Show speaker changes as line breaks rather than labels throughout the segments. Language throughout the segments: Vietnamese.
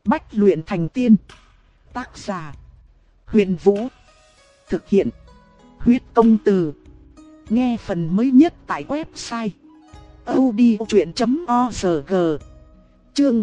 Bách luyện thành tiên. Tác giả: Huyền Vũ. Thực hiện: Huyết Công Từ. Nghe phần mới nhất tại website audiochuyện.org. Chương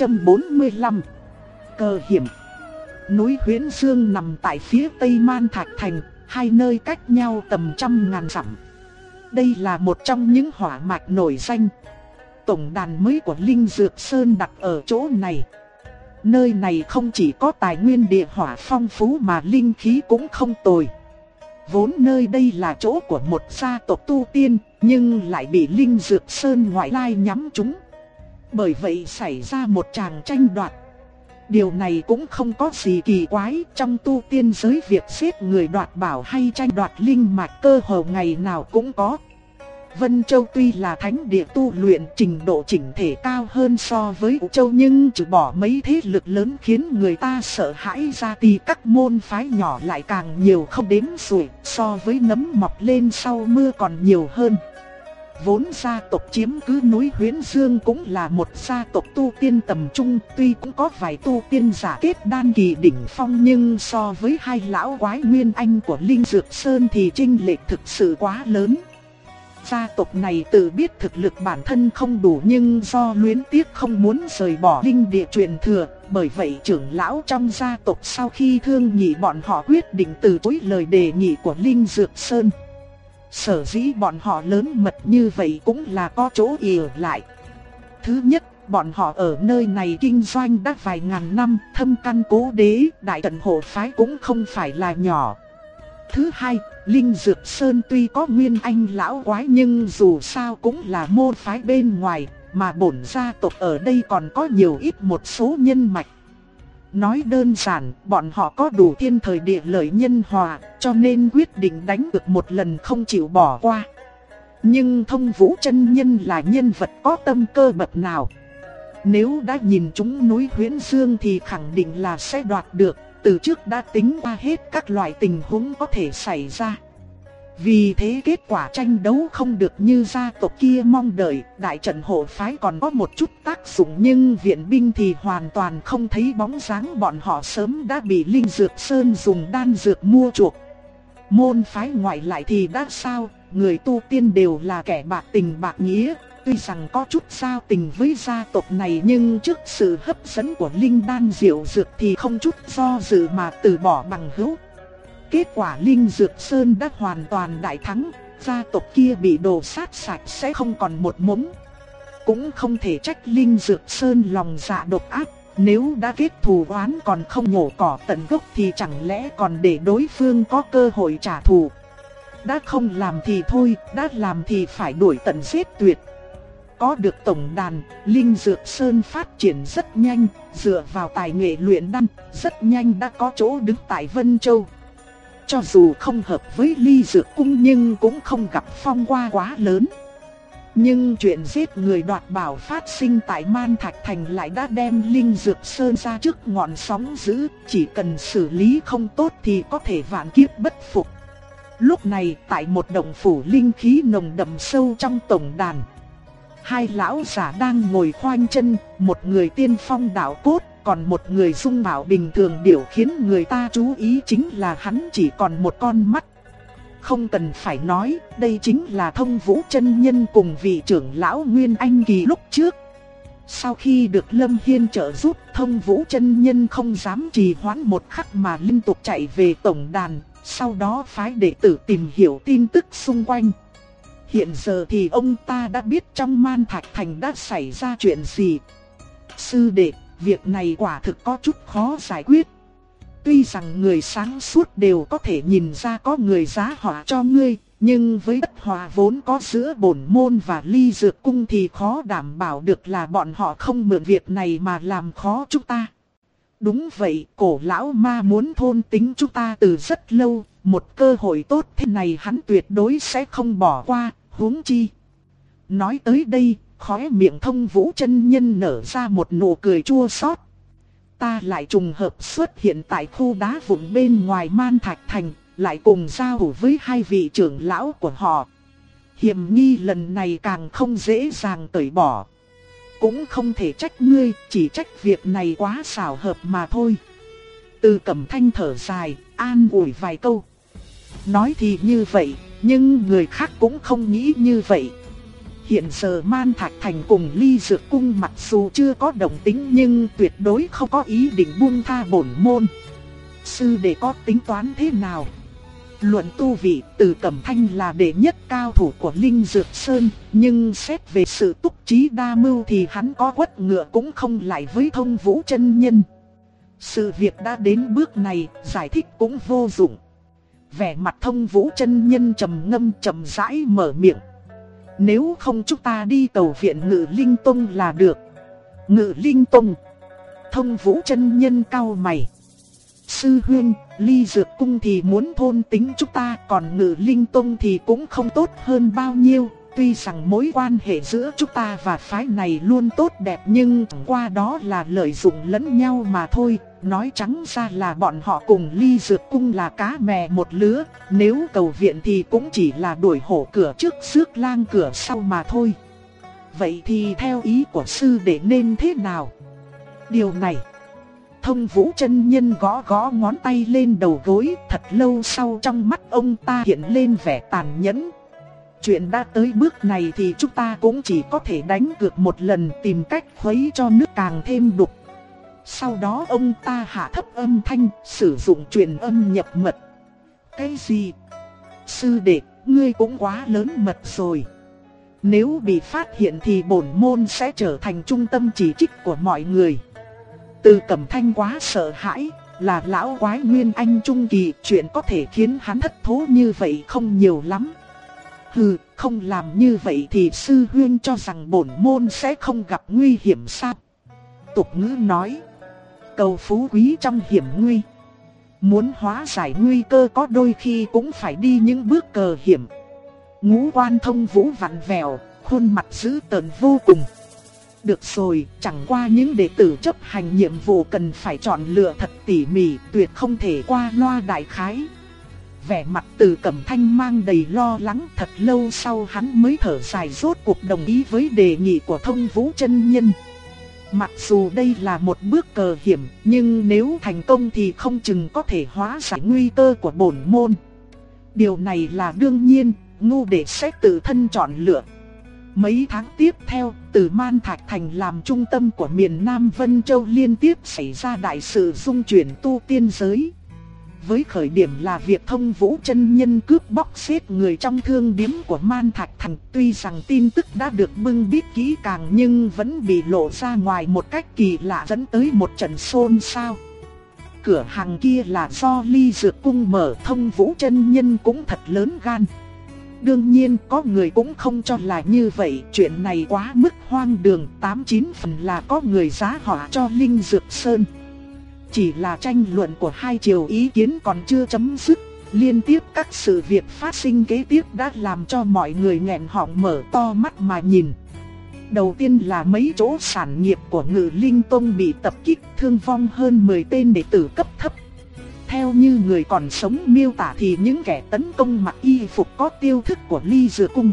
845. Cờ hiểm. Núi Huyễn Dương nằm tại phía tây Man Thạch Thành, hai nơi cách nhau tầm 100.000 dặm. Đây là một trong những hỏa mạch nổi danh. Tổng đàn mới của Linh Dược Sơn đặt ở chỗ này. Nơi này không chỉ có tài nguyên địa hỏa phong phú mà linh khí cũng không tồi. Vốn nơi đây là chỗ của một gia tộc tu tiên, nhưng lại bị Linh Dược Sơn ngoại lai nhắm trúng. Bởi vậy xảy ra một tràng tranh đoạt. Điều này cũng không có gì kỳ quái, trong tu tiên giới việc giết người đoạt bảo hay tranh đoạt linh mạch cơ hồ ngày nào cũng có. Vân Châu tuy là thánh địa tu luyện, trình độ chỉnh thể cao hơn so với Vũ Châu, nhưng trừ bỏ mấy thế lực lớn khiến người ta sợ hãi ra thì các môn phái nhỏ lại càng nhiều không đếm xuể, so với nấm mọc lên sau mưa còn nhiều hơn. Vốn gia tộc chiếm cứ núi Huyễn Dương cũng là một gia tộc tu tiên tầm trung, tuy cũng có vài tu tiên giả kết đan kỳ đỉnh phong, nhưng so với hai lão quái nguyên anh của Linh Dược Sơn thì chênh lệch thực sự quá lớn. Gia tộc này tự biết thực lực bản thân không đủ, nhưng do luyến tiếc không muốn rời bỏ linh địa truyền thừa, bởi vậy trưởng lão trong gia tộc sau khi thương nghị bọn họ quyết định từ chối lời đề nghị của Linh Dược Sơn. Sở dĩ bọn họ lớn mật như vậy cũng là có chỗ ỷ lại. Thứ nhất, bọn họ ở nơi này kinh doanh đã vài ngàn năm, thâm căn cố đế, đại trận hộ phái cũng không phải là nhỏ. Thứ hai, Linh Dược Sơn tuy có nguyên anh lão quái nhưng dù sao cũng là môn phái bên ngoài, mà bổn gia tộc ở đây còn có nhiều ít một số nhân mạch. Nói đơn giản, bọn họ có đủ thiên thời địa lợi nhân hòa, cho nên quyết định đánh cược một lần không chịu bỏ qua. Nhưng Thông Vũ chân nhân là nhân vật có tâm cơ bậc nào? Nếu đã nhìn trúng núi Huyễn Dương thì khẳng định là sẽ đoạt được, từ trước đã tính qua hết các loại tình huống có thể xảy ra. Vì thế kết quả tranh đấu không được như gia tộc kia mong đợi, đại trận hộ phái còn có một chút tác dụng nhưng viện binh thì hoàn toàn không thấy bóng dáng, bọn họ sớm đã bị Linh Dược Sơn dùng đan dược mua chuộc. Môn phái ngoại lại thì đã sao, người tu tiên đều là kẻ bạc tình bạc nghĩa, tuy rằng có chút giao tình với gia tộc này nhưng trước sự hấp dẫn của linh đan diệu dược thì không chút do dự mà từ bỏ bằng hữu. Kết quả Linh Dược Sơn đã hoàn toàn đại thắng, gia tộc kia bị đổ sát sạch sẽ không còn một mống. Cũng không thể trách Linh Dược Sơn lòng dạ độc ác, nếu đã kết thù oán còn không nhổ cỏ tận gốc thì chẳng lẽ còn để đối phương có cơ hội trả thù. Đã không làm thì thôi, đã làm thì phải đuổi tận giết tuyệt. Có được tổng đàn, Linh Dược Sơn phát triển rất nhanh, dựa vào tài nghệ luyện đan, rất nhanh đã có chỗ đứng tại Vân Châu. Cho dù không hợp với Ly Dược Cung nhưng cũng không gặp phong qua quá lớn. Nhưng chuyện giết người đoạt bảo phát sinh tại Man Thạch Thành lại đã đem Linh Dược Sơn ra trước ngọn sóng dữ, chỉ cần xử lý không tốt thì có thể vạn kiếp bất phục. Lúc này tại một động phủ linh khí nồng đậm sâu trong tổng đàn, hai lão giả đang ngồi khoanh chân, một người tiên phong đạo cốt, còn một người dung mạo bình thường, điều khiến người ta chú ý chính là hắn chỉ còn một con mắt. Không cần phải nói, đây chính là Thông Vũ chân nhân cùng vị trưởng lão Nguyên Anh kỳ lúc trước. Sau khi được Lâm Hiên trợ giúp, Thông Vũ chân nhân không dám trì hoãn một khắc mà liên tục chạy về tổng đàn, sau đó phái đệ tử tìm hiểu tin tức xung quanh. Hiện giờ thì ông ta đã biết trong Man Thạch Thành đã xảy ra chuyện gì. Sư đệ, việc này quả thực có chút khó giải quyết. Tuy rằng người sáng suốt đều có thể nhìn ra có người giá họa cho ngươi, nhưng với đất hòa vốn có giữa bổn môn và Ly Dược Cung thì khó đảm bảo được là bọn họ không mượn việc này mà làm khó chúng ta. Đúng vậy, cổ lão ma muốn thôn tính chúng ta từ rất lâu, một cơ hội tốt thế này hắn tuyệt đối sẽ không bỏ qua, huống chi. Nói tới đây, khóe miệng Thông Vũ chân nhân nở ra một nụ cười chua xót. Ta lại trùng hợp xuất hiện tại khu đá vụn bên ngoài Man Thạch Thành, lại cùng giao thủ với hai vị trưởng lão của họ. Hiểm nghi lần này càng không dễ dàng tẩy bỏ. cũng không thể trách ngươi, chỉ trách việc này quá xảo hợp mà thôi. Từ Cẩm Thanh thở dài, an ủi vài câu. Nói thì như vậy, nhưng người khác cũng không nghĩ như vậy. Hiện giờ Man Thạch Thành cùng Ly Dược Cung mặc dù chưa có động tính nhưng tuyệt đối không có ý định buông tha bổn môn. Sư đệ có tính toán thế nào? Luận tu vị, Từ Cẩm Thanh là đệ nhất cao thủ của Linh Dược Sơn, nhưng xét về sự túc trí đa mưu thì hắn có quất ngựa cũng không lại với Thông Vũ chân nhân. Sự việc đã đến bước này, giải thích cũng vô dụng. Vẻ mặt Thông Vũ chân nhân trầm ngâm chậm rãi mở miệng. Nếu không chúng ta đi cầu viện Ngự Linh Tông là được. Ngự Linh Tông? Thông Vũ chân nhân cau mày. Sư huynh, Ly Dược Cung thì muốn thôn tính chúng ta, còn Ngự Linh Tông thì cũng không tốt hơn bao nhiêu. Tuy rằng mối quan hệ giữa chúng ta và phái này luôn tốt đẹp nhưng chẳng qua đó là lợi dụng lẫn nhau mà thôi. Nói trắng ra là bọn họ cùng Ly Dược Cung là cá mè một lứa. Nếu cầu viện thì cũng chỉ là đuổi hổ cửa trước rước lang cửa sau mà thôi. Vậy thì theo ý của sư đệ nên thế nào? Điều này, Thông Vũ chân nhân gõ gõ ngón tay lên đầu gối, thật lâu sau trong mắt ông ta hiện lên vẻ tàn nhẫn. Chuyện đã tới bước này thì chúng ta cũng chỉ có thể đánh cược một lần, tìm cách khuấy cho nước càng thêm đục. Sau đó ông ta hạ thấp âm thanh, sử dụng truyền âm nhập mật. Cái gì? Sư đệ, ngươi cũng quá lớn mật rồi. Nếu bị phát hiện thì bổn môn sẽ trở thành trung tâm chỉ trích của mọi người. Từ Cẩm Thanh quá sợ hãi, là lão quái nguyên anh trung kỳ, chuyện có thể khiến hắn thất thố như vậy không nhiều lắm. Hừ, không làm như vậy thì sư huynh cho rằng bổn môn sẽ không gặp nguy hiểm sao? Tục ngữ nói, cầu phú quý trong hiểm nguy. Muốn hóa giải nguy cơ có đôi khi cũng phải đi những bước cờ hiểm. Ngũ quan Thông Vũ vặn vẹo, khuôn mặt dữ tợn vô cùng. Được rồi, chẳng qua những đệ tử chấp hành nhiệm vụ cần phải chọn lựa thật tỉ mỉ, tuyệt không thể qua loa đại khái. Vẻ mặt Từ Cẩm Thanh mang đầy lo lắng, thật lâu sau hắn mới thở dài rốt cuộc đồng ý với đề nghị của Thông Vũ chân nhân. Mặc dù đây là một bước cờ hiểm, nhưng nếu thành công thì không chừng có thể hóa giải nguy cơ của bổn môn. Điều này là đương nhiên, ngu đệ sẽ tự thân chọn lựa. Mấy tháng tiếp theo, từ Man Thạch Thành làm trung tâm của miền Nam Vân Châu liên tiếp xảy ra đại sự dung chuyển tu tiên giới. Với khởi điểm là việc Thông Vũ chân nhân cướp bóc giết người trong thương điếm của Man Thạch Thành, tuy rằng tin tức đã được bưng bít kỹ càng nhưng vẫn bị lộ ra ngoài một cách kỳ lạ dẫn tới một trận xôn xao. Cửa hàng kia là do Ly Dược Cung mở, Thông Vũ chân nhân cũng thật lớn gan. Đương nhiên có người cũng không cho là như vậy, chuyện này quá mức hoang đường, 89 phần là có người giá họa cho Linh Dược Sơn. Chỉ là tranh luận của hai chiều ý kiến còn chưa chấm dứt, liên tiếp các sự việc phát sinh kế tiếp đã làm cho mọi người nghẹn họng mở to mắt mà nhìn. Đầu tiên là mấy chỗ sản nghiệp của Ngự Linh Tông bị tập kích, thương vong hơn 10 tên đệ tử cấp thấp. Theo như người còn sống miêu tả thì những kẻ tấn công mặc y phục có tiêu thức của Ly Dược Cung.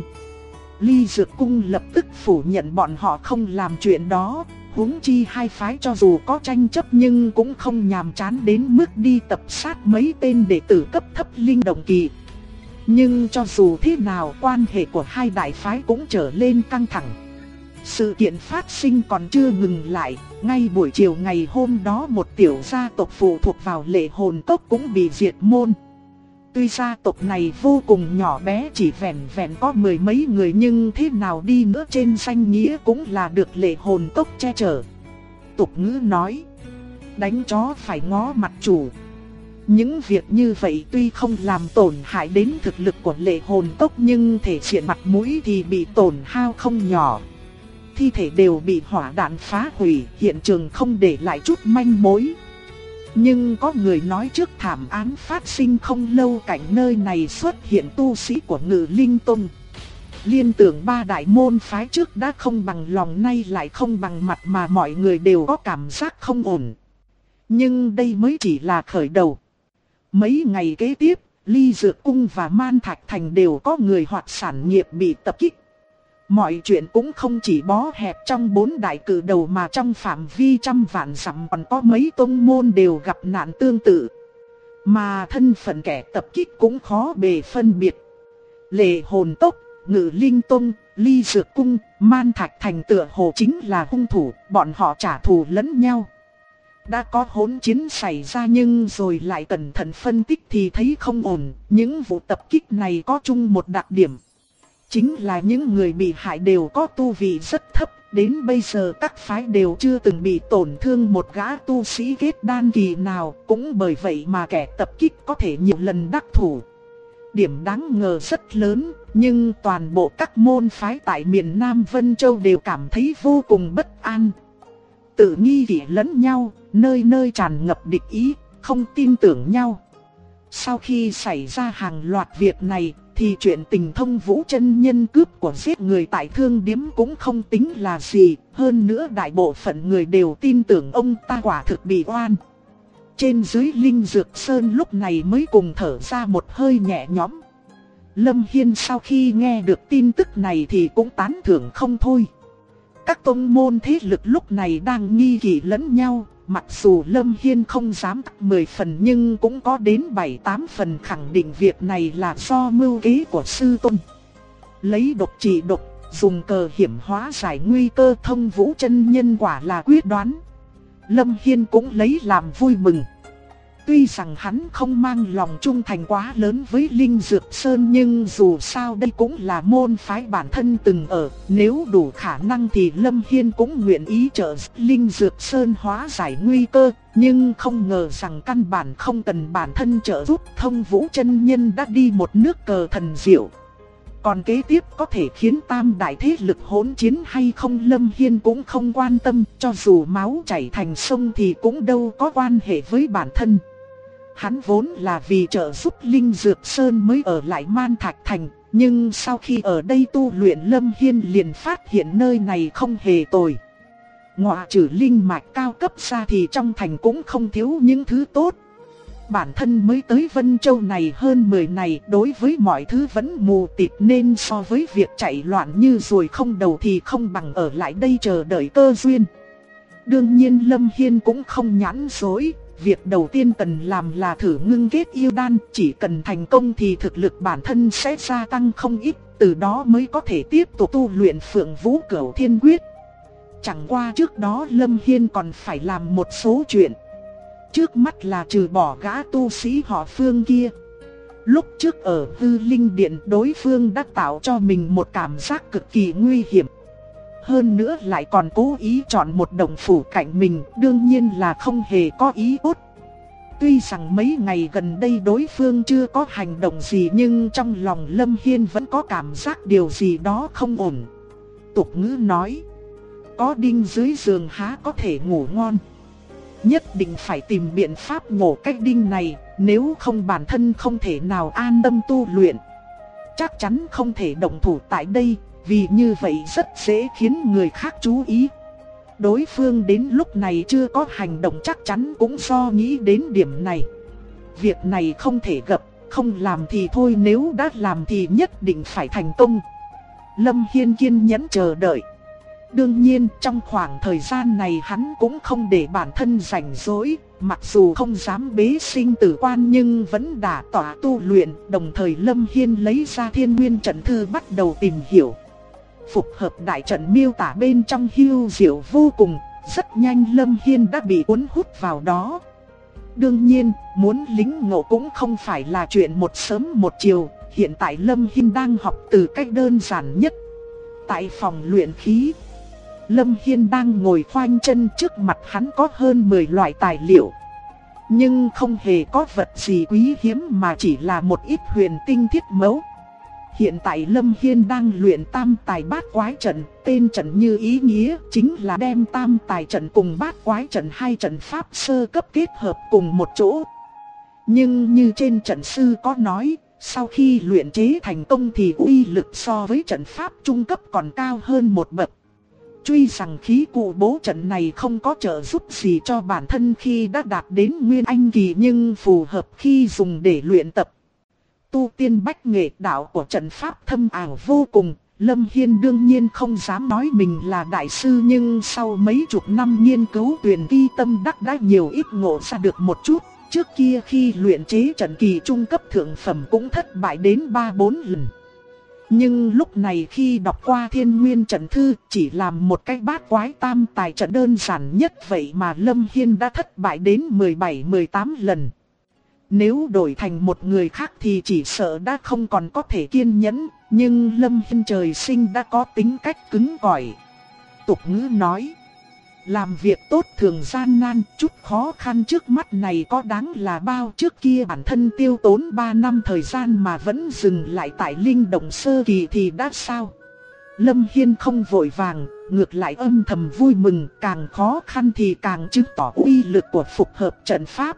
Ly Dược Cung lập tức phủ nhận bọn họ không làm chuyện đó. Huống chi hai phái cho dù có tranh chấp nhưng cũng không nhàm chán đến mức đi tập sát mấy tên đệ tử cấp thấp linh động kỳ. Nhưng cho dù thế nào, quan hệ của hai đại phái cũng trở lên căng thẳng. Sự kiện phát sinh còn chưa ngừng lại, ngay buổi chiều ngày hôm đó một tiểu gia tộc phụ thuộc vào Lệ Hồn Cốc cũng bị diệt môn. Tuy gia tộc này vô cùng nhỏ bé, chỉ vẻn vẹn có mười mấy người, nhưng thế nào đi nữa trên danh nghĩa cũng là được Lệ Hồn Cốc che chở. Tục ngữ nói, đánh chó phải ngó mặt chủ. Những việc như vậy tuy không làm tổn hại đến thực lực của Lệ Hồn Cốc nhưng thể diện mặt mũi thì bị tổn hao không nhỏ. Thi thể đều bị hỏa đạn phá hủy, hiện trường không để lại chút manh mối. Nhưng có người nói trước thảm án phát sinh không lâu cạnh nơi này xuất hiện tu sĩ của Ngự Linh Tông. Liên tưởng ba đại môn phái trước đã không bằng lòng, nay lại không bằng mặt, mà mọi người đều có cảm giác không ổn. Nhưng đây mới chỉ là khởi đầu. Mấy ngày kế tiếp, Ly Dược Cung và Man Thạch Thành đều có người hoặc sản nghiệp bị tập kích. Mọi chuyện cũng không chỉ bó hẹp trong 4 đại cử đầu mà trong phạm vi trăm vạn dặm còn có mấy tông môn đều gặp nạn tương tự. Mà thân phận kẻ tập kích cũng khó bề phân biệt. Lệ Hồn Tốc, Ngự Linh Tông, Ly Dược Cung, Man Thạch Thành tựa hồ chính là hung thủ, bọn họ trả thù lẫn nhau. Đã có hỗn chiến xảy ra nhưng rồi lại cẩn thận phân tích thì thấy không ổn. Những vụ tập kích này có chung một đặc điểm. Chính là những người bị hại đều có tu vị rất thấp. Đến bây giờ các phái đều chưa từng bị tổn thương một gã tu sĩ kết đan kỳ nào. Cũng bởi vậy mà kẻ tập kích có thể nhiều lần đắc thủ. Điểm đáng ngờ rất lớn, nhưng toàn bộ các môn phái tại miền Nam Vân Châu đều cảm thấy vô cùng bất an. Tự nghi kỵ lẫn nhau, nơi nơi tràn ngập địch ý, không tin tưởng nhau. Sau khi xảy ra hàng loạt việc này, thì chuyện Tình Thông Vũ chân nhân cướp của giết người tại Thương Điếm cũng không tính là gì. Hơn nữa đại bộ phận người đều tin tưởng ông ta quả thực bị oan. Trên dưới Linh Dược Sơn lúc này mới cùng thở ra một hơi nhẹ nhõm. Lâm Hiên sau khi nghe được tin tức này thì cũng tán thưởng không thôi. Các tông môn thế lực lúc này đang nghi kỵ lẫn nhau. Mặc dù Lâm Hiên không dám 10 phần nhưng cũng có đến 7-8 phần khẳng định việc này là do mưu kế của sư tôn. Lấy độc trị độc, dùng cờ hiểm hóa giải nguy cơ. Thông Vũ chân nhân quả là quyết đoán. Lâm Hiên cũng lấy làm vui mừng. Tuy rằng hắn không mang lòng trung thành quá lớn với Linh Dược Sơn nhưng dù sao đây cũng là môn phái bản thân từng ở. Nếu đủ khả năng thì Lâm Hiên cũng nguyện ý trợ giúp Linh Dược Sơn hóa giải nguy cơ. Nhưng không ngờ rằng căn bản không cần bản thân trợ giúp. Thông Vũ chân nhân đã đi một nước cờ thần diệu. Còn kế tiếp có thể khiến tam đại thế lực hỗn chiến hay không Lâm Hiên cũng không quan tâm. Cho dù máu chảy thành sông thì cũng đâu có quan hệ với bản thân. Hắn vốn là vì trợ giúp Linh Dược Sơn mới ở lại Man Thạch Thành. Nhưng sau khi ở đây tu luyện Lâm Hiên liền phát hiện nơi này không hề tồi. Ngoại trừ linh mạch cao cấp ra thì trong thành cũng không thiếu những thứ tốt. Bản thân mới tới Vân Châu này hơn 10 này, đối với mọi thứ vẫn mù tịt nên so với việc chạy loạn như ruồi không đầu thì không bằng ở lại đây chờ đợi cơ duyên. Đương nhiên Lâm Hiên cũng không nhãn dối, việc đầu tiên cần làm là thử ngưng kết yêu đan, chỉ cần thành công thì thực lực bản thân sẽ gia tăng không ít, từ đó mới có thể tiếp tục tu luyện Phượng Vũ Cửu Thiên Quyết. Chẳng qua trước đó Lâm Hiên còn phải làm một số chuyện. Trước mắt là trừ bỏ gã tu sĩ họ Phương kia. Lúc trước ở Hư Linh Điện đối phương đã tạo cho mình một cảm giác cực kỳ nguy hiểm. Hơn nữa lại còn cố ý chọn một đồng phủ cạnh mình, đương nhiên là không hề có ý tốt. Tuy rằng mấy ngày gần đây đối phương chưa có hành động gì nhưng trong lòng Lâm Hiên vẫn có cảm giác điều gì đó không ổn. Tục ngữ nói, có đinh dưới giường há có thể ngủ ngon. Nhất định phải tìm biện pháp nhổ cách đinh này, nếu không bản thân không thể nào an tâm tu luyện. Chắc chắn không thể động thủ tại đây, vì như vậy rất dễ khiến người khác chú ý. Đối phương đến lúc này chưa có hành động chắc chắn cũng do nghĩ đến điểm này. Việc này không thể gấp, không làm thì thôi, nếu đã làm thì nhất định phải thành công. Lâm Hiên kiên nhẫn chờ đợi. Đương nhiên trong khoảng thời gian này hắn cũng không để bản thân rảnh rỗi. Mặc dù không dám bế sinh tử quan nhưng vẫn đả tỏa tu luyện. Đồng thời Lâm Hiên lấy ra Thiên Nguyên trận thư bắt đầu tìm hiểu. Phục hợp đại trận miêu tả bên trong hưu diệu vô cùng. Rất nhanh Lâm Hiên đã bị cuốn hút vào đó. Đương nhiên muốn lĩnh ngộ cũng không phải là chuyện một sớm một chiều. Hiện tại Lâm Hiên đang học từ cách đơn giản nhất. Tại phòng luyện khí, Lâm Hiên đang ngồi khoanh chân, trước mặt hắn có hơn 10 loại tài liệu. Nhưng không hề có vật gì quý hiếm mà chỉ là một ít huyền tinh thiết mẫu. Hiện tại Lâm Hiên đang luyện tam tài bát quái trận, tên trận như ý nghĩa chính là đem tam tài trận cùng bát quái trận, hai trận pháp sơ cấp kết hợp cùng một chỗ. Nhưng như trên trận sư có nói, sau khi luyện chế thành công thì uy lực so với trận pháp trung cấp còn cao hơn một bậc. Tuy rằng khí cụ bố trận này không có trợ giúp gì cho bản thân khi đã đạt đến Nguyên Anh kỳ nhưng phù hợp khi dùng để luyện tập. Tu tiên bách nghệ đạo của trận pháp thâm ảo vô cùng, Lâm Hiên đương nhiên không dám nói mình là đại sư, nhưng sau mấy chục năm nghiên cứu Tuyền Kỳ tâm đắc đã nhiều ít ngộ ra được một chút. Trước kia khi luyện chế trận kỳ trung cấp thượng phẩm cũng thất bại đến 3-4 lần. Nhưng lúc này khi đọc qua Thiên Nguyên trận thư, chỉ làm một cái bát quái tam tài trận đơn giản nhất vậy mà Lâm Hiên đã thất bại đến 17-18 lần. Nếu đổi thành một người khác thì chỉ sợ đã không còn có thể kiên nhẫn, nhưng Lâm Hiên trời sinh đã có tính cách cứng cỏi. Tục ngữ nói, làm việc tốt thường gian nan, chút khó khăn trước mắt này có đáng là bao. Trước kia bản thân tiêu tốn 3 năm thời gian mà vẫn dừng lại tại linh động sơ kỳ thì đã sao? Lâm Hiên không vội vàng, ngược lại âm thầm vui mừng, càng khó khăn thì càng chứng tỏ uy lực của phục hợp trận pháp.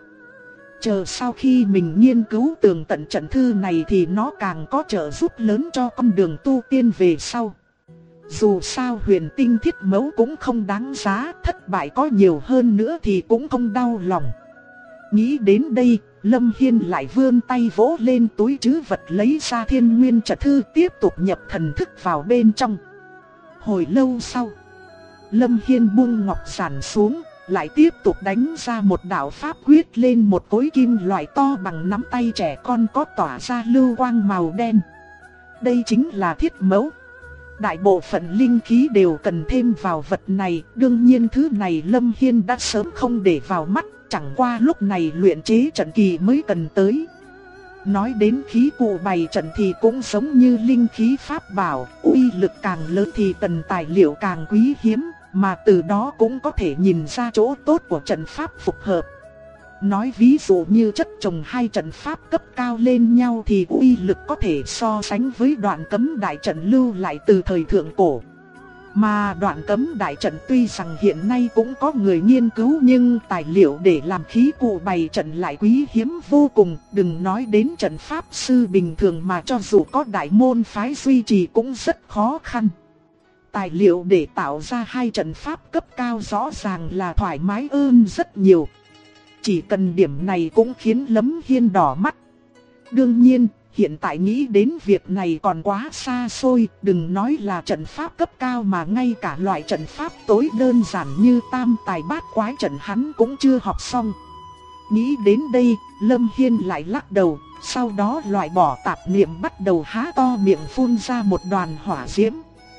Chờ sau khi mình nghiên cứu tường tận trận thư này thì nó càng có trợ giúp lớn cho con đường tu tiên về sau. Dù sao huyền tinh thiết mẫu cũng không đáng giá, thất bại có nhiều hơn nữa thì cũng không đau lòng. Nghĩ đến đây, Lâm Hiên lại vươn tay vỗ lên túi trữ vật lấy ra Thiên Nguyên trận thư, tiếp tục nhập thần thức vào bên trong. Hồi lâu sau, Lâm Hiên buông ngọc giản xuống, lại tiếp tục đánh ra một đạo pháp quyết lên một khối kim loại to bằng nắm tay trẻ con có tỏa ra lưu quang màu đen. Đây chính là thiết mẫu. Đại bộ phận linh khí đều cần thêm vào vật này, đương nhiên thứ này Lâm Hiên đã sớm không để vào mắt, chẳng qua lúc này luyện chế trận kỳ mới cần tới. Nói đến khí cụ bày trận thì cũng giống như linh khí pháp bảo, uy lực càng lớn thì cần tài liệu càng quý hiếm, mà từ đó cũng có thể nhìn ra chỗ tốt của trận pháp phục hợp. Nói ví dụ như chất chồng hai trận pháp cấp cao lên nhau thì uy lực có thể so sánh với đoạn cấm đại trận lưu lại từ thời thượng cổ. Mà đoạn cấm đại trận tuy rằng hiện nay cũng có người nghiên cứu, nhưng tài liệu để làm khí cụ bày trận lại quý hiếm vô cùng. Đừng nói đến trận pháp sư bình thường mà cho dù có đại môn phái duy trì cũng rất khó khăn. Tài liệu để tạo ra hai trận pháp cấp cao rõ ràng là thoải mái hơn rất nhiều. Chỉ cần điểm này cũng khiến Lâm Hiên đỏ mắt. Đương nhiên, hiện tại nghĩ đến việc này còn quá xa xôi, đừng nói là trận pháp cấp cao mà ngay cả loại trận pháp tối đơn giản như tam tài bát quái trận hắn cũng chưa học xong. Nghĩ đến đây, Lâm Hiên lại lắc đầu, sau đó loại bỏ tạp niệm bắt đầu há to miệng phun ra một đoàn hỏa diễm.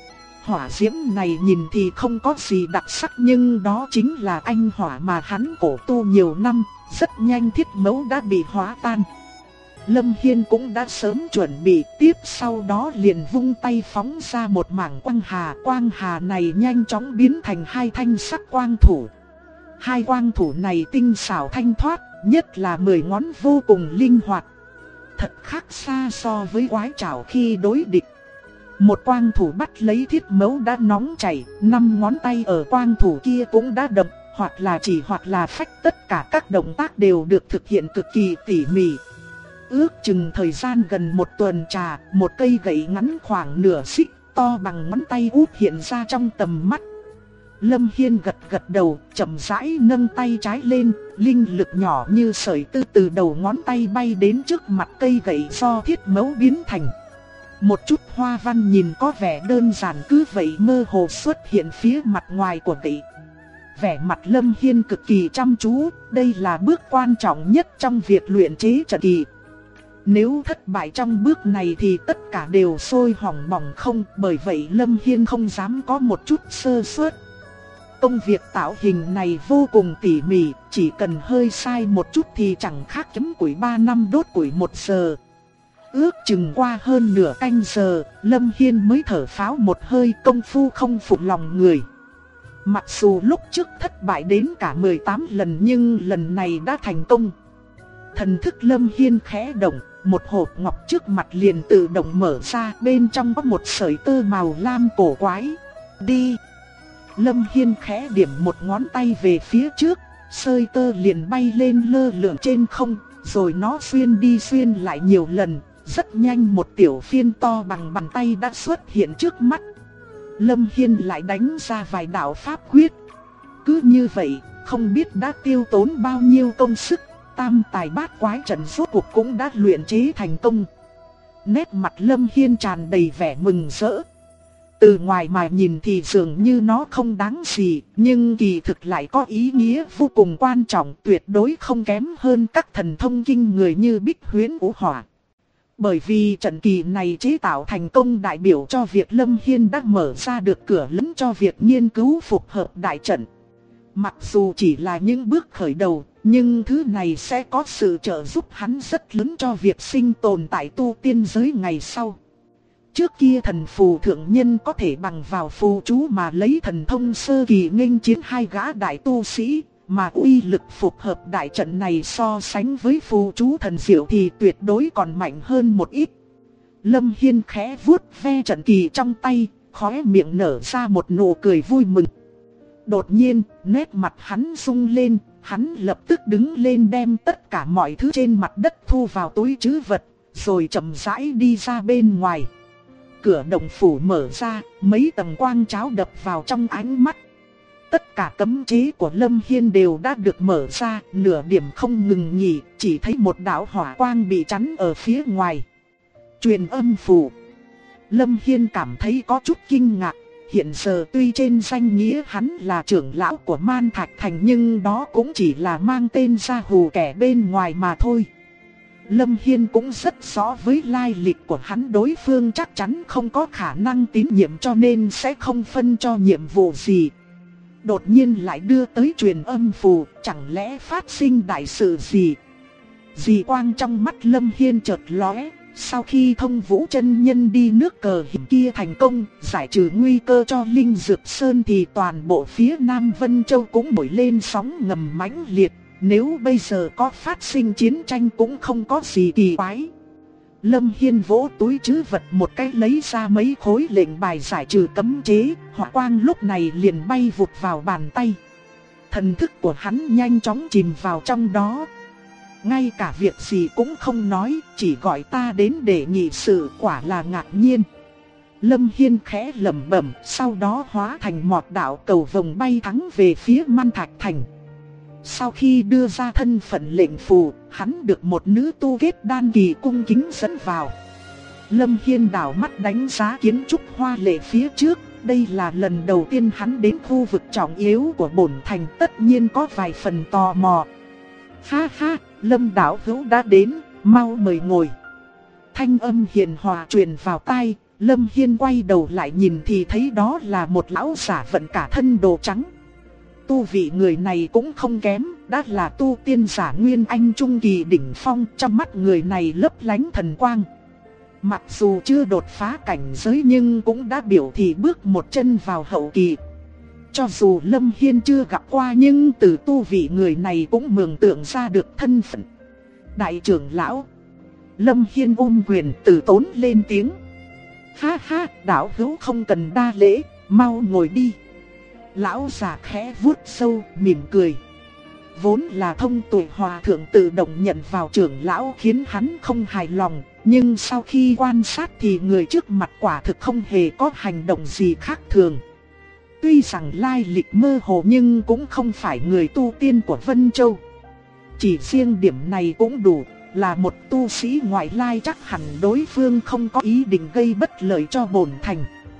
Hỏa diễm này nhìn thì không có gì đặc sắc, nhưng đó chính là anh hỏa mà hắn cổ tu nhiều năm, rất nhanh thiết mẫu đã bị hóa tan. Lâm Hiên cũng đã sớm chuẩn bị, tiếp sau đó liền vung tay phóng ra một mảng quang hà này nhanh chóng biến thành hai thanh sắc quang thủ. Hai quang thủ này tinh xảo thanh thoát, nhất là 10 ngón vô cùng linh hoạt. Thật khác xa so với quái trảo khi đối địch. Một quang thủ bắt lấy thiết mẫu đã nóng chảy, 5 ngón tay ở quang thủ kia cũng đã động, hoặc là chỉ hoặc là phách, tất cả các động tác đều được thực hiện cực kỳ tỉ mỉ. Ước chừng thời gian gần 1 tuần trà, một cây gậy ngắn khoảng nửa xích, to bằng ngón tay út hiện ra trong tầm mắt. Lâm Hiên gật đầu, chậm rãi nâng tay trái lên, linh lực nhỏ như sợi tơ từ đầu ngón tay bay đến trước mặt cây gậy do thiết mẫu biến thành. Một chút hoa văn nhìn có vẻ đơn giản cứ vậy mơ hồ xuất hiện phía mặt ngoài của gậy. Vẻ mặt Lâm Hiên cực kỳ chăm chú, đây là bước quan trọng nhất trong việc luyện chế trận kỳ. Nếu thất bại trong bước này thì tất cả đều sôi hỏng bỏng không, bởi vậy Lâm Hiên không dám có một chút sơ suất. Công việc tạo hình này vô cùng tỉ mỉ, chỉ cần hơi sai một chút thì chẳng khác chấm củi 3 năm đốt củi 1 giờ. Ước chừng qua hơn nửa canh giờ, Lâm Hiên mới thở phào một hơi, công phu không phụ lòng người. Mặc dù lúc trước thất bại đến cả 18 lần nhưng lần này đã thành công. Thần thức Lâm Hiên khẽ động, một hộp ngọc trước mặt liền tự động mở ra, bên trong có một sợi tơ màu lam cổ quái. Đi! Lâm Hiên khẽ điểm một ngón tay về phía trước, sợi tơ liền bay lên lơ lửng trên không, rồi nó xuyên đi xuyên lại nhiều lần. Rất nhanh một tiểu phiên to bằng bàn tay đã xuất hiện trước mắt. Lâm Hiên lại đánh ra vài đạo pháp quyết. Cứ như vậy, không biết đã tiêu tốn bao nhiêu công sức, tam tài bát quái trận rốt cuộc cũng đã luyện chế thành công. Nét mặt Lâm Hiên tràn đầy vẻ mừng rỡ. Từ ngoài mà nhìn thì dường như nó không đáng gì, nhưng kỳ thực lại có ý nghĩa vô cùng quan trọng, tuyệt đối không kém hơn các thần thông kinh người như Bích Huyễn Vũ Hỏa. Bởi vì trận kỳ này chế tạo thành công đại biểu cho việc Lâm Hiên đã mở ra được cửa lớn cho việc nghiên cứu phục hợp đại trận. Mặc dù chỉ là những bước khởi đầu, nhưng thứ này sẽ có sự trợ giúp hắn rất lớn cho việc sinh tồn tại tu tiên giới ngày sau. Trước kia thần phù thượng nhân có thể bằng vào phù chú mà lấy thần thông sơ kỳ nghênh chiến hai gã đại tu sĩ, mà uy lực phục hợp đại trận này so sánh với phù chú thần diệu thì tuyệt đối còn mạnh hơn một ít. Lâm Hiên khẽ vuốt ve trận kỳ trong tay, khóe miệng nở ra một nụ cười vui mừng. Đột nhiên, nét mặt hắn rung lên, hắn lập tức đứng lên đem tất cả mọi thứ trên mặt đất thu vào túi trữ vật, rồi chậm rãi đi ra bên ngoài. Cửa động phủ mở ra, mấy tầng quang cháo đập vào trong ánh mắt. Tất cả cấm chế của Lâm Hiên đều đã được mở ra, nửa điểm không ngừng nghỉ, chỉ thấy một đạo hỏa quang bị chắn ở phía ngoài. Truyền âm phù. Lâm Hiên cảm thấy có chút kinh ngạc. Hiện giờ tuy trên danh nghĩa hắn là trưởng lão của Man Thạch Thành, nhưng đó cũng chỉ là mang tên ra hù kẻ bên ngoài mà thôi. Lâm Hiên cũng rất rõ với lai lịch của hắn, đối phương chắc chắn không có khả năng tín nhiệm cho nên sẽ không phân cho nhiệm vụ gì. Đột nhiên lại đưa tới truyền âm phù, chẳng lẽ phát sinh đại sự gì? Dị quang trong mắt Lâm Hiên chợt lóe. Sau khi Thông Vũ chân nhân đi nước Cờ Hiểm kia thành công, giải trừ nguy cơ cho Linh Dược Sơn thì toàn bộ phía Nam Vân Châu cũng nổi lên sóng ngầm mãnh liệt. Nếu bây giờ có phát sinh chiến tranh cũng không có gì kỳ quái. Lâm Hiên vỗ túi trữ vật một cái lấy ra mấy khối lệnh bài giải trừ cấm chế, hỏa quang lúc này liền bay vụt vào bàn tay. Thần thức của hắn nhanh chóng chìm vào trong đó. Ngay cả việc gì cũng không nói, chỉ gọi ta đến để nghị sự, quả là ngạc nhiên. Lâm Hiên khẽ lẩm bẩm, sau đó hóa thành một đạo cầu vồng bay thẳng về phía Man Thạch Thành. Sau khi đưa ra thân phận lệnh phù, hắn được một nữ tu kết đan kỳ cung kính dẫn vào. Lâm Hiên đảo mắt đánh giá kiến trúc hoa lệ phía trước, đây là lần đầu tiên hắn đến khu vực trọng yếu của bổn thành, tất nhiên có vài phần tò mò. Ha ha, Lâm đạo hữu đã đến, mau mời ngồi. Thanh âm hiền hòa truyền vào tai, Lâm Hiên quay đầu lại nhìn thì thấy đó là một lão giả vận cả thân đồ trắng. Tu vị người này cũng không kém, đã là tu tiên giả Nguyên Anh trung kỳ đỉnh phong, trong mắt người này lấp lánh thần quang. Mặc dù chưa đột phá cảnh giới nhưng cũng đã biểu thị bước một chân vào hậu kỳ. Cho dù Lâm Hiên chưa gặp qua nhưng từ tu vị người này cũng mường tượng ra được thân phận. Đại trưởng lão. Lâm Hiên ôm quyền từ tốn lên tiếng. Ha ha, đạo hữu không cần đa lễ, mau ngồi đi. Lão già khẽ vuốt sâu, mỉm cười. Vốn là Thông Tuệ Hòa thượng tự động nhận vào trưởng lão khiến hắn không hài lòng. Nhưng sau khi quan sát thì người trước mặt quả thực không hề có hành động gì khác thường. Tuy rằng lai lịch mơ hồ nhưng cũng không phải người tu tiên của Vân Châu. Chỉ riêng điểm này cũng đủ, là một tu sĩ ngoại lai chắc hẳn đối phương không có ý định gây bất lợi cho bổn thành.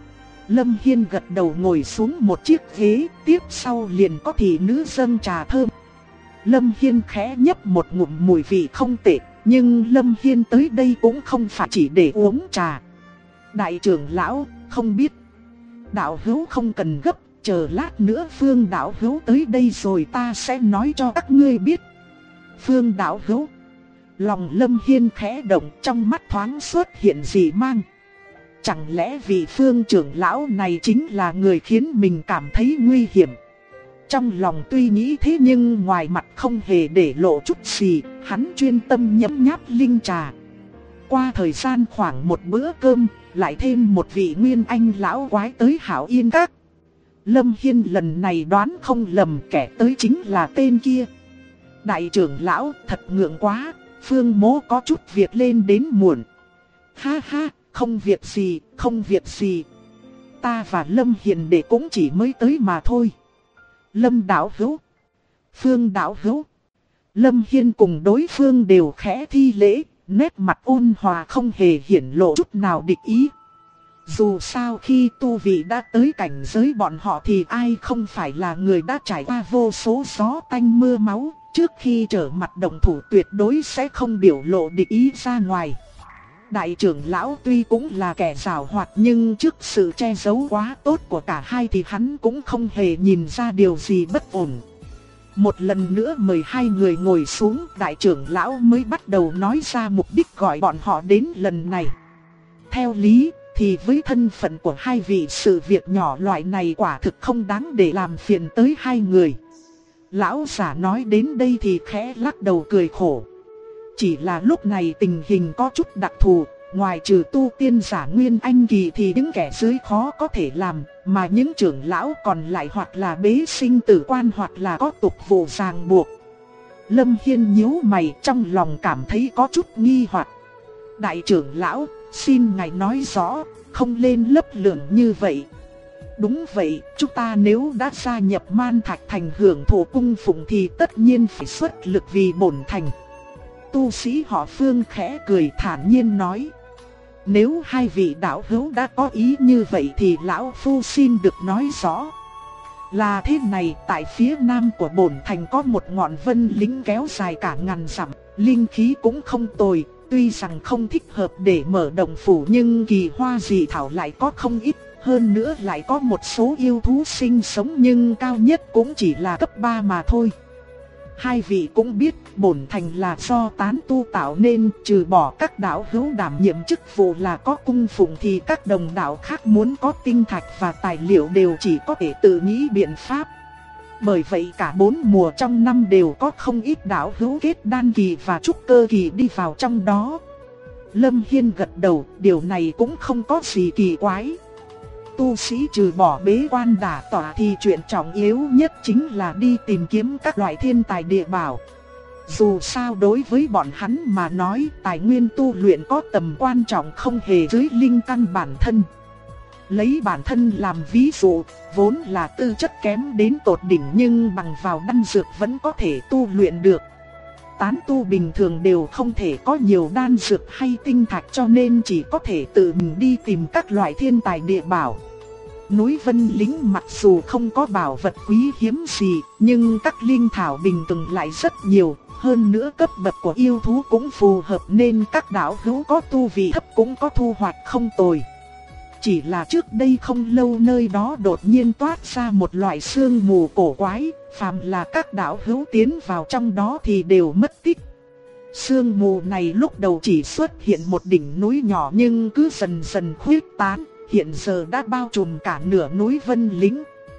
Lâm Hiên gật đầu ngồi xuống một chiếc ghế, tiếp sau liền có thị nữ dâng trà thơm. Lâm Hiên khẽ nhấp một ngụm mùi vị không tệ, nhưng Lâm Hiên tới đây cũng không phải chỉ để uống trà. Đại trưởng lão, không biết. Đạo hữu không cần gấp, chờ lát nữa Phương đạo hữu tới đây rồi ta sẽ nói cho các ngươi biết. Phương đạo hữu. Lòng Lâm Hiên khẽ động, trong mắt thoáng xuất hiện dị mang. Chẳng lẽ vị Phương trưởng lão này chính là người khiến mình cảm thấy nguy hiểm? Trong lòng tuy nghĩ thế nhưng ngoài mặt không hề để lộ chút gì, hắn chuyên tâm nhấm nháp linh trà. Qua thời gian khoảng một bữa cơm, lại thêm một vị Nguyên Anh lão quái tới Hảo Yên Các. Lâm Hiên lần này đoán không lầm, kẻ tới chính là tên kia. Đại trưởng lão, thật ngượng quá, Phương mỗ có chút việc lên đến muộn. Ha ha, không việc gì, không việc gì. Ta và Lâm Hiền đệ cũng chỉ mới tới mà thôi. Lâm đạo hữu, Phương đạo hữu. Lâm Hiên cùng đối phương đều khẽ thi lễ, nét mặt ôn hòa không hề hiển lộ chút nào địch ý. Dù sao khi tu vị đã tới cảnh giới bọn họ thì ai không phải là người đã trải qua vô số gió tanh mưa máu, trước khi trở mặt động thủ tuyệt đối sẽ không biểu lộ địch ý ra ngoài. Đại trưởng lão tuy cũng là kẻ giàu hoạt nhưng trước sự che giấu quá tốt của cả hai thì hắn cũng không hề nhìn ra điều gì bất ổn. Một lần nữa mời hai người ngồi xuống, đại trưởng lão mới bắt đầu nói ra mục đích gọi bọn họ đến lần này. Theo lý thì với thân phận của hai vị, sự việc nhỏ loại này quả thực không đáng để làm phiền tới hai người. Lão giả nói đến đây thì khẽ lắc đầu cười khổ. Chỉ là lúc này tình hình có chút đặc thù, ngoài trừ tu tiên giả Nguyên Anh kỳ thì những kẻ dưới khó có thể làm, mà những trưởng lão còn lại hoặc là bế sinh tử quan hoặc là có tục vụ ràng buộc. Lâm Hiên nhíu mày, trong lòng cảm thấy có chút nghi hoặc. Đại trưởng lão, xin ngài nói rõ, không lên lấp lửng như vậy. Đúng vậy, chúng ta nếu đã gia nhập Man Thạch Thành hưởng thụ cung phụng thì tất nhiên phải xuất lực vì bổn thành. Tu sĩ họ Phương khẽ cười thản nhiên nói. Nếu hai vị đạo hữu đã có ý như vậy thì lão phu xin được nói rõ. Là thế này, tại phía nam của bổn thành có một ngọn vân lính kéo dài cả ngàn dặm, linh khí cũng không tồi. Tuy rằng không thích hợp để mở động phủ nhưng kỳ hoa dị thảo lại có không ít. Hơn nữa lại có một số yêu thú sinh sống nhưng cao nhất cũng chỉ là cấp 3 mà thôi. Hai vị cũng biết bổn thành là do tán tu tạo nên, trừ bỏ các đạo hữu đảm nhiệm chức vụ là có cung phụng thì các đồng đạo khác muốn có tinh thạch và tài liệu đều chỉ có thể tự nghĩ biện pháp. Bởi vậy cả 4 mùa trong năm đều có không ít đạo hữu kết đan kỳ và trúc cơ kỳ đi vào trong đó. Lâm Hiên gật đầu, điều này cũng không có gì kỳ quái. Tu sĩ trừ bỏ bế quan đả tọa thì chuyện trọng yếu nhất chính là đi tìm kiếm các loại thiên tài địa bảo. Dù sao đối với bọn hắn mà nói, tài nguyên tu luyện có tầm quan trọng không hề dưới linh căn bản thân. Lấy bản thân làm ví dụ, vốn là tư chất kém đến tột đỉnh nhưng bằng vào đan dược vẫn có thể tu luyện được. Tán tu bình thường đều không thể có nhiều đan dược hay tinh thạch cho nên chỉ có thể tự mình đi tìm các loại thiên tài địa bảo. Núi Vân Lính mặc dù không có bảo vật quý hiếm gì, nhưng các linh thảo bình thường lại rất nhiều. Hơn nữa cấp bậc của yêu thú cũng phù hợp nên các đạo hữu có tu vị thấp cũng có thu hoạch không tồi. Chỉ là trước đây không lâu nơi đó đột nhiên toát ra một loại sương mù cổ quái, phàm là các đạo hữu tiến vào trong đó thì đều mất tích. Sương mù này lúc đầu chỉ xuất hiện một đỉnh núi nhỏ nhưng cứ dần dần khuếch tán, hiện giờ đã bao trùm cả nửa núi Vân Lính.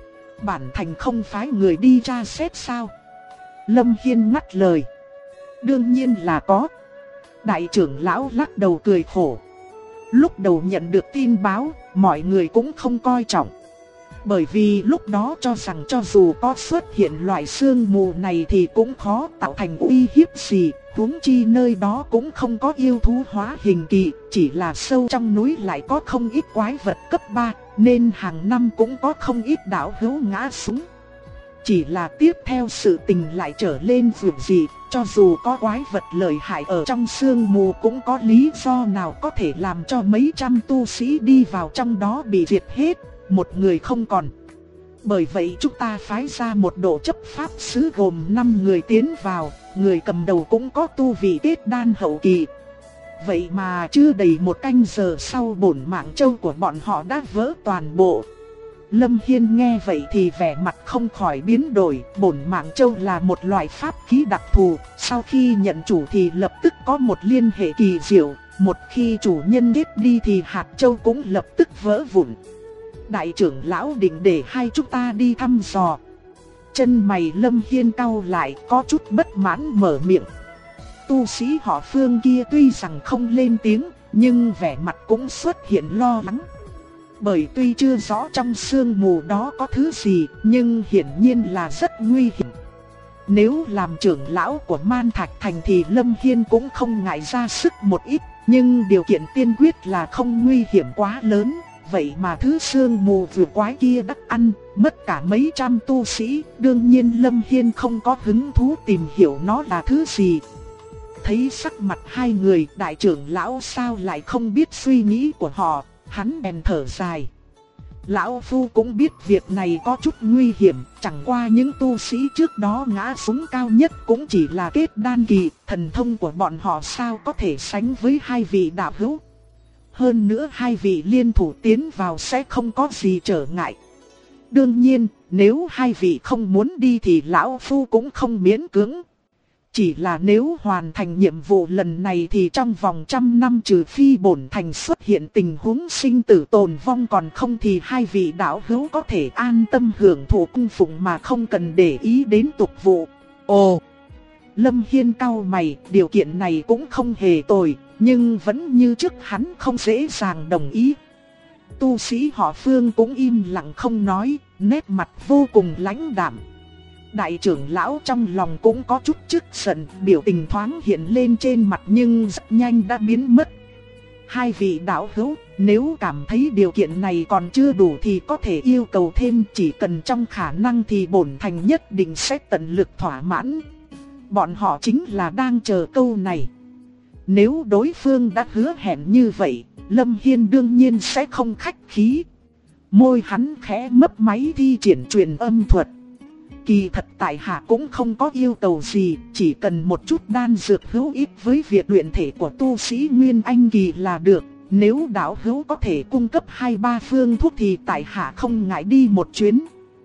Bản thành không phái người đi tra xét sao? Lâm Hiên ngắt lời. Đương nhiên là có. Đại trưởng lão lắc đầu cười khổ. Lúc đầu nhận được tin báo, mọi người cũng không coi trọng. Bởi vì lúc đó cho rằng cho dù có xuất hiện loại sương mù này thì cũng khó tạo thành uy hiếp gì. Huống chi nơi đó cũng không có yêu thú hóa hình kỳ, chỉ là sâu trong núi lại có không ít quái vật cấp 3, nên hàng năm cũng có không ít đạo hữu ngã xuống. Chỉ là tiếp theo sự tình lại trở lên vượt dị, cho dù có quái vật lợi hại ở trong sương mù cũng có lý do nào có thể làm cho mấy trăm tu sĩ đi vào trong đó bị diệt hết, một người không còn. Bởi vậy chúng ta phái ra một đội chấp pháp sứ gồm 5 người tiến vào, người cầm đầu cũng có tu vị kết đan hậu kỳ. Vậy mà chưa đầy một canh giờ sau bổn mạng châu của bọn họ đã vỡ toàn bộ. Lâm Hiên nghe vậy thì vẻ mặt không khỏi biến đổi, bổn mạng châu là một loại pháp khí đặc thù, sau khi nhận chủ thì lập tức có một liên hệ kỳ diệu, một khi chủ nhân chết đi thì hạt châu cũng lập tức vỡ vụn. Đại trưởng lão định để hai chúng ta đi thăm dò. Chân mày Lâm Hiên cau lại, có chút bất mãn mở miệng. Tu sĩ họ Phương kia tuy rằng không lên tiếng, nhưng vẻ mặt cũng xuất hiện lo lắng. Bởi tuy chưa rõ trong sương mù đó có thứ gì, nhưng hiển nhiên là rất nguy hiểm. Nếu làm trưởng lão của Man Thạch Thành thì Lâm Hiên cũng không ngại ra sức một ít, nhưng điều kiện tiên quyết là không nguy hiểm quá lớn. Vậy mà thứ sương mù vừa quái kia đắc ăn, mất cả mấy trăm tu sĩ, đương nhiên Lâm Hiên không có hứng thú tìm hiểu nó là thứ gì. Thấy sắc mặt hai người, đại trưởng lão sao lại không biết suy nghĩ của họ, Hắn bèn thở dài. Lão Phu cũng biết việc này có chút nguy hiểm, chẳng qua những tu sĩ trước đó ngã xuống cao nhất cũng chỉ là kết đan kỳ, thần thông của bọn họ sao có thể sánh với hai vị đạo hữu. Hơn nữa hai vị liên thủ tiến vào sẽ không có gì trở ngại. Đương nhiên, nếu hai vị không muốn đi thì Lão Phu cũng không miễn cưỡng. Chỉ là nếu hoàn thành nhiệm vụ lần này thì trong vòng 100 năm trừ phi bổn thành xuất hiện tình huống sinh tử tồn vong, còn không thì hai vị đạo hữu có thể an tâm hưởng thụ cung phụng mà không cần để ý đến tục vụ. Ồ! Lâm Hiên cau mày, điều kiện này cũng không hề tồi, nhưng vẫn như trước hắn không dễ dàng đồng ý. Tu sĩ họ Phương cũng im lặng không nói, nét mặt vô cùng lãnh đạm. Đại trưởng lão trong lòng cũng có chút tức giận, biểu tình thoáng hiện lên trên mặt nhưng rất nhanh đã biến mất. Hai vị đạo hữu, nếu cảm thấy điều kiện này còn chưa đủ thì có thể yêu cầu thêm, chỉ cần trong khả năng thì bổn thành nhất định sẽ tận lực thỏa mãn. Bọn họ chính là đang chờ câu này. Nếu đối phương đã hứa hẹn như vậy, Lâm Hiên đương nhiên sẽ không khách khí. Môi hắn khẽ mấp máy thi triển truyền âm thuật. Kỳ thật tại hạ cũng không có yêu cầu gì, chỉ cần một chút đan dược hữu ích với việc luyện thể của tu sĩ Nguyên Anh kỳ là được. Nếu đạo hữu có thể cung cấp 2-3 phương thuốc thì tại hạ không ngại đi một chuyến.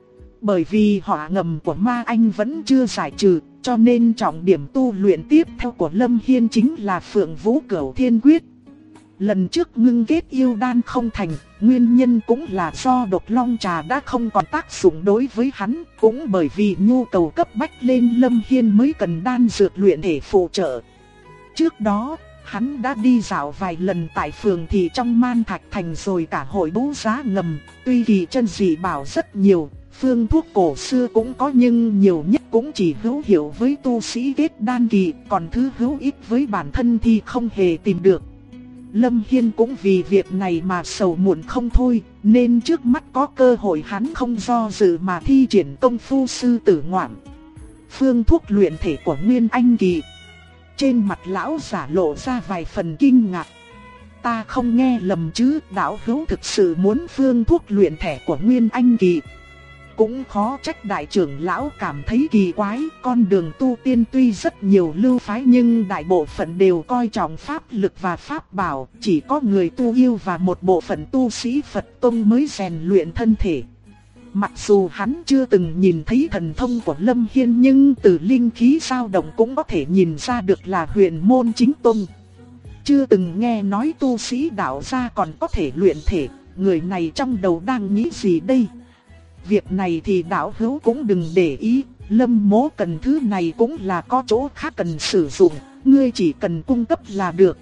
Bởi vì họa ngầm của ma anh vẫn chưa giải trừ, cho nên trọng điểm tu luyện tiếp theo của Lâm Hiên chính là Phượng Vũ Cửu Thiên Quyết. Lần trước ngưng kết yêu đan không thành, nguyên nhân cũng là do độc long trà đã không còn tác dụng đối với hắn, cũng bởi vì nhu cầu cấp bách lên Lâm Hiên mới cần đan dược luyện thể phụ trợ. Trước đó, hắn đã đi dạo vài lần tại phường thị trong Man Thạch Thành rồi cả hội đấu giá ngầm, tuy kỳ chân dị bảo rất nhiều, phương thuốc cổ xưa cũng có nhưng nhiều nhất cũng chỉ hữu hiệu với tu sĩ kết đan kỳ, còn thứ hữu ích với bản thân thì không hề tìm được. Lâm Hiên cũng vì việc này mà sầu muộn không thôi, nên trước mắt có cơ hội hắn không do dự mà thi triển công phu sư tử ngoạm. Phương thuốc luyện thể của Nguyên Anh kỳ. Trên mặt lão giả lộ ra vài phần kinh ngạc. Ta không nghe lầm chứ, đạo hữu thực sự muốn phương thuốc luyện thể của Nguyên Anh kỳ. Cũng khó trách đại trưởng lão cảm thấy kỳ quái, con đường tu tiên tuy rất nhiều lưu phái nhưng đại bộ phận đều coi trọng pháp lực và pháp bảo, chỉ có người tu yêu và một bộ phận tu sĩ Phật tông mới rèn luyện thân thể. Mặc dù hắn chưa từng nhìn thấy thần thông của Lâm Hiên nhưng từ linh khí dao động cũng có thể nhìn ra được là huyền môn chính tông. Chưa từng nghe nói tu sĩ đạo gia còn có thể luyện thể, người này trong đầu đang nghĩ gì đây? Việc này thì đạo hữu cũng đừng để ý, Lâm mỗ cần thứ này cũng là có chỗ khác cần sử dụng, ngươi chỉ cần cung cấp là được.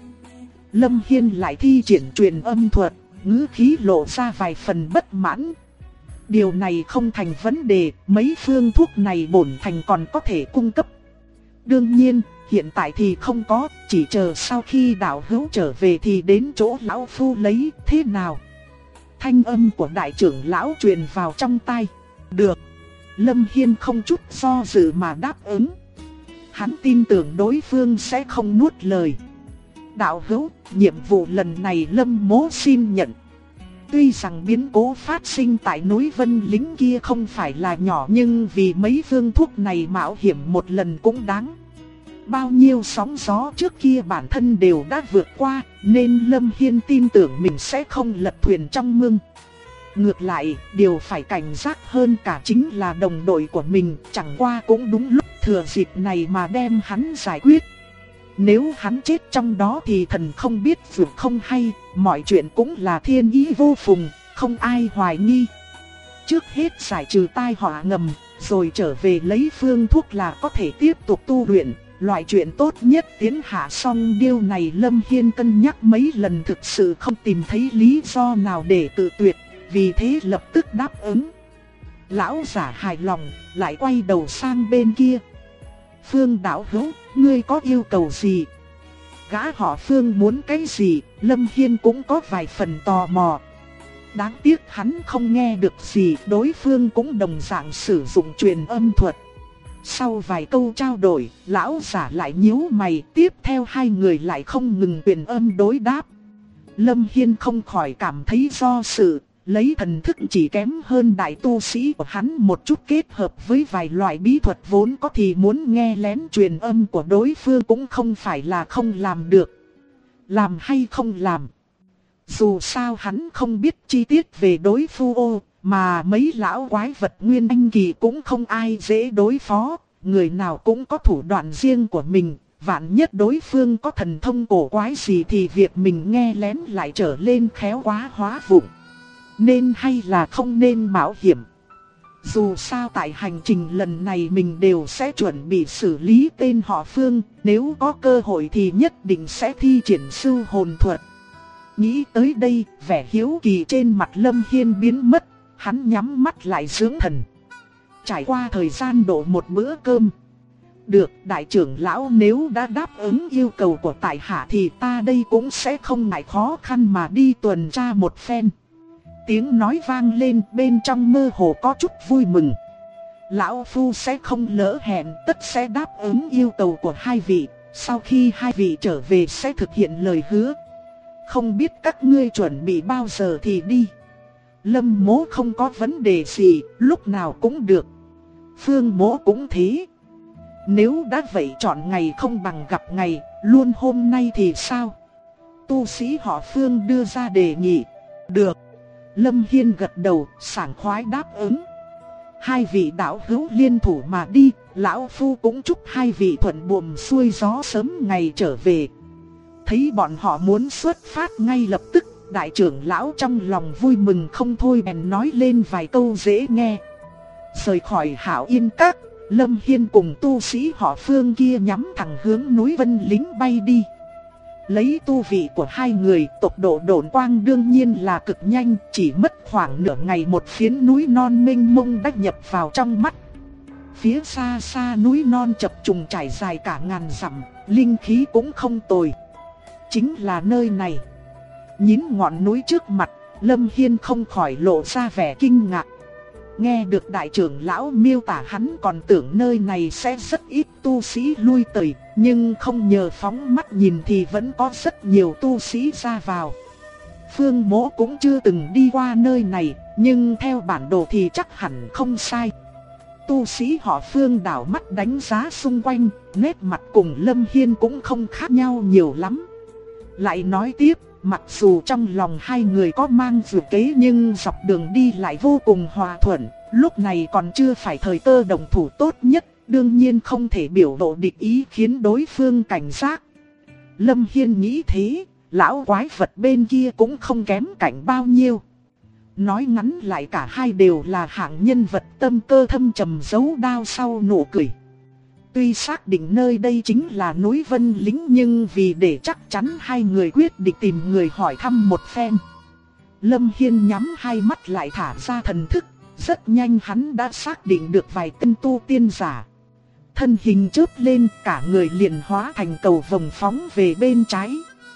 Lâm Hiên lại thi triển truyền âm thuật, ngữ khí lộ ra vài phần bất mãn. Điều này không thành vấn đề, mấy phương thuốc này bổn thành còn có thể cung cấp. Đương nhiên, hiện tại thì không có, chỉ chờ sau khi đạo hữu trở về thì đến chỗ lão phu lấy, thế nào? Thanh âm của đại trưởng lão truyền vào trong tai. Được. Lâm Hiên không chút do dự mà đáp ứng. Hắn tin tưởng đối phương sẽ không nuốt lời. Đạo hữu, nhiệm vụ lần này Lâm mỗ xin nhận. Tuy rằng biến cố phát sinh tại núi Vân Lính kia không phải là nhỏ nhưng vì mấy phương thuốc này mạo hiểm một lần cũng đáng. Bao nhiêu sóng gió trước kia bản thân đều đã vượt qua, nên Lâm Hiên tin tưởng mình sẽ không lật thuyền trong mương. Ngược lại, điều phải cảnh giác hơn cả chính là đồng đội của mình, chẳng qua cũng đúng lúc thừa dịp này mà đem hắn giải quyết. Nếu hắn chết trong đó thì thần không biết vượt không hay, mọi chuyện cũng là thiên ý vô phùng, không ai hoài nghi. Trước hết giải trừ tai họa ngầm, rồi trở về lấy phương thuốc là có thể tiếp tục tu luyện. Loại chuyện tốt nhất tiến hạ xong điều này Lâm Hiên cân nhắc mấy lần thực sự không tìm thấy lý do nào để tự tuyệt, vì thế lập tức đáp ứng. Lão giả hài lòng, lại quay đầu sang bên kia. Phương đạo hữu, ngươi có yêu cầu gì? Gã họ Phương muốn cái gì, Lâm Hiên cũng có vài phần tò mò. Đáng tiếc hắn không nghe được gì, đối phương cũng đồng dạng sử dụng truyền âm thuật. Sau vài câu trao đổi, lão giả lại nhíu mày, tiếp theo hai người lại không ngừng truyền âm đối đáp. Lâm Hiên không khỏi cảm thấy do sự, lấy thần thức chỉ kém hơn đại tu sĩ của hắn một chút kết hợp với vài loại bí thuật vốn có thì muốn nghe lén truyền âm của đối phương cũng không phải là không làm được. Làm hay không làm. Dù sao hắn không biết chi tiết về đối phương, mà mấy lão quái vật nguyên anh kỳ cũng không ai dễ đối phó, người nào cũng có thủ đoạn riêng của mình. Vạn nhất đối phương có thần thông cổ quái gì thì việc mình nghe lén lại trở lên khéo quá hóa vụng. Nên hay là không nên mạo hiểm. Dù sao tại hành trình lần này mình đều sẽ chuẩn bị xử lý tên họ Phương. Nếu có cơ hội thì nhất định sẽ thi triển sư hồn thuật. Nghĩ tới đây, vẻ hiếu kỳ trên mặt Lâm Hiên biến mất. Hắn nhắm mắt lại dưỡng thần. Trải qua thời gian đổ một bữa cơm. Được, đại trưởng lão, nếu đã đáp ứng yêu cầu của tại hạ thì ta đây cũng sẽ không ngại khó khăn mà đi tuần tra một phen. Tiếng nói vang lên, bên trong mơ hồ có chút vui mừng. Lão phu sẽ không lỡ hẹn, tất sẽ đáp ứng yêu cầu của hai vị. Sau khi hai vị trở về sẽ thực hiện lời hứa. Không biết các ngươi chuẩn bị bao giờ thì đi. Lâm Mỗ không có vấn đề gì, lúc nào cũng được. Phương Mỗ cũng thế. Nếu đã vậy chọn ngày không bằng gặp ngày, luôn hôm nay thì sao? Tu sĩ họ Phương đưa ra đề nghị. Được. Lâm Hiên gật đầu, sảng khoái đáp ứng. Hai vị đạo hữu liên thủ mà đi, lão phu cũng chúc hai vị thuận buồm xuôi gió sớm ngày trở về. Thấy bọn họ muốn xuất phát ngay lập tức, đại trưởng lão trong lòng vui mừng không thôi bèn nói lên vài câu dễ nghe. Rời khỏi Hảo Yên Các, Lâm Hiên cùng tu sĩ họ Phương kia nhắm thẳng hướng núi Vân Lính bay đi. Lấy tu vị của hai người, tốc độ độn quang đương nhiên là cực nhanh, chỉ mất khoảng nửa ngày một phiến núi non mênh mông đã nhập vào trong mắt. Phía xa xa núi non chập trùng trải dài cả ngàn dặm, linh khí cũng không tồi. Chính là nơi này. Nhìn ngọn núi trước mặt, Lâm Hiên không khỏi lộ ra vẻ kinh ngạc. Nghe được đại trưởng lão miêu tả, hắn còn tưởng nơi này sẽ rất ít tu sĩ lui tới, nhưng không nhờ phóng mắt nhìn thì vẫn có rất nhiều tu sĩ ra vào. Phương Mỗ cũng chưa từng đi qua nơi này, nhưng theo bản đồ thì chắc hẳn không sai. Tu sĩ họ Phương đảo mắt đánh giá xung quanh, nét mặt cùng Lâm Hiên cũng không khác nhau nhiều lắm. Lại nói tiếp, mặc dù trong lòng hai người có mang dự kế nhưng dọc đường đi lại vô cùng hòa thuận, lúc này còn chưa phải thời cơ động thủ tốt nhất, đương nhiên không thể biểu lộ địch ý khiến đối phương cảnh giác. Lâm Hiên nghĩ thế, lão quái vật bên kia cũng không kém cảnh bao nhiêu. Nói ngắn lại cả hai đều là hạng nhân vật tâm cơ thâm trầm giấu đao sau nụ cười. Tuy xác định nơi đây chính là núi Vân Lính nhưng vì để chắc chắn hai người quyết định tìm người hỏi thăm một phen. Lâm Hiên nhắm hai mắt lại thả ra thần thức, rất nhanh hắn đã xác định được vài tên tu tiên giả. Thân hình chớp lên, cả người liền hóa thành cầu vồng phóng về bên trái.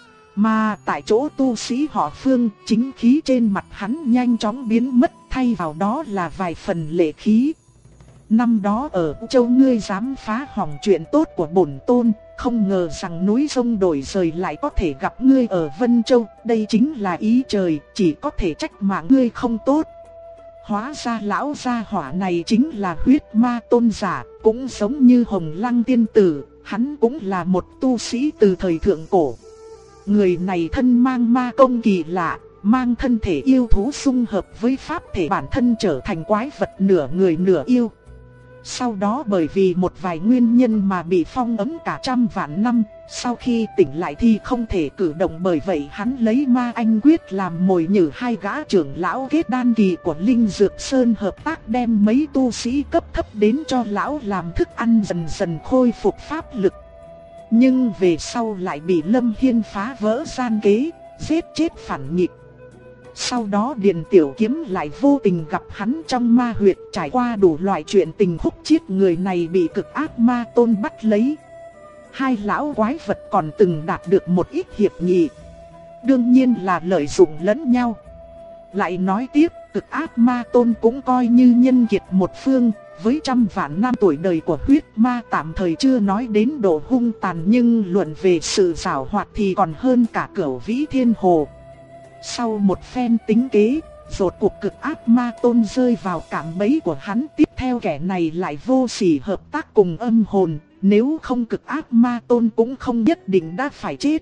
Mà tại chỗ tu sĩ họ Phương, chính khí trên mặt hắn nhanh chóng biến mất, thay vào đó là vài phần lệ khí. Năm đó ở châu ngươi dám phá hỏng chuyện tốt của bổn tôn, không ngờ rằng núi sông đổi rời lại có thể gặp ngươi ở Vân Châu, đây chính là ý trời, chỉ có thể trách mạng ngươi không tốt. Hóa ra lão gia hỏa này chính là huyết ma tôn giả, cũng giống như Hồng Lăng tiên tử, hắn cũng là một tu sĩ từ thời thượng cổ. Người này thân mang ma công kỳ lạ, mang thân thể yêu thú xung hợp với pháp thể bản thân trở thành quái vật nửa người nửa yêu. Sau đó bởi vì một vài nguyên nhân mà bị phong ấn cả trăm vạn năm, sau khi tỉnh lại thì không thể cử động, bởi vậy hắn lấy ma anh quyết làm mồi nhử hai gã trưởng lão kết đan kỳ của Linh Dược Sơn hợp tác đem mấy tu sĩ cấp thấp đến cho lão làm thức ăn, dần dần khôi phục pháp lực. Nhưng về sau lại bị Lâm Hiên phá vỡ gian kế, giết chết phản nghịch. Sau đó Điền Tiểu Kiếm lại vô tình gặp hắn trong ma huyệt, trải qua đủ loại chuyện tình khúc chiết, người này bị cực ác ma tôn bắt lấy. Hai lão quái vật còn từng đạt được một ít hiệp nghị, đương nhiên là lợi dụng lẫn nhau. Lại nói tiếp, cực ác ma tôn cũng coi như nhân kiệt một phương, với trăm vạn năm tuổi đời của huyết ma tạm thời chưa nói đến độ hung tàn, nhưng luận về sự giảo hoạt thì còn hơn cả Cửu Vĩ Thiên Hồ. Sau một phen tính kế, rốt cuộc cực ác ma tôn rơi vào cạm bẫy của hắn. Tiếp theo kẻ này lại vô sỉ hợp tác cùng âm hồn, nếu không cực ác ma tôn cũng không nhất định đã phải chết.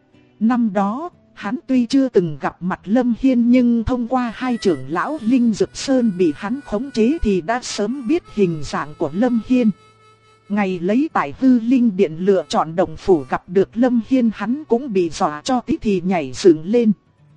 Năm đó, hắn tuy chưa từng gặp mặt Lâm Hiên nhưng thông qua hai trưởng lão Linh Dực Sơn bị hắn khống chế thì đã sớm biết hình dạng của Lâm Hiên. Ngày lấy tại Hư Linh Điện lựa chọn động phủ gặp được Lâm Hiên, hắn cũng bị dọa cho tí thì nhảy dựng lên.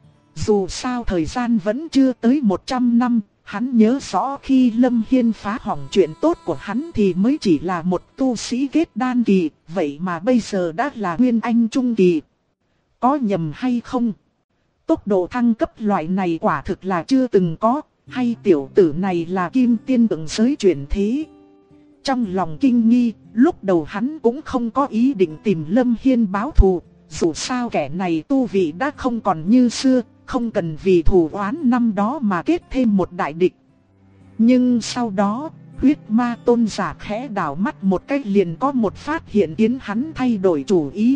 Dù sao thời gian vẫn chưa tới 100 năm, hắn nhớ rõ khi Lâm Hiên phá hỏng chuyện tốt của hắn thì mới chỉ là một tu sĩ kết đan kỳ, vậy mà bây giờ đã là Nguyên Anh trung kỳ. Có nhầm hay không? Tốc độ thăng cấp loại này quả thực là chưa từng có, hay tiểu tử này là kim tiên tượng giới chuyển thế? Trong lòng kinh nghi, lúc đầu hắn cũng không có ý định tìm Lâm Hiên báo thù, dù sao kẻ này tu vị đã không còn như xưa, không cần vì thù oán năm đó mà kết thêm một đại địch. Nhưng sau đó, huyết ma tôn giả khẽ đảo mắt một cách liền có một phát hiện khiến hắn thay đổi chủ ý.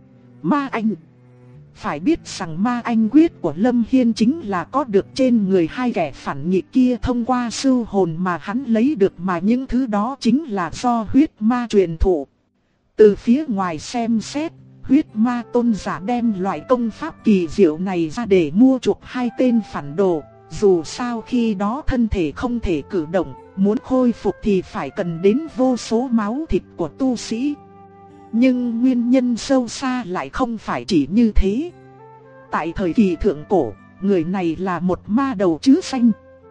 Ma anh. Phải biết rằng ma anh quyết của Lâm Hiên chính là có được trên người hai kẻ phản nghịch kia thông qua sưu hồn mà hắn lấy được, mà những thứ đó chính là do huyết ma truyền thụ. Từ phía ngoài xem xét, huyết ma tôn giả đem loại công pháp kỳ diệu này ra để mua chuộc hai tên phản đồ. Dù sao khi đó thân thể không thể cử động, muốn khôi phục thì phải cần đến vô số máu thịt của tu sĩ. Nhưng nguyên nhân sâu xa lại không phải chỉ như thế. Tại thời kỳ thượng cổ, người này là một ma đầu chứ xanh.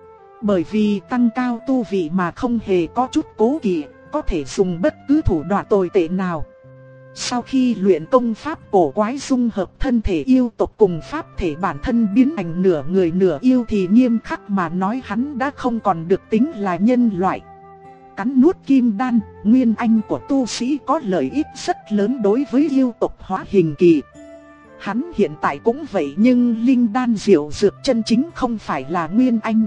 Bởi vì tăng cao tu vị mà không hề có chút cố kỵ, có thể dùng bất cứ thủ đoạn tồi tệ nào. Sau khi luyện công pháp cổ quái dung hợp thân thể yêu tộc cùng pháp thể bản thân biến thành nửa người nửa yêu thì nghiêm khắc mà nói hắn đã không còn được tính là nhân loại. Cắn nuốt kim đan, nguyên anh của tu sĩ có lợi ích rất lớn đối với yêu tộc hóa hình kỳ. Hắn hiện tại cũng vậy, nhưng linh đan diệu dược chân chính không phải là nguyên anh,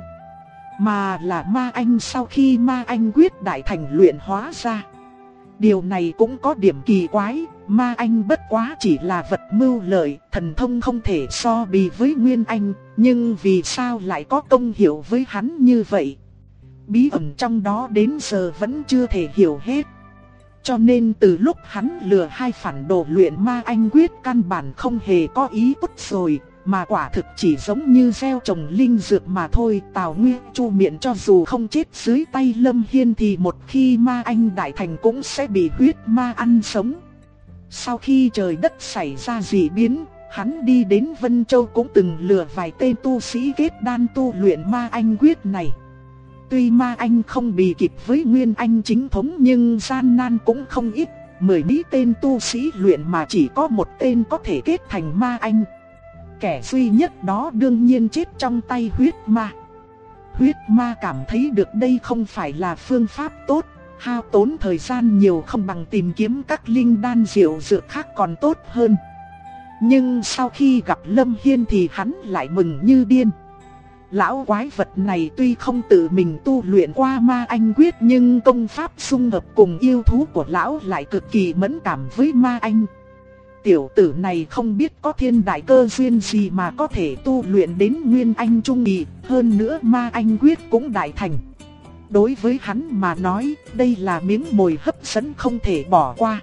mà là ma anh sau khi ma anh quyết đại thành luyện hóa ra. Điều này cũng có điểm kỳ quái, ma anh bất quá chỉ là vật mưu lợi, thần thông không thể so bì với nguyên anh, nhưng vì sao lại có công hiệu với hắn như vậy? Bí ẩn trong đó đến giờ vẫn chưa thể hiểu hết. Cho nên từ lúc hắn lừa hai phản đồ luyện ma anh quyết căn bản không hề có ý tốt rồi, mà quả thực chỉ giống như gieo trồng linh dược mà thôi. Tào Nguyên Chu miệng cho dù không chết dưới tay Lâm Hiên thì một khi ma anh đại thành cũng sẽ bị huyết ma ăn sống. Sau khi trời đất xảy ra dị biến, hắn đi đến Vân Châu cũng từng lừa vài tên tu sĩ kết đan tu luyện ma anh quyết này. Tuy ma anh không bì kịp với nguyên anh chính thống nhưng gian nan cũng không ít, 10 mấy tên tu sĩ luyện mà chỉ có một tên có thể kết thành ma anh. Kẻ duy nhất đó đương nhiên chết trong tay huyết ma. Huyết ma cảm thấy được đây không phải là phương pháp tốt, hao tốn thời gian nhiều không bằng tìm kiếm các linh đan diệu dược khác còn tốt hơn. Nhưng sau khi gặp Lâm Hiên thì hắn lại mừng như điên. Lão quái vật này tuy không tự mình tu luyện qua ma anh quyết nhưng công pháp xung hợp cùng yêu thú của lão lại cực kỳ mẫn cảm với ma anh. Tiểu tử này không biết có thiên đại cơ duyên gì mà có thể tu luyện đến nguyên anh trung kỳ, hơn nữa ma anh quyết cũng đại thành. Đối với hắn mà nói, đây là miếng mồi hấp dẫn không thể bỏ qua.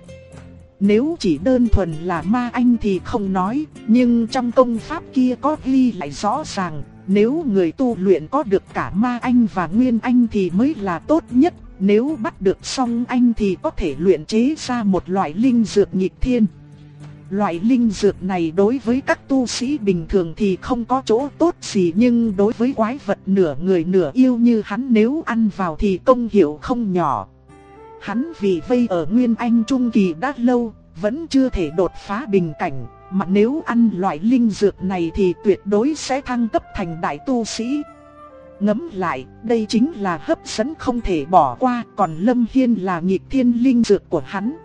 Nếu chỉ đơn thuần là ma anh thì không nói, nhưng trong công pháp kia có ghi lại rõ ràng, nếu người tu luyện có được cả ma anh và nguyên anh thì mới là tốt nhất. Nếu bắt được song anh thì có thể luyện chế ra một loại linh dược nghịch thiên. Loại linh dược này đối với các tu sĩ bình thường thì không có chỗ tốt gì, nhưng đối với quái vật nửa người nửa yêu như hắn nếu ăn vào thì công hiệu không nhỏ. Hắn vì vây ở nguyên anh trung kỳ đã lâu, vẫn chưa thể đột phá bình cảnh, mà nếu ăn loại linh dược này thì tuyệt đối sẽ thăng cấp thành đại tu sĩ. Ngẫm lại, đây chính là hấp dẫn không thể bỏ qua, còn Lâm Hiên là nghịch thiên linh dược của hắn.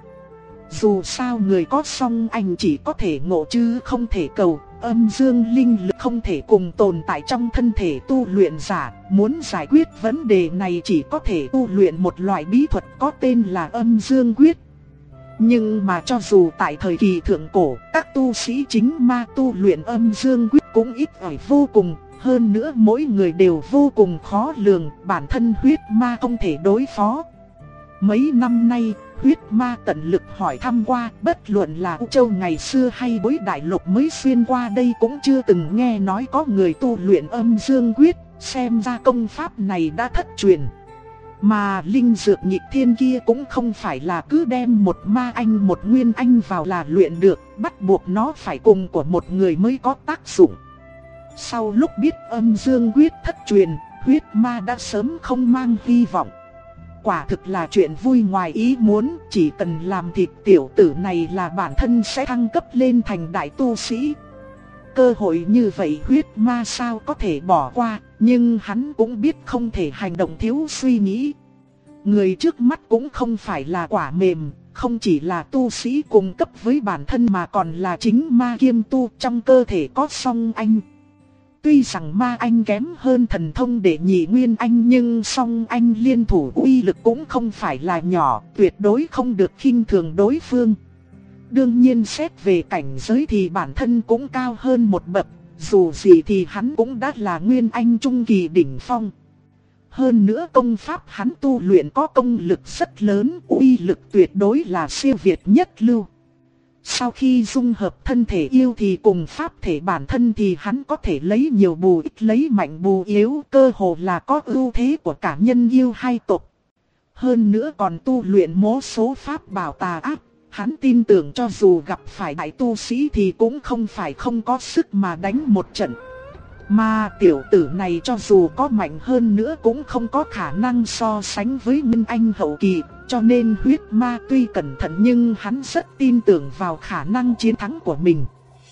Dù sao người có song anh chỉ có thể ngộ chứ không thể cầu, âm dương linh lực không thể cùng tồn tại trong thân thể tu luyện giả. Muốn giải quyết vấn đề này chỉ có thể tu luyện một loại bí thuật có tên là âm dương quyết. Nhưng mà cho dù tại thời kỳ thượng cổ, các tu sĩ chính ma tu luyện âm dương quyết cũng ít ỏi vô cùng. Hơn nữa mỗi người đều vô cùng khó lường, bản thân huyết ma không thể đối phó. Mấy năm nay, huyết ma tận lực hỏi thăm qua, bất luận là U Châu ngày xưa hay Bối Đại Lục mới xuyên qua đây cũng chưa từng nghe nói có người tu luyện âm dương quyết, xem ra công pháp này đã thất truyền. Mà linh dược nghịch thiên kia cũng không phải là cứ đem một ma anh một nguyên anh vào là luyện được, bắt buộc nó phải cùng của một người mới có tác dụng. Sau lúc biết âm dương quyết thất truyền, huyết ma đã sớm không mang hy vọng. Quả thực là chuyện vui ngoài ý muốn, chỉ cần làm thịt tiểu tử này là bản thân sẽ thăng cấp lên thành đại tu sĩ. Cơ hội như vậy huyết ma sao có thể bỏ qua, nhưng hắn cũng biết không thể hành động thiếu suy nghĩ. Người trước mắt cũng không phải là quả mềm, không chỉ là tu sĩ cùng cấp với bản thân mà còn là chính ma kiêm tu, trong cơ thể có song anh. Tuy rằng ma anh kém hơn thần thông đệ nhị nguyên anh, nhưng song anh liên thủ uy lực cũng không phải là nhỏ, tuyệt đối không được khinh thường đối phương. Đương nhiên xét về cảnh giới thì bản thân cũng cao hơn một bậc, dù gì thì hắn cũng đã là nguyên anh trung kỳ đỉnh phong. Hơn nữa công pháp hắn tu luyện có công lực rất lớn, uy lực tuyệt đối là siêu việt nhất lưu. Sau khi dung hợp thân thể yêu thì cùng pháp thể bản thân thì hắn có thể lấy nhiều bù ít, lấy mạnh bù yếu, cơ hồ là có ưu thế của cả nhân yêu hai tộc. Hơn nữa còn tu luyện một số pháp bảo tà ác, hắn tin tưởng cho dù gặp phải đại tu sĩ thì cũng không phải không có sức mà đánh một trận. Mà tiểu tử này cho dù có mạnh hơn nữa cũng không có khả năng so sánh với Nguyên Anh hậu kỳ, cho nên huyết ma tuy cẩn thận nhưng hắn rất tin tưởng vào khả năng chiến thắng của mình.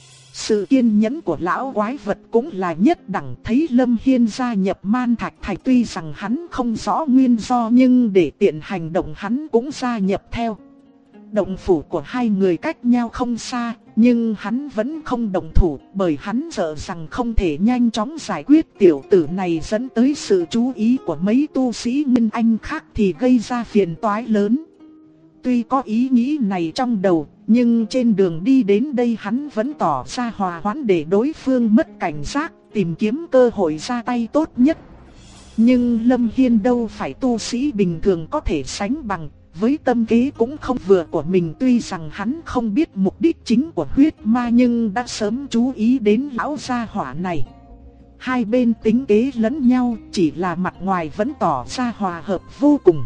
Sự kiên nhẫn của lão quái vật cũng là nhất đẳng, thấy Lâm Hiên gia nhập Man Thạch Thành tuy rằng hắn không rõ nguyên do nhưng để tiện hành động hắn cũng gia nhập theo. Động phủ của hai người cách nhau không xa, nhưng hắn vẫn không động thủ bởi hắn sợ rằng không thể nhanh chóng giải quyết tiểu tử này dẫn tới sự chú ý của mấy tu sĩ Nguyên Anh khác thì gây ra phiền toái lớn. Tuy có ý nghĩ này trong đầu, nhưng trên đường đi đến đây hắn vẫn tỏ ra hòa hoãn để đối phương mất cảnh giác, tìm kiếm cơ hội ra tay tốt nhất. Nhưng Lâm Hiên đâu phải tu sĩ bình thường có thể sánh bằng. Với tâm kế cũng không vừa của mình, tuy rằng hắn không biết mục đích chính của huyết ma nhưng đã sớm chú ý đến lão gia hỏa này. Hai bên tính kế lẫn nhau, chỉ là mặt ngoài vẫn tỏ ra hòa hợp vô cùng.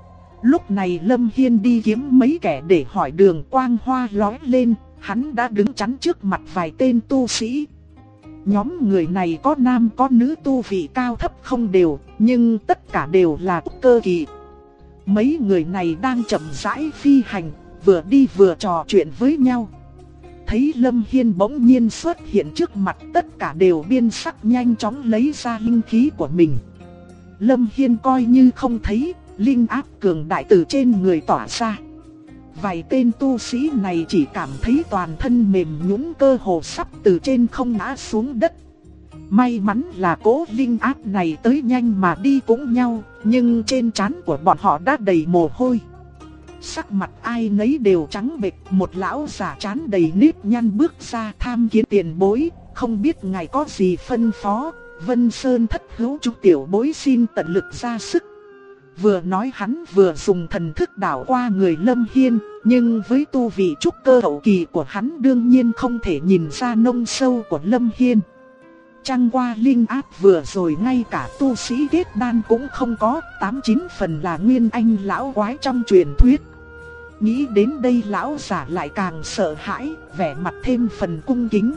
Lúc này Lâm Hiên đi kiếm mấy kẻ để hỏi đường, quang hoa lóe lên, hắn đã đứng chắn trước mặt vài tên tu sĩ. Nhóm người này có nam có nữ, tu vị cao thấp không đều, nhưng tất cả đều là cơ kỳ. Mấy người này đang chậm rãi phi hành, vừa đi vừa trò chuyện với nhau. Thấy Lâm Hiên bỗng nhiên xuất hiện trước mặt, tất cả đều biến sắc, nhanh chóng lấy ra linh khí của mình. Lâm Hiên coi như không thấy, linh áp cường đại từ trên người tỏa ra. Vài tên tu sĩ này chỉ cảm thấy toàn thân mềm nhũn, cơ hồ sắp từ trên không ngã xuống đất. May mắn là cỗ linh áp này tới nhanh mà đi cũng nhau, nhưng trên trán của bọn họ đã đầy mồ hôi. Sắc mặt ai nấy đều trắng bệch, một lão già trán đầy nếp nhăn bước ra: tham kiến tiền bối, không biết ngài có gì phân phó. Vân Sơn thất hữu chúng tiểu bối xin tận lực ra sức. Vừa nói hắn vừa dùng thần thức đảo qua người Lâm Hiên, nhưng với tu vị trúc cơ hậu kỳ của hắn đương nhiên không thể nhìn ra nông sâu của Lâm Hiên. Chẳng qua linh áp vừa rồi ngay cả tu sĩ kết đan cũng không có, 89 phần là nguyên anh lão quái trong truyền thuyết. Nghĩ đến đây lão giả lại càng sợ hãi, vẻ mặt thêm phần cung kính.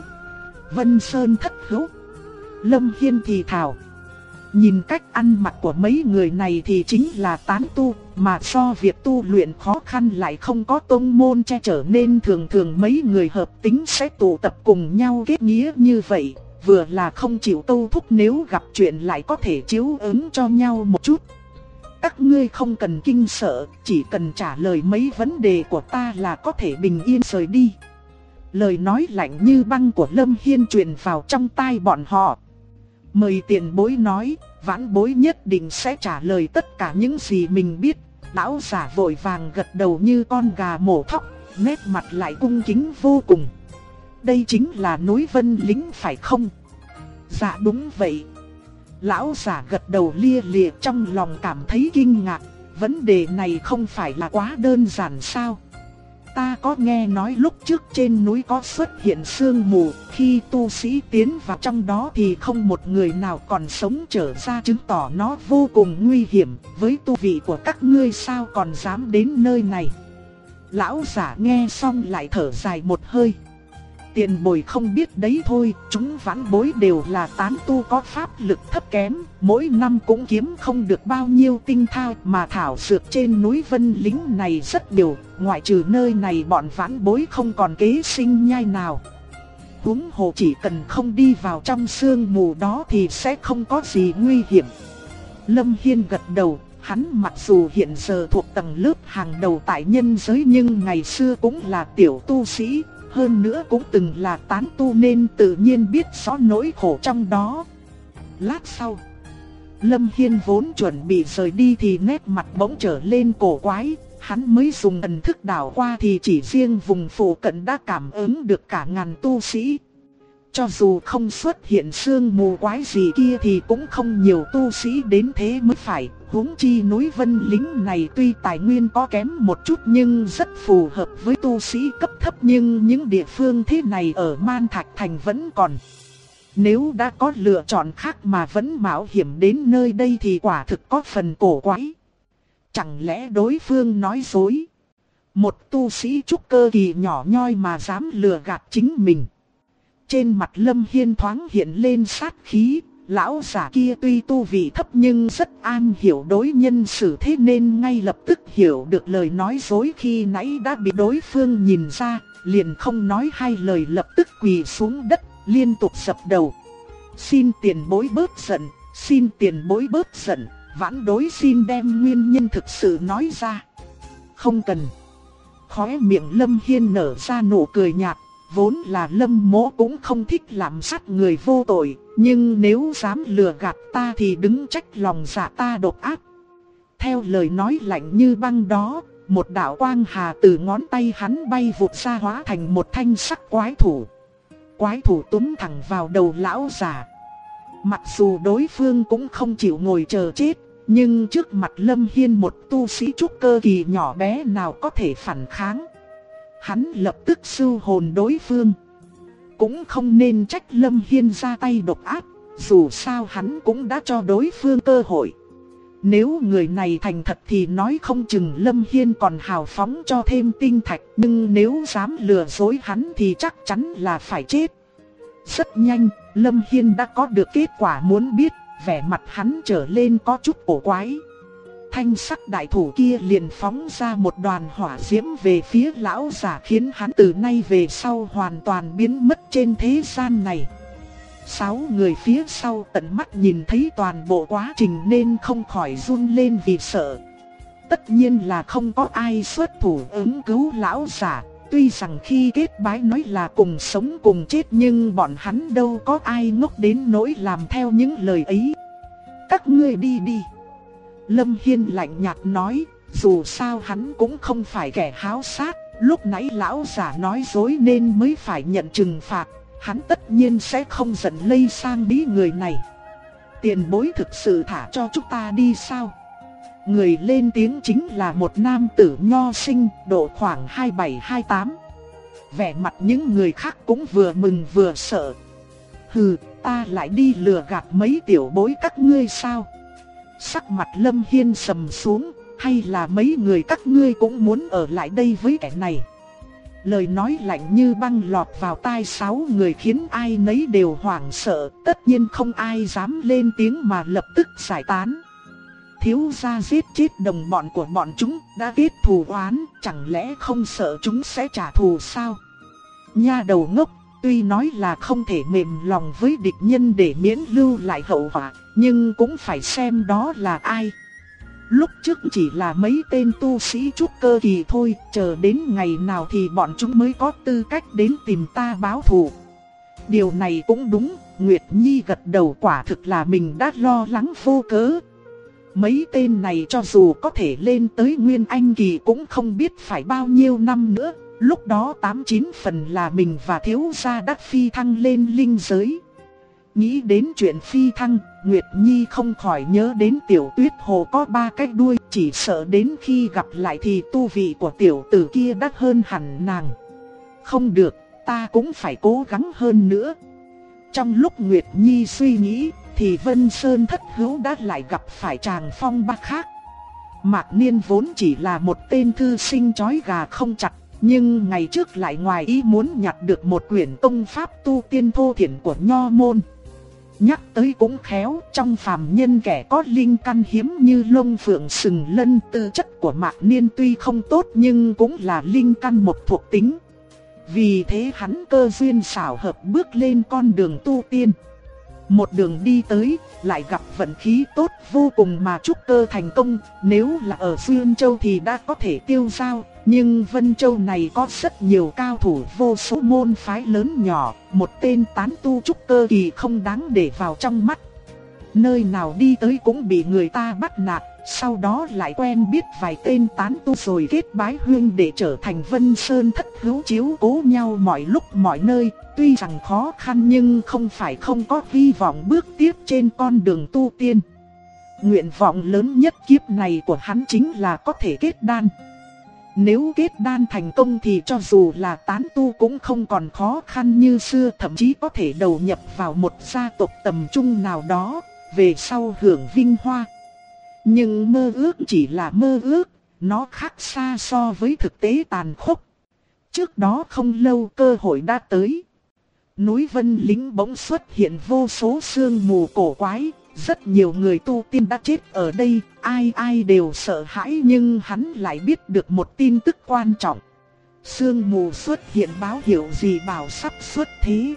Vân Sơn thất hữu. Lâm Hiên thì thào. Nhìn cách ăn mặc của mấy người này thì chính là tán tu, mà do việc tu luyện khó khăn lại không có tông môn che chở nên thường thường mấy người hợp tính sẽ tụ tập cùng nhau kết nghĩa như vậy. Vừa là không chịu câu thúc, nếu gặp chuyện lại có thể chiếu ứng cho nhau một chút. Các ngươi không cần kinh sợ, chỉ cần trả lời mấy vấn đề của ta là có thể bình yên rời đi. Lời nói lạnh như băng của Lâm Hiên truyền vào trong tai bọn họ. Mời tiền bối nói, vãn bối nhất định sẽ trả lời tất cả những gì mình biết. Lão giả vội vàng gật đầu như con gà mổ thóc, nét mặt lại cung kính vô cùng. Đây chính là núi Vân Lính phải không? Dạ đúng vậy. Lão giả gật đầu lia lịa, trong lòng cảm thấy kinh ngạc. Vấn đề này không phải là quá đơn giản sao? Ta có nghe nói lúc trước trên núi có xuất hiện sương mù, khi tu sĩ tiến vào trong đó thì không một người nào còn sống trở ra, chứng tỏ nó vô cùng nguy hiểm. Với tu vị của các ngươi sao còn dám đến nơi này? Lão giả nghe xong lại thở dài một hơi. Tiền bối không biết đấy thôi, chúng vãn bối đều là tán tu có pháp lực thấp kém, mỗi năm cũng kiếm không được bao nhiêu tinh thao, mà thảo dược trên núi Vân Lính này rất nhiều, ngoại trừ nơi này bọn vãn bối không còn kế sinh nhai nào. Huống hồ chỉ cần không đi vào trong sương mù đó thì sẽ không có gì nguy hiểm. Lâm Hiên gật đầu. Hắn mặc dù hiện giờ thuộc tầng lớp hàng đầu tại nhân giới nhưng ngày xưa cũng là tiểu tu sĩ, hơn nữa cũng từng là tán tu nên tự nhiên biết rõ nỗi khổ trong đó. Lát sau, Lâm Hiên vốn chuẩn bị rời đi thì nét mặt bỗng trở lên cổ quái. Hắn mới dùng thần thức đảo qua thì chỉ riêng vùng phụ cận đã cảm ứng được cả ngàn tu sĩ. Cho dù không xuất hiện sương mù quái gì kia thì cũng không nhiều tu sĩ đến thế mới phải. Huống chi núi Vân Lính này tuy tài nguyên có kém một chút nhưng rất phù hợp với tu sĩ cấp thấp, nhưng những địa phương thế này ở Man Thạch Thành vẫn còn. Nếu đã có lựa chọn khác mà vẫn mạo hiểm đến nơi đây thì quả thực có phần cổ quái. Chẳng lẽ đối phương nói dối? Một tu sĩ trúc cơ kỳ nhỏ nhoi mà dám lừa gạt chính mình. Trên mặt Lâm Hiên thoáng hiện lên sát khí. Lão giả kia tuy tu vị thấp nhưng rất am hiểu đối nhân xử thế nên ngay lập tức hiểu được lời nói dối khi nãy đã bị đối phương nhìn ra, liền không nói hai lời lập tức quỳ xuống đất, liên tục dập đầu. Xin tiền bối bớt giận, xin tiền bối bớt giận, vãn đối xin đem nguyên nhân thực sự nói ra. Không cần. Khóe miệng Lâm Hiên nở ra nụ cười nhạt. Vốn là Lâm Mỗ cũng không thích làm sát người vô tội, nhưng nếu dám lừa gạt ta thì đứng trách lòng dạ ta độc ác. Theo lời nói lạnh như băng đó, một đạo quang hà từ ngón tay hắn bay vụt ra hóa thành một thanh sắc quái thủ. Quái thủ túm thẳng vào đầu lão già. Mặc dù đối phương cũng không chịu ngồi chờ chết, nhưng trước mặt Lâm Hiên một tu sĩ trúc cơ kỳ nhỏ bé nào có thể phản kháng. Hắn lập tức sưu hồn đối phương. Cũng không nên trách Lâm Hiên ra tay độc ác, dù sao hắn cũng đã cho đối phương cơ hội. Nếu người này thành thật thì nói không chừng Lâm Hiên còn hào phóng cho thêm tinh thạch, nhưng nếu dám lừa dối hắn thì chắc chắn là phải chết. Rất nhanh, Lâm Hiên đã có được kết quả muốn biết, vẻ mặt hắn trở lên có chút cổ quái. Thanh sắc đại thủ kia liền phóng ra một đoàn hỏa diễm về phía lão giả, khiến hắn từ nay về sau hoàn toàn biến mất trên thế gian này. 6 người phía sau tận mắt nhìn thấy toàn bộ quá trình nên không khỏi run lên vì sợ. Tất nhiên là không có ai xuất thủ ứng cứu lão giả. Tuy rằng khi kết bái nói là cùng sống cùng chết nhưng bọn hắn đâu có ai ngốc đến nỗi làm theo những lời ấy. Các ngươi đi đi. Lâm Hiên lạnh nhạt nói, dù sao hắn cũng không phải kẻ háo sát, lúc nãy lão giả nói dối nên mới phải nhận trừng phạt, hắn tất nhiên sẽ không giận lây sang bí người này. Tiền bối thực sự thả cho chúng ta đi sao? Người lên tiếng chính là một nam tử nho sinh, độ khoảng 27-28. Vẻ mặt những người khác cũng vừa mừng vừa sợ. Hừ, ta lại đi lừa gạt mấy tiểu bối các ngươi sao? Sắc mặt Lâm Hiên sầm xuống, hay là mấy người các ngươi cũng muốn ở lại đây với kẻ này? Lời nói lạnh như băng lọt vào tai 6 người khiến ai nấy đều hoảng sợ, tất nhiên không ai dám lên tiếng mà lập tức giải tán. Thiếu gia giết chết đồng bọn của bọn chúng, đã kết thù oán, chẳng lẽ không sợ chúng sẽ trả thù sao? Nha đầu ngốc, tuy nói là không thể mềm lòng với địch nhân để miễn lưu lại hậu họa, nhưng cũng phải xem đó là ai. Lúc trước chỉ là mấy tên tu sĩ trúc cơ kỳ thôi, chờ đến ngày nào thì bọn chúng mới có tư cách đến tìm ta báo thù. Điều này cũng đúng, Nguyệt Nhi gật đầu, quả thực là mình đã lo lắng vô cớ. Mấy tên này cho dù có thể lên tới Nguyên Anh kỳ cũng không biết phải bao nhiêu năm nữa, lúc đó 8-9 phần là mình và thiếu gia đã phi thăng lên linh giới. Nghĩ đến chuyện phi thăng, Nguyệt Nhi không khỏi nhớ đến Tiểu Tuyết Hồ có 3 cái đuôi, chỉ sợ đến khi gặp lại thì tu vị của tiểu tử kia đắt hơn hẳn nàng. Không được, ta cũng phải cố gắng hơn nữa. Trong lúc Nguyệt Nhi suy nghĩ, thì Vân Sơn Thất Hữu đã lại gặp phải chàng phong ba khác. Mạc Niên vốn chỉ là một tên thư sinh chói gà không chặt, nhưng ngày trước lại ngoài ý muốn nhặt được một quyển công pháp tu tiên thô thiển của Nho môn. Nhắc tới cũng khéo, trong phàm nhân kẻ có linh căn hiếm như lông phượng sừng lân, tư chất của Mạc Niên tuy không tốt nhưng cũng là linh căn một thuộc tính. Vì thế hắn cơ duyên xảo hợp bước lên con đường tu tiên. Một đường đi tới, lại gặp vận khí tốt vô cùng mà trúc cơ thành công. Nếu là ở Xuyên Châu thì đã có thể tiêu dao, nhưng Vân Châu này có rất nhiều cao thủ vô số môn phái lớn nhỏ. Một tên tán tu trúc cơ kỳ không đáng để vào trong mắt. Nơi nào đi tới cũng bị người ta bắt nạt, sau đó lại quen biết vài tên tán tu rồi kết bái huynh để trở thành Vân Sơn Thất Hữu chiếu cố nhau mọi lúc mọi nơi. Tuy rằng khó khăn nhưng không phải không có hy vọng bước tiếp trên con đường tu tiên. Nguyện vọng lớn nhất kiếp này của hắn chính là có thể kết đan. Nếu kết đan thành công thì cho dù là tán tu cũng không còn khó khăn như xưa, thậm chí có thể đầu nhập vào một gia tộc tầm trung nào đó, về sau hưởng vinh hoa. Nhưng mơ ước chỉ là mơ ước, nó khác xa so với thực tế tàn khốc. Trước đó không lâu cơ hội đã tới. Núi Vân Lính bỗng xuất hiện vô số sương mù cổ quái, rất nhiều người tu tiên đã chết ở đây, ai ai đều sợ hãi nhưng hắn lại biết được một tin tức quan trọng. Sương mù xuất hiện báo hiệu dị bảo sắp xuất thế.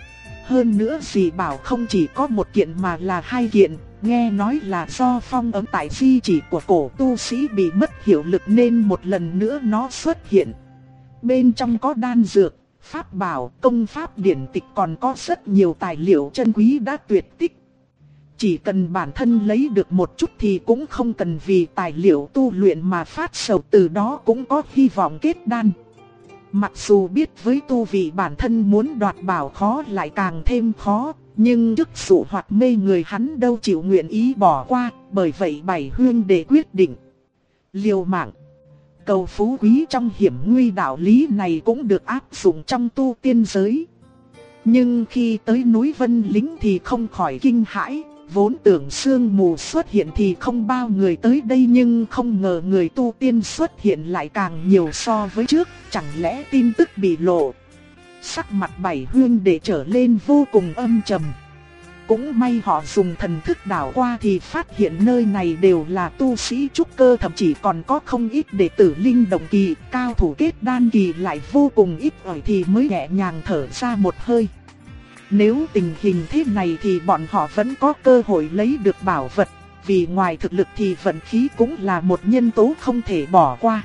Hơn nữa dị bảo không chỉ có một kiện mà là 2 kiện, nghe nói là do phong ấn tại di chỉ của cổ tu sĩ bị mất hiệu lực nên một lần nữa nó xuất hiện. Bên trong có đan dược, pháp bảo, công pháp điển tịch, còn có rất nhiều tài liệu chân quý đã tuyệt tích. Chỉ cần bản thân lấy được một chút thì cũng không cần vì tài liệu tu luyện mà phát sầu, từ đó cũng có hy vọng kết đan. Mặc dù biết với tu vị bản thân muốn đoạt bảo khó lại càng thêm khó, nhưng trước dụ hoặc mê người hắn đâu chịu nguyện ý bỏ qua, bởi vậy 7 huynh đệ quyết định liều mạng cầu phú quý trong hiểm nguy. Đạo lý này cũng được áp dụng trong tu tiên giới. Nhưng khi tới núi Vân Lính thì không khỏi kinh hãi, vốn tưởng sương mù xuất hiện thì không bao người tới đây, nhưng không ngờ người tu tiên xuất hiện lại càng nhiều so với trước, chẳng lẽ tin tức bị lộ. Sắc mặt 7 huynh đệ trở lên vô cùng âm trầm. Cũng may họ dùng thần thức đảo qua thì phát hiện nơi này đều là tu sĩ trúc cơ, thậm chí còn có không ít đệ tử linh động kỳ, cao thủ kết đan kỳ lại vô cùng ít ỏi, thì mới nhẹ nhàng thở ra một hơi. Nếu tình hình thế này thì bọn họ vẫn có cơ hội lấy được bảo vật, vì ngoài thực lực thì vận khí cũng là một nhân tố không thể bỏ qua.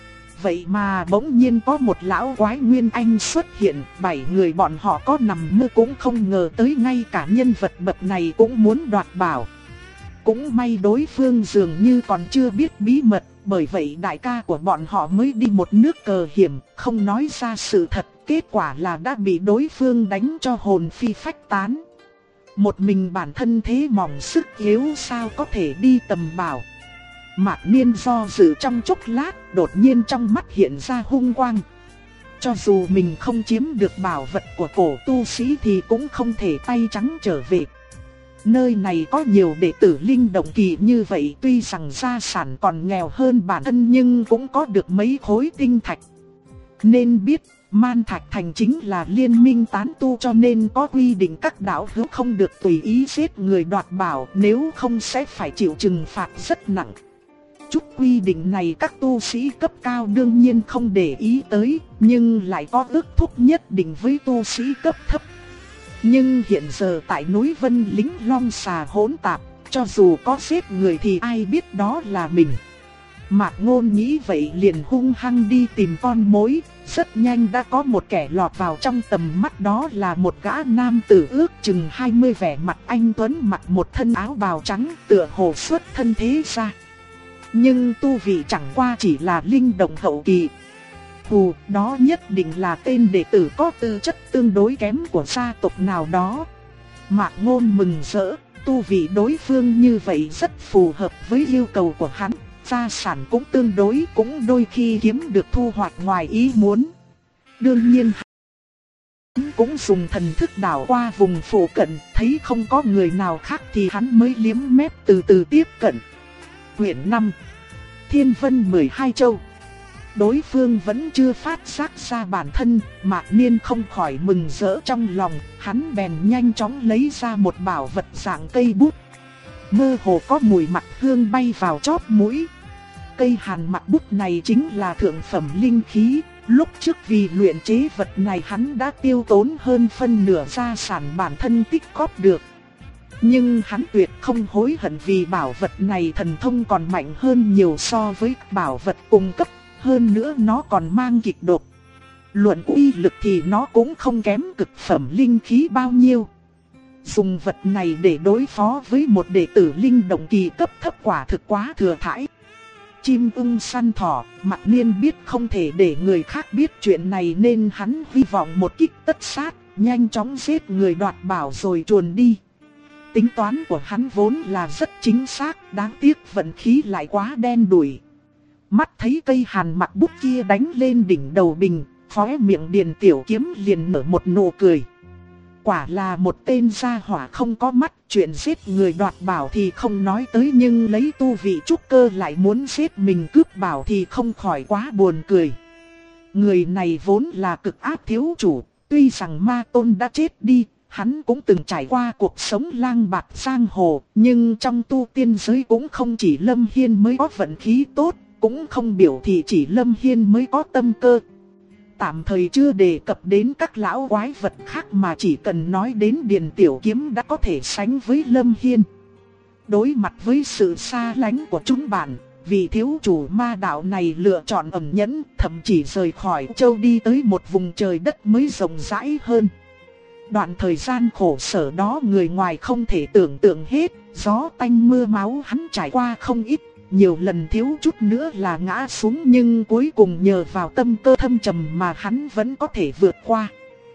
Vậy mà bỗng nhiên có một lão quái Nguyên Anh xuất hiện, 7 người bọn họ có nằm mơ cũng không ngờ tới ngay cả nhân vật bậc này cũng muốn đoạt bảo. Cũng may đối phương dường như còn chưa biết bí mật, bởi vậy đại ca của bọn họ mới đi một nước cờ hiểm, không nói ra sự thật, kết quả là đã bị đối phương đánh cho hồn phi phách tán. Một mình bản thân thế mỏng sức yếu sao có thể đi tầm bảo. Mạc Niên do dự trong chốc lát, đột nhiên trong mắt hiện ra hung quang. Cho dù mình không chiếm được bảo vật của cổ tu sĩ thì cũng không thể tay trắng trở về. Nơi này có nhiều đệ tử linh động kỳ như vậy, tuy rằng gia sản còn nghèo hơn bản thân nhưng cũng có được mấy khối tinh thạch. Nên biết, Man Thạch Thành chính là liên minh tán tu, cho nên có quy định các đạo hữu không được tùy ý giết người đoạt bảo, nếu không sẽ phải chịu trừng phạt rất nặng. Chút quy định này các tu sĩ cấp cao đương nhiên không để ý tới, nhưng lại có ước thúc nhất định với tu sĩ cấp thấp. Nhưng hiện giờ tại núi Vân Lính long xà hỗn tạp, cho dù có giết người thì ai biết đó là mình. Mạc Ngôn nghĩ vậy liền hung hăng đi tìm con mối, rất nhanh đã có một kẻ lọt vào trong tầm mắt, đó là một gã nam tử ước chừng 20, vẻ mặt anh tuấn, mặc một thân áo bào trắng, tựa hồ xuất thân thế gia. Nhưng tu vị chẳng qua chỉ là linh động hậu kỳ. Hù, đó nhất định là tên đệ tử có tư chất tương đối kém của gia tộc nào đó. Mạc Ngôn mừng rỡ, tu vị đối phương như vậy rất phù hợp với yêu cầu của hắn, gia sản cũng tương đối, cũng đôi khi kiếm được thu hoạch ngoài ý muốn. Đương nhiên hắn cũng dùng thần thức đảo qua vùng phụ cận, thấy không có người nào khác thì hắn mới liếm mép từ từ tiếp cận. Quyển 5, Thiên Vân 12 Châu. Đối phương vẫn chưa phát giác ra bản thân, Mạc Niên không khỏi mừng rỡ trong lòng, hắn bèn nhanh chóng lấy ra một bảo vật dạng cây bút. Mơ hồ có mùi mặt hương bay vào chóp mũi. Cây hàn mặt bút này chính là thượng phẩm linh khí, lúc trước vì luyện chế vật này hắn đã tiêu tốn hơn phân nửa gia sản bản thân tích góp được. Nhưng hắn tuyệt không hối hận vì bảo vật này thần thông còn mạnh hơn nhiều so với bảo vật cùng cấp. Hơn nữa nó còn mang kịch độc. Luận uy lực thì nó cũng không kém cực phẩm linh khí bao nhiêu. Dùng vật này để đối phó với một đệ tử linh động kỳ cấp thấp quả thực quá thừa thãi. Chim ưng săn thỏ, Mạc Niên biết không thể để người khác biết chuyện này nên hắn hy vọng một kích tất sát, nhanh chóng giết người đoạt bảo rồi chuồn đi. Tính toán của hắn vốn là rất chính xác, đáng tiếc vận khí lại quá đen đủi. Mắt thấy cây hàn mặc bút kia đánh lên đỉnh đầu bình, khóe miệng Điền Tiểu Kiếm liền nở một nụ cười. Quả là một tên gia hỏa không có mắt, chuyện giết người đoạt bảo thì không nói tới, nhưng lấy tu vị trúc cơ lại muốn giết mình cướp bảo thì không khỏi quá buồn cười. Người này vốn là cực ác thiếu chủ, tuy rằng ma tôn đã chết đi, hắn cũng từng trải qua cuộc sống lang bạt giang hồ, nhưng trong tu tiên giới cũng không chỉ Lâm Hiên mới có vận khí tốt. Cũng không biểu thị chỉ Lâm Hiên mới có tâm cơ. Tạm thời chưa đề cập đến các lão quái vật khác mà chỉ cần nói đến Điền Tiểu Kiếm đã có thể sánh với Lâm Hiên. Đối mặt với sự xa lánh của chúng bạn, vị thiếu chủ ma đạo này lựa chọn ẩn nhẫn, thậm chí rời khỏi châu đi tới một vùng trời đất mới rộng rãi hơn. Đoạn thời gian khổ sở đó người ngoài không thể tưởng tượng hết, gió tanh mưa máu hắn trải qua không ít. Nhiều lần thiếu chút nữa là ngã xuống nhưng cuối cùng nhờ vào tâm cơ thâm trầm mà hắn vẫn có thể vượt qua.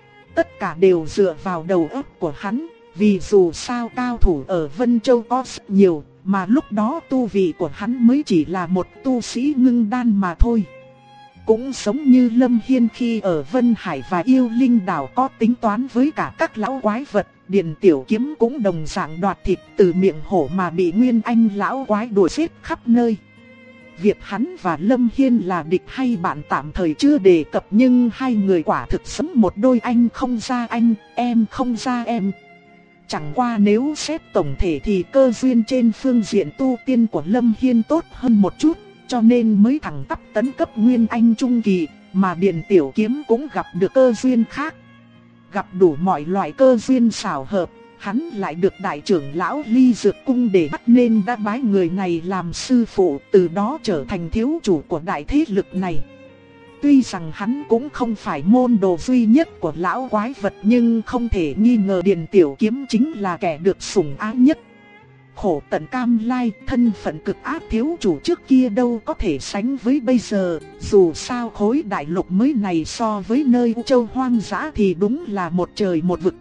Tất cả đều dựa vào đầu óc của hắn, vì dù sao cao thủ ở Vân Châu có rất nhiều, mà lúc đó tu vị của hắn mới chỉ là một tu sĩ ngưng đan mà thôi. Cũng giống như Lâm Hiên khi ở Vân Hải và Yêu Linh Đảo có tính toán với cả các lão quái vật, Điền Tiểu Kiếm cũng đồng dạng đoạt thịt từ miệng hổ mà bị Nguyên Anh lão quái đuổi giết khắp nơi. Việc hắn và Lâm Hiên là địch hay bạn tạm thời chưa đề cập, nhưng hai người quả thực sống một đôi anh không ra anh, em không ra em. Chẳng qua nếu xét tổng thể thì cơ duyên trên phương diện tu tiên của Lâm Hiên tốt hơn một chút, cho nên mới thẳng tắp tấn cấp Nguyên Anh Trung Kỳ, mà Điền Tiểu Kiếm cũng gặp được cơ duyên khác. Gặp đủ mọi loại cơ duyên xảo hợp, hắn lại được đại trưởng lão Ly Dược Cung để bắt nên đã bái người này làm sư phụ, từ đó trở thành thiếu chủ của đại thế lực này. Tuy rằng hắn cũng không phải môn đồ duy nhất của lão quái vật, nhưng không thể nghi ngờ Điền Tiểu Kiếm chính là kẻ được sủng ái nhất. Khổ tận cam lai, thân phận cực ác thiếu chủ trước kia đâu có thể sánh với bây giờ. Dù sao khối đại lục mới này so với nơi U Châu hoang dã thì đúng là một trời một vực.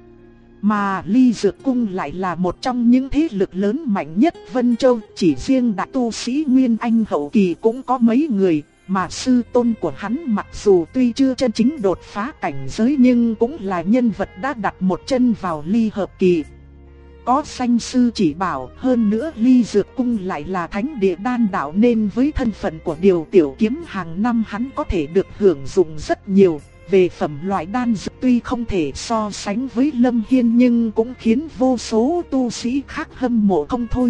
Mà Ly Dược Cung lại là một trong những thế lực lớn mạnh nhất Vân Châu. Chỉ riêng đại tu sĩ Nguyên Anh hậu kỳ cũng có mấy người. Mà sư tôn của hắn mặc dù tuy chưa chân chính đột phá cảnh giới, nhưng cũng là nhân vật đã đặt một chân vào ly hợp kỳ. Có danh sư chỉ bảo, hơn nữa Ly Dược Cung lại là thánh địa đan đạo, nên với thân phận của Điều Tiểu Kiếm hàng năm hắn có thể được hưởng dụng rất nhiều. Về phẩm loại đan dược tuy không thể so sánh với Lâm Hiên, nhưng cũng khiến vô số tu sĩ khác hâm mộ không thôi.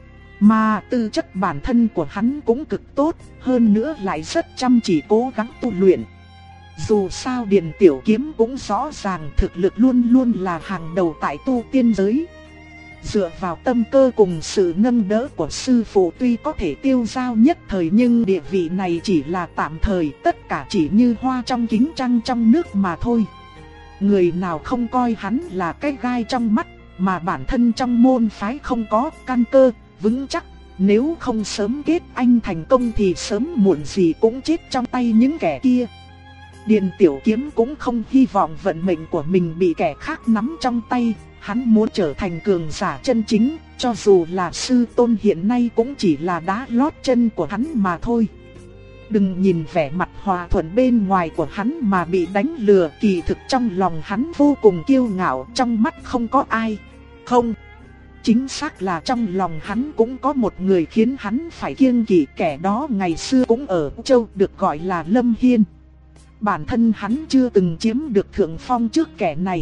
Mà tư chất bản thân của hắn cũng cực tốt, hơn nữa lại rất chăm chỉ cố gắng tu luyện. Dù sao Điền Tiểu Kiếm cũng rõ ràng thực lực luôn luôn là hàng đầu tại tu tiên giới. Dựa vào tâm cơ cùng sự nâng đỡ của sư phụ tuy có thể tiêu dao nhất thời, nhưng địa vị này chỉ là tạm thời, tất cả chỉ như hoa trong kính trăng trong nước mà thôi. Người nào không coi hắn là cái gai trong mắt, mà bản thân trong môn phái không có căn cơ vững chắc, nếu không sớm kết anh thành công thì sớm muộn gì cũng chết trong tay những kẻ kia. Điền Tiểu Kiếm cũng không hy vọng vận mệnh của mình bị kẻ khác nắm trong tay, hắn muốn trở thành cường giả chân chính, cho dù là sư tôn hiện nay cũng chỉ là đá lót chân của hắn mà thôi. Đừng nhìn vẻ mặt hòa thuận bên ngoài của hắn mà bị đánh lừa, kỳ thực trong lòng hắn vô cùng kiêu ngạo, trong mắt không có ai. Không, chính xác là trong lòng hắn cũng có một người khiến hắn phải kiêng kỵ, kẻ đó ngày xưa cũng ở Châu, được gọi là Lâm Hiên. Bản thân hắn chưa từng chiếm được thượng phong trước kẻ này.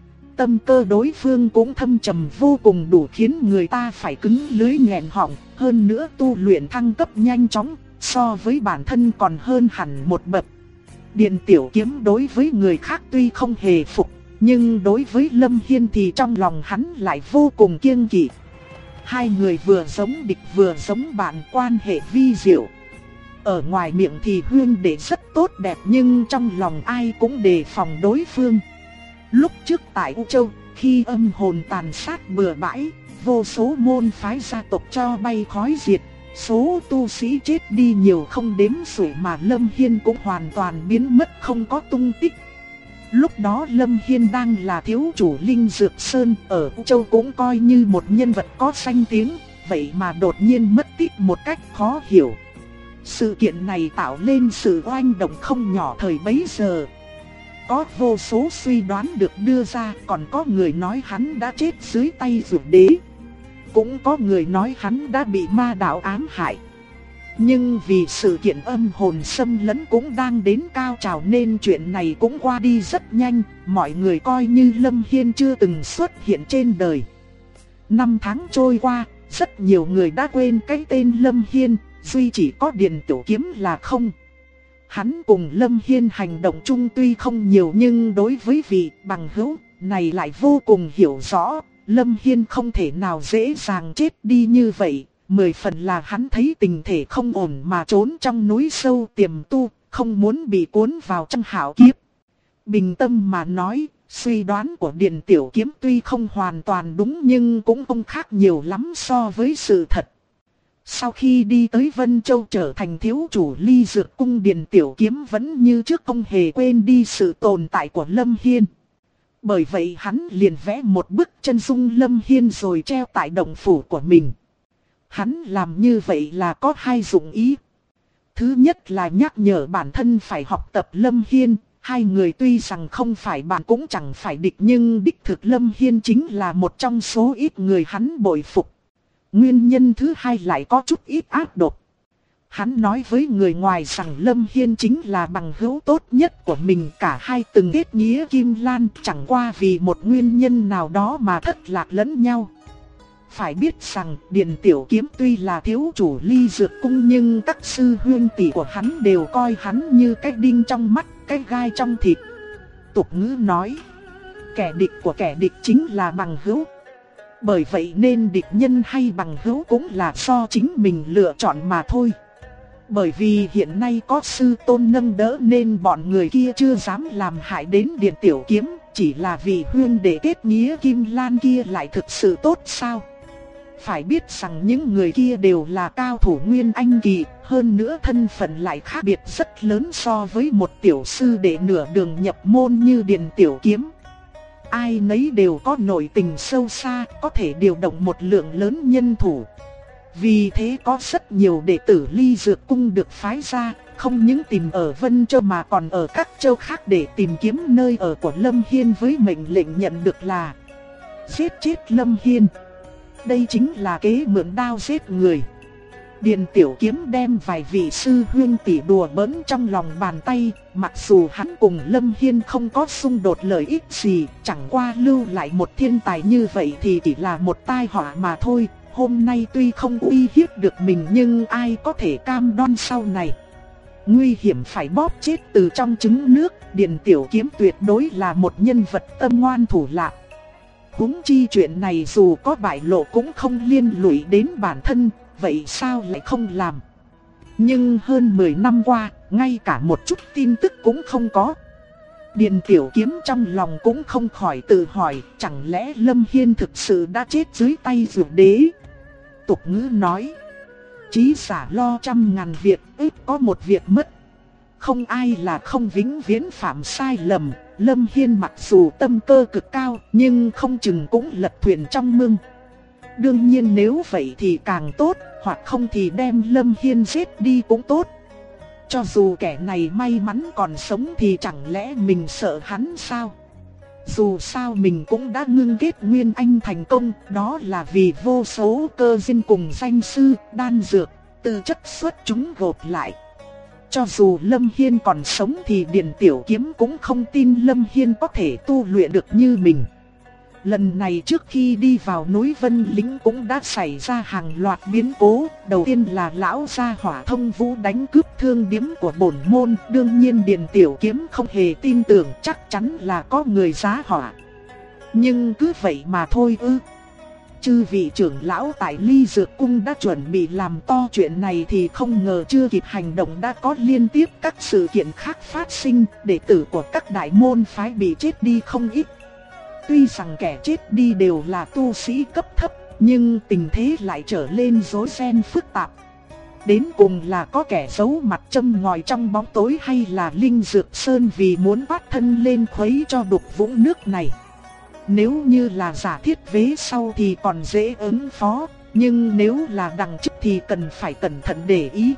Tâm cơ đối phương cũng thâm trầm vô cùng, đủ khiến người ta phải cứng lưỡi nghẹn họng, hơn nữa tu luyện thăng cấp nhanh chóng, so với bản thân còn hơn hẳn một bậc. Điền Tiểu Kiếm đối với người khác tuy không hề phục, nhưng đối với Lâm Hiên thì trong lòng hắn lại vô cùng kiêng kỵ. Hai người vừa giống địch vừa giống bạn, quan hệ vi diệu. Ở ngoài miệng thì huynh đệ rất tốt đẹp, nhưng trong lòng ai cũng đề phòng đối phương. Lúc trước tại U Châu, khi âm hồn tàn sát bừa bãi, vô số môn phái gia tộc cho bay khói diệt, số tu sĩ chết đi nhiều không đếm xuể, mà Lâm Hiên cũng hoàn toàn biến mất không có tung tích. Lúc đó Lâm Hiên đang là thiếu chủ Linh Dược Sơn, ở U Châu cũng coi như một nhân vật có danh tiếng, vậy mà đột nhiên mất tích một cách khó hiểu. Sự kiện này tạo lên sự oanh động không nhỏ thời bấy giờ. Có vô số suy đoán được đưa ra, còn có người nói hắn đã chết dưới tay Dược Đế. Cũng có người nói hắn đã bị ma đạo ám hại. Nhưng vì sự kiện âm hồn xâm lấn cũng đang đến cao trào nên chuyện này cũng qua đi rất nhanh, mọi người coi như Lâm Hiên chưa từng xuất hiện trên đời. Năm tháng trôi qua, rất nhiều người đã quên cái tên Lâm Hiên, duy chỉ có Điền Tiểu Kiếm là không. Hắn cùng Lâm Hiên hành động chung tuy không nhiều, nhưng đối với vị bằng hữu này lại vô cùng hiểu rõ. Lâm Hiên không thể nào dễ dàng chết đi như vậy, 10 phần là hắn thấy tình thể không ổn mà trốn trong núi sâu tiềm tu, không muốn bị cuốn vào trong hạo kiếp. Bình tâm mà nói, suy đoán của Điền Tiểu Kiếm tuy không hoàn toàn đúng nhưng cũng không khác nhiều lắm so với sự thật. Sau khi đi tới Vân Châu trở thành thiếu chủ Ly Dược Cung, Điền Tiểu Kiếm vẫn như trước không hề quên đi sự tồn tại của Lâm Hiên. Bởi vậy hắn liền vẽ một bức chân dung Lâm Hiên rồi treo tại động phủ của mình. Hắn làm như vậy là có hai dụng ý. Thứ nhất là nhắc nhở bản thân phải học tập Lâm Hiên. Hai người tuy rằng không phải bạn cũng chẳng phải địch, nhưng đích thực Lâm Hiên chính là một trong số ít người hắn bội phục. Nguyên nhân thứ hai lại có chút ít ác độc. Hắn nói với người ngoài rằng Lâm Hiên chính là bằng hữu tốt nhất của mình, cả hai từng kết nghĩa kim lan, chẳng qua vì một nguyên nhân nào đó mà thất lạc lẫn nhau. Phải biết rằng Điền Tiểu Kiếm tuy là thiếu chủ Ly Dược Cung nhưng các sư huynh tỷ của hắn đều coi hắn như cái đinh trong mắt, cái gai trong thịt. Tục ngữ nói, kẻ địch của kẻ địch chính là bằng hữu. Bởi vậy nên địch nhân hay bằng hữu cũng là do chính mình lựa chọn mà thôi. Bởi vì hiện nay có sư tôn nâng đỡ nên bọn người kia chưa dám làm hại đến Điền Tiểu Kiếm. Chỉ là vì huynh đệ kết nghĩa kim lan kia lại thực sự tốt sao? Phải biết rằng những người kia đều là cao thủ Nguyên Anh kỳ, hơn nữa thân phận lại khác biệt rất lớn so với một tiểu sư đệ nửa đường nhập môn như Điền Tiểu Kiếm. Ai nấy đều có nội tình sâu xa, có thể điều động một lượng lớn nhân thủ. Vì thế có rất nhiều đệ tử Ly Dược Cung được phái ra, không những tìm ở Vân Châu mà còn ở các châu khác để tìm kiếm nơi ở của Lâm Hiên, với mệnh lệnh nhận được là giết chết Lâm Hiên. Đây chính là kế mượn đao giết người. Điền Tiểu Kiếm đem vài vị sư huynh tỷ đùa bỡn trong lòng bàn tay, mặc dù hắn cùng Lâm Hiên không có xung đột lợi ích gì, chẳng qua lưu lại một thiên tài như vậy thì chỉ là một tai họa mà thôi. Hôm nay tuy không uy hiếp được mình nhưng ai có thể cam đoan sau này. Nguy hiểm phải bóp chết từ trong trứng nước, Điền Tiểu Kiếm tuyệt đối là một nhân vật tâm ngoan thủ lạ. Huống chi chuyện này dù có bại lộ cũng không liên lụy đến bản thân, vậy sao lại không làm? Nhưng hơn 10 năm qua, ngay cả một chút tin tức cũng không có. Điền Tiểu Kiếm trong lòng cũng không khỏi tự hỏi, chẳng lẽ Lâm Hiên thực sự đã chết dưới tay Dược Đế? Tục ngữ nói, chí giả lo trăm ngàn việc, ít có một việc mất. không ai là không vĩnh viễn phạm sai lầm. Lâm Hiên mặc dù tâm cơ cực cao, nhưng không chừng cũng lật thuyền trong mương. Đương nhiên nếu vậy thì càng tốt, hoặc không thì đem Lâm Hiên giết đi cũng tốt. Cho dù kẻ này may mắn còn sống thì chẳng lẽ mình sợ hắn sao? Dù sao mình cũng đã ngưng kết Nguyên Anh thành công, đó là vì vô số cơ duyên cùng danh sư, đan dược, tư chất xuất chúng gộp lại. Cho dù Lâm Hiên còn sống thì Điền Tiểu Kiếm cũng không tin Lâm Hiên có thể tu luyện được như mình. Lần này trước khi đi vào núi Vân Lĩnh cũng đã xảy ra hàng loạt biến cố. Đầu tiên là lão gia hỏa Thông Vũ đánh cướp thương điếm của bổn môn. Đương nhiên Điền Tiểu Kiếm không hề tin tưởng, chắc chắn là có người giá họa. Nhưng cứ vậy mà thôi ư? Chư vị trưởng lão tại Ly Dược Cung đã chuẩn bị làm to chuyện này thì không ngờ chưa kịp hành động đã có liên tiếp các sự kiện khác phát sinh. Đệ tử của các đại môn phái bị chết đi không ít. Tuy rằng kẻ chết đi đều là tu sĩ cấp thấp, nhưng tình thế lại trở lên rối ren phức tạp. Đến cùng là có kẻ giấu mặt châm ngòi trong bóng tối hay là Linh Dược Sơn vì muốn bắt thân lên khuấy cho đục vũng nước này. Nếu như là giả thiết vế sau thì còn dễ ứng phó, nhưng nếu là đằng trước thì cần phải cẩn thận để ý.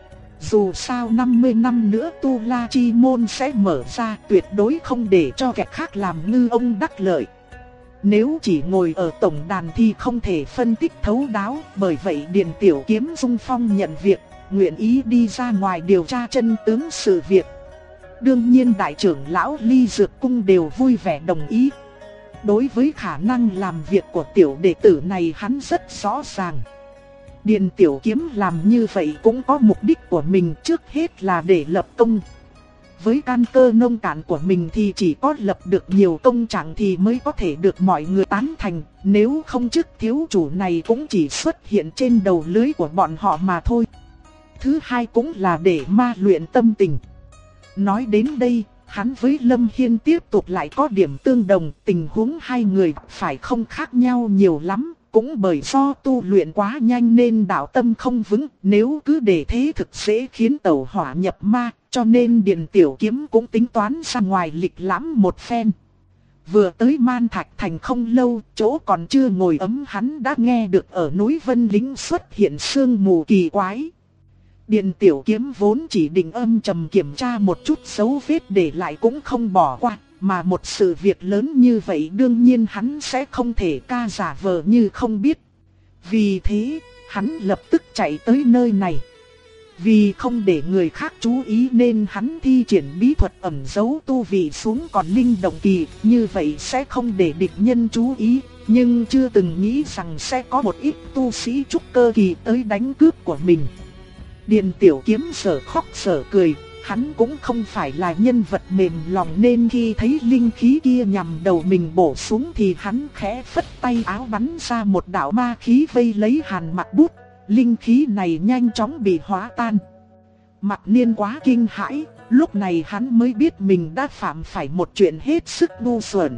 Dù sao 50 năm nữa Tu La Chi Môn sẽ mở ra, tuyệt đối không để cho kẻ khác làm ngư ông đắc lợi. Nếu chỉ ngồi ở tổng đàn thì không thể phân tích thấu đáo, bởi vậy Điền Tiểu Kiếm Dung Phong nhận việc, nguyện ý đi ra ngoài điều tra chân tướng sự việc. Đương nhiên đại trưởng lão Ly Dược Cung đều vui vẻ đồng ý. Đối với khả năng làm việc của tiểu đệ tử này hắn rất rõ ràng. Điền Tiểu Kiếm làm như vậy cũng có mục đích của mình, trước hết là để lập công. Với căn cơ nông cạn của mình thì chỉ có lập được nhiều công trạng thì mới có thể được mọi người tán thành. Nếu không chức thiếu chủ này cũng chỉ xuất hiện trên đầu lưới của bọn họ mà thôi. Thứ hai cũng là để ma luyện tâm tình. Nói đến đây, hắn với Lâm Hiên tiếp tục lại có điểm tương đồng. Tình huống hai người phải không khác nhau nhiều lắm. Cũng bởi do tu luyện quá nhanh nên đạo tâm không vững, nếu cứ để thế thực sẽ khiến tẩu hỏa nhập ma, cho nên Điền Tiểu Kiếm cũng tính toán ra ngoài lịch lãm một phen. Vừa tới Man Thạch Thành không lâu, chỗ còn chưa ngồi ấm hắn đã nghe được ở núi Vân Lĩnh xuất hiện sương mù kỳ quái. Điền Tiểu Kiếm vốn chỉ định âm trầm kiểm tra một chút dấu vết để lại cũng không bỏ qua. Mà một sự việc lớn như vậy đương nhiên hắn sẽ không thể ca giả vờ như không biết. Vì thế, hắn lập tức chạy tới nơi này. Vì không để người khác chú ý nên hắn thi triển bí thuật ẩn giấu tu vị xuống còn linh động kỳ, như vậy sẽ không để địch nhân chú ý. Nhưng chưa từng nghĩ rằng sẽ có một ít tu sĩ trúc cơ kỳ tới đánh cướp của mình. Điền Tiểu Kiếm sở khóc sở cười. Hắn cũng không phải là nhân vật mềm lòng nên khi thấy linh khí kia nhằm đầu mình bổ xuống thì hắn khẽ phất tay áo bắn ra một đạo ma khí vây lấy Hàn Mặc Bút. Linh khí này nhanh chóng bị hóa tan. Mặc Niên quá kinh hãi, lúc này hắn mới biết mình đã phạm phải một chuyện hết sức ngu xuẩn.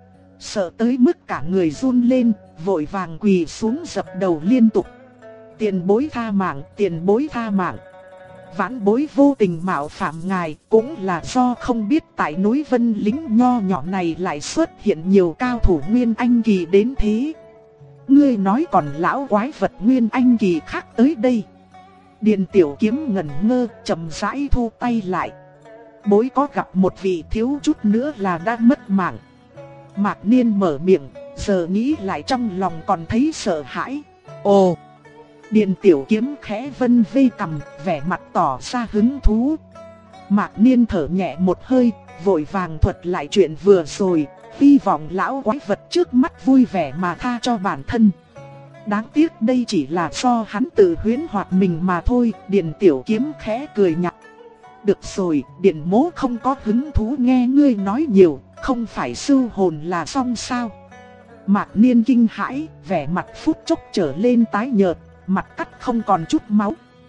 Sợ tới mức cả người run lên, vội vàng quỳ xuống dập đầu liên tục. Tiền bối tha mạng, tiền bối tha mạng. Vãn bối vô tình mạo phạm ngài, cũng là do không biết tại núi Vân Lĩnh nho nhỏ này lại xuất hiện nhiều cao thủ Nguyên Anh kỳ đến thế. Ngươi nói còn lão quái vật Nguyên Anh kỳ khác tới đây. Điền Tiểu Kiếm ngẩn ngơ, chậm rãi thu tay lại. Bối có gặp một vị thiếu chút nữa là đã mất mạng. Mạc Niên mở miệng, giờ nghĩ lại trong lòng còn thấy sợ hãi. Ồ! Điền Tiểu Kiếm khẽ vân vê cằm, vẻ mặt tỏ ra hứng thú. Mạc Niên thở nhẹ một hơi, vội vàng thuật lại chuyện vừa rồi, hy vọng lão quái vật trước mắt vui vẻ mà tha cho bản thân. Đáng tiếc đây chỉ là do hắn tự huyễn hoặc mình mà thôi. Điền Tiểu Kiếm khẽ cười nhạt. Được rồi, Điền mỗ không có hứng thú nghe ngươi nói nhiều, không phải sưu hồn là xong sao? Mạc Niên kinh hãi, vẻ mặt phút chốc trở lên tái nhợt, mặt cắt không còn chút máu.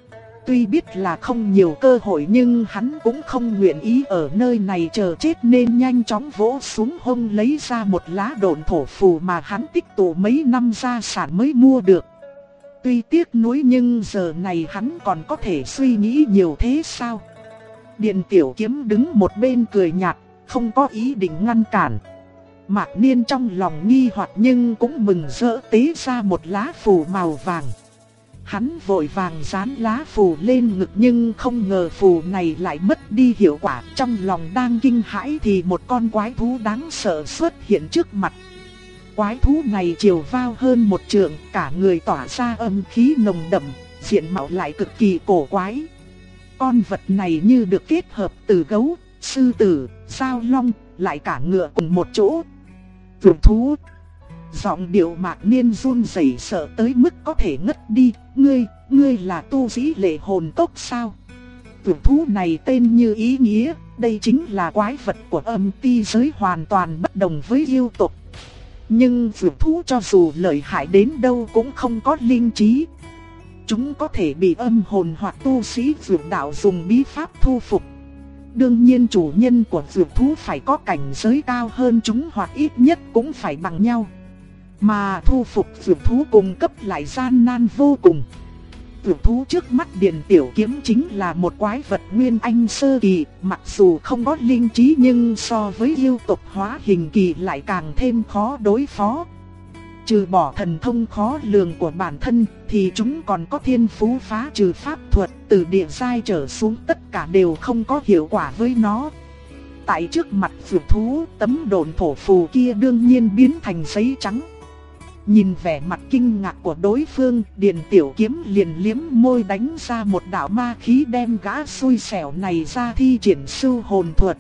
Tuy biết là không nhiều cơ hội nhưng hắn cũng không nguyện ý ở nơi này chờ chết nên nhanh chóng vỗ xuống hông lấy ra một lá độn thổ phù mà hắn tích tụ mấy năm gia sản mới mua được. Tuy tiếc nuối nhưng giờ này hắn còn có thể suy nghĩ nhiều thế sao? Điền Tiểu Kiếm đứng một bên cười nhạt, không có ý định ngăn cản. Mạc Niên trong lòng nghi hoặc nhưng cũng mừng rỡ tế ra một lá phù màu vàng. Hắn vội vàng dán lá phù lên ngực nhưng không ngờ phù này lại mất đi hiệu quả. Trong lòng đang kinh hãi thì một con quái thú đáng sợ xuất hiện trước mặt. Quái thú này chiều cao hơn 1 trượng, cả người tỏa ra âm khí nồng đậm, diện mạo lại cực kỳ cổ quái. Con vật này như được kết hợp từ gấu, sư tử, dao long, lại cả ngựa cùng một chỗ. Vượt thú. Giọng điệu Mạc Niên run rẩy sợ tới mức có thể ngất đi. Ngươi là tu sĩ Lệ Hồn Cốc sao? Vượt thú này tên như ý nghĩa, đây chính là quái vật của âm ti giới, hoàn toàn bất đồng với yêu tộc. Nhưng vượt thú cho dù lợi hại đến đâu cũng không có linh trí. Chúng có thể bị âm hồn hoặc tu sĩ vượt đạo dùng bí pháp thu phục. Đương nhiên chủ nhân của vượt thú phải có cảnh giới cao hơn chúng hoặc ít nhất cũng phải bằng nhau. Mà thu phục vượt thú cùng cấp lại gian nan vô cùng. Vượt thú trước mắt Điền Tiểu Kiếm chính là một quái vật nguyên anh sơ kỳ, mặc dù không có linh trí nhưng so với yêu tộc hóa hình kỳ lại càng thêm khó đối phó. Trừ bỏ thần thông khó lường của bản thân thì chúng còn có thiên phú phá trừ pháp thuật, từ địa giai trở xuống tất cả đều không có hiệu quả với nó. Tại trước mặt vượt thú, tấm độn thổ phù kia đương nhiên biến thành giấy trắng. Nhìn vẻ mặt kinh ngạc của đối phương, Điền Tiểu Kiếm liền liếm môi đánh ra một đạo ma khí đem gã xui xẻo này ra thi triển sưu hồn thuật.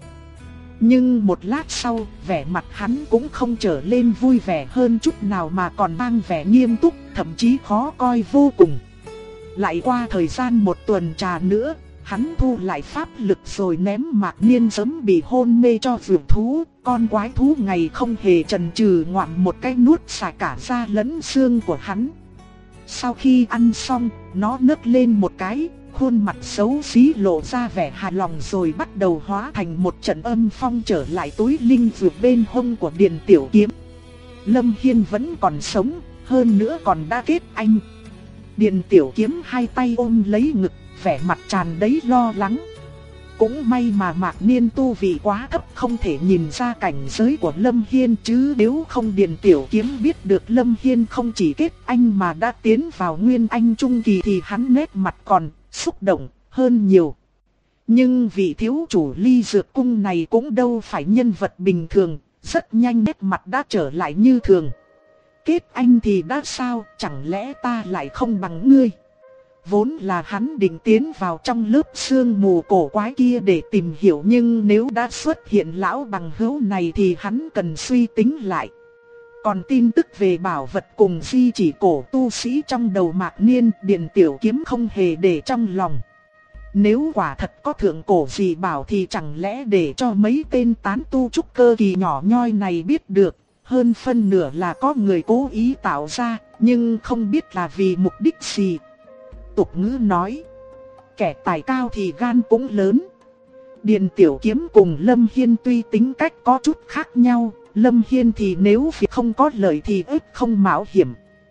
Nhưng một lát sau, vẻ mặt hắn cũng không trở lên vui vẻ hơn chút nào mà còn mang vẻ nghiêm túc, thậm chí khó coi vô cùng. Lại qua thời gian 1 tuần trà nữa, hắn thu lại pháp lực rồi ném Mạc Niên sớm bị hôn mê cho vượt thú. Con quái thú ngày không hề chần chừ ngoạm một cái nuốt sạch cả da lẫn xương của hắn. Sau khi ăn xong, nó nấc lên một cái, khuôn mặt xấu xí lộ ra vẻ hài lòng rồi bắt đầu hóa thành một trận âm phong trở lại túi linh dược bên hông của Điền Tiểu Kiếm. Lâm Hiên vẫn còn sống, hơn nữa còn đã kết anh. Điền Tiểu Kiếm hai tay ôm lấy ngực, vẻ mặt tràn đầy lo lắng. Cũng may mà Mạc Niên tu vị quá thấp không thể nhìn ra cảnh giới của Lâm Hiên, chứ nếu không Điền Tiểu Kiếm biết được Lâm Hiên không chỉ kết anh mà đã tiến vào nguyên anh trung kỳ thì hắn nét mặt còn xúc động hơn nhiều. Nhưng vị thiếu chủ Ly Dược Cung này cũng đâu phải nhân vật bình thường, rất nhanh nét mặt đã trở lại như thường. Kết anh thì đã sao, chẳng lẽ ta lại không bằng ngươi? Vốn là hắn định tiến vào trong lớp sương mù cổ quái kia để tìm hiểu, nhưng nếu đã xuất hiện lão bằng hữu này thì hắn cần suy tính lại. Còn tin tức về bảo vật cùng di chỉ cổ tu sĩ trong đầu Mạc Niên, Điền Tiểu Kiếm không hề để trong lòng. Nếu quả thật có thượng cổ gì bảo thì chẳng lẽ để cho mấy tên tán tu trúc cơ kỳ nhỏ nhoi này biết được. Hơn phân nửa là có người cố ý tạo ra, nhưng không biết là vì mục đích gì. Tục ngữ nói, kẻ tài cao thì gan cũng lớn. Điền Tiểu Kiếm cùng Lâm Hiên tuy tính cách có chút khác nhau, Lâm Hiên thì nếu việc không có lợi thì ít không mạo hiểm.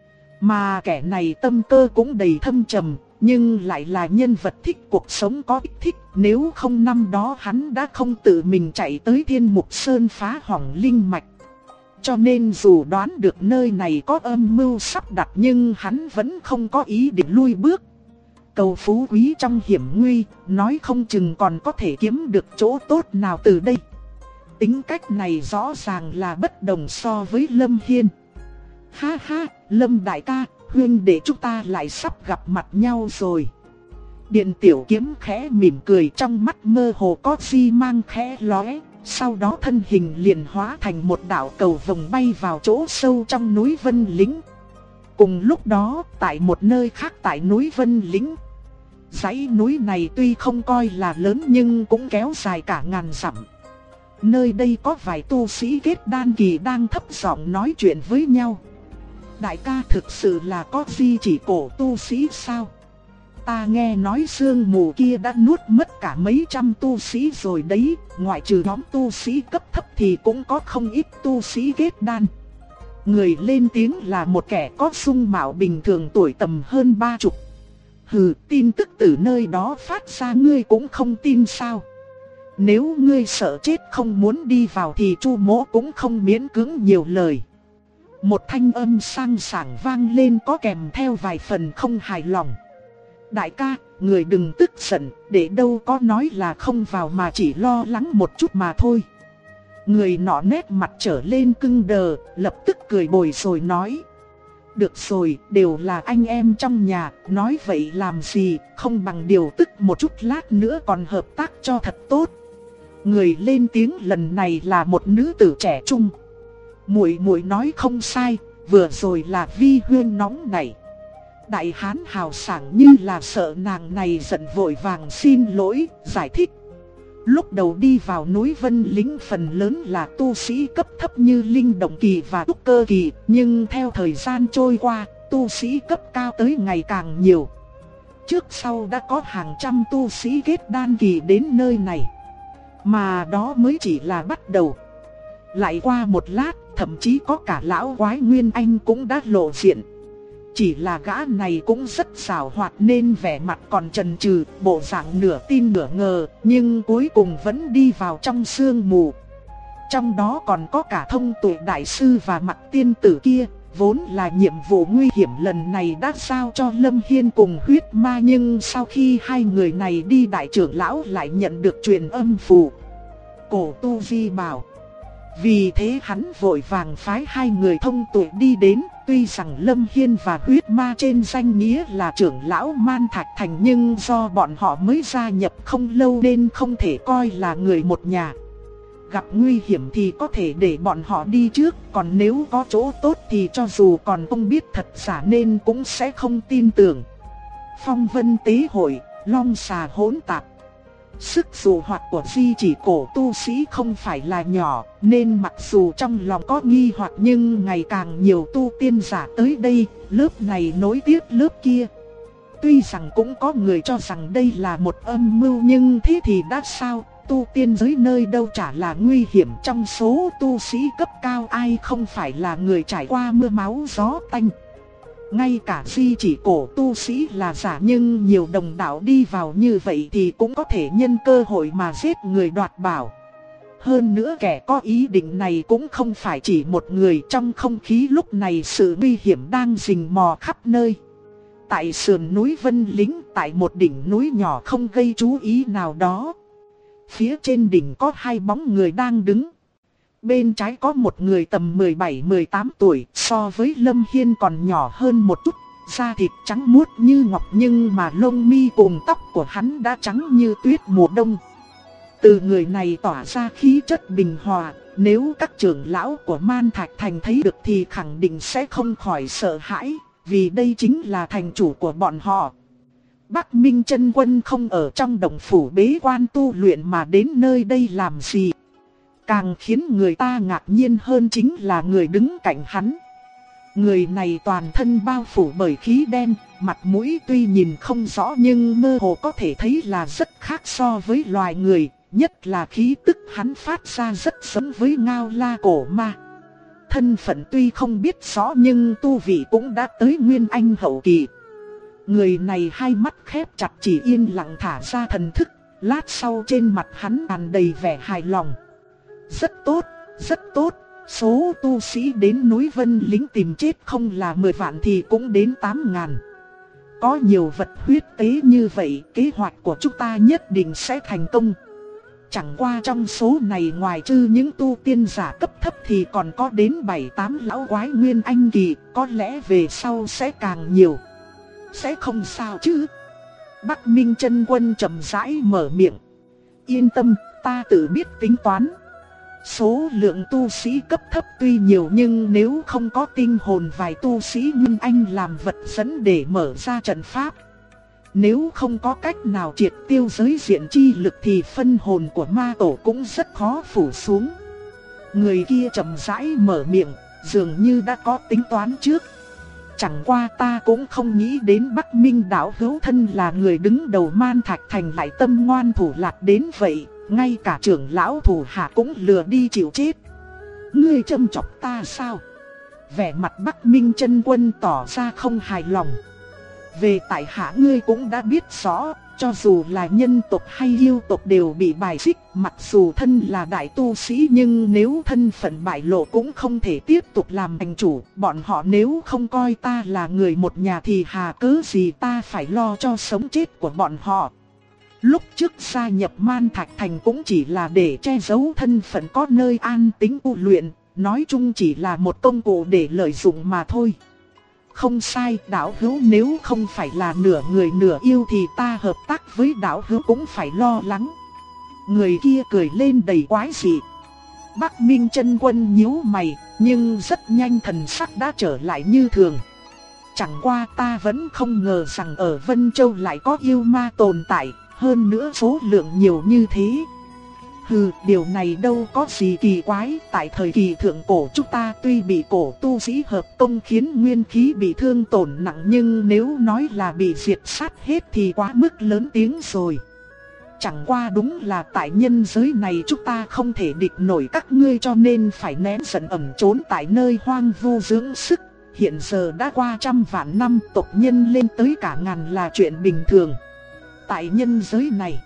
Mà kẻ này tâm cơ cũng đầy thâm trầm, nhưng lại là nhân vật thích cuộc sống có ích thích. Nếu không năm đó hắn đã không tự mình chạy tới Thiên Mục Sơn phá hỏng linh mạch. Cho nên dù đoán được nơi này có âm mưu sắp đặt nhưng hắn vẫn không có ý định lui bước. Cầu phú quý trong hiểm nguy, nói không chừng còn có thể kiếm được chỗ tốt nào từ đây. Tính cách này rõ ràng là bất đồng so với Lâm Hiên. Ha ha, Lâm đại ca, huynh đệ chúng ta lại sắp gặp mặt nhau rồi. Điền Tiểu Kiếm khẽ mỉm cười, trong mắt mơ hồ có di mang khẽ lóe. Sau đó thân hình liền hóa thành một đạo cầu vồng bay vào chỗ sâu trong núi Vân Lĩnh. Cùng lúc đó, tại một nơi khác tại núi Vân Lĩnh, dãy núi này tuy không coi là lớn nhưng cũng kéo dài cả ngàn dặm. Nơi đây có vài tu sĩ kết đan kỳ đang thấp giọng nói chuyện với nhau. Đại ca, thực sự là có di chỉ cổ tu sĩ sao? Ta nghe nói sương mù kia đã nuốt mất cả mấy trăm tu sĩ rồi đấy. Ngoại trừ nhóm tu sĩ cấp thấp thì cũng có không ít tu sĩ kết đan. Người lên tiếng là một kẻ có dung mạo bình thường, tuổi tầm hơn 30. Hừ, tin tức từ nơi đó phát ra ngươi cũng không tin sao? Nếu ngươi sợ chết không muốn đi vào thì Chu Mỗ cũng không miễn cưỡng nhiều lời. Một thanh âm sang sảng vang lên có kèm theo vài phần không hài lòng. Đại ca, người đừng tức giận, để đâu có nói là không vào mà chỉ lo lắng một chút mà thôi. Người nọ nét mặt trở lên cứng đờ, lập tức cười bồi rồi nói. Được rồi, đều là anh em trong nhà, nói vậy làm gì, không bằng điều tức một chút lát nữa còn hợp tác cho thật tốt. Người lên tiếng lần này là một nữ tử trẻ trung. Muội muội nói không sai, vừa rồi là Vi Huyên nóng nảy. Đại hán hào sảng như là sợ nàng này giận vội vàng xin lỗi, giải thích. Lúc đầu đi vào núi Vân Lính phần lớn là tu sĩ cấp thấp như Linh Động Kỳ và Trúc Cơ Kỳ, nhưng theo thời gian trôi qua, tu sĩ cấp cao tới ngày càng nhiều. Trước sau đã có hàng trăm tu sĩ kết đan kỳ đến nơi này. Mà đó mới chỉ là bắt đầu. Lại qua một lát, thậm chí có cả lão quái Nguyên Anh cũng đã lộ diện. Chỉ là gã này cũng rất xảo hoạt nên vẻ mặt còn chần chừ, bộ dạng nửa tin nửa ngờ, nhưng cuối cùng vẫn đi vào trong sương mù. Trong đó còn có cả Thông Tuệ đại sư và Mặc tiên tử kia, vốn là nhiệm vụ nguy hiểm lần này đã giao cho Lâm Hiên cùng Huyết Ma, nhưng sau khi hai người này đi, đại trưởng lão lại nhận được truyền âm phù. Cổ Tu Vi bảo. Vì thế hắn vội vàng phái hai người Thông Tuệ đi đến. Tuy rằng Lâm Hiên và Huyết Ma trên danh nghĩa là trưởng lão Man Thạch Thành, nhưng do bọn họ mới gia nhập không lâu nên không thể coi là người một nhà. Gặp nguy hiểm thì có thể để bọn họ đi trước, còn nếu có chỗ tốt thì cho dù còn không biết thật giả nên cũng sẽ không tin tưởng. Phong vân tế hội, long xà hỗn tạp. Sức dụ hoặc của Di Chỉ Cổ tu sĩ không phải là nhỏ, nên mặc dù trong lòng có nghi hoặc nhưng ngày càng nhiều tu tiên giả tới đây, lớp này nối tiếp lớp kia. Tuy rằng cũng có người cho rằng đây là một âm mưu, nhưng thế thì đã sao, tu tiên giới nơi đâu chả là nguy hiểm. Trong số tu sĩ cấp cao ai không phải là người trải qua mưa máu gió tanh. Ngay cả Di Chỉ Cổ tu sĩ là giả, nhưng nhiều đồng đạo đi vào như vậy thì cũng có thể nhân cơ hội mà giết người đoạt bảo. Hơn nữa kẻ có ý định này cũng không phải chỉ một người. Trong không khí lúc này sự nguy hiểm đang rình mò khắp nơi. Tại sườn núi Vân Lính, tại một đỉnh núi nhỏ không gây chú ý nào đó, phía trên đỉnh có hai bóng người đang đứng. Bên trái có một người tầm 17-18 tuổi, so với Lâm Hiên còn nhỏ hơn một chút, da thịt trắng muốt như ngọc, nhưng mà lông mi cùng tóc của hắn đã trắng như tuyết mùa đông. Từ người này tỏa ra khí chất bình hòa, nếu các trưởng lão của Man Thạch Thành thấy được thì khẳng định sẽ không khỏi sợ hãi, vì đây chính là thành chủ của bọn họ. Bắc Minh Chân Quân không ở trong động phủ bế quan tu luyện mà đến nơi đây làm gì? Càng khiến người ta ngạc nhiên hơn chính là người đứng cạnh hắn. Người này toàn thân bao phủ bởi khí đen, mặt mũi tuy nhìn không rõ nhưng mơ hồ có thể thấy là rất khác so với loài người, nhất là khí tức hắn phát ra rất giống với Ngao La Cổ Ma. Thân phận tuy không biết rõ nhưng tu vị cũng đã tới Nguyên Anh hậu kỳ. Người này hai mắt khép chặt chỉ yên lặng thả ra thần thức, lát sau trên mặt hắn tràn đầy vẻ hài lòng. Rất tốt, rất tốt, số tu sĩ đến núi Vân Lính tìm chết không là 10 vạn thì cũng đến 8.000. Có nhiều vật huyết tế như vậy, kế hoạch của chúng ta nhất định sẽ thành công. Chẳng qua trong số này ngoài trừ những tu tiên giả cấp thấp thì còn có đến 7-8 lão quái Nguyên Anh kỳ, có lẽ về sau sẽ càng nhiều. Sẽ không sao chứ? Bắc Minh Chân Quân chậm rãi mở miệng. Yên tâm, ta tự biết tính toán. Số lượng tu sĩ cấp thấp tuy nhiều nhưng nếu không có tinh hồn vài tu sĩ Nguyên Anh làm vật dẫn để mở ra trận pháp, nếu không có cách nào triệt tiêu giới diện chi lực thì phân hồn của ma tổ cũng rất khó phủ xuống. Người kia chậm rãi mở miệng, dường như đã có tính toán trước. Chẳng qua ta cũng không nghĩ đến Bắc Minh đạo hữu thân là người đứng đầu Man Thạch Thành lại tâm ngoan thủ lạt đến vậy, ngay cả trưởng lão thủ hạ cũng lừa đi chịu chết. Ngươi châm chọc ta sao? Vẻ mặt Bắc Minh Chân Quân tỏ ra không hài lòng. Về tại hạ ngươi cũng đã biết rõ, Cho dù là nhân tộc hay yêu tộc đều bị bài xích, mặc dù thân là đại tu sĩ nhưng nếu thân phận bại lộ cũng không thể tiếp tục làm thành chủ. Bọn họ nếu không coi ta là người một nhà thì hà cớ gì ta phải lo cho sống chết của bọn họ. Lúc trước gia nhập Man Thạch Thành cũng chỉ là để che giấu thân phận có nơi an tĩnh tu luyện, nói chung chỉ là một công cụ để lợi dụng mà thôi. Không sai, đạo hữu nếu không phải là nửa người nửa yêu thì ta hợp tác với đạo hữu cũng phải lo lắng. Người kia cười lên đầy quái dị. Bắc Minh Chân Quân nhíu mày, nhưng rất nhanh thần sắc đã trở lại như thường. Chẳng qua ta vẫn không ngờ rằng ở Vân Châu lại có yêu ma tồn tại, hơn nữa số lượng nhiều như thế. Hừ, điều này đâu có gì kỳ quái, tại thời kỳ thượng cổ chúng ta tuy bị cổ tu sĩ hợp công khiến nguyên khí bị thương tổn nặng, nhưng nếu nói là bị diệt sát hết thì quá mức lớn tiếng rồi. Chẳng qua đúng là tại nhân giới này chúng ta không thể địch nổi các ngươi cho nên phải nén giận ẩn trốn tại nơi hoang vu dưỡng sức. Hiện giờ đã qua trăm vạn năm, tộc nhân lên tới cả ngàn là chuyện bình thường. Tại nhân giới này,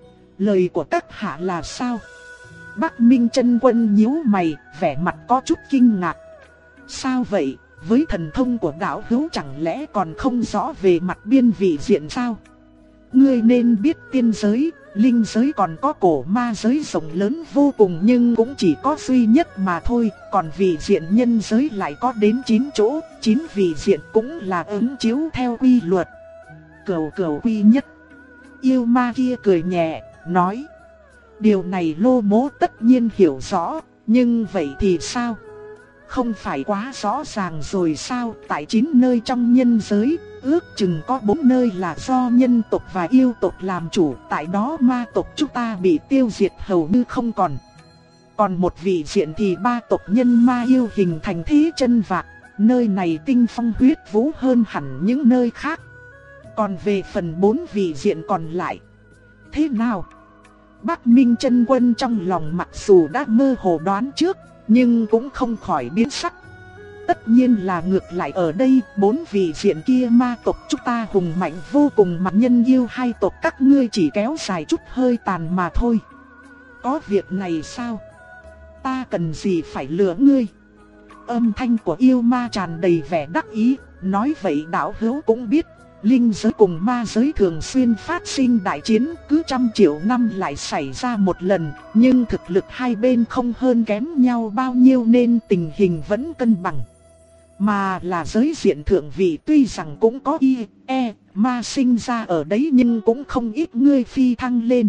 lời của các hạ là sao? Bắc Minh Chân Quân nhíu mày, vẻ mặt có chút kinh ngạc. Sao vậy? Với thần thông của đạo hữu chẳng lẽ còn không rõ về mặt biên vị diện sao? Ngươi nên biết tiên giới, linh giới còn có cổ ma giới rộng lớn vô cùng nhưng cũng chỉ có duy nhất mà thôi. Còn vị diện nhân giới lại có đến 9 chỗ, 9 vị diện cũng là ứng chiếu theo quy luật. Cửu cửu quy nhất. Yêu ma kia cười nhẹ, nói. Điều này Lô Mỗ tất nhiên hiểu rõ, nhưng vậy thì sao? Không phải quá rõ ràng rồi sao? Tại 9 nơi trong nhân giới, ước chừng có 4 nơi là do nhân tộc và yêu tộc làm chủ. Tại đó ma tộc chúng ta bị tiêu diệt hầu như không còn. Còn một vị diện thì 3 tộc nhân ma yêu hình thành thế chân vạc. Nơi này tinh phong huyết vũ hơn hẳn những nơi khác. Còn về phần 4 vị diện còn lại, thế nào? Bắc Minh Chân Quân trong lòng mặc dù đã mơ hồ đoán trước, nhưng cũng không khỏi biến sắc. Tất nhiên là ngược lại ở đây, 4 vị diện kia ma tộc chúng ta hùng mạnh vô cùng mà nhân yêu hai tộc các ngươi chỉ kéo dài chút hơi tàn mà thôi. Có việc này sao? Ta cần gì phải lừa ngươi? Âm thanh của yêu ma tràn đầy vẻ đắc ý, nói vậy đạo hữu cũng biết. Linh giới cùng ma giới thường xuyên phát sinh đại chiến, cứ 100 triệu năm lại xảy ra một lần, nhưng thực lực hai bên không hơn kém nhau bao nhiêu nên tình hình vẫn cân bằng. Mà là giới diện thượng vị tuy rằng cũng có ma sinh ra ở đấy nhưng cũng không ít ngươi phi thăng lên.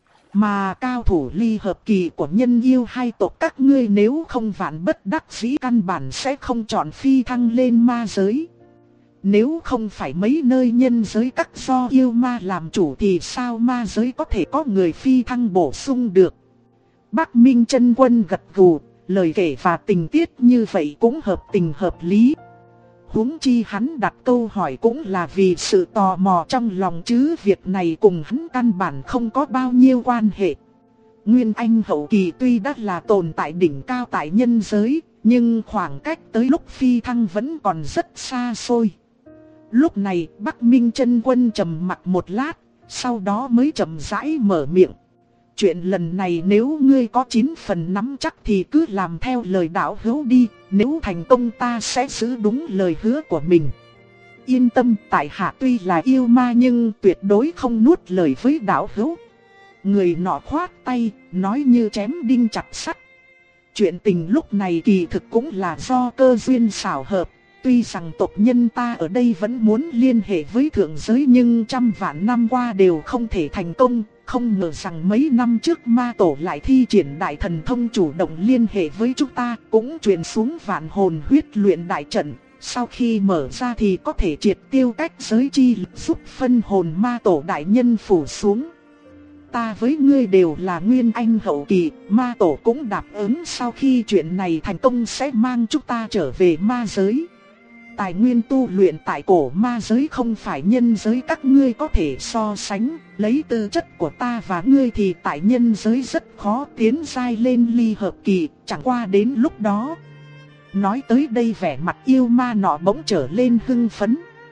Mà cao thủ ly hợp kỳ của nhân yêu hai tộc các ngươi nếu không vạn bất đắc dĩ căn bản sẽ không chọn phi thăng lên ma giới. Nếu không phải mấy nơi nhân giới các do yêu ma làm chủ thì sao ma giới có thể có người phi thăng bổ sung được? Bắc Minh Chân Quân gật gù, lời kể và tình tiết như vậy cũng hợp tình hợp lý. Huống chi hắn đặt câu hỏi cũng là vì sự tò mò trong lòng chứ việc này cùng hắn căn bản không có bao nhiêu quan hệ. Nguyên Anh hậu kỳ tuy đã là tồn tại đỉnh cao tại nhân giới, nhưng khoảng cách tới lúc phi thăng vẫn còn rất xa xôi. Lúc này Bắc Minh Chân Quân trầm mặc một lát, sau đó mới chậm rãi mở miệng. Chuyện lần này nếu ngươi có 9 phần nắm chắc thì cứ làm theo lời đạo hữu đi, nếu thành công ta sẽ giữ đúng lời hứa của mình. Yên tâm, tại hạ tuy là yêu ma nhưng tuyệt đối không nuốt lời với đạo hữu. Người nọ khoát tay, nói như chém đinh chặt sắt. Chuyện tình lúc này kỳ thực cũng là do cơ duyên xảo hợp. Tuy rằng tộc nhân ta ở đây vẫn muốn liên hệ với thượng giới nhưng trăm vạn năm qua đều không thể thành công. Không ngờ rằng mấy năm trước ma tổ lại thi triển đại thần thông chủ động liên hệ với chúng ta, cũng truyền xuống vạn hồn huyết luyện đại trận. Sau khi mở ra thì có thể triệt tiêu cách giới chi lực giúp phân hồn ma tổ đại nhân phủ xuống. Ta với ngươi đều là nguyên anh hậu kỳ, ma tổ cũng đáp ứng sau khi chuyện này thành công sẽ mang chúng ta trở về ma giới. Tài nguyên tu luyện tại cổ ma giới không phải nhân giới các ngươi có thể so sánh, lấy tư chất của ta và ngươi thì tại nhân giới rất khó tiến giai lên ly hợp kỳ, chẳng qua đến lúc đó. Nói tới đây vẻ mặt yêu ma nọ bỗng trở lên hưng phấn.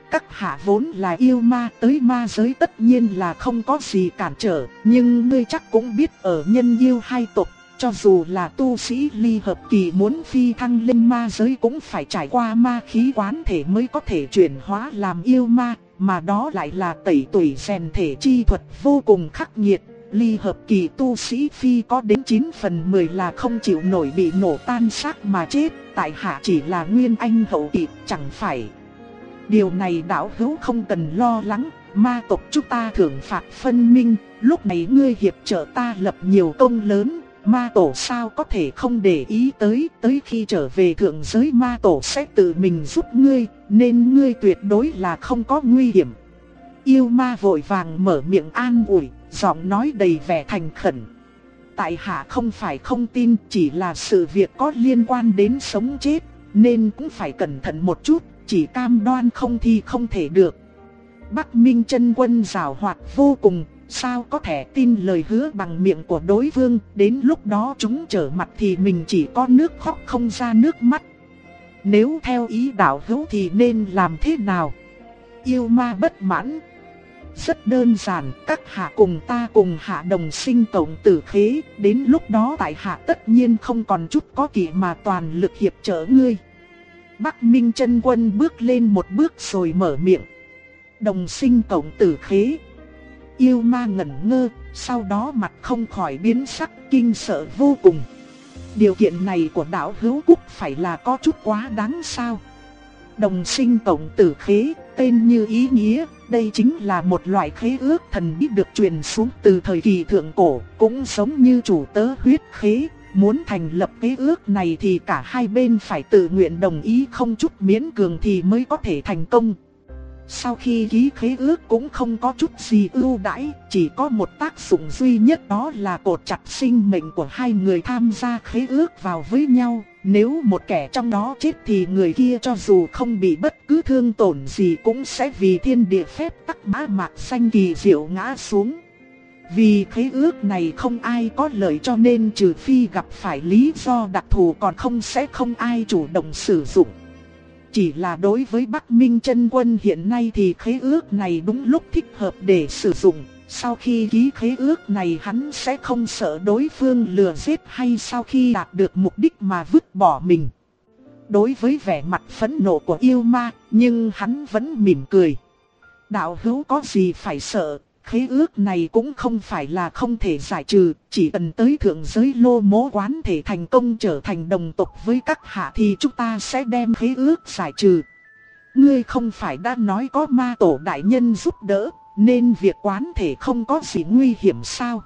Các hạ vốn là yêu ma, tới ma giới tất nhiên là không có gì cản trở, nhưng ngươi chắc cũng biết ở nhân yêu hai tộc, cho dù là tu sĩ ly hợp kỳ muốn phi thăng lên ma giới cũng phải trải qua ma khí quán thể mới có thể chuyển hóa làm yêu ma, mà đó lại là tẩy tủy rèn thể chi thuật vô cùng khắc nghiệt. Ly hợp kỳ tu sĩ phi có đến 9 phần 10 là không chịu nổi bị nổ tan xác mà chết, tại hạ chỉ là nguyên anh hậu kỳ, chẳng phải. Điều này đạo hữu không cần lo lắng, ma tộc chúng ta thưởng phạt phân minh, lúc này ngươi hiệp trợ ta lập nhiều công lớn, ma tổ sao có thể không để ý tới khi trở về thượng giới ma tổ sẽ tự mình giúp ngươi, nên ngươi tuyệt đối là không có nguy hiểm. Yêu ma vội vàng mở miệng an ủi, giọng nói đầy vẻ thành khẩn. Tại hạ không phải không tin, chỉ là sự việc có liên quan đến sống chết, nên cũng phải cẩn thận một chút, chỉ cam đoan không thì không thể được. Bắc Minh Chân Quân giàu hoạt vô cùng, sao có thể tin lời hứa bằng miệng của đối phương, đến lúc đó chúng trở mặt thì mình chỉ có nước khóc không ra nước mắt. Nếu theo ý đạo hữu thì nên làm thế nào? Yêu ma bất mãn. Rất đơn giản, các hạ cùng ta cùng hạ đồng sinh cộng tử khế, đến lúc đó tại hạ tất nhiên không còn chút có kỵ mà toàn lực hiệp trợ ngươi. Bắc Minh Chân Quân bước lên một bước rồi mở miệng. Đồng sinh cộng tử khế. Yêu ma ngẩn ngơ, sau đó mặt không khỏi biến sắc, kinh sợ vô cùng. Điều kiện này của đạo hữu Cúc phải là có chút quá đáng sao? Đồng sinh cộng tử khế, tên như ý nghĩa, đây chính là một loại khế ước thần bí được truyền xuống từ thời kỳ thượng cổ, cũng giống như chủ tớ huyết khế. Muốn thành lập khế ước này thì cả hai bên phải tự nguyện đồng ý, không chút miễn cường thì mới có thể thành công. Sau khi ký khế ước cũng không có chút gì ưu đãi, chỉ có một tác dụng duy nhất, đó là cột chặt sinh mệnh của hai người tham gia khế ước vào với nhau. Nếu một kẻ trong đó chết thì người kia cho dù không bị bất cứ thương tổn gì cũng sẽ vì thiên địa phép tắc bá mạc xanh kỳ diệu ngã xuống. Vì khế ước này không ai có lợi, cho nên trừ phi gặp phải lý do đặc thù còn không sẽ không ai chủ động sử dụng. Chỉ là đối với Bắc Minh Chân Quân hiện nay thì khế ước này đúng lúc thích hợp để sử dụng. Sau khi ký khế ước này hắn sẽ không sợ đối phương lừa giết hay sau khi đạt được mục đích mà vứt bỏ mình. Đối với vẻ mặt phẫn nộ của yêu ma, nhưng hắn vẫn mỉm cười. Đạo hữu có gì phải sợ, khế ước này cũng không phải là không thể giải trừ, chỉ cần tới thượng giới Lô Mỗ Quán thể thành công trở thành đồng tộc với các hạ thì chúng ta sẽ đem khế ước giải trừ. Ngươi không phải đã nói có ma tổ đại nhân giúp đỡ, nên việc quán thể không có gì nguy hiểm sao?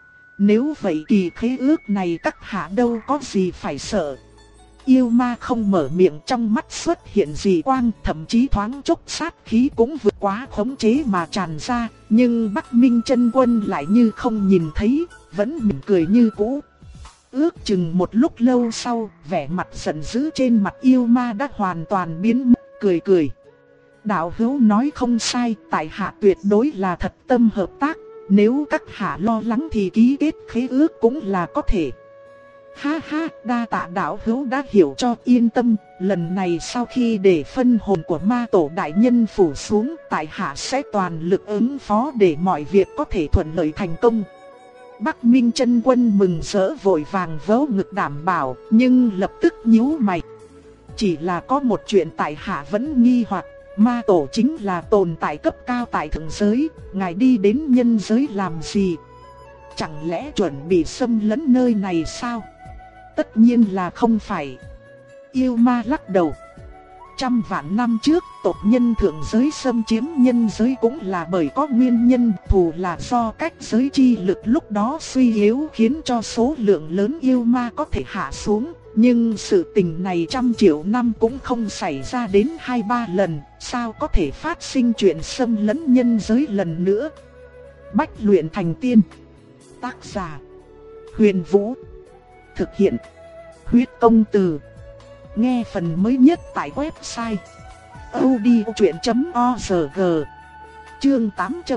Nếu vậy kỳ khế ước này các hạ đâu có gì phải sợ. Yêu ma không mở miệng, trong mắt xuất hiện dị quang, thậm chí thoáng chốc sát khí cũng vượt quá khống chế mà tràn ra, nhưng Bắc Minh Chân Quân lại như không nhìn thấy, vẫn mỉm cười như cũ. Ước chừng một lúc lâu sau, vẻ mặt giận dữ trên mặt yêu ma đã hoàn toàn biến mất, cười cười. Đạo hữu nói không sai, tại hạ tuyệt đối là thật tâm hợp tác, nếu các hạ lo lắng thì ký kết khế ước cũng là có thể. Ha ha, đa tạ đạo hữu đã hiểu cho yên tâm, lần này sau khi để phân hồn của ma tổ đại nhân phủ xuống, tại hạ sẽ toàn lực ứng phó để mọi việc có thể thuận lợi thành công. Bắc Minh Chân Quân mừng rỡ vội vàng vỗ ngực đảm bảo, nhưng lập tức nhíu mày. Chỉ là có một chuyện tại hạ vẫn nghi hoặc, ma tổ chính là tồn tại cấp cao tại thượng giới, ngài đi đến nhân giới làm gì? Chẳng lẽ chuẩn bị xâm lấn nơi này sao? Tất nhiên là không phải. Yêu ma lắc đầu. Trăm vạn năm trước, tộc nhân thượng giới xâm chiếm nhân giới cũng là bởi có nguyên nhân thù, là do cách giới chi lực lúc đó suy yếu khiến cho số lượng lớn yêu ma có thể hạ xuống. Nhưng sự tình này trăm triệu năm cũng không xảy ra đến 2-3 lần, sao có thể phát sinh chuyện xâm lấn nhân giới lần nữa? Bách luyện thành tiên. Tác giả: Huyền Vũ. Thực hiện: Huyết Công Từ. Nghe phần mới nhất tại website audiochuyện.org. Chương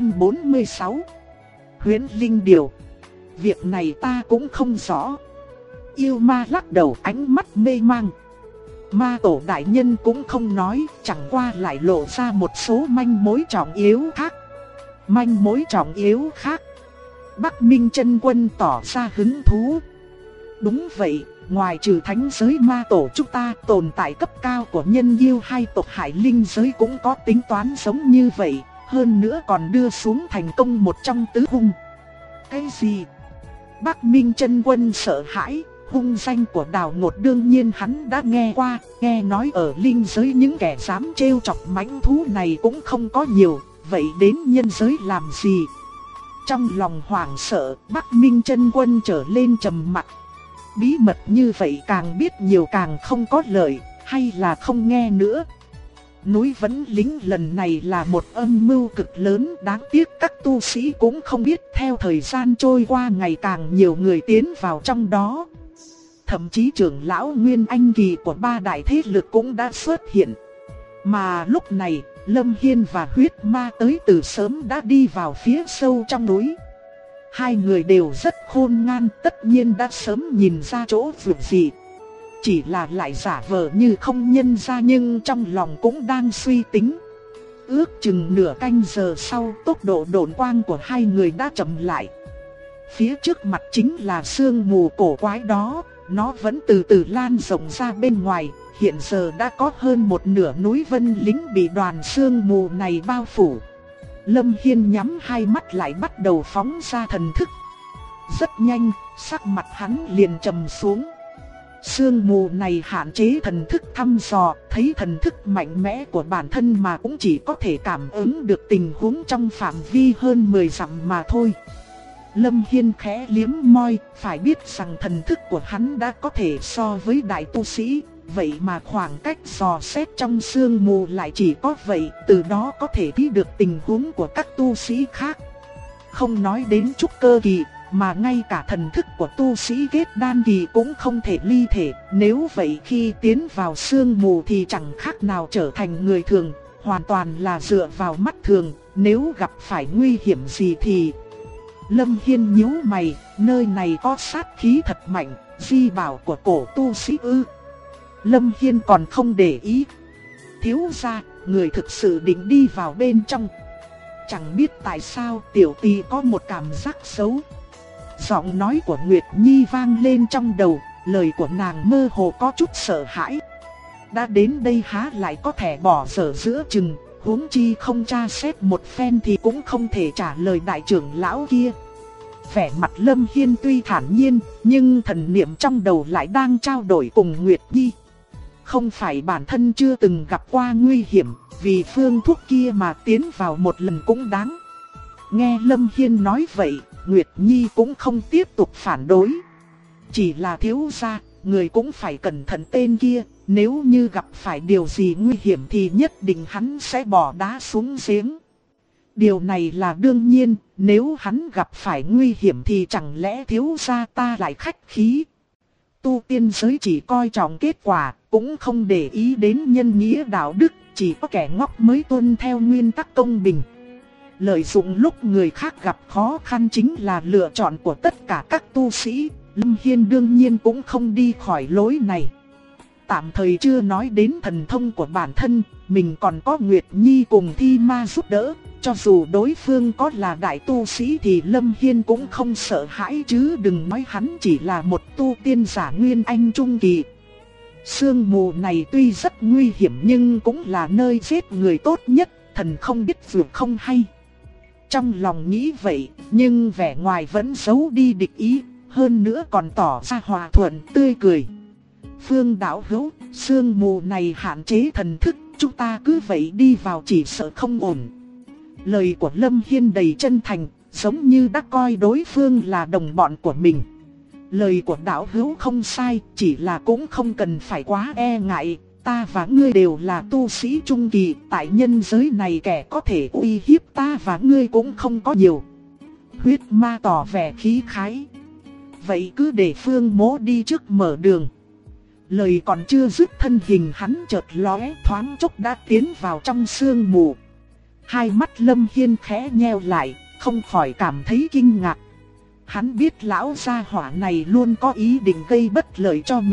846. Huyễn Linh Điều. Việc này ta cũng không rõ. Yêu ma lắc đầu, ánh mắt mê mang. Ma tổ đại nhân cũng không nói, chẳng qua lại lộ ra một số manh mối trọng yếu khác. Manh mối trọng yếu khác? Bắc Minh Chân Quân tỏ ra hứng thú. Đúng vậy, ngoài trừ thánh giới ma tổ chúng ta, tồn tại cấp cao của nhân yêu hai tộc hải linh giới cũng có tính toán giống như vậy, hơn nữa còn đưa xuống thành công một trong tứ hung. Cái gì? Bắc Minh Chân Quân sợ hãi. Hung danh của Đào Ngột đương nhiên hắn đã nghe qua, nghe nói ở linh giới những kẻ dám trêu chọc mãnh thú này cũng không có nhiều, vậy đến nhân giới làm gì? Trong lòng hoảng sợ, Bắc Minh Chân Quân trở lên trầm mặc. Bí mật như vậy càng biết nhiều càng không có lợi, hay là không nghe nữa. Núi Vẫn Lính lần này là một âm mưu cực lớn, đáng tiếc các tu sĩ cũng không biết, theo thời gian trôi qua ngày càng nhiều người tiến vào trong đó. Thậm chí trưởng lão Nguyên Anh Kỳ của ba đại thế lực cũng đã xuất hiện. Mà lúc này, Lâm Hiên và huyết ma tới từ sớm đã đi vào phía sâu trong núi. Hai người đều rất khôn ngoan, tất nhiên đã sớm nhìn ra chỗ vượt gì. Chỉ là lại giả vờ như không nhận ra, nhưng trong lòng cũng đang suy tính. Ước chừng nửa canh giờ sau, tốc độ độn quang của hai người đã chậm lại. Phía trước mặt chính là sương mù cổ quái đó, nó vẫn từ từ lan rộng ra bên ngoài. Hiện giờ đã có hơn một nửa núi Vân Lính bị đoàn sương mù này bao phủ. Lâm Hiên nhắm hai mắt lại bắt đầu phóng ra thần thức. Rất nhanh, sắc mặt hắn liền trầm xuống. Sương mù này hạn chế thần thức thăm dò, thấy thần thức mạnh mẽ của bản thân mà cũng chỉ có thể cảm ứng được tình huống trong phạm vi hơn 10 dặm mà thôi. Lâm Hiên khẽ liếm môi, phải biết rằng thần thức của hắn đã có thể so với đại tu sĩ, vậy mà khoảng cách dò xét trong sương mù lại chỉ có vậy, từ đó có thể biết được tình huống của các tu sĩ khác. Không nói đến trúc cơ kỳ, mà ngay cả thần thức của tu sĩ kết đan kỳ cũng không thể ly thể, nếu vậy khi tiến vào sương mù thì chẳng khác nào trở thành người thường, hoàn toàn là dựa vào mắt thường, nếu gặp phải nguy hiểm gì thì... Lâm Hiên nhíu mày, nơi này có sát khí thật mạnh, di bảo của cổ tu sĩ ư? Lâm Hiên còn không để ý. Thiếu gia, người thực sự định đi vào bên trong. Chẳng biết tại sao tiểu tỳ có một cảm giác xấu. Giọng nói của Nguyệt Nhi vang lên trong đầu, lời của nàng mơ hồ có chút sợ hãi. Đã đến đây há lại có thể bỏ dở giữa chừng, huống chi không tra xét một phen thì cũng không thể trả lời đại trưởng lão kia. Vẻ mặt Lâm Hiên tuy thản nhiên, nhưng thần niệm trong đầu lại đang trao đổi cùng Nguyệt Nhi. Không phải bản thân chưa từng gặp qua nguy hiểm, vì phương thuốc kia mà tiến vào một lần cũng đáng. Nghe Lâm Hiên nói vậy, Nguyệt Nhi cũng không tiếp tục phản đối. Chỉ là thiếu gia, người cũng phải cẩn thận tên kia, nếu như gặp phải điều gì nguy hiểm thì nhất định hắn sẽ bỏ đá xuống giếng. Điều này là đương nhiên, nếu hắn gặp phải nguy hiểm thì chẳng lẽ thiếu gia ta lại khách khí. Tu tiên giới chỉ coi trọng kết quả, cũng không để ý đến nhân nghĩa đạo đức, chỉ có kẻ ngốc mới tuân theo nguyên tắc công bình. Lợi dụng lúc người khác gặp khó khăn chính là lựa chọn của tất cả các tu sĩ, Lâm Hiên đương nhiên cũng không đi khỏi lối này. Tạm thời chưa nói đến thần thông của bản thân, mình còn có Nguyệt Nhi cùng Thi Ma giúp đỡ, cho dù đối phương có là đại tu sĩ thì Lâm Hiên cũng không sợ hãi, chứ đừng nói hắn chỉ là một tu tiên giả Nguyên Anh trung kỳ. Sương mù này tuy rất nguy hiểm nhưng cũng là nơi giết người tốt nhất, thần không biết vượt không hay. Trong lòng nghĩ vậy, nhưng vẻ ngoài vẫn giấu đi địch ý, hơn nữa còn tỏ ra hòa thuận tươi cười. Phương đạo hữu, sương mù này hạn chế thần thức, chúng ta cứ vậy đi vào chỉ sợ không ổn. Lời của Lâm Hiên đầy chân thành, giống như đã coi đối phương là đồng bọn của mình. Lời của đạo hữu không sai, chỉ là cũng không cần phải quá e ngại. Ta và ngươi đều là tu sĩ trung kỳ, tại nhân giới này kẻ có thể uy hiếp ta và ngươi cũng không có nhiều. Huyết ma tỏ vẻ khí khái. Vậy cứ để Phương Mỗ đi trước mở đường. Lời còn chưa dứt, thân hình hắn chợt lóe, thoáng chốc đã tiến vào trong sương mù. Hai mắt Lâm Hiên khẽ nheo lại, không khỏi cảm thấy kinh ngạc. Hắn biết lão gia hỏa này luôn có ý định gây bất lợi cho mình,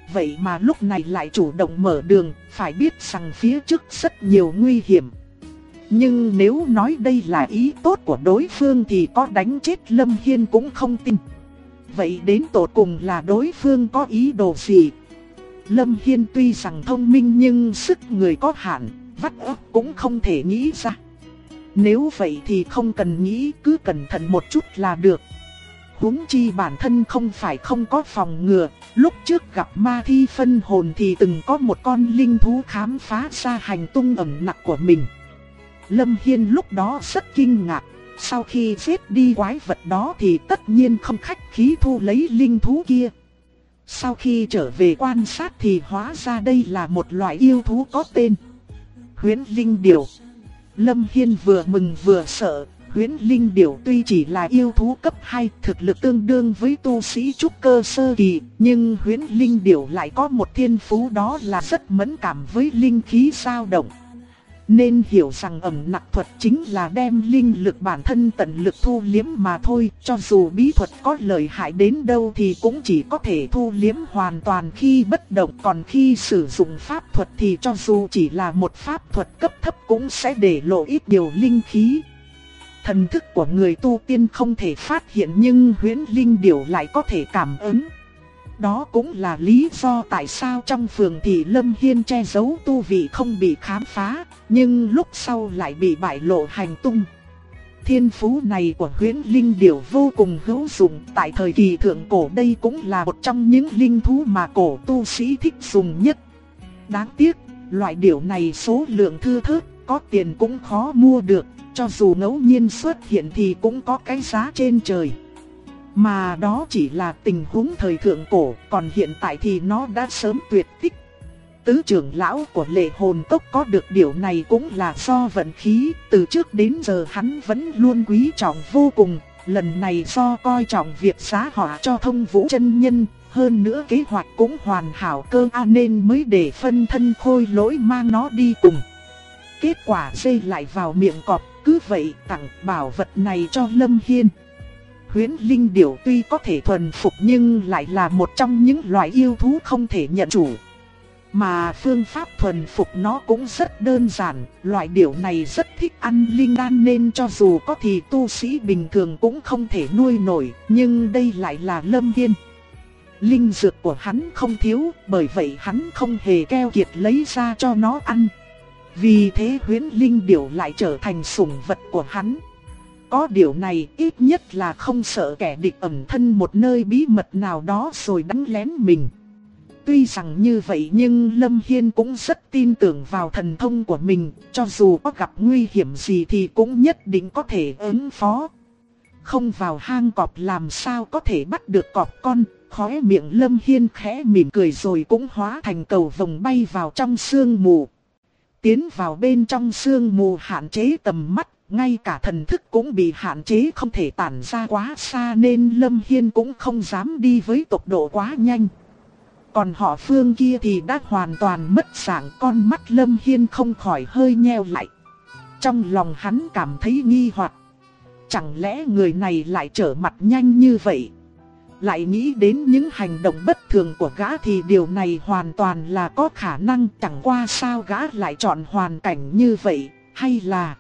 vậy mà lúc này lại chủ động mở đường, phải biết rằng phía trước rất nhiều nguy hiểm. Nhưng nếu nói đây là ý tốt của đối phương thì có đánh chết Lâm Hiên cũng không tin. Vậy đến tột cùng là đối phương có ý đồ gì? Lâm Hiên tuy rằng thông minh nhưng sức người có hạn, vắt óc cũng không thể nghĩ ra. Nếu vậy thì không cần nghĩ, cứ cẩn thận một chút là được. Huống chi bản thân không phải không có phòng ngừa, lúc trước gặp ma thi phân hồn thì từng có một con linh thú khám phá ra hành tung ẩn nặc của mình. Lâm Hiên lúc đó rất kinh ngạc, sau khi giết đi quái vật đó thì tất nhiên không khách khí thu lấy linh thú kia. Sau khi trở về quan sát thì hóa ra đây là một loại yêu thú có tên Huyễn Linh Điểu. Lâm Hiên vừa mừng vừa sợ. Huyễn Linh Điểu tuy chỉ là yêu thú cấp 2, thực lực tương đương với tu sĩ trúc cơ sơ kỳ, nhưng Huyễn Linh Điểu lại có một thiên phú đó là rất mẫn cảm với linh khí dao động. Nên hiểu rằng ẩn nặc thuật chính là đem linh lực bản thân tận lực thu liếm mà thôi. Cho dù bí thuật có lợi hại đến đâu thì cũng chỉ có thể thu liếm hoàn toàn khi bất động. Còn khi sử dụng pháp thuật thì cho dù chỉ là một pháp thuật cấp thấp cũng sẽ để lộ ít nhiều linh khí. Thần thức của người tu tiên không thể phát hiện nhưng Huyễn Linh Điểu lại có thể cảm ứng. Đó cũng là lý do tại sao trong phường thị Lâm Hiên che giấu tu vị không bị khám phá, nhưng lúc sau lại bị bại lộ hành tung. Thiên phú này của Huyễn Linh Điểu vô cùng hữu dụng, tại thời kỳ thượng cổ đây cũng là một trong những linh thú mà cổ tu sĩ thích dùng nhất. Đáng tiếc, loại điểu này số lượng thưa thớt, có tiền cũng khó mua được, cho dù ngẫu nhiên xuất hiện thì cũng có cái giá trên trời. Mà đó chỉ là tình huống thời thượng cổ, còn hiện tại thì nó đã sớm tuyệt tích. Tứ trưởng lão của Lệ Hồn Tốc có được điều này cũng là do vận khí, từ trước đến giờ hắn vẫn luôn quý trọng vô cùng. Lần này do coi trọng việc giá họa cho Thông Vũ chân nhân, hơn nữa kế hoạch cũng hoàn hảo cơ nên mới để phân thân Khôi Lỗi mang nó đi cùng. Kết quả dây lại vào miệng cọp, cứ vậy tặng bảo vật này cho Lâm Hiên. Huyễn Linh Điểu tuy có thể thuần phục nhưng lại là một trong những loài yêu thú không thể nhận chủ. Mà phương pháp thuần phục nó cũng rất đơn giản, loại điểu này rất thích ăn linh đan nên cho dù có thì tu sĩ bình thường cũng không thể nuôi nổi, nhưng đây lại là Lâm Hiên. Linh dược của hắn không thiếu, bởi vậy hắn không hề keo kiệt lấy ra cho nó ăn. Vì thế Huyễn Linh Điểu lại trở thành sủng vật của hắn. Có điều này ít nhất là không sợ kẻ địch ẩn thân một nơi bí mật nào đó rồi đánh lén mình. Tuy rằng như vậy nhưng Lâm Hiên cũng rất tin tưởng vào thần thông của mình, cho dù có gặp nguy hiểm gì thì cũng nhất định có thể ứng phó. Không vào hang cọp làm sao có thể bắt được cọp con, khóe miệng Lâm Hiên khẽ mỉm cười rồi cũng hóa thành cầu vồng bay vào trong sương mù. Tiến vào bên trong sương mù hạn chế tầm mắt, ngay cả thần thức cũng bị hạn chế không thể tản ra quá xa nên Lâm Hiên cũng không dám đi với tốc độ quá nhanh. Còn họ Phương kia thì đã hoàn toàn mất dạng, con mắt Lâm Hiên không khỏi hơi nheo lại. Trong lòng hắn cảm thấy nghi hoặc, chẳng lẽ người này lại trở mặt nhanh như vậy? Lại nghĩ đến những hành động bất thường của gã thì điều này hoàn toàn là có khả năng, chẳng qua sao gã lại chọn hoàn cảnh như vậy, hay là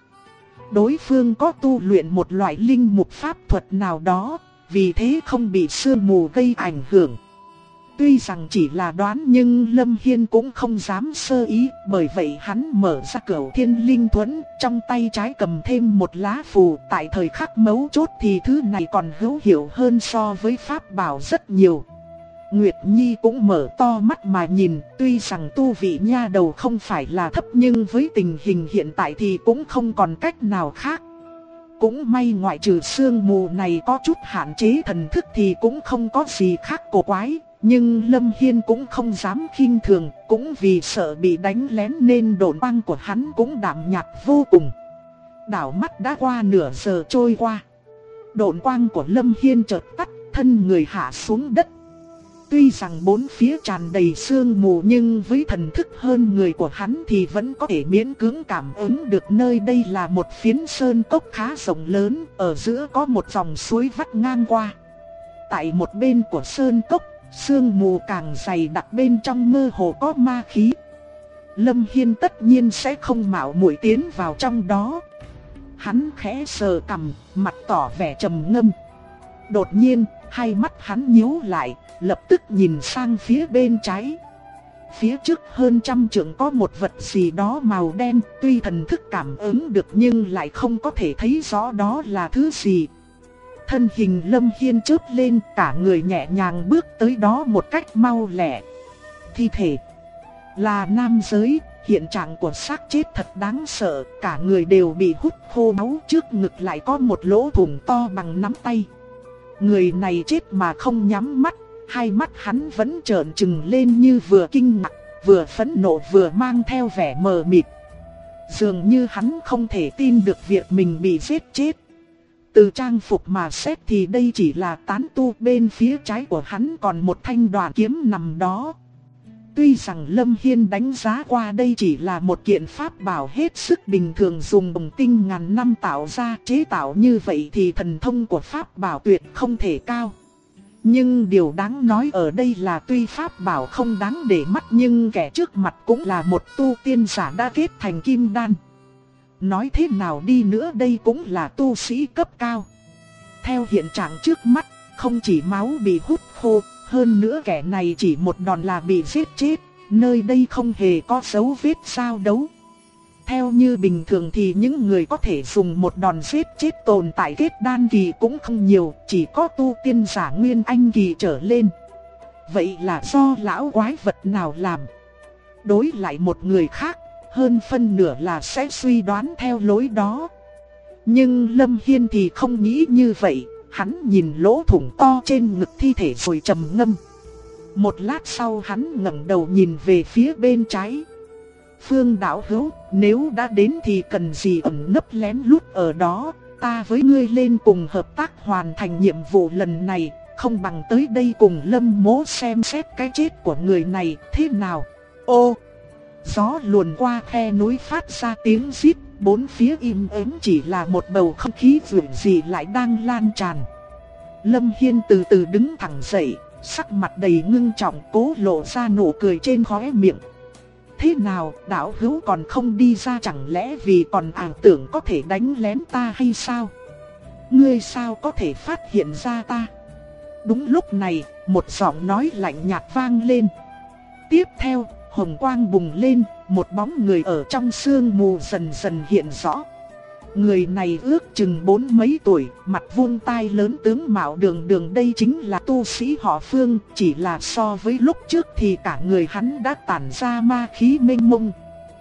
đối phương có tu luyện một loại linh mục pháp thuật nào đó, vì thế không bị sương mù gây ảnh hưởng. Tuy rằng chỉ là đoán nhưng Lâm Hiên cũng không dám sơ ý, bởi vậy hắn mở ra Cửu Thiên Linh Thuẫn, trong tay trái cầm thêm một lá phù. Tại thời khắc mấu chốt thì thứ này còn hữu hiệu hơn so với pháp bảo rất nhiều. Nguyệt Nhi cũng mở to mắt mà nhìn, tuy rằng tu vị nha đầu không phải là thấp nhưng với tình hình hiện tại thì cũng không còn cách nào khác. Cũng may ngoại trừ sương mù này có chút hạn chế thần thức thì cũng không có gì khác cổ quái. Nhưng Lâm Hiên cũng không dám khinh thường, cũng vì sợ bị đánh lén nên độn quang của hắn cũng đạm nhạt vô cùng. Đảo mắt đã qua nửa giờ trôi qua. Độn quang của Lâm Hiên chợt tắt, thân người hạ xuống đất. Tuy rằng bốn phía tràn đầy sương mù nhưng với thần thức hơn người của hắn thì vẫn có thể miễn cưỡng cảm ứng được nơi đây là một phiến sơn cốc khá rộng lớn, ở giữa có một dòng suối vắt ngang qua. Tại một bên của sơn cốc, Sương mù càng dày đặc, bên trong mơ hồ có ma khí. Lâm Hiên tất nhiên sẽ không mạo muội tiến vào trong đó. Hắn khẽ sờ cằm, mặt tỏ vẻ trầm ngâm. Đột nhiên, hai mắt hắn nhíu lại, lập tức nhìn sang phía bên trái. Phía trước hơn 100 trượng có một vật gì đó màu đen, tuy thần thức cảm ứng được nhưng lại không có thể thấy rõ đó là thứ gì. Thân hình Lâm Hiên chớp lên, cả người nhẹ nhàng bước tới đó một cách mau lẹ. Thi thể là nam giới, hiện trạng của xác chết thật đáng sợ, cả người đều bị hút khô máu, trước ngực lại có một lỗ thủng to bằng nắm tay. Người này chết mà không nhắm mắt, hai mắt hắn vẫn trợn trừng lên như vừa kinh ngạc, vừa phẫn nộ vừa mang theo vẻ mờ mịt. Dường như hắn không thể tin được việc mình bị giết chết. Từ trang phục mà xét thì đây chỉ là tán tu, bên phía trái của hắn còn một thanh đoàn kiếm nằm đó. Tuy rằng Lâm Hiên đánh giá qua đây chỉ là một kiện pháp bảo hết sức bình thường dùng đồng tinh ngàn năm tạo ra, chế tạo như vậy thì thần thông của pháp bảo tuyệt không thể cao. Nhưng điều đáng nói ở đây là tuy pháp bảo không đáng để mắt nhưng kẻ trước mặt cũng là một tu tiên giả đã kết thành kim đan. Nói thế nào đi nữa đây cũng là tu sĩ cấp cao. Theo hiện trạng trước mắt, không chỉ máu bị hút khô, hơn nữa kẻ này chỉ một đòn là bị giết chết, nơi đây không hề có dấu vết giao đấu. Theo như bình thường thì những người có thể dùng một đòn giết chết tồn tại kết đan kỳ cũng không nhiều, chỉ có tu tiên giả nguyên anh kỳ trở lên. Vậy là do lão quái vật nào làm? Đối lại một người khác, hơn phân nửa là sẽ suy đoán theo lối đó. Nhưng Lâm Hiên thì không nghĩ như vậy, hắn nhìn lỗ thủng to trên ngực thi thể rồi trầm ngâm. Một lát sau hắn ngẩng đầu nhìn về phía bên trái. Phương đạo hữu, nếu đã đến thì cần gì ẩn nấp lén lút ở đó, ta với ngươi lên cùng hợp tác hoàn thành nhiệm vụ lần này, không bằng tới đây cùng Lâm mỗ xem xét cái chết của người này thế nào. Ô, gió luồn qua khe núi phát ra tiếng rít, bốn phía im ắng, chỉ là một bầu không khí dịu gì lại đang lan tràn. Lâm Hiên từ từ đứng thẳng dậy, sắc mặt đầy ngưng trọng, cố lộ ra nụ cười trên khóe miệng. Thế nào, đạo hữu còn không đi ra, chẳng lẽ vì còn ảo tưởng có thể đánh lén ta hay sao? Ngươi sao có thể phát hiện ra ta? Đúng lúc này, một giọng nói lạnh nhạt vang lên. Tiếp theo, hồng quang bùng lên, một bóng người ở trong sương mù dần dần hiện rõ. Người này ước chừng 40 mấy tuổi, mặt vuông tai lớn, tướng mạo đường đường, đây chính là tu sĩ họ Phương, chỉ là so với lúc trước thì cả người hắn đã tản ra ma khí mênh mông.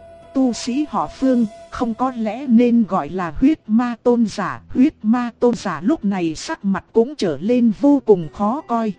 Tu sĩ họ Phương, không có lẽ nên gọi là huyết ma tôn giả. Huyết ma tôn giả lúc này sắc mặt cũng trở lên vô cùng khó coi.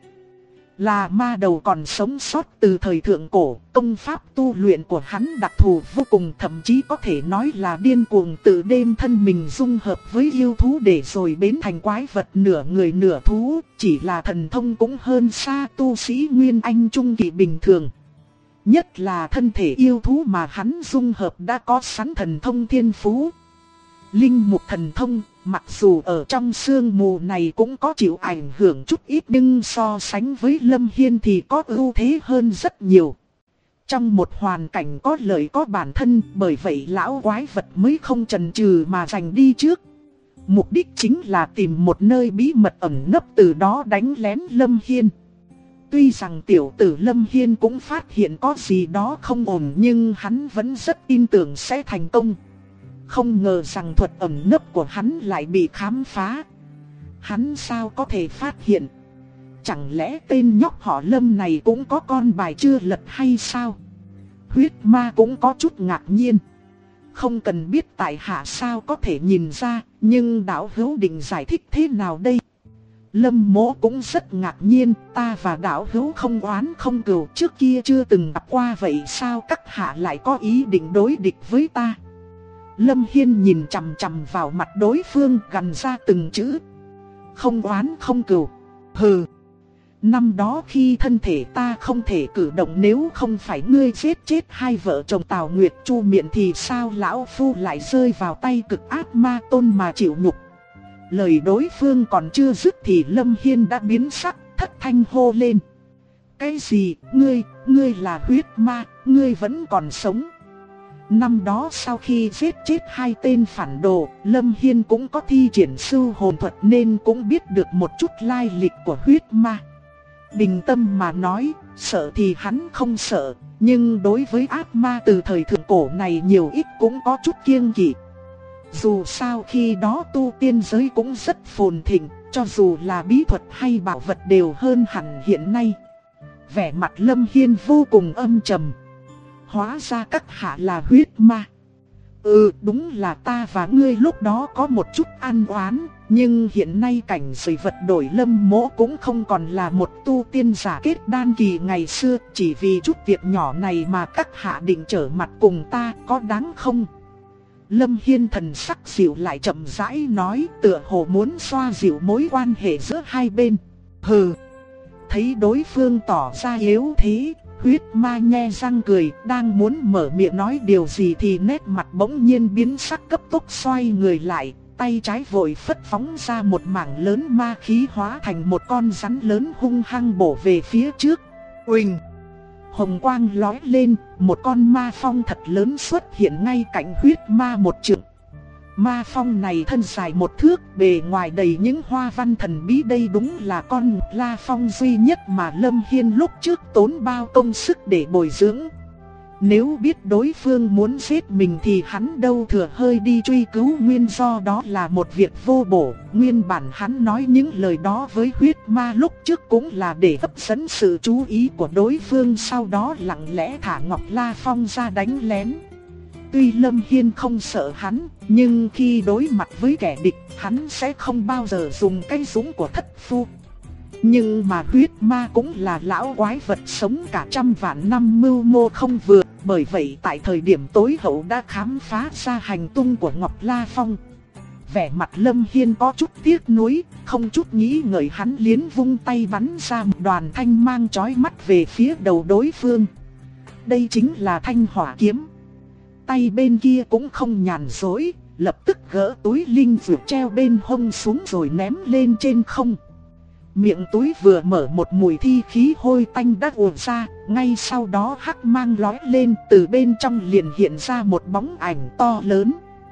Là ma đầu còn sống sót từ thời thượng cổ, công pháp tu luyện của hắn đặc thù vô cùng, thậm chí có thể nói là điên cuồng, tự đem thân mình dung hợp với yêu thú để rồi biến thành quái vật nửa người nửa thú, chỉ là thần thông cũng hơn xa tu sĩ Nguyên Anh trung kỳ bình thường. Nhất là thân thể yêu thú mà hắn dung hợp đã có sẵn thần thông thiên phú. Linh mục thần thông, mặc dù ở trong sương mù này cũng có chịu ảnh hưởng chút ít nhưng so sánh với Lâm Hiên thì có ưu thế hơn rất nhiều. Trong một hoàn cảnh có lợi có bản thân, bởi vậy lão quái vật mới không chần chừ mà giành đi trước. Mục đích chính là tìm một nơi bí mật ẩn nấp, từ đó đánh lén Lâm Hiên. Tuy rằng tiểu tử Lâm Hiên cũng phát hiện có gì đó không ổn nhưng hắn vẫn rất tin tưởng sẽ thành công. Không ngờ rằng thuật ẩn nấp của hắn lại bị khám phá. Hắn sao có thể phát hiện? Chẳng lẽ tên nhóc họ Lâm này cũng có con bài chưa lật hay sao? Huyết ma cũng có chút ngạc nhiên. Không cần biết tại hạ sao có thể nhìn ra, nhưng đạo hữu định giải thích thế nào đây? Lâm mỗ cũng rất ngạc nhiên, ta và đạo hữu không oán không cừu, trước kia chưa từng gặp qua, vậy sao các hạ lại có ý định đối địch với ta? Lâm Hiên nhìn chằm chằm vào mặt đối phương, gằn ra từng chữ. Không oán không cừu. Hừ. Năm đó khi thân thể ta không thể cử động, nếu không phải ngươi giết chết hai vợ chồng Tào Nguyệt Chu Miện thì sao lão phu lại rơi vào tay cực ác ma tôn mà chịu nhục. Lời đối phương còn chưa dứt thì Lâm Hiên đã biến sắc, thất thanh hô lên. Cái gì, ngươi là huyết ma, ngươi vẫn còn sống. Năm đó sau khi giết chết 2 tên phản đồ, Lâm Hiên cũng có thi triển sư hồn thuật nên cũng biết được một chút lai lịch của huyết ma. Bình tâm mà nói, sợ thì hắn không sợ, nhưng đối với ác ma từ thời thượng cổ này nhiều ít cũng có chút kiêng kỵ. Dù sao khi đó tu tiên giới cũng rất phồn thịnh, cho dù là bí thuật hay bảo vật đều hơn hẳn hiện nay. Vẻ mặt Lâm Hiên vô cùng âm trầm. Hóa ra các hạ là huyết ma. Đúng là ta và ngươi lúc đó có một chút ăn oán, nhưng hiện nay cảnh giới vật đổi. Lâm Mỗ cũng không còn là một tu tiên giả kết đan kỳ ngày xưa. Chỉ vì chút việc nhỏ này mà các hạ định trở mặt cùng ta, có đáng không? Lâm Hiên thần sắc dịu lại, chậm rãi nói, tựa hồ muốn xoa dịu mối quan hệ giữa hai bên. Hừ. Thấy đối phương tỏ ra yếu thế, huyết ma nhe răng cười, đang muốn mở miệng nói điều gì thì nét mặt bỗng nhiên biến sắc, cấp tốc xoay người lại, tay trái vội phất phóng ra một mảng lớn ma khí hóa thành một con rắn lớn hung hăng bổ về phía trước. Uỳnh! Hồng quang lóe lên, một con ma phong thật lớn xuất hiện ngay cạnh huyết ma một trượng. Ma phong này thân dài 1 thước, bề ngoài đầy những hoa văn thần bí. Đây đúng là con La Phong duy nhất mà Lâm Hiên lúc trước tốn bao công sức để bồi dưỡng. Nếu biết đối phương muốn giết mình thì hắn đâu thừa hơi đi truy cứu nguyên do, đó là một việc vô bổ. Nguyên bản hắn nói những lời đó với huyết ma lúc trước cũng là để hấp dẫn sự chú ý của đối phương, sau đó lặng lẽ thả Ngọc La Phong ra đánh lén. Tuy Lâm Hiên không sợ hắn, nhưng khi đối mặt với kẻ địch, hắn sẽ không bao giờ dùng cái dũng của thất phu. Nhưng mà huyết ma cũng là lão quái vật sống cả trăm vạn năm, mưu mô không vừa. Bởi vậy tại thời điểm tối hậu đã khám phá ra hành tung của Ngọc La Phong. Vẻ mặt Lâm Hiên có chút tiếc nuối, không chút nghĩ ngợi hắn liến vung tay bắn ra một đoàn thanh mang chói mắt về phía đầu đối phương. Đây chính là Thanh Hỏa Kiếm. Tay bên kia cũng không nhàn dối, lập tức gỡ túi linh dược treo bên hông xuống rồi ném lên trên không. Miệng túi vừa mở, một mùi thi khí hôi tanh đã ùa ra, ngay sau đó hắc mang lóe lên, từ bên trong liền hiện ra một bóng ảnh to lớn.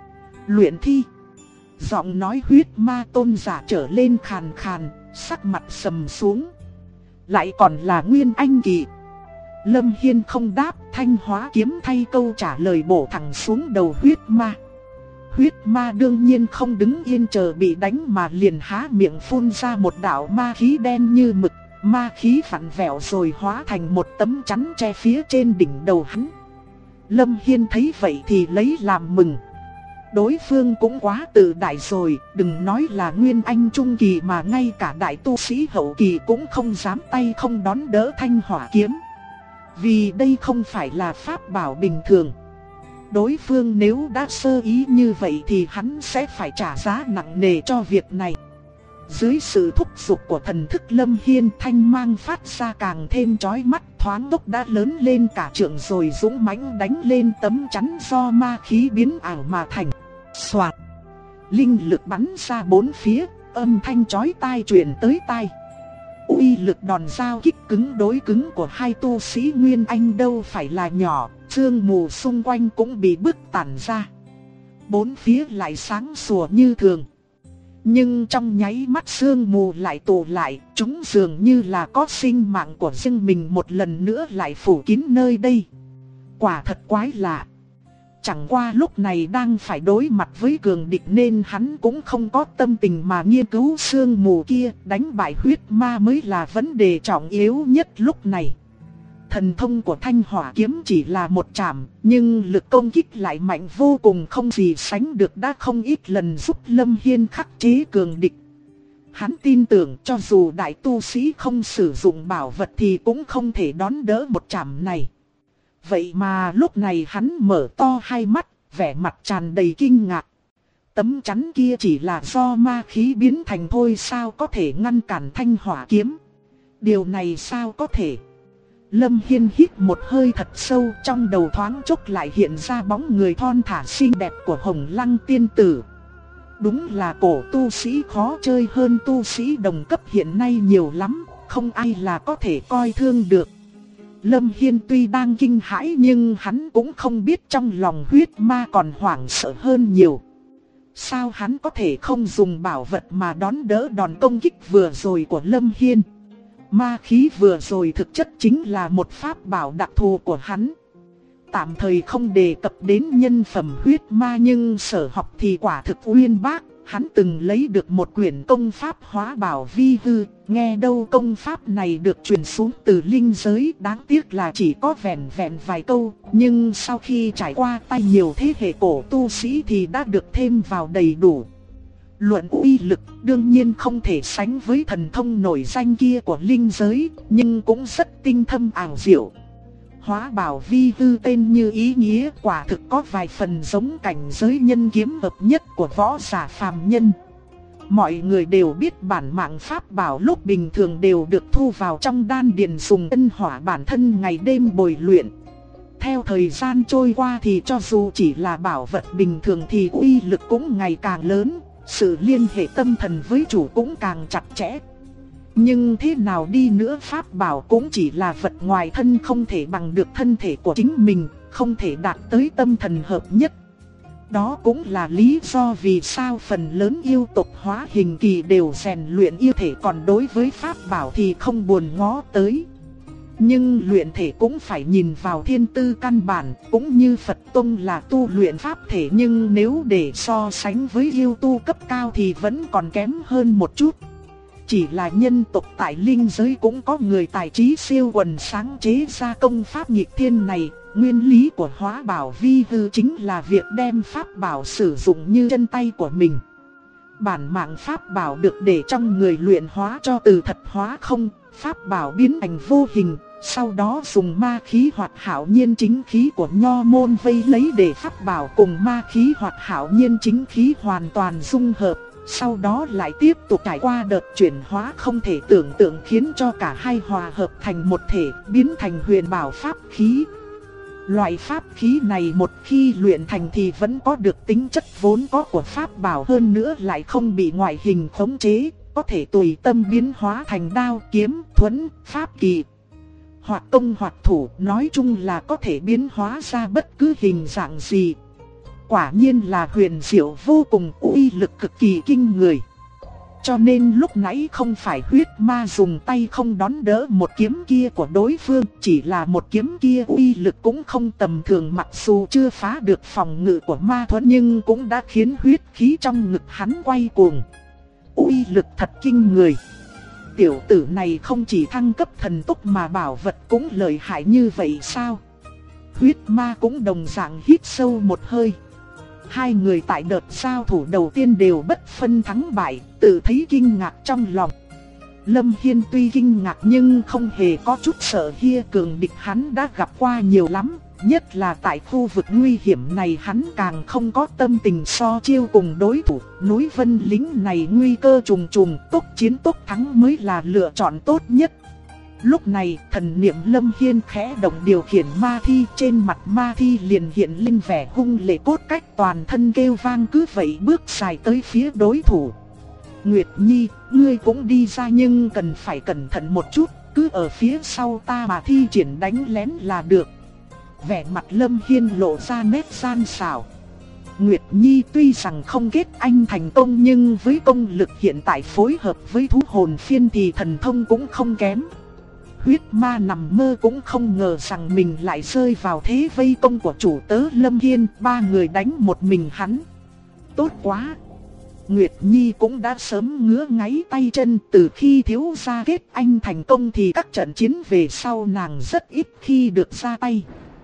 Luyện thi. Giọng nói huyết ma tôn giả trở lên khàn khàn, sắc mặt sầm xuống. Lại còn là Nguyên Anh kỳ. Lâm Hiên không đáp, Thanh Hóa Kiếm thay câu trả lời bổ thẳng xuống đầu huyết ma. Huyết ma đương nhiên không đứng yên chờ bị đánh mà liền há miệng phun ra một đạo ma khí đen như mực. Ma khí vặn vẹo rồi hóa thành một tấm chắn che phía trên đỉnh đầu hắn. Lâm Hiên thấy vậy thì lấy làm mừng. Đối phương cũng quá tự đại rồi, đừng nói là Nguyên Anh trung kỳ mà ngay cả đại tu sĩ hậu kỳ cũng không dám tay không đón đỡ Thanh Hỏa Kiếm. Vì đây không phải là pháp bảo bình thường. Đối phương nếu đã sơ ý như vậy thì hắn sẽ phải trả giá nặng nề cho việc này. Dưới sự thúc giục của thần thức Lâm Hiên, thanh mang phát ra càng thêm chói mắt, thoáng chốc đã lớn lên cả trượng rồi dũng mãnh đánh lên tấm chắn do ma khí biến ảo mà thành. Soạt! Linh lực bắn ra bốn phía, âm thanh chói tai truyền tới tai. Uy lực đòn giao kích cứng đối cứng của hai tu sĩ Nguyên Anh đâu phải là nhỏ, sương mù xung quanh cũng bị bức tản ra. Bốn phía lại sáng sủa như thường. Nhưng trong nháy mắt sương mù lại tụ lại, chúng dường như là có sinh mạng của riêng mình một lần nữa lại phủ kín nơi đây. Quả thật quái lạ. Chẳng qua lúc này đang phải đối mặt với cường địch nên hắn cũng không có tâm tình mà nghiên cứu sương mù kia, đánh bại huyết ma mới là vấn đề trọng yếu nhất lúc này. Thần thông của Thanh Hỏa Kiếm chỉ là một chạm, nhưng lực công kích lại mạnh vô cùng, không gì sánh được, đã không ít lần giúp Lâm Hiên khắc chế cường địch. Hắn tin tưởng cho dù đại tu sĩ không sử dụng bảo vật thì cũng không thể đón đỡ một chạm này. Vậy mà lúc này hắn mở to hai mắt, vẻ mặt tràn đầy kinh ngạc. Tấm chắn kia chỉ là do ma khí biến thành thôi, sao có thể ngăn cản Thanh Hỏa Kiếm? Điều này sao có thể? Lâm Hiên hít một hơi thật sâu, trong đầu thoáng chốc lại hiện ra bóng người thon thả xinh đẹp của Hồng Lăng tiên tử. Đúng là cổ tu sĩ khó chơi hơn tu sĩ đồng cấp hiện nay nhiều lắm. không ai là có thể coi thương được. Lâm Hiên tuy đang kinh hãi nhưng hắn cũng không biết trong lòng huyết ma còn hoảng sợ hơn nhiều. Sao hắn có thể không dùng bảo vật mà đón đỡ đòn công kích vừa rồi của Lâm Hiên? Ma khí vừa rồi thực chất chính là một pháp bảo đặc thù của hắn. Tạm thời không đề cập đến nhân phẩm huyết ma nhưng sở học thì quả thực uyên bác. Hắn từng lấy được một quyển công pháp hóa bảo vi hư, nghe đâu công pháp này được truyền xuống từ linh giới, đáng tiếc là chỉ có vẹn vài câu, nhưng sau khi trải qua tay nhiều thế hệ cổ tu sĩ thì đã được thêm vào đầy đủ. Luận uy lực đương nhiên không thể sánh với thần thông nổi danh kia của linh giới, nhưng cũng rất tinh thâm ảo diệu. Hóa bảo vi hư tên như ý nghĩa, quả thực có vài phần giống cảnh giới nhân kiếm hợp nhất của võ giả phàm nhân. Mọi người đều biết bản mạng pháp bảo lúc bình thường đều được thu vào trong đan điền dùng ân hỏa bản thân ngày đêm bồi luyện. Theo thời gian trôi qua thì cho dù chỉ là bảo vật bình thường thì uy lực cũng ngày càng lớn, sự liên hệ tâm thần với chủ cũng càng chặt chẽ. Nhưng thế nào đi nữa pháp bảo cũng chỉ là vật ngoài thân, không thể bằng được thân thể của chính mình, không thể đạt tới tâm thần hợp nhất. Đó cũng là lý do vì sao phần lớn yêu tộc hóa hình kỳ đều rèn luyện yêu thể, còn đối với pháp bảo thì không buồn ngó tới. Nhưng luyện thể cũng phải nhìn vào thiên tư căn bản, cũng như Phật Tông là tu luyện pháp thể, nhưng nếu để so sánh với yêu tu cấp cao thì vẫn còn kém hơn một chút. Chỉ là nhân tộc tại linh giới cũng có người tài trí siêu quần sáng chế ra công pháp nghịch thiên này. Nguyên lý của hóa bảo vi hư chính là việc đem pháp bảo sử dụng như chân tay của mình. Bản mạng pháp bảo được để trong người luyện hóa cho từ thật hóa không, pháp bảo biến thành vô hình, sau đó dùng ma khí hoặc hạo nhiên chính khí của nho môn vây lấy để pháp bảo cùng ma khí hoặc hạo nhiên chính khí hoàn toàn dung hợp. Sau đó lại tiếp tục trải qua đợt chuyển hóa không thể tưởng tượng, khiến cho cả hai hòa hợp thành một thể, biến thành huyền bảo pháp khí. Loại pháp khí này một khi luyện thành thì vẫn có được tính chất vốn có của pháp bảo, hơn nữa lại không bị ngoại hình khống chế, có thể tùy tâm biến hóa thành đao, kiếm, thuẫn, pháp kỳ, hoặc công hoặc thủ, nói chung là có thể biến hóa ra bất cứ hình dạng gì. Quả nhiên là huyền diệu vô cùng, uy lực cực kỳ kinh người. Cho nên lúc nãy không phải huyết ma dùng tay không đón đỡ một kiếm kia của đối phương, chỉ là một kiếm kia uy lực cũng không tầm thường, mặc dù chưa phá được phòng ngự của ma thuẫn nhưng cũng đã khiến huyết khí trong ngực hắn quay cuồng. Uy lực thật kinh người. Tiểu tử này không chỉ thăng cấp thần tốc mà bảo vật cũng lợi hại như vậy sao? Huyết ma cũng đồng dạng hít sâu một hơi. Hai người tại đợt giao thủ đầu tiên đều bất phân thắng bại, tự thấy kinh ngạc trong lòng. Lâm Hiên tuy kinh ngạc nhưng không hề có chút sợ hia, cường địch hắn đã gặp qua nhiều lắm. Nhất là tại khu vực nguy hiểm này hắn càng không có tâm tình so chiêu cùng đối thủ. Núi Vân Lính này nguy cơ trùng trùng, tốc chiến tốc thắng mới là lựa chọn tốt nhất. Lúc này thần niệm Lâm Hiên khẽ động điều khiển ma thi, trên mặt ma thi liền hiện lên vẻ hung lệ cốt cách, toàn thân kêu vang cứ vậy bước dài tới phía đối thủ. Nguyệt Nhi, ngươi cũng đi ra nhưng cần phải cẩn thận một chút, cứ ở phía sau ta mà thi triển đánh lén là được. Vẻ mặt Lâm Hiên lộ ra nét gian xảo. Nguyệt Nhi tuy rằng không kết anh thành công nhưng với công lực hiện tại phối hợp với thú hồn phiên thì thần thông cũng không kém. Huyết ma nằm mơ cũng không ngờ rằng mình lại rơi vào thế vây công của chủ tớ Lâm Hiên, ba người đánh một mình hắn. Tốt quá! Nguyệt Nhi cũng đã sớm ngứa ngáy tay chân, từ khi thiếu gia kết anh thành công thì các trận chiến về sau nàng rất ít khi được ra tay.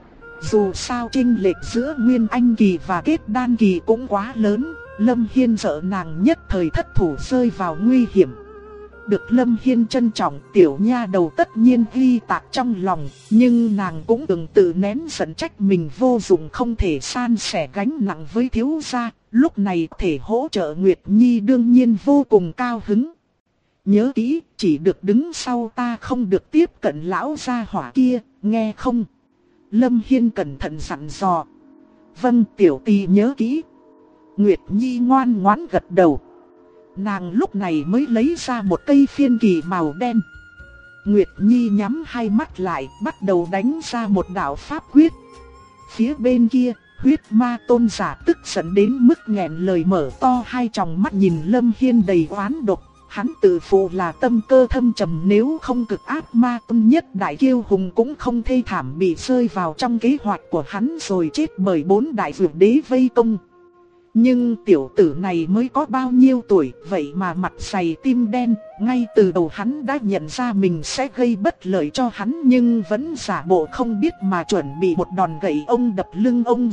Dù sao chênh lệch giữa Nguyên Anh kỳ và kết đan kỳ cũng quá lớn, Lâm Hiên sợ nàng nhất thời thất thủ rơi vào nguy hiểm. Được Lâm Hiên trân trọng, tiểu nha đầu tất nhiên ghi tạc trong lòng, nhưng nàng cũng từng tự nén giận trách mình vô dụng không thể san sẻ gánh nặng với thiếu gia, lúc này thể hỗ trợ Nguyệt Nhi đương nhiên vô cùng cao hứng. Nhớ kỹ, chỉ được đứng sau ta, không được tiếp cận lão gia hỏa kia, nghe không? Lâm Hiên cẩn thận dặn dò. Vâng, tiểu tỳ nhớ kỹ. Nguyệt Nhi ngoan ngoãn gật đầu. Nàng lúc này mới lấy ra một cây phiên kỳ màu đen. Nguyệt Nhi nhắm hai mắt lại, bắt đầu đánh ra một đạo pháp quyết. Phía bên kia, huyết ma tôn giả tức giận đến mức nghẹn lời, mở to hai tròng mắt nhìn Lâm Hiên đầy oán độc. Hắn tự phụ là tâm cơ thâm trầm, nếu không cực ác ma tôn nhất đại kiêu hùng cũng không thê thảm bị rơi vào trong kế hoạch của hắn rồi chết bởi 4 đại vượt đế vây công. Nhưng tiểu tử này mới có bao nhiêu tuổi, vậy mà mặt dày tim đen, ngay từ đầu hắn đã nhận ra mình sẽ gây bất lợi cho hắn nhưng vẫn giả bộ không biết mà chuẩn bị một đòn gậy ông đập lưng ông.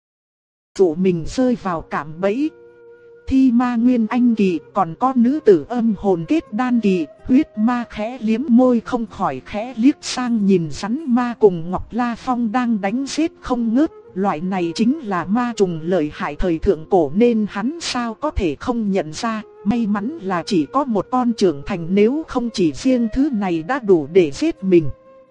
Dụ mình rơi vào cạm bẫy. Thi ma nguyên anh kỳ, còn có nữ tử âm hồn kết đan kỳ. Huyết ma khẽ liếm môi không khỏi khẽ liếc sang nhìn rắn ma cùng Ngọc La Phong đang đánh giết không ngớt. Loại này chính là ma trùng lợi hại thời thượng cổ nên hắn sao có thể không nhận ra. May mắn là chỉ có một con trưởng thành, nếu không chỉ riêng thứ này đã đủ để giết mình.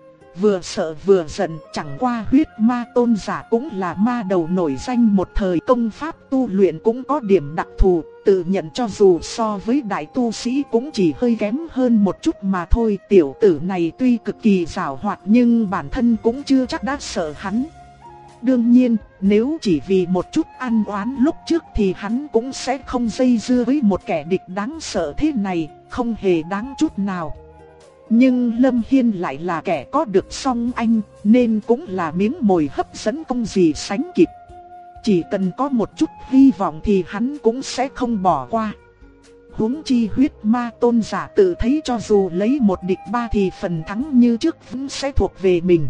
Vừa sợ vừa giận, chẳng qua huyết ma tôn giả cũng là ma đầu nổi danh một thời, công pháp tu luyện cũng có điểm đặc thù, tự nhận cho dù so với đại tu sĩ cũng chỉ hơi kém hơn một chút mà thôi. Tiểu tử này tuy cực kỳ giàu hoạt nhưng bản thân cũng chưa chắc đã sợ hắn. Đương nhiên, nếu chỉ vì một chút ăn oán lúc trước thì hắn cũng sẽ không dây dưa với một kẻ địch đáng sợ thế này, không hề đáng chút nào. Nhưng Lâm Hiên lại là kẻ có được song anh, nên cũng là miếng mồi hấp dẫn không gì sánh kịp. Chỉ cần có một chút hy vọng thì hắn cũng sẽ không bỏ qua. Huống chi huyết ma tôn giả tự thấy cho dù lấy một địch ba thì phần thắng như trước vẫn sẽ thuộc về mình.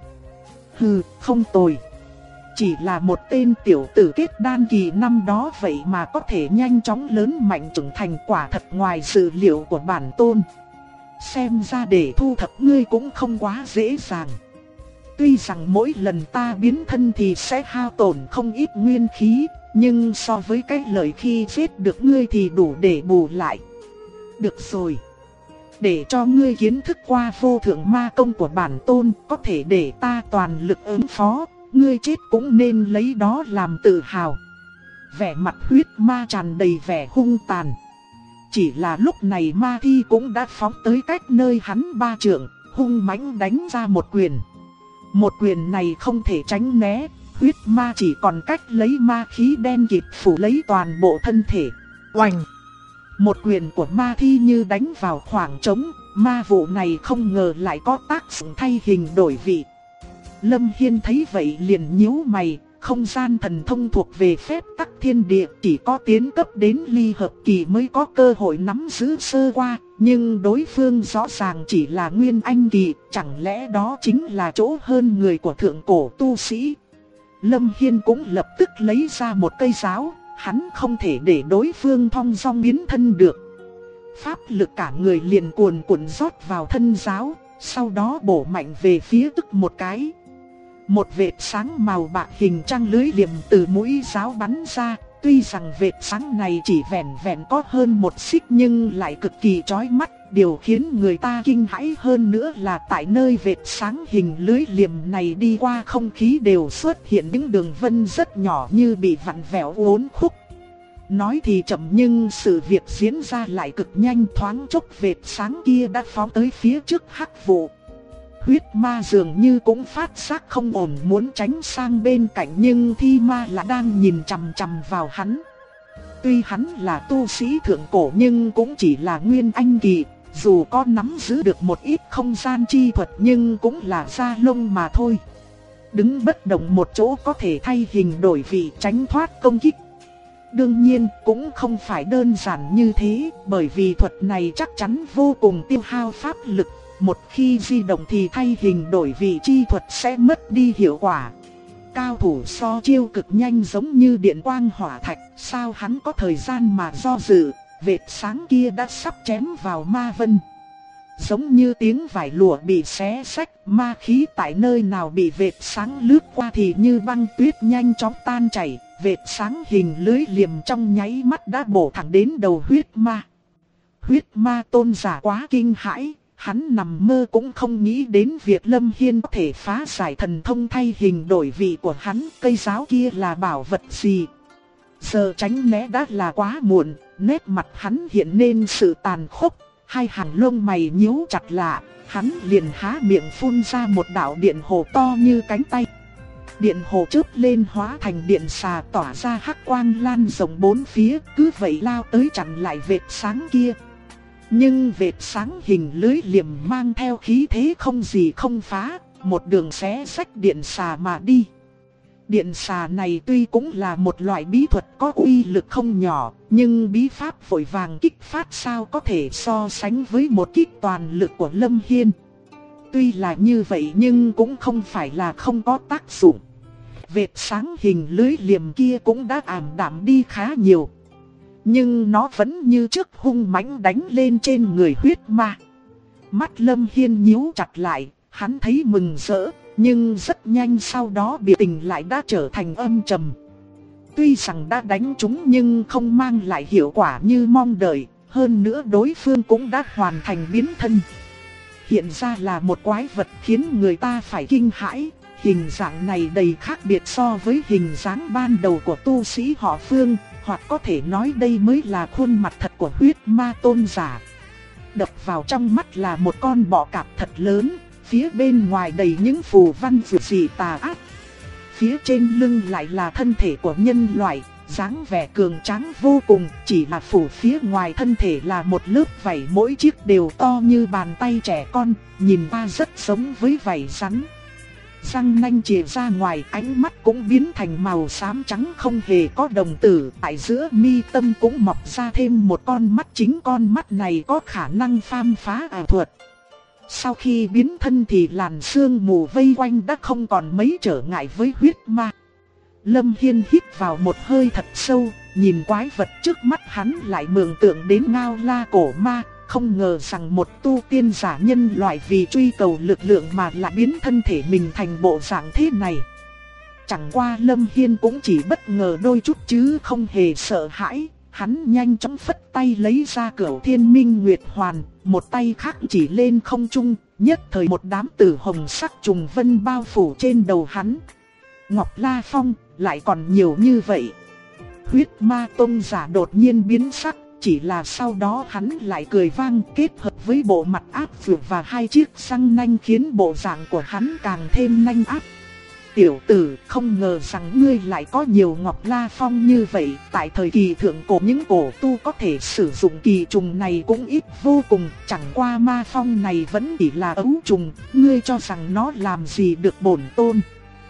Hừ, không tồi. Chỉ là một tên tiểu tử kết đan kỳ năm đó vậy mà có thể nhanh chóng lớn mạnh trưởng thành, quả thật ngoài dự liệu của bản tôn. Xem ra để thu thập ngươi cũng không quá dễ dàng. Tuy rằng mỗi lần ta biến thân thì sẽ hao tổn không ít nguyên khí, nhưng so với cái lợi khi giết được ngươi thì đủ để bù lại. Được rồi, để cho ngươi kiến thức qua vô thượng ma công của bản tôn, có thể để ta toàn lực ứng phó, ngươi chết cũng nên lấy đó làm tự hào. Vẻ mặt huyết ma tràn đầy vẻ hung tàn. Chỉ là lúc này ma thi cũng đã phóng tới cách nơi hắn 3 trượng, hung mãnh đánh ra một quyền. Một quyền này không thể tránh né, huyết ma chỉ còn cách lấy ma khí đen kịt phủ lấy toàn bộ thân thể. Oành! Một quyền của ma thi như đánh vào khoảng trống, ma vụ này không ngờ lại có tác dụng thay hình đổi vị. Lâm Hiên thấy vậy liền nhíu mày. Không gian thần thông thuộc về phép tắc thiên địa, chỉ có tiến cấp đến ly hợp kỳ mới có cơ hội nắm giữ sơ qua, nhưng đối phương rõ ràng chỉ là nguyên anh kỳ, chẳng lẽ đó chính là chỗ hơn người của thượng cổ tu sĩ. Lâm Hiên cũng lập tức lấy ra một cây giáo, hắn không thể để đối phương thong dong biến thân được. Pháp lực cả người liền cuồn cuộn rót vào thân giáo, sau đó bổ mạnh về phía tức một cái. Một vệt sáng màu bạc hình trăng lưới liềm từ mũi giáo bắn ra, tuy rằng vệt sáng này chỉ vẹn vẹn có hơn một xích nhưng lại cực kỳ chói mắt. Điều khiến người ta kinh hãi hơn nữa là tại nơi vệt sáng hình lưới liềm này đi qua không khí đều xuất hiện những đường vân rất nhỏ như bị vặn vẹo uốn khúc. Nói thì chậm nhưng sự việc diễn ra lại cực nhanh, thoáng chốc vệt sáng kia đã phóng tới phía trước hắc vụ. Huyết ma dường như cũng phát giác không ổn muốn tránh sang bên cạnh nhưng thi ma lại đang nhìn chằm chằm vào hắn. Tuy hắn là tu sĩ thượng cổ nhưng cũng chỉ là nguyên anh kỳ, dù có nắm giữ được một ít không gian chi thuật nhưng cũng là da lông mà thôi. Đứng bất động một chỗ có thể thay hình đổi vị tránh thoát công kích. Đương nhiên cũng không phải đơn giản như thế, bởi vì thuật này chắc chắn vô cùng tiêu hao pháp lực. Một khi di động thì thay hình đổi vị chi thuật sẽ mất đi hiệu quả. Cao thủ so chiêu cực nhanh giống như điện quang hỏa thạch, sao hắn có thời gian mà do dự, vệt sáng kia đã sắp chém vào ma vân. Giống như tiếng vải lụa bị xé xách, ma khí tại nơi nào bị vệt sáng lướt qua thì như băng tuyết nhanh chóng tan chảy, vệt sáng hình lưới liềm trong nháy mắt đã bổ thẳng đến đầu huyết ma. Huyết ma tôn giả quá kinh hãi. Hắn nằm mơ cũng không nghĩ đến việc Lâm Hiên có thể phá giải thần thông thay hình đổi vị của hắn, cây giáo kia là bảo vật gì. Giờ tránh né đã là quá muộn, nét mặt hắn hiện lên sự tàn khốc, Hai hàng lông mày nhíu chặt lạ, hắn liền há miệng phun ra một đạo điện hồ to như cánh tay. Điện hồ chớp lên hóa thành điện xà tỏa ra hắc quang lan rộng bốn phía, cứ vậy lao tới chặn lại vệt sáng kia. Nhưng vệt sáng hình lưới liềm mang theo khí thế không gì không phá, một đường xé rách điện xà mà đi. Điện xà này tuy cũng là một loại bí thuật có uy lực không nhỏ, nhưng bí pháp vội vàng kích phát sao có thể so sánh với một kích toàn lực của Lâm Hiên. Tuy là như vậy nhưng cũng không phải là không có tác dụng. Vệt sáng hình lưới liềm kia cũng đã ảm đạm đi khá nhiều. Nhưng nó vẫn như trước hung mãnh đánh lên trên người huyết ma. Mắt Lâm Hiên nhíu chặt lại, hắn thấy mừng rỡ, nhưng rất nhanh sau đó biểu tình lại đã trở thành âm trầm. Tuy rằng đã đánh trúng nhưng không mang lại hiệu quả như mong đợi, hơn nữa đối phương cũng đã hoàn thành biến thân. Hiện ra là một quái vật khiến người ta phải kinh hãi. Hình dạng này đầy khác biệt so với hình dáng ban đầu của tu sĩ họ Phương, hoặc có thể nói đây mới là khuôn mặt thật của huyết ma tôn giả. Đập vào trong mắt là một con bọ cạp thật lớn, phía bên ngoài đầy những phù văn dữ dị tà ác. Phía trên lưng lại là thân thể của nhân loại, dáng vẻ cường tráng vô cùng, chỉ là phủ phía ngoài thân thể là một lớp vảy mỗi chiếc đều to như bàn tay trẻ con, nhìn qua rất giống với vảy rắn. Răng nanh chìa ra ngoài, ánh mắt cũng biến thành màu xám trắng không hề có đồng tử, tại giữa mi tâm cũng mọc ra thêm một con mắt, chính con mắt này có khả năng phàm phá ảo thuật. Sau khi biến thân thì làn sương mù vây quanh đã không còn mấy trở ngại với huyết ma. Lâm Hiên hít vào một hơi thật sâu, nhìn quái vật trước mắt hắn lại mường tượng đến Ngao La cổ ma. Không ngờ rằng một tu tiên giả nhân loại vì truy cầu lực lượng mà lại biến thân thể mình thành bộ dạng thế này. Chẳng qua Lâm Hiên cũng chỉ bất ngờ đôi chút chứ không hề sợ hãi. Hắn nhanh chóng phất tay lấy ra Cửu Thiên Minh Nguyệt Hoàn, một tay khác chỉ lên không trung, nhất thời một đám tử hồng sắc trùng vân bao phủ trên đầu hắn. Ngọc La Phong, lại còn nhiều như vậy. Huyết ma tôn giả đột nhiên biến sắc. Chỉ là sau đó hắn lại cười vang, kết hợp với bộ mặt ác vượt và hai chiếc răng nanh khiến bộ dạng của hắn càng thêm nanh ác. Tiểu tử, không ngờ rằng ngươi lại có nhiều Ngọc La Phong như vậy. Tại thời kỳ thượng cổ những cổ tu có thể sử dụng kỳ trùng này cũng ít vô cùng. Chẳng qua ma phong này vẫn chỉ là ấu trùng, ngươi cho rằng nó làm gì được bổn tôn.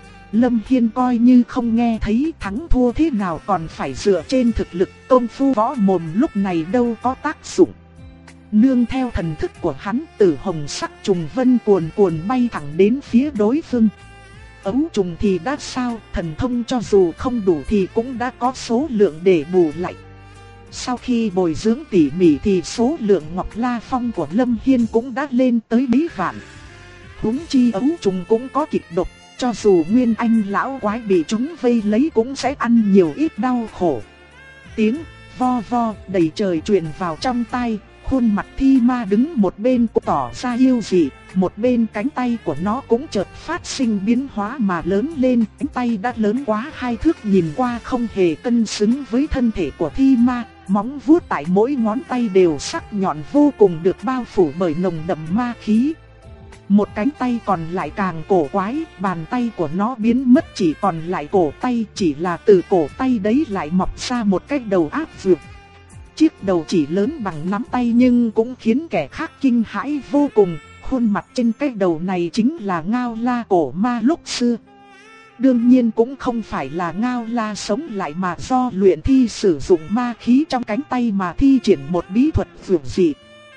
Lâm Hiên coi như không nghe thấy, thắng thua thế nào còn phải dựa trên thực lực, công phu võ mồm lúc này đâu có tác dụng. Nương theo thần thức của hắn, tử hồng sắc trùng vân cuồn cuồn bay thẳng đến phía đối phương. Ấu trùng thì đã sao, thần thông cho dù không đủ thì cũng đã có số lượng để bù lại. Sau khi bồi dưỡng tỉ mỉ thì số lượng Ngọc La Phong của Lâm Hiên cũng đã lên tới mấy vạn. Huống chi ấu trùng cũng có kịch độc. Cho dù Nguyên Anh lão quái bị chúng vây lấy cũng sẽ ăn nhiều ít đau khổ. Tiếng vo vo đầy trời truyền vào trong tai, khuôn mặt thi ma đứng một bên cũng tỏ ra yêu dị, một bên cánh tay của nó cũng chợt phát sinh biến hóa mà lớn lên, cánh tay đã lớn quá 2 thước nhìn qua không hề cân xứng với thân thể của thi ma, móng vuốt tại mỗi ngón tay đều sắc nhọn vô cùng được bao phủ bởi nồng đậm ma khí. Một cánh tay còn lại càng cổ quái, bàn tay của nó biến mất chỉ còn lại cổ tay, chỉ là từ cổ tay đấy lại mọc ra một cái đầu ác vượt. Chiếc đầu chỉ lớn bằng nắm tay nhưng cũng khiến kẻ khác kinh hãi vô cùng, khuôn mặt trên cái đầu này chính là Ngao La cổ ma lúc xưa. Đương nhiên cũng không phải là Ngao La sống lại mà do luyện thi sử dụng ma khí trong cánh tay mà thi triển một bí thuật vượt dị.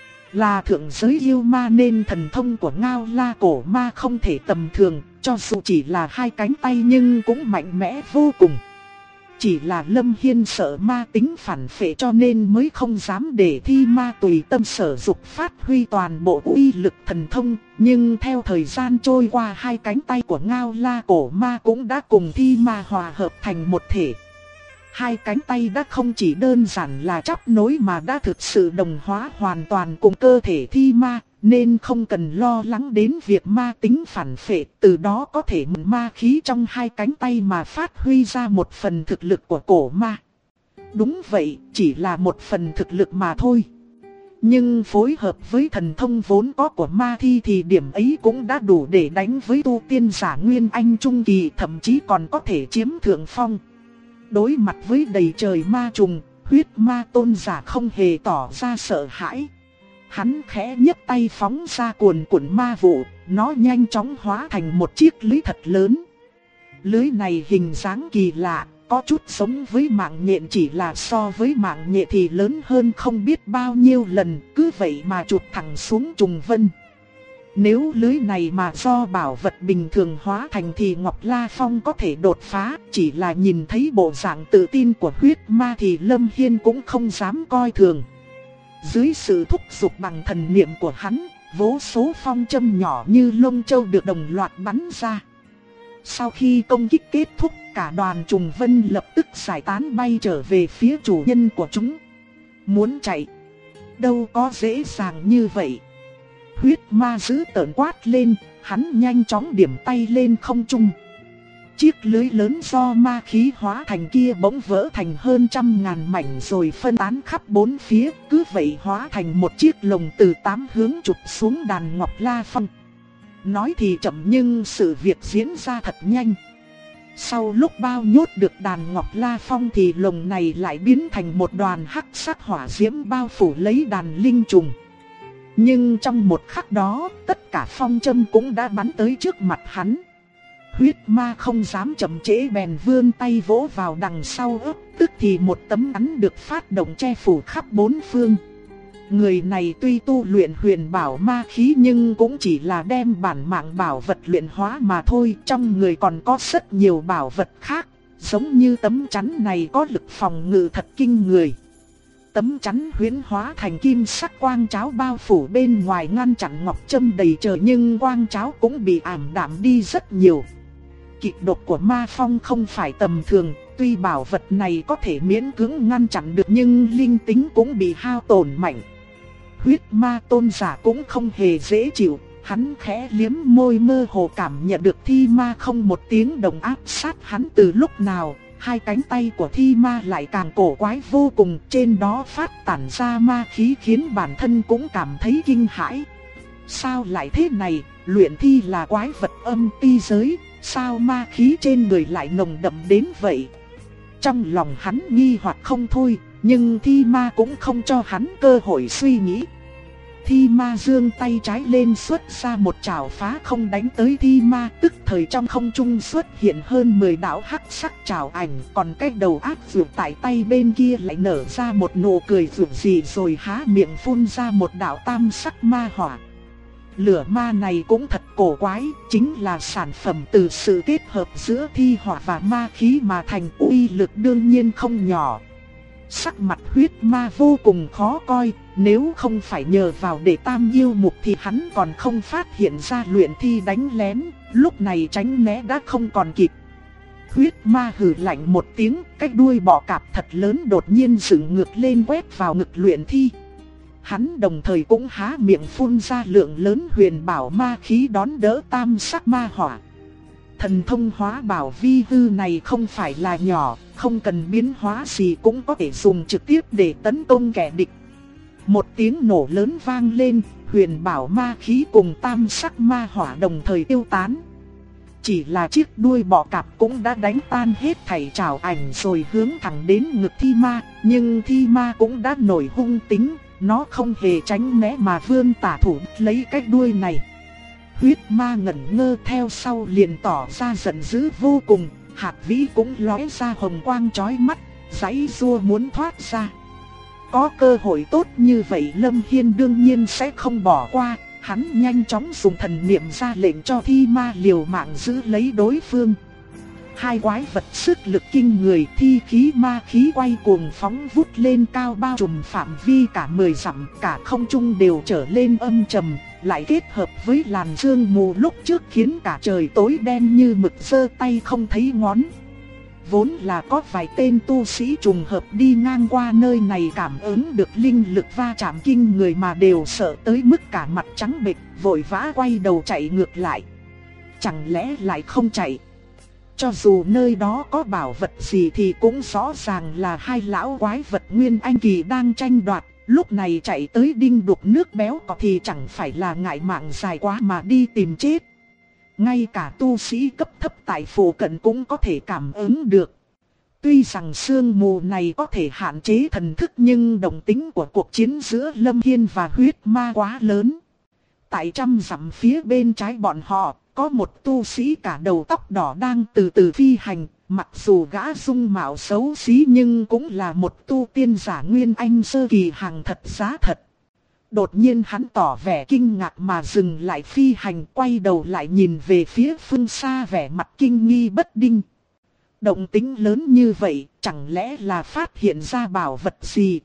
Là thượng giới yêu ma nên thần thông của Ngao La cổ ma không thể tầm thường, cho dù chỉ là 2 cánh tay nhưng cũng mạnh mẽ vô cùng. Chỉ là Lâm Hiên sợ ma tính phản phệ cho nên mới không dám để thi ma tùy tâm sở dục phát huy toàn bộ uy lực thần thông. Nhưng theo thời gian trôi qua 2 cánh tay của Ngao La cổ ma cũng đã cùng thi ma hòa hợp thành một thể. 2 cánh tay đã không chỉ đơn giản là chắp nối mà đã thực sự đồng hóa hoàn toàn cùng cơ thể thi ma, nên không cần lo lắng đến việc ma tính phản phệ, từ đó có thể mượn ma khí trong 2 cánh tay mà phát huy ra một phần thực lực của cổ ma. Đúng vậy, chỉ là một phần thực lực mà thôi. Nhưng phối hợp với thần thông vốn có của ma thi thì điểm ấy cũng đã đủ để đánh với tu tiên giả Nguyên Anh Trung Kỳ, thậm chí còn có thể chiếm thượng phong. Đối mặt với đầy trời ma trùng, huyết ma tôn giả không hề tỏ ra sợ hãi. Hắn khẽ nhấc tay phóng ra cuồn cuộn ma vụ, nó nhanh chóng hóa thành một chiếc lưới thật lớn. Lưới này hình dáng kỳ lạ, có chút giống với mạng nhện, chỉ là so với mạng nhện thì lớn hơn không biết bao nhiêu lần, cứ vậy mà chụp thẳng xuống trùng vân. Nếu lưới này mà do bảo vật bình thường hóa thành thì Ngọc La Phong có thể đột phá, chỉ là nhìn thấy bộ dạng tự tin của huyết ma thì Lâm Hiên cũng không dám coi thường. Dưới sự thúc giục bằng thần niệm của hắn, vô số phong châm nhỏ như lông châu được đồng loạt bắn ra. Sau khi công kích kết thúc, cả đoàn trùng vân lập tức giải tán bay trở về phía chủ nhân của chúng. Muốn chạy, đâu có dễ dàng như vậy. Huyết ma dữ tợn quát lên, hắn nhanh chóng điểm tay lên không trung. Chiếc lưới lớn do ma khí hóa thành kia bỗng vỡ thành hơn 100.000 mảnh rồi phân tán khắp bốn phía, cứ vậy hóa thành một chiếc lồng từ 8 hướng chụp xuống đàn Ngọc La Phong. Nói thì chậm nhưng sự việc diễn ra thật nhanh. Sau lúc bao nhốt được đàn Ngọc La Phong thì lồng này lại biến thành một đoàn hắc sắc hỏa diễm bao phủ lấy đàn linh trùng. Nhưng trong một khắc đó, tất cả phong châm cũng đã bắn tới trước mặt hắn. Huyết ma không dám chậm trễ bèn vươn tay vỗ vào đằng sau ấp, tức thì một tấm chắn được phát động che phủ khắp bốn phương. Người này tuy tu luyện huyền bảo ma khí nhưng cũng chỉ là đem bản mạng bảo vật luyện hóa mà thôi, trong người còn có rất nhiều bảo vật khác, giống như tấm chắn này có lực phòng ngự thật kinh người. Tấm chắn huyễn hóa thành kim sắc quang cháo bao phủ bên ngoài ngăn chặn ngọc châm đầy trời, nhưng quang cháo cũng bị ảm đạm đi rất nhiều. Kịch độc của ma phong không phải tầm thường, tuy bảo vật này có thể miễn cưỡng ngăn chặn được nhưng linh tính cũng bị hao tổn mạnh. Huyết ma tôn giả cũng không hề dễ chịu, hắn khẽ liếm môi mơ hồ cảm nhận được thi ma không một tiếng động áp sát hắn từ lúc nào. Hai cánh tay của thi ma lại càng cổ quái vô cùng, trên đó phát tản ra ma khí khiến bản thân cũng cảm thấy kinh hãi. Sao lại thế này, luyện thi là quái vật âm ti giới, sao ma khí trên người lại nồng đậm đến vậy? Trong lòng hắn nghi hoặc không thôi, nhưng thi ma cũng không cho hắn cơ hội suy nghĩ. Thi ma giương tay trái lên xuất ra một chảo phá không đánh tới thi ma, tức thời trong không trung xuất hiện hơn 10 đạo hắc sắc chảo ảnh, còn cái đầu ác dược tại tay bên kia lại nở ra một nụ cười dược dị rồi há miệng phun ra một đạo tam sắc ma hỏa. Lửa ma này cũng thật cổ quái, chính là sản phẩm từ sự kết hợp giữa thi hỏa và ma khí mà thành, uy lực đương nhiên không nhỏ. Sắc mặt huyết ma vô cùng khó coi, nếu không phải nhờ vào để tam yêu mục thì hắn còn không phát hiện ra luyện thi đánh lén, lúc này tránh né đã không còn kịp. Huyết ma hừ lạnh một tiếng, cái đuôi bọ cạp thật lớn đột nhiên dựng ngược lên quét vào ngực luyện thi. Hắn đồng thời cũng há miệng phun ra lượng lớn huyền bảo ma khí đón đỡ tam sắc ma hỏa. Thần thông hóa bảo vi hư này không phải là nhỏ, không cần biến hóa gì cũng có thể dùng trực tiếp để tấn công kẻ địch. Một tiếng nổ lớn vang lên, huyền bảo ma khí cùng tam sắc ma hỏa đồng thời tiêu tán. Chỉ là chiếc đuôi bọ cạp cũng đã đánh tan hết thảy trảo ảnh rồi hướng thẳng đến ngực thi ma, nhưng thi ma cũng đã nổi hung tính, nó không hề tránh né mà vươn tả thủ lấy cái đuôi này. Huyết ma ngẩn ngơ theo sau liền tỏ ra giận dữ vô cùng, hạt vĩ cũng lóe ra hồng quang chói mắt, giãy giụa muốn thoát ra. Có cơ hội tốt như vậy Lâm Hiên đương nhiên sẽ không bỏ qua, hắn nhanh chóng dùng thần niệm ra lệnh cho thi ma liều mạng giữ lấy đối phương. Hai quái vật sức lực kinh người, thi khí ma khí quay cuồng phóng vút lên cao bao trùm phạm vi cả 10 dặm, cả không trung đều trở lên âm trầm, lại kết hợp với làn sương mù lúc trước khiến cả trời tối đen như mực, giơ tay không thấy ngón. Vốn là có vài tên tu sĩ trùng hợp đi ngang qua nơi này cảm ứng được linh lực va chạm kinh người mà đều sợ tới mức cả mặt trắng bệch, vội vã quay đầu chạy ngược lại. Chẳng lẽ lại không chạy? Cho dù nơi đó có bảo vật gì thì cũng rõ ràng là hai lão quái vật Nguyên Anh Kỳ đang tranh đoạt, Lúc này chạy tới đinh đục nước béo cò thì chẳng phải là ngại mạng dài quá mà đi tìm chết. Ngay cả tu sĩ cấp thấp tại phủ cận cũng có thể cảm ứng được. Tuy rằng sương mù này có thể hạn chế thần thức nhưng động tính của cuộc chiến giữa Lâm Hiên và huyết ma quá lớn. Tại trăm dặm phía bên trái bọn họ, có một tu sĩ cả đầu tóc đỏ đang từ từ phi hành. Mặc dù gã dung mạo xấu xí nhưng cũng là một tu tiên giả nguyên anh sơ kỳ hàng thật giá thật. Đột nhiên hắn tỏ vẻ kinh ngạc mà dừng lại phi hành, quay đầu lại nhìn về phía phương xa vẻ mặt kinh nghi bất định. Động tĩnh lớn như vậy, chẳng lẽ là phát hiện ra bảo vật gì?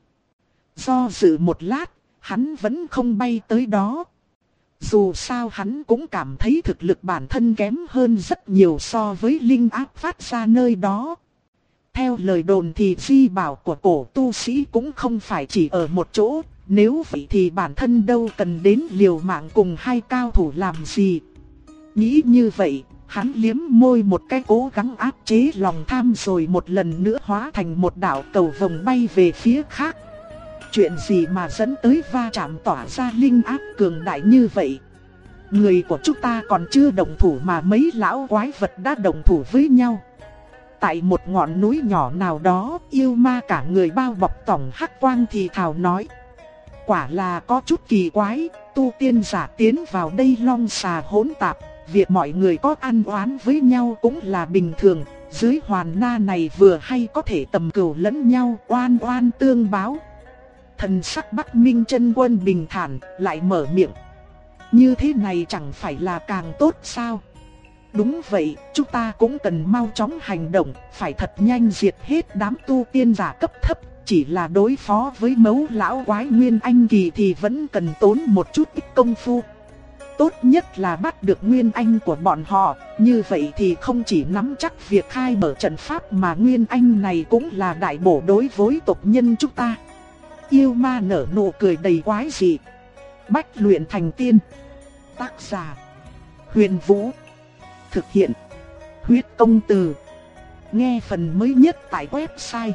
Do dự một lát, hắn vẫn không bay tới đó. Dù sao hắn cũng cảm thấy thực lực bản thân kém hơn rất nhiều so với linh áp phát ra nơi đó. Theo lời đồn thì di bảo của cổ tu sĩ cũng không phải chỉ ở một chỗ, nếu vậy thì bản thân đâu cần đến liều mạng cùng hai cao thủ làm gì. Nghĩ như vậy, hắn liếm môi một cái cố gắng áp chế lòng tham rồi một lần nữa hóa thành một đạo cầu vồng bay về phía khác. Chuyện gì mà dẫn tới va chạm tỏa ra linh áp cường đại như vậy? Người của chúng ta còn chưa động thủ mà mấy lão quái vật đã động thủ với nhau. Tại một ngọn núi nhỏ nào đó, yêu ma cả người bao bọc tỏng hắc quang thì thào nói. Quả là có chút kỳ quái, tu tiên giả tiến vào đây long xà hỗn tạp. Việc mọi người có ăn oán với nhau cũng là bình thường. Dưới hoàn na này vừa hay có thể tầm cừu lẫn nhau, oan oan tương báo. Thần sắc Bắc Minh Chân Quân bình thản, lại mở miệng. Như thế này chẳng phải là càng tốt sao? Đúng vậy, chúng ta cũng cần mau chóng hành động, phải thật nhanh diệt hết đám tu tiên giả cấp thấp. Chỉ là đối phó với mấu lão quái nguyên anh kỳ thì vẫn cần tốn một chút ít công phu. Tốt nhất là bắt được nguyên anh của bọn họ, như vậy thì không chỉ nắm chắc việc khai mở trận pháp mà nguyên anh này cũng là đại bổ đối với tộc nhân chúng ta. Yêu ma nở nụ cười đầy quái dị. Bách luyện thành tiên. Tác giả: Huyền Vũ. Thực hiện: Huyết Công Từ. Nghe phần mới nhất tại website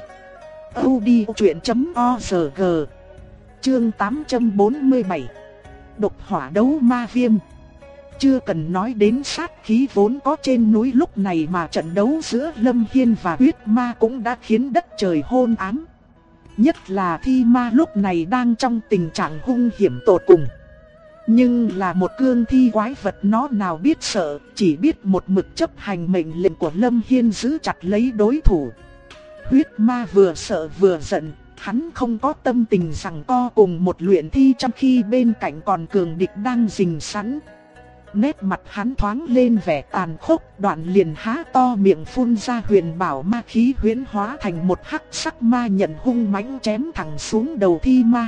audiochuyện.org. Chương 847. Độc hỏa đấu ma viêm. Chưa cần nói đến sát khí vốn có trên núi lúc này mà trận đấu giữa Lâm Hiên và huyết ma cũng đã khiến đất trời hôn ám. Nhất là thi ma lúc này đang trong tình trạng hung hiểm tột cùng. Nhưng là một cương thi quái vật nó nào biết sợ, chỉ biết một mực chấp hành mệnh lệnh của Lâm Hiên giữ chặt lấy đối thủ. Huyết ma vừa sợ vừa giận, hắn không có tâm tình giằng co cùng một luyện thi trong khi bên cạnh còn cường địch đang rình sẵn. Nét mặt hắn thoáng lên vẻ tàn khốc, đoạn liền há to miệng phun ra huyền bảo ma khí huyễn hóa thành một hắc sắc ma nhận hung mãnh chém thẳng xuống đầu thi ma.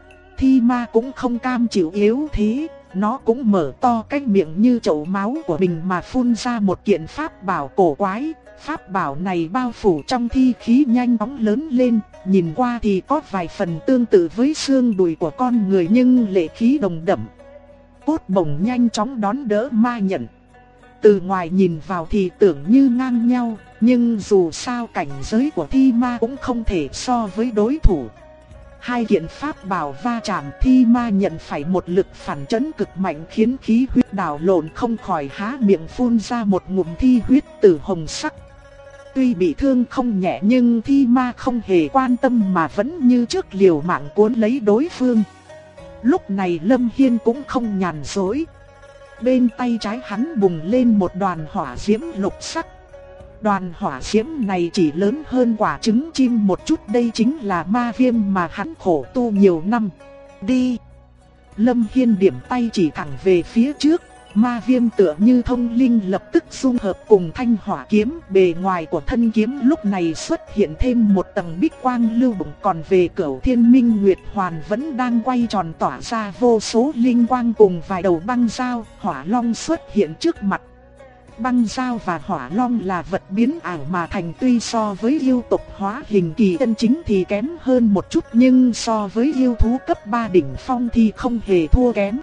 Thi ma cũng không cam chịu yếu thế, nó cũng mở to cái miệng như chậu máu của mình mà phun ra một kiện pháp bảo cổ quái. Pháp bảo này bao phủ trong thi khí nhanh chóng lớn lên, nhìn qua thì có vài phần tương tự với xương đùi của con người nhưng lệ khí đồng đậm. Cốt bổng nhanh chóng đón đỡ ma nhận. Từ ngoài nhìn vào thì tưởng như ngang nhau, nhưng dù sao cảnh giới của thi ma cũng không thể so với đối thủ. Hai kiện pháp bảo va chạm, thi ma nhận phải một lực phản chấn cực mạnh khiến khí huyết đảo lộn, không khỏi há miệng phun ra một ngụm thi huyết tử hồng sắc. Tuy bị thương không nhẹ nhưng thi ma không hề quan tâm mà vẫn như trước liều mạng cuốn lấy đối phương. Lúc này Lâm Hiên cũng không nhàn rỗi. Bên tay trái hắn bùng lên một đoàn hỏa diễm lục sắc. Đoàn hỏa diễm này chỉ lớn hơn quả trứng chim một chút, đây chính là ma viêm mà hắn khổ tu nhiều năm. Đi! Lâm Hiên điểm tay chỉ thẳng về phía trước. Ma viêm tựa như thông linh lập tức dung hợp cùng thanh hỏa kiếm, bề ngoài của thân kiếm lúc này xuất hiện thêm một tầng bích quang lưu động, còn về Cửu Thiên Minh Nguyệt Hoàn vẫn đang quay tròn tỏa ra vô số linh quang cùng vài đầu băng dao, hỏa long xuất hiện trước mặt. Băng dao và hỏa long là vật biến ảo mà thành, tuy so với yêu tộc hóa hình kỳ chân chính thì kém hơn một chút nhưng so với yêu thú cấp 3 đỉnh phong thì không hề thua kém.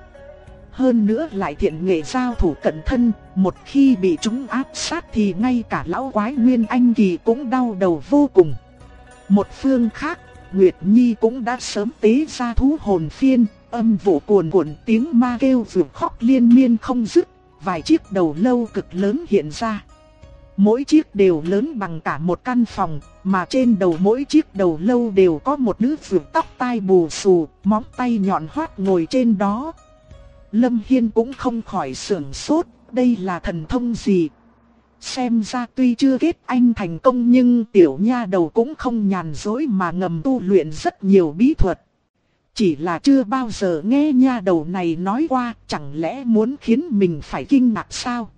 Hơn nữa lại thiện nghệ giao thủ cận thân, một khi bị chúng áp sát thì ngay cả lão quái nguyên anh kỳ cũng đau đầu vô cùng. Một phương khác, Nguyệt Nhi cũng đã sớm tế ra thú hồn phiên, âm vụ cuồn cuộn, tiếng ma kêu vượt khóc liên miên không dứt, vài chiếc đầu lâu cực lớn hiện ra. Mỗi chiếc đều lớn bằng cả một căn phòng, mà trên đầu mỗi chiếc đầu lâu đều có một nữ tử tóc tai bù xù, móng tay nhọn hoắt ngồi trên đó. Lâm Hiên cũng không khỏi sửng sốt, đây là thần thông gì? Xem ra tuy chưa kết anh thành công nhưng tiểu nha đầu cũng không nhàn rỗi mà ngầm tu luyện rất nhiều bí thuật. Chỉ là chưa bao giờ nghe nha đầu này nói qua, chẳng lẽ muốn khiến mình phải kinh ngạc sao?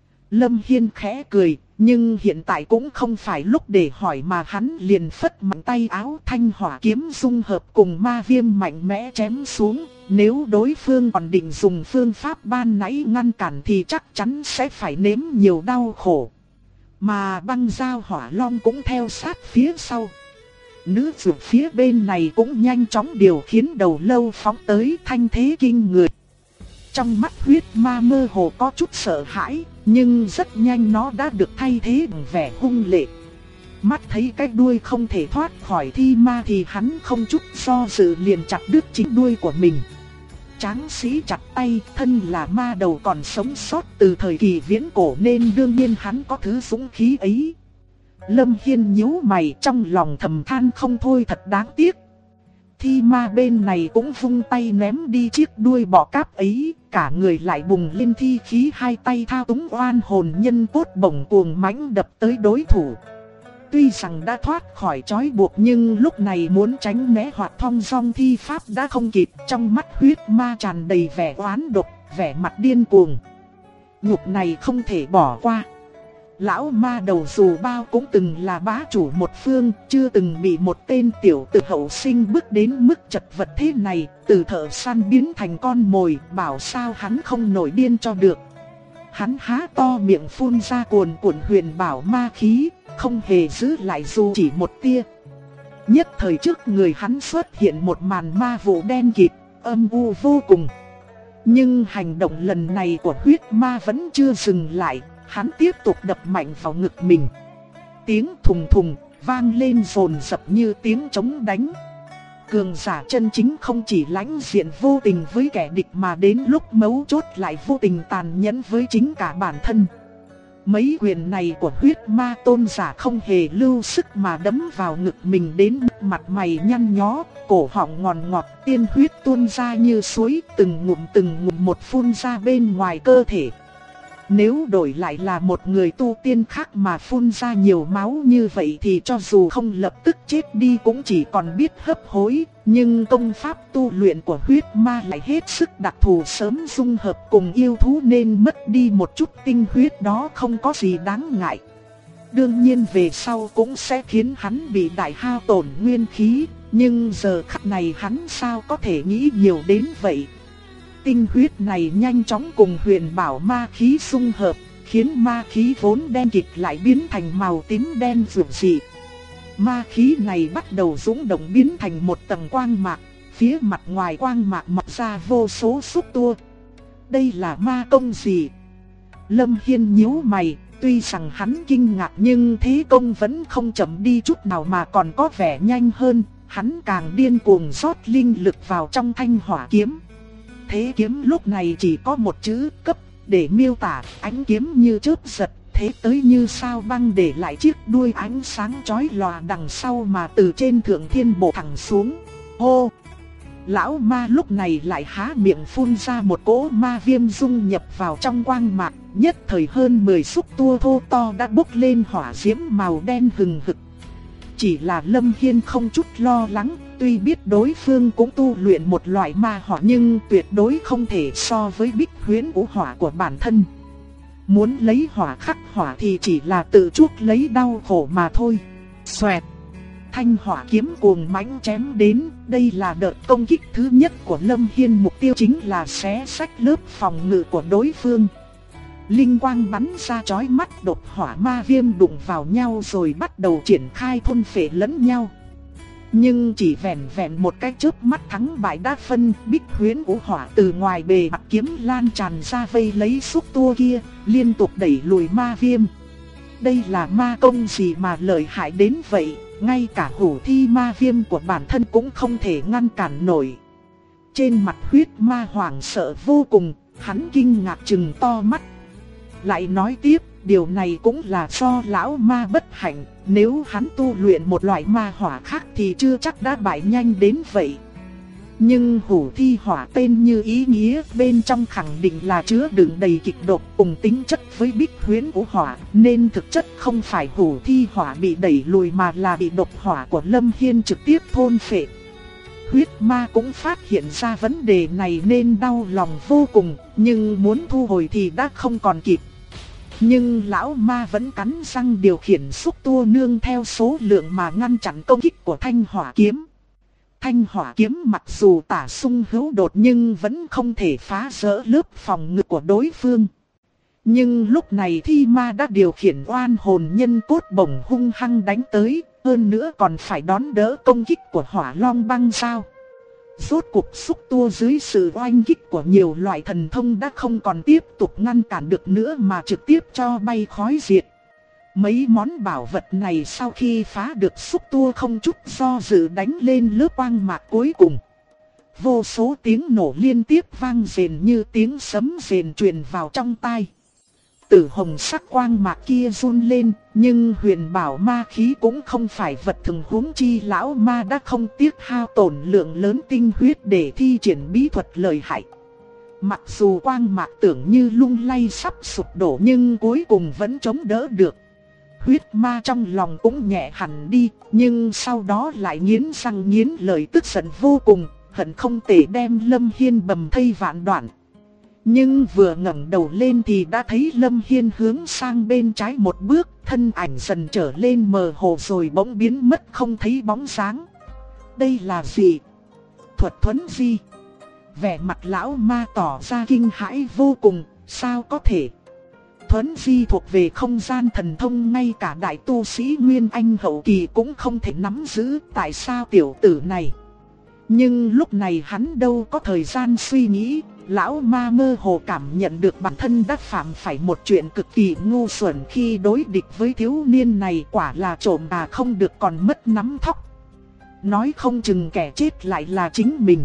Lâm Hiên khẽ cười, nhưng hiện tại cũng không phải lúc để hỏi mà hắn liền phất mạnh tay áo, thanh hỏa kiếm dung hợp cùng ma viêm mạnh mẽ chém xuống. Nếu đối phương còn định dùng phương pháp ban nãy ngăn cản thì chắc chắn sẽ phải nếm nhiều đau khổ. Mà băng dao hỏa long cũng theo sát phía sau. Nữ tử phía bên này cũng nhanh chóng điều khiển đầu lâu phóng tới, thanh thế kinh người. Trong mắt huyết ma mơ hồ có chút sợ hãi, nhưng rất nhanh nó đã được thay thế bằng vẻ hung lệ. Mắt thấy cái đuôi không thể thoát khỏi thi ma thì hắn không chút do dự liền chặt đứt chính đuôi của mình. Tráng sĩ chặt tay, thân là ma đầu còn sống sót từ thời kỳ viễn cổ nên đương nhiên hắn có thứ dũng khí ấy. Lâm Hiên nhíu mày, trong lòng thầm than không thôi, thật đáng tiếc. Thi ma bên này cũng vung tay ném đi chiếc đuôi bọ cáp ấy, cả người lại bùng lên thi khí, hai tay thao túng oan hồn nhân cốt bổng cuồng mãnh đập tới đối thủ. Tuy rằng đã thoát khỏi trói buộc nhưng lúc này muốn tránh né hoặc thong dong thi pháp đã không kịp, trong mắt huyết ma tràn đầy vẻ oán độc, vẻ mặt điên cuồng. Nhục này không thể bỏ qua. Lão ma đầu dù bao cũng từng là bá chủ một phương, chưa từng bị một tên tiểu tử hậu sinh bước đến mức chật vật thế này, từ thợ săn biến thành con mồi, bảo sao hắn không nổi điên cho được. Hắn há to miệng phun ra cuồn cuộn huyền bảo ma khí, không hề giữ lại dù chỉ một tia. Nhất thời trước người hắn xuất hiện một màn ma vụ đen kịt, âm u vô cùng. Nhưng hành động lần này của huyết ma vẫn chưa dừng lại. Hắn tiếp tục đập mạnh vào ngực mình. Tiếng thùng thùng vang lên dồn dập như tiếng trống đánh. Cường giả chân chính không chỉ lãnh diện vô tình với kẻ địch mà đến lúc mấu chốt lại vô tình tàn nhẫn với chính cả bản thân. Mấy quyền này của huyết ma tôn giả không hề lưu sức mà đấm vào ngực mình đến mặt mày nhăn nhó, cổ họng ngòn ngọt, tiên huyết tuôn ra như suối, từng ngụm một phun ra bên ngoài cơ thể. Nếu đổi lại là một người tu tiên khác mà phun ra nhiều máu như vậy thì cho dù không lập tức chết đi cũng chỉ còn biết hấp hối. Nhưng công pháp tu luyện của huyết ma lại hết sức đặc thù, sớm dung hợp cùng yêu thú nên mất đi một chút tinh huyết đó không có gì đáng ngại. Đương nhiên về sau cũng sẽ khiến hắn bị đại hao tổn nguyên khí, nhưng giờ khắc này hắn sao có thể nghĩ nhiều đến vậy. Tinh huyết này nhanh chóng cùng huyền bảo ma khí xung hợp, khiến ma khí vốn đen kịt lại biến thành màu tím đen rực rỡ. Ma khí này bắt đầu dũng động biến thành một tầng quang mạc, phía mặt ngoài quang mạc mọc ra vô số xúc tua. Đây là ma công gì? Lâm Hiên nhíu mày, tuy rằng hắn kinh ngạc nhưng thế công vẫn không chậm đi chút nào mà còn có vẻ nhanh hơn, hắn càng điên cuồng rót linh lực vào trong thanh hỏa kiếm. Thế kiếm lúc này chỉ có một chữ cấp để miêu tả, ánh kiếm như chớp giật, thế tới như sao băng để lại chiếc đuôi ánh sáng chói lòa đằng sau mà từ trên thượng thiên bổ thẳng xuống. Hô! Lão ma lúc này lại há miệng phun ra một cỗ ma viêm dung nhập vào trong quang mạc, nhất thời hơn 10 xúc tua thô to đã bốc lên hỏa diễm màu đen hừng hực. Chỉ là Lâm Hiên không chút lo lắng, tuy biết đối phương cũng tu luyện một loại ma hỏa nhưng tuyệt đối không thể so với bích huyễn vũ hỏa của bản thân. Muốn lấy hỏa khắc hỏa thì chỉ là tự chuốc lấy đau khổ mà thôi. Xoẹt! Thanh hỏa kiếm cuồng mãnh chém đến, đây là đợt công kích thứ nhất của Lâm Hiên, mục tiêu chính là xé rách lớp phòng ngự của đối phương. Linh quang bắn ra chói mắt, đột hỏa ma viêm đụng vào nhau rồi bắt đầu triển khai thôn phệ lẫn nhau. Nhưng chỉ vẻn vẹn một cái chớp mắt thắng bại đã phân, bích huyễn vũ hỏa từ ngoài bề mặt kiếm lan tràn ra vây lấy xúc tua kia, liên tục đẩy lùi ma viêm. Đây là ma công gì mà lợi hại đến vậy? ngay cả hủ thi ma viêm của bản thân cũng không thể ngăn cản nổi. Trên mặt huyết ma hoảng sợ vô cùng, hắn kinh ngạc trừng to mắt. Lại nói tiếp, điều này cũng là do lão ma bất hạnh, nếu hắn tu luyện một loại ma hỏa khác thì chưa chắc đã bại nhanh đến vậy. Nhưng hủ thi hỏa tên như ý nghĩa, bên trong khẳng định là chứa đựng đầy kịch độc cùng tính chất với bích huyễn của hỏa, nên thực chất không phải hủ thi hỏa bị đẩy lùi mà là bị độc hỏa của Lâm Hiên trực tiếp thôn phệ. Huyết ma cũng phát hiện ra vấn đề này nên đau lòng vô cùng, nhưng muốn thu hồi thì đã không còn kịp. Nhưng lão ma vẫn cắn răng điều khiển xúc tua nương theo số lượng mà ngăn chặn công kích của thanh hỏa kiếm. Thanh hỏa kiếm mặc dù tả xung hữu đột nhưng vẫn không thể phá vỡ lớp phòng ngự của đối phương. Nhưng lúc này thi ma đã điều khiển oan hồn nhân cốt bổng hung hăng đánh tới, hơn nữa còn phải đón đỡ công kích của hỏa long băng sao. Rốt cuộc xúc tua dưới sự oanh kích của nhiều loại thần thông đã không còn tiếp tục ngăn cản được nữa mà trực tiếp cho bay khói diệt. Mấy món bảo vật này sau khi phá được xúc tua không chút do dự đánh lên lớp quang mạc cuối cùng. Vô số tiếng nổ liên tiếp vang rền như tiếng sấm rền truyền vào trong tai. Tử hồng sắc quang mạc kia run lên, nhưng huyền bảo ma khí cũng không phải vật thường, huống chi lão ma đã không tiếc hao tổn lượng lớn tinh huyết để thi triển bí thuật lợi hại. Mặc dù quang mạc tưởng như lung lay sắp sụp đổ nhưng cuối cùng vẫn chống đỡ được. Huyết ma trong lòng cũng nhẹ hẳn đi, nhưng sau đó lại nghiến răng nghiến lợi tức giận vô cùng, hận không thể đem Lâm Hiên bầm thây vạn đoạn. Nhưng vừa ngẩng đầu lên thì đã thấy Lâm Hiên hướng sang bên trái một bước, thân ảnh dần trở lên mờ hồ rồi bỗng biến mất không thấy bóng dáng. Đây là gì? Thuật thuấn di? Vẻ mặt lão ma tỏ ra kinh hãi vô cùng, sao có thể? Thuấn di thuộc về không gian thần thông, ngay cả đại tu sĩ Nguyên Anh hậu kỳ cũng không thể nắm giữ, tại sao tiểu tử này? Nhưng lúc này hắn đâu có thời gian suy nghĩ, lão ma mơ hồ cảm nhận được bản thân đã phạm phải một chuyện cực kỳ ngu xuẩn khi đối địch với thiếu niên này, quả là trộm không được còn mất nắm thóc. Nói không chừng kẻ chết lại là chính mình.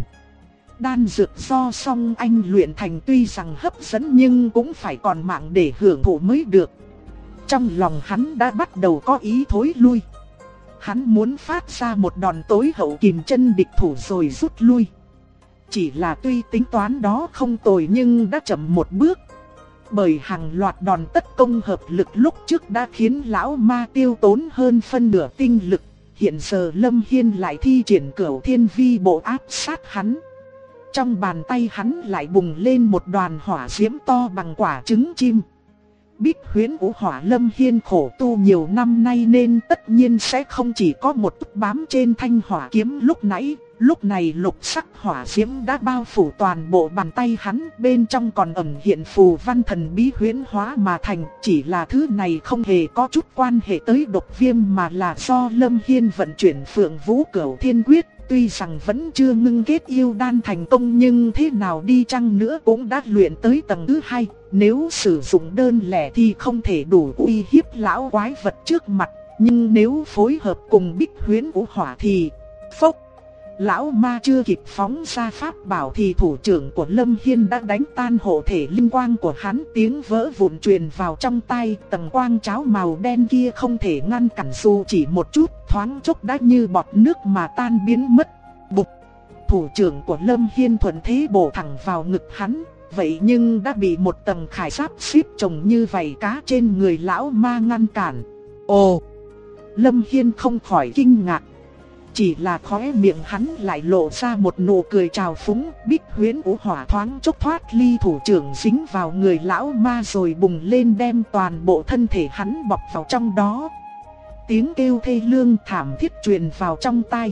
Đan dược do Song Anh luyện thành tuy rằng hấp dẫn nhưng cũng phải còn mạng để hưởng thụ mới được. Trong lòng hắn đã bắt đầu có ý thối lui. Hắn muốn phát ra một đòn tối hậu kìm chân địch thủ rồi rút lui. Chỉ là tuy tính toán đó không tồi nhưng đã chậm một bước. Bởi hàng loạt đòn tất công hợp lực lúc trước đã khiến lão ma tiêu tốn hơn phân nửa tinh lực. Hiện giờ Lâm Hiên lại thi triển Cửu Thiên Vi bộ áp sát hắn. Trong bàn tay hắn lại bùng lên một đoàn hỏa diễm to bằng quả trứng chim. Bích huyễn vũ hỏa Lâm Hiên khổ tu nhiều năm nay nên tất nhiên sẽ không chỉ có một chút bám trên thanh hỏa kiếm lúc nãy. Lúc này lục sắc hỏa diễm đã bao phủ toàn bộ bàn tay hắn, bên trong còn ẩn hiện phù văn thần bí huyễn hóa mà thành. Chỉ là thứ này không hề có chút quan hệ tới độc viêm mà là do Lâm Hiên vận chuyển Phượng Vũ Cửu Thiên Quyết. Tuy rằng vẫn chưa ngưng kết yêu đan thành công nhưng thế nào đi chăng nữa cũng đã luyện tới tầng thứ 2. Nếu sử dụng đơn lẻ thì không thể đủ uy hiếp lão quái vật trước mặt. Nhưng nếu phối hợp cùng bích huyễn vũ hỏa thì... Phốc! Lão ma chưa kịp phóng ra pháp bảo thì thủ trưởng của Lâm Hiên đã đánh tan hộ thể linh quang của hắn, tiếng vỡ vụn truyền vào trong tai, tầng quang cháo màu đen kia không thể ngăn cản dù chỉ một chút, thoáng chốc đã như bọt nước mà tan biến mất. Bụp! Thủ trưởng của Lâm Hiên thuận thế bổ thẳng vào ngực hắn, vậy nhưng đã bị một tầng khải giáp xếp chồng như vảy cá trên người lão ma ngăn cản. Ồ! Lâm Hiên không khỏi kinh ngạc. Chỉ là khóe miệng hắn lại lộ ra một nụ cười trào phúng, bích huyễn vũ hỏa thoáng chốc thoát ly thủ trưởng dính vào người lão ma rồi bùng lên đem toàn bộ thân thể hắn bọc vào trong đó. Tiếng kêu thê lương thảm thiết truyền vào trong tai.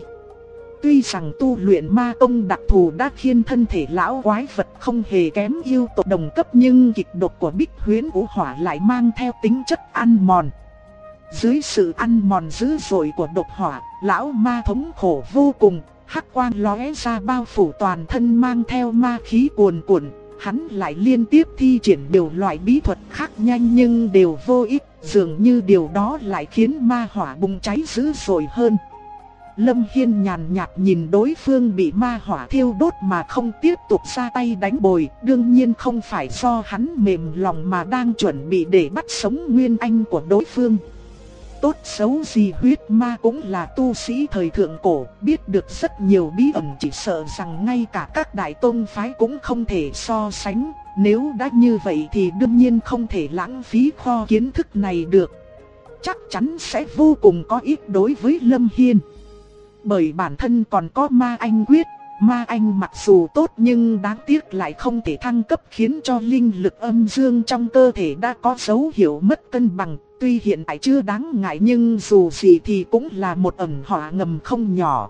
Tuy rằng tu luyện ma công đặc thù đã khiến thân thể lão quái vật không hề kém yêu tộc đồng cấp nhưng kịch độc của bích huyễn vũ hỏa lại mang theo tính chất ăn mòn. Dưới sự ăn mòn dữ dội của độc hỏa, lão ma thống khổ vô cùng, hắc quang lóe ra bao phủ toàn thân mang theo ma khí cuồn cuộn. Hắn lại liên tiếp thi triển nhiều loại bí thuật khác nhanh nhưng đều vô ích, dường như điều đó lại khiến ma hỏa bùng cháy dữ dội hơn. Lâm Hiên nhàn nhạt nhìn đối phương bị ma hỏa thiêu đốt mà không tiếp tục ra tay đánh bồi. Đương nhiên không phải do hắn mềm lòng mà đang chuẩn bị để bắt sống nguyên anh của đối phương. Tốt xấu gì huyết ma cũng là tu sĩ thời thượng cổ, biết được rất nhiều bí ẩn, chỉ sợ rằng ngay cả các đại tông phái cũng không thể so sánh. Nếu đã như vậy thì đương nhiên không thể lãng phí kho kiến thức này được. Chắc chắn sẽ vô cùng có ích đối với Lâm Hiên. Bởi bản thân còn có ma anh quyết. Ma anh mặc dù tốt nhưng đáng tiếc lại không thể thăng cấp, khiến cho linh lực âm dương trong cơ thể đã có dấu hiệu mất cân bằng. Tuy hiện tại chưa đáng ngại nhưng dù gì thì cũng là một ẩn họa ngầm không nhỏ.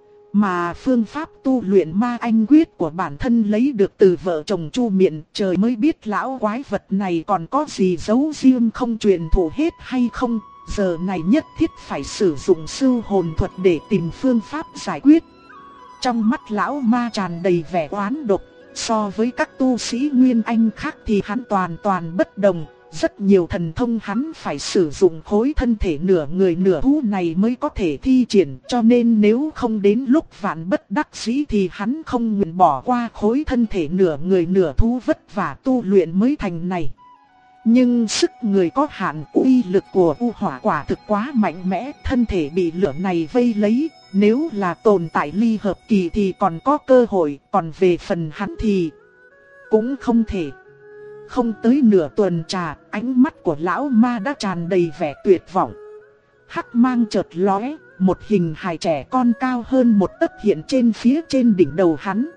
Mà phương pháp tu luyện ma anh quyết của bản thân lấy được từ vợ chồng Chu Miện, trời mới biết lão quái vật này còn có gì giấu riêng không truyền thụ hết hay không. Giờ này nhất thiết phải sử dụng sư hồn thuật để tìm phương pháp giải quyết. Trong mắt lão ma tràn đầy vẻ oán độc, so với các tu sĩ Nguyên Anh khác thì hắn hoàn toàn bất đồng. Rất nhiều thần thông hắn phải sử dụng khối thân thể nửa người nửa thú này mới có thể thi triển, cho nên nếu không đến lúc vạn bất đắc dĩ thì hắn không nguyện bỏ qua khối thân thể nửa người nửa thú vất vả tu luyện mới thành này. Nhưng sức người có hạn, uy lực của u hỏa quả thực quá mạnh mẽ, thân thể bị lửa này vây lấy, nếu là tồn tại ly hợp kỳ thì còn có cơ hội, còn về phần hắn thì cũng không thể. Không tới nửa tuần trà, ánh mắt của lão ma đã tràn đầy vẻ tuyệt vọng. Hắc mang chợt lóe, một hình hài trẻ con cao hơn một tấc hiện trên phía trên đỉnh đầu hắn.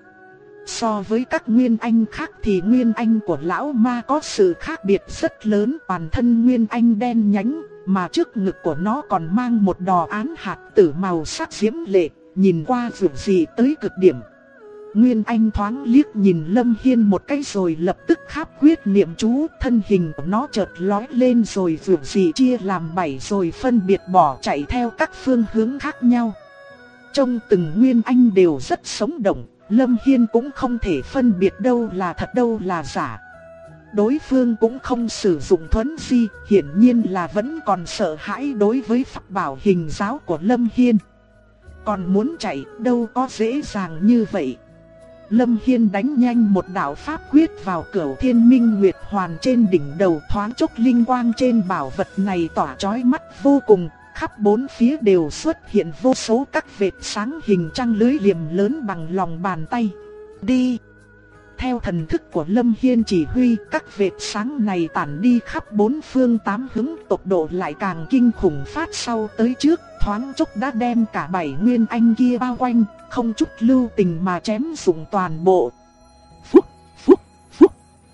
So với các nguyên anh khác thì nguyên anh của lão ma có sự khác biệt rất lớn. Toàn thân nguyên anh đen nhánh, mà trước ngực của nó còn mang một đò án hạt tử màu sắc diễm lệ, nhìn qua dịu dị tới cực điểm. Nguyên Anh thoáng liếc nhìn Lâm Hiên một cái rồi lập tức khắp quyết niệm chú, thân hình của nó chợt lói lên rồi dịu dị chia làm 7 rồi phân biệt bỏ chạy theo các phương hướng khác nhau. Trong từng Nguyên Anh đều rất sống động, Lâm Hiên cũng không thể phân biệt đâu là thật đâu là giả. Đối phương cũng không sử dụng thuẫn di, hiển nhiên là vẫn còn sợ hãi đối với pháp bảo hình giáo của Lâm Hiên. Còn muốn chạy đâu có dễ dàng như vậy. Lâm Hiên đánh nhanh một đạo pháp quyết vào Cửu Thiên Minh Nguyệt Hoàn trên đỉnh đầu, thoáng chốc linh quang trên bảo vật này tỏa chói mắt vô cùng, khắp bốn phía đều xuất hiện vô số các vệt sáng hình trăng lưới liềm lớn bằng lòng bàn tay. Đi! Theo thần thức của Lâm Hiên chỉ huy, các vệt sáng này tản đi khắp bốn phương tám hướng, tốc độ lại càng kinh khủng, phát sau tới trước, thoáng chốc đã đem cả 7 nguyên anh kia bao quanh, không chút lưu tình mà chém dụng toàn bộ. Phúc, phúc, phúc.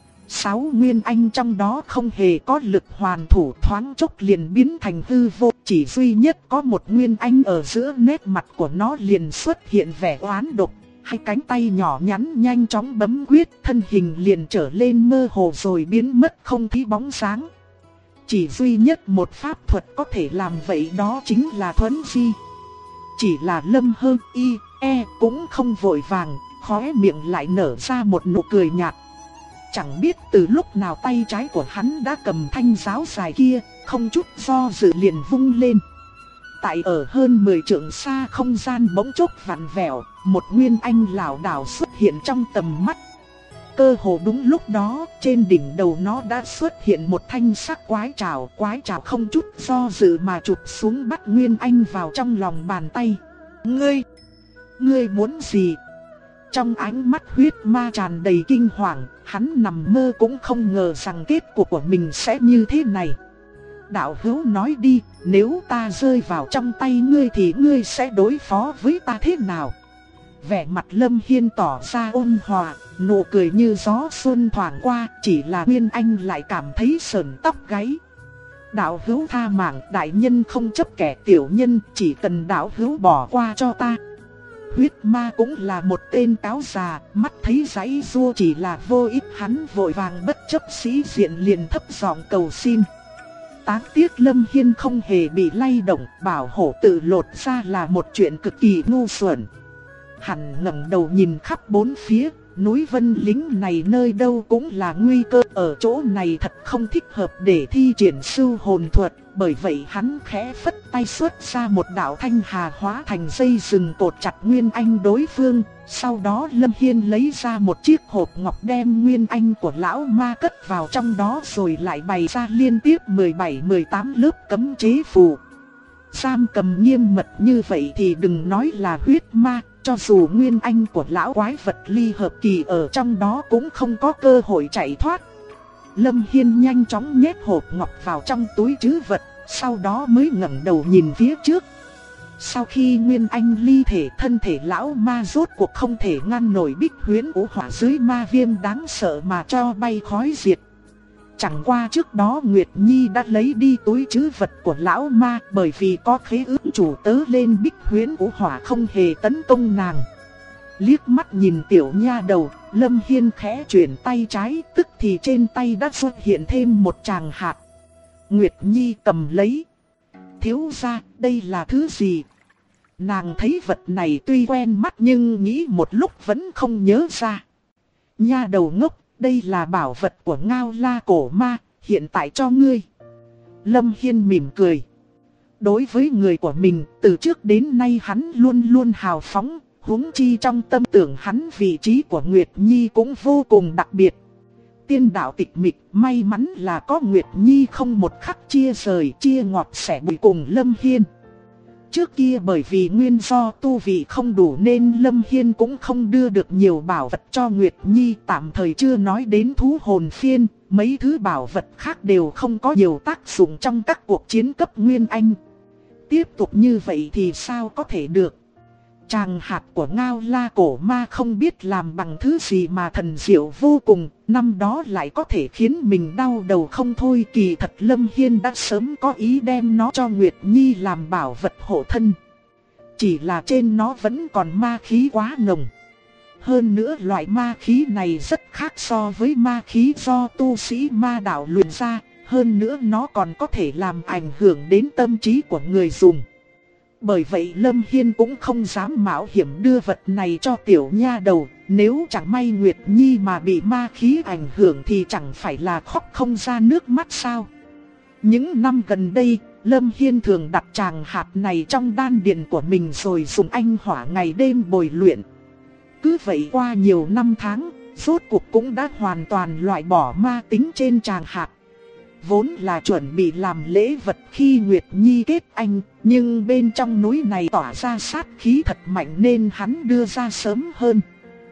6 nguyên anh trong đó không hề có lực hoàn thủ, thoáng chốc liền biến thành hư vô, chỉ duy nhất có một nguyên anh ở giữa nét mặt của nó liền xuất hiện vẻ oán độc. Hai cánh tay nhỏ nhắn nhanh chóng bấm quyết, thân hình liền trở lên mơ hồ rồi biến mất không thấy bóng dáng. Chỉ duy nhất một pháp thuật có thể làm vậy, đó chính là thuẫn di. Chỉ là Lâm Hơn Y, E cũng không vội vàng, khóe miệng lại nở ra một nụ cười nhạt. Chẳng biết từ lúc nào tay trái của hắn đã cầm thanh giáo dài kia, không chút do dự liền vung lên. Tại ở hơn 10 trượng xa, không gian bỗng chốc vặn vẹo, một nguyên anh lảo đảo xuất hiện trong tầm mắt. Cơ hồ đúng lúc đó, trên đỉnh đầu nó đã xuất hiện một thanh sắc quái trảo không chút do dự mà chụp xuống bắt nguyên anh vào trong lòng bàn tay. Ngươi muốn gì? Trong ánh mắt huyết ma tràn đầy kinh hoàng, hắn nằm mơ cũng không ngờ rằng kết cục của mình sẽ như thế này. Đạo hữu nói đi, nếu ta rơi vào trong tay ngươi thì ngươi sẽ đối phó với ta thế nào? Vẻ mặt Lâm Hiên tỏ ra ôn hòa, nụ cười như gió xuân thoảng qua, chỉ là Nguyên Anh lại cảm thấy sởn tóc gáy. Đạo hữu tha mạng, đại nhân không chấp kẻ tiểu nhân, chỉ cần đạo hữu bỏ qua cho ta. Huyết ma cũng là một tên cáo già, mắt thấy giãy giụa chỉ là vô ích, hắn vội vàng bất chấp sĩ diện liền thấp giọng cầu xin. Đáng tiếc Lâm Hiên không hề bị lay động, bảo hổ tự lột ra là một chuyện cực kỳ ngu xuẩn. Hắn ngẩng đầu nhìn khắp bốn phía, núi Vân Lính này nơi đâu cũng là nguy cơ, ở chỗ này thật không thích hợp để thi triển sưu hồn thuật. Bởi vậy hắn khẽ phất tay xuất ra một đạo thanh hà hóa thành dây rừng cột chặt Nguyên Anh đối phương. Sau đó Lâm Hiên lấy ra một chiếc hộp ngọc đem Nguyên Anh của lão ma cất vào trong đó, rồi lại bày ra liên tiếp 17-18 lớp cấm chế phù. Giam cầm nghiêm mật như vậy thì đừng nói là huyết ma, cho dù Nguyên Anh của lão quái vật ly hợp kỳ ở trong đó cũng không có cơ hội chạy thoát. Lâm Hiên nhanh chóng nhét hộp ngọc vào trong túi trữ vật, sau đó mới ngẩng đầu nhìn phía trước. Sau khi Nguyên Anh ly thể, thân thể lão ma rốt cuộc không thể ngăn nổi Bích Huyễn Vũ Hỏa dưới ma viêm đáng sợ mà cho bay khói diệt. Chẳng qua trước đó Nguyệt Nhi đã lấy đi túi trữ vật của lão ma, bởi vì có khế ước chủ tớ lên Bích Huyễn Vũ Hỏa không hề tấn công nàng. Liếc mắt nhìn tiểu nha đầu, Lâm Hiên khẽ chuyển tay trái, tức thì trên tay đã xuất hiện thêm một tràng hạt. Nguyệt Nhi cầm lấy. Thiếu gia, đây là thứ gì? Nàng thấy vật này tuy quen mắt nhưng nghĩ một lúc vẫn không nhớ ra. Nha đầu ngốc, đây là bảo vật của Ngao La cổ ma, hiện tại cho ngươi. Lâm Hiên mỉm cười. Đối với người của mình, từ trước đến nay hắn luôn luôn hào phóng, huống chi trong tâm tưởng hắn vị trí của Nguyệt Nhi cũng vô cùng đặc biệt. Tiên đạo tịch mịch, may mắn là có Nguyệt Nhi không một khắc chia rời chia ngọt sẻ bùi cùng Lâm Hiên. Trước kia bởi vì nguyên do tu vị không đủ nên Lâm Hiên cũng không đưa được nhiều bảo vật cho Nguyệt Nhi, tạm thời chưa nói đến thú hồn phiên, mấy thứ bảo vật khác đều không có nhiều tác dụng trong các cuộc chiến cấp Nguyên Anh. Tiếp tục như vậy thì sao có thể được? Tràng hạt của Ngao La cổ ma không biết làm bằng thứ gì mà thần diệu vô cùng, năm đó lại có thể khiến mình đau đầu không thôi. Kỳ thật Lâm Hiên đã sớm có ý đem nó cho Nguyệt Nhi làm bảo vật hộ thân. Chỉ là trên nó vẫn còn ma khí quá nồng. Hơn nữa loại ma khí này rất khác so với ma khí do tu sĩ ma đạo luyện ra, hơn nữa nó còn có thể làm ảnh hưởng đến tâm trí của người dùng. Bởi vậy Lâm Hiên cũng không dám mạo hiểm đưa vật này cho tiểu nha đầu, nếu chẳng may Nguyệt Nhi mà bị ma khí ảnh hưởng thì chẳng phải là khóc không ra nước mắt sao. Những năm gần đây, Lâm Hiên thường đặt tràng hạt này trong đan điền của mình rồi dùng anh hỏa ngày đêm bồi luyện. Cứ vậy qua nhiều năm tháng, rốt cuộc cũng đã hoàn toàn loại bỏ ma tính trên tràng hạt. Vốn là chuẩn bị làm lễ vật khi Nguyệt Nhi kết anh, nhưng bên trong núi này tỏa ra sát khí thật mạnh nên hắn đưa ra sớm hơn.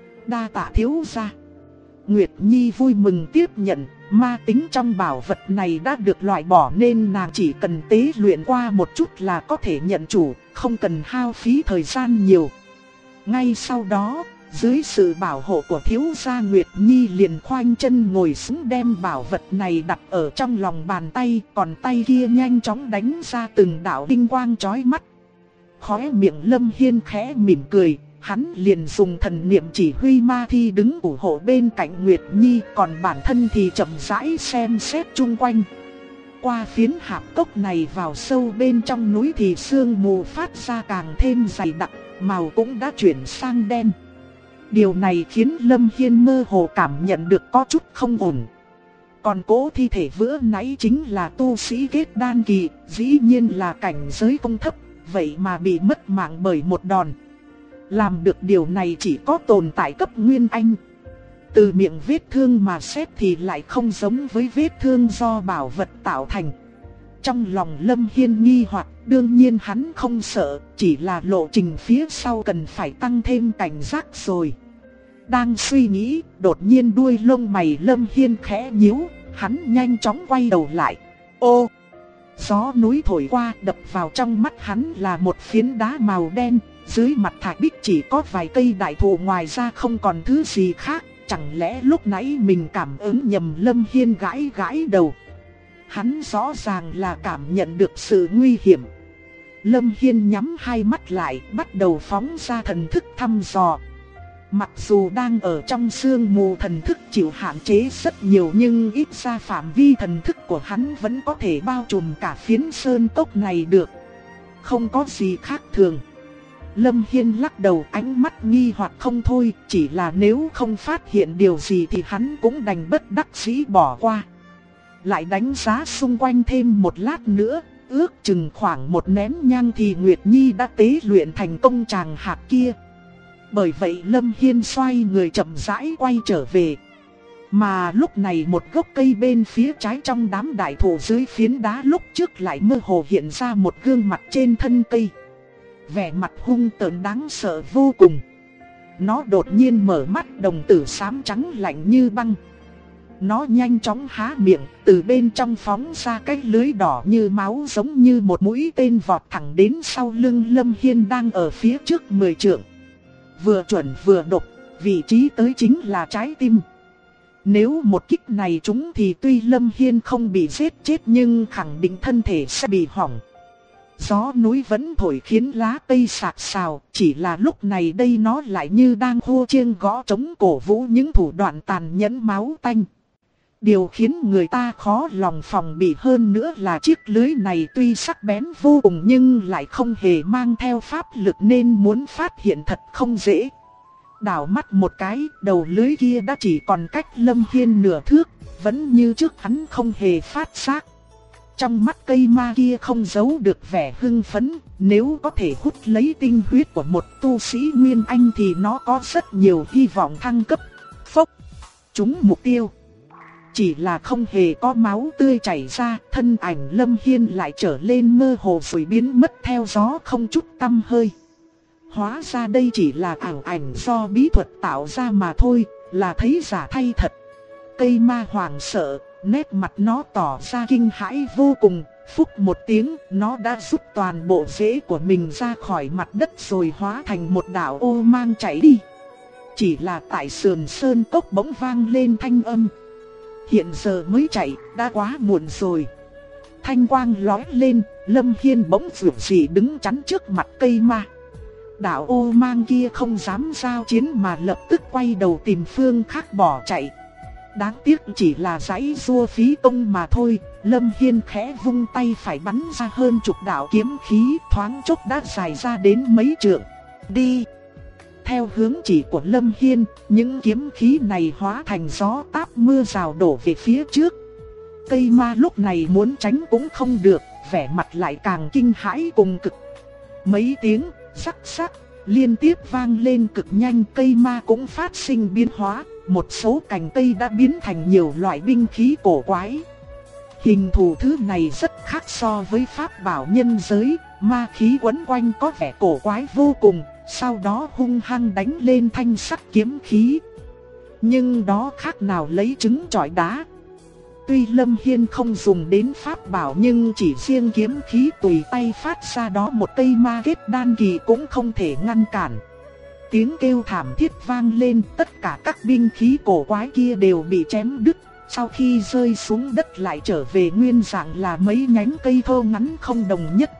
Đa tạ thiếu gia. Nguyệt Nhi vui mừng tiếp nhận, ma tính trong bảo vật này đã được loại bỏ nên nàng chỉ cần tế luyện qua một chút là có thể nhận chủ, không cần hao phí thời gian nhiều. Ngay sau đó, dưới sự bảo hộ của thiếu gia, Nguyệt Nhi liền khoanh chân ngồi xuống đem bảo vật này đặt ở trong lòng bàn tay, còn tay kia nhanh chóng đánh ra từng đạo tinh quang chói mắt. Khóe miệng Lâm Hiên khẽ mỉm cười, hắn liền dùng thần niệm chỉ huy ma thi đứng ủng hộ bên cạnh Nguyệt Nhi, còn bản thân thì chậm rãi xem xét chung quanh. Qua phiến hạp cốc này vào sâu bên trong núi thì sương mù phát ra càng thêm dày đặc, màu cũng đã chuyển sang đen. Điều này khiến Lâm Hiên mơ hồ cảm nhận được có chút không ổn. Còn cỗ thi thể vừa nãy chính là tu sĩ kết đan kỳ, dĩ nhiên là cảnh giới không thấp, vậy mà bị mất mạng bởi một đòn. Làm được điều này chỉ có tồn tại cấp Nguyên Anh. Từ miệng vết thương mà xét thì lại không giống với vết thương do bảo vật tạo thành. Trong lòng Lâm Hiên nghi hoặc, đương nhiên hắn không sợ, chỉ là lộ trình phía sau cần phải tăng thêm cảnh giác rồi. Đang suy nghĩ, đột nhiên đuôi lông mày Lâm Hiên khẽ nhíu, hắn nhanh chóng quay đầu lại. Ô! Gió núi thổi qua, đập vào trong mắt hắn là một phiến đá màu đen, dưới mặt thạch bích chỉ có vài cây đại thụ, ngoài ra không còn thứ gì khác. Chẳng lẽ lúc nãy mình cảm ứng nhầm? Lâm Hiên gãi gãi đầu. Hắn rõ ràng là cảm nhận được sự nguy hiểm. Lâm Hiên nhắm hai mắt lại, bắt đầu phóng ra thần thức thăm dò. Mặc dù đang ở trong sương mù, thần thức chịu hạn chế rất nhiều, nhưng ít ra phạm vi thần thức của hắn vẫn có thể bao trùm cả phiến sơn cốc này được. Không có gì khác thường. Lâm Hiên lắc đầu, ánh mắt nghi hoặc không thôi, chỉ là nếu không phát hiện điều gì thì hắn cũng đành bất đắc dĩ bỏ qua. Lại đánh giá xung quanh thêm một lát nữa, ước chừng khoảng một nén nhang thì Nguyệt Nhi đã tế luyện thành công tràng hạt kia. Bởi vậy Lâm Hiên xoay người chậm rãi quay trở về. Mà lúc này một gốc cây bên phía trái trong đám đại thụ dưới phiến đá lúc trước lại mơ hồ hiện ra một gương mặt trên thân cây. Vẻ mặt hung tợn đáng sợ vô cùng. Nó đột nhiên mở mắt, đồng tử xám trắng lạnh như băng. Nó nhanh chóng há miệng, từ bên trong phóng ra cái lưới đỏ như máu giống như một mũi tên vọt thẳng đến sau lưng Lâm Hiên đang ở phía trước 10 trượng. Vừa chuẩn vừa độc, vị trí tới chính là trái tim. Nếu một kích này trúng thì tuy Lâm Hiên không bị giết chết nhưng khẳng định thân thể sẽ bị hỏng. Gió núi vẫn thổi khiến lá cây sạc sào, chỉ là lúc này đây nó lại như đang hô chiêng gõ trống cổ vũ những thủ đoạn tàn nhẫn máu tanh. Điều khiến người ta khó lòng phòng bị hơn nữa là chiếc lưới này tuy sắc bén vô cùng nhưng lại không hề mang theo pháp lực nên muốn phát hiện thật không dễ. Đảo mắt một cái, đầu lưới kia đã chỉ còn cách Lâm Hiên nửa thước, vẫn như trước hắn không hề phát giác. Trong mắt cây ma kia không giấu được vẻ hưng phấn, nếu có thể hút lấy tinh huyết của một tu sĩ Nguyên Anh thì nó có rất nhiều hy vọng thăng cấp. Phốc, trúng mục tiêu. Chỉ là không hề có máu tươi chảy ra, thân ảnh Lâm Hiên lại trở lên mơ hồ rồi biến mất theo gió không chút tăm hơi. Hóa ra đây chỉ là ảo ảnh do bí thuật tạo ra mà thôi, là thấy giả thay thật. Cây ma hoảng sợ, nét mặt nó tỏ ra kinh hãi vô cùng. Phúc một tiếng, nó đã rút toàn bộ rễ của mình ra khỏi mặt đất rồi hóa thành một đạo ô mang chạy đi. Chỉ là tại sườn sơn cốc bỗng vang lên thanh âm. Hiện giờ mới chạy, đã quá muộn rồi. Thanh quang lóe lên, Lâm Hiên bỗng dường gì đứng chắn trước mặt cây ma. Đạo ô mang kia không dám giao chiến mà lập tức quay đầu tìm phương khác bỏ chạy. Đáng tiếc chỉ là giãy giụa phí công mà thôi. Lâm Hiên khẽ vung tay phải bắn ra hơn chục đạo kiếm khí, thoáng chốc đã dài ra đến mấy trượng. Đi! Theo hướng chỉ của Lâm Hiên, những kiếm khí này hóa thành gió táp mưa rào đổ về phía trước. Cây ma lúc này muốn tránh cũng không được, vẻ mặt lại càng kinh hãi cùng cực. Mấy tiếng rắc rắc liên tiếp vang lên cực nhanh, cây ma cũng phát sinh biến hóa. Một số cành cây đã biến thành nhiều loại binh khí cổ quái. Hình thù thứ này rất khác so với pháp bảo nhân giới, ma khí quấn quanh có vẻ cổ quái vô cùng. Sau đó hung hăng đánh lên thanh sắc kiếm khí. Nhưng đó khác nào lấy trứng chọi đá. Tuy Lâm Hiên không dùng đến pháp bảo nhưng chỉ riêng kiếm khí tùy tay phát ra đó một cây ma kết đan kỳ cũng không thể ngăn cản. Tiếng kêu thảm thiết vang lên, tất cả các binh khí cổ quái kia đều bị chém đứt. Sau khi rơi xuống đất lại trở về nguyên dạng là mấy nhánh cây thô ngắn không đồng nhất.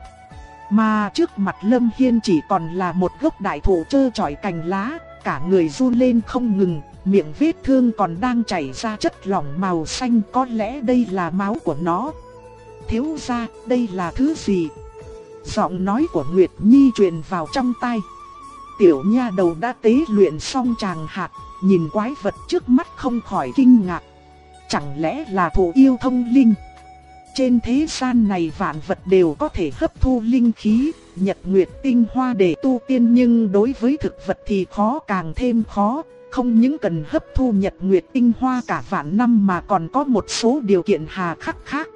Mà trước mặt Lâm Hiên chỉ còn là một gốc đại thụ trơ trọi cành lá, cả người run lên không ngừng, miệng vết thương còn đang chảy ra chất lỏng màu xanh, có lẽ đây là máu của nó. Thiếu gia, đây là thứ gì? Giọng nói của Nguyệt Nhi truyền vào trong tai. Tiểu nha đầu đã tế luyện xong tràng hạt, nhìn quái vật trước mắt không khỏi kinh ngạc. Chẳng lẽ là thụ yêu thông linh? Trên thế gian này vạn vật đều có thể hấp thu linh khí, nhật nguyệt tinh hoa để tu tiên, nhưng đối với thực vật thì khó càng thêm khó. Không những cần hấp thu nhật nguyệt tinh hoa cả vạn năm mà còn có một số điều kiện hà khắc khác.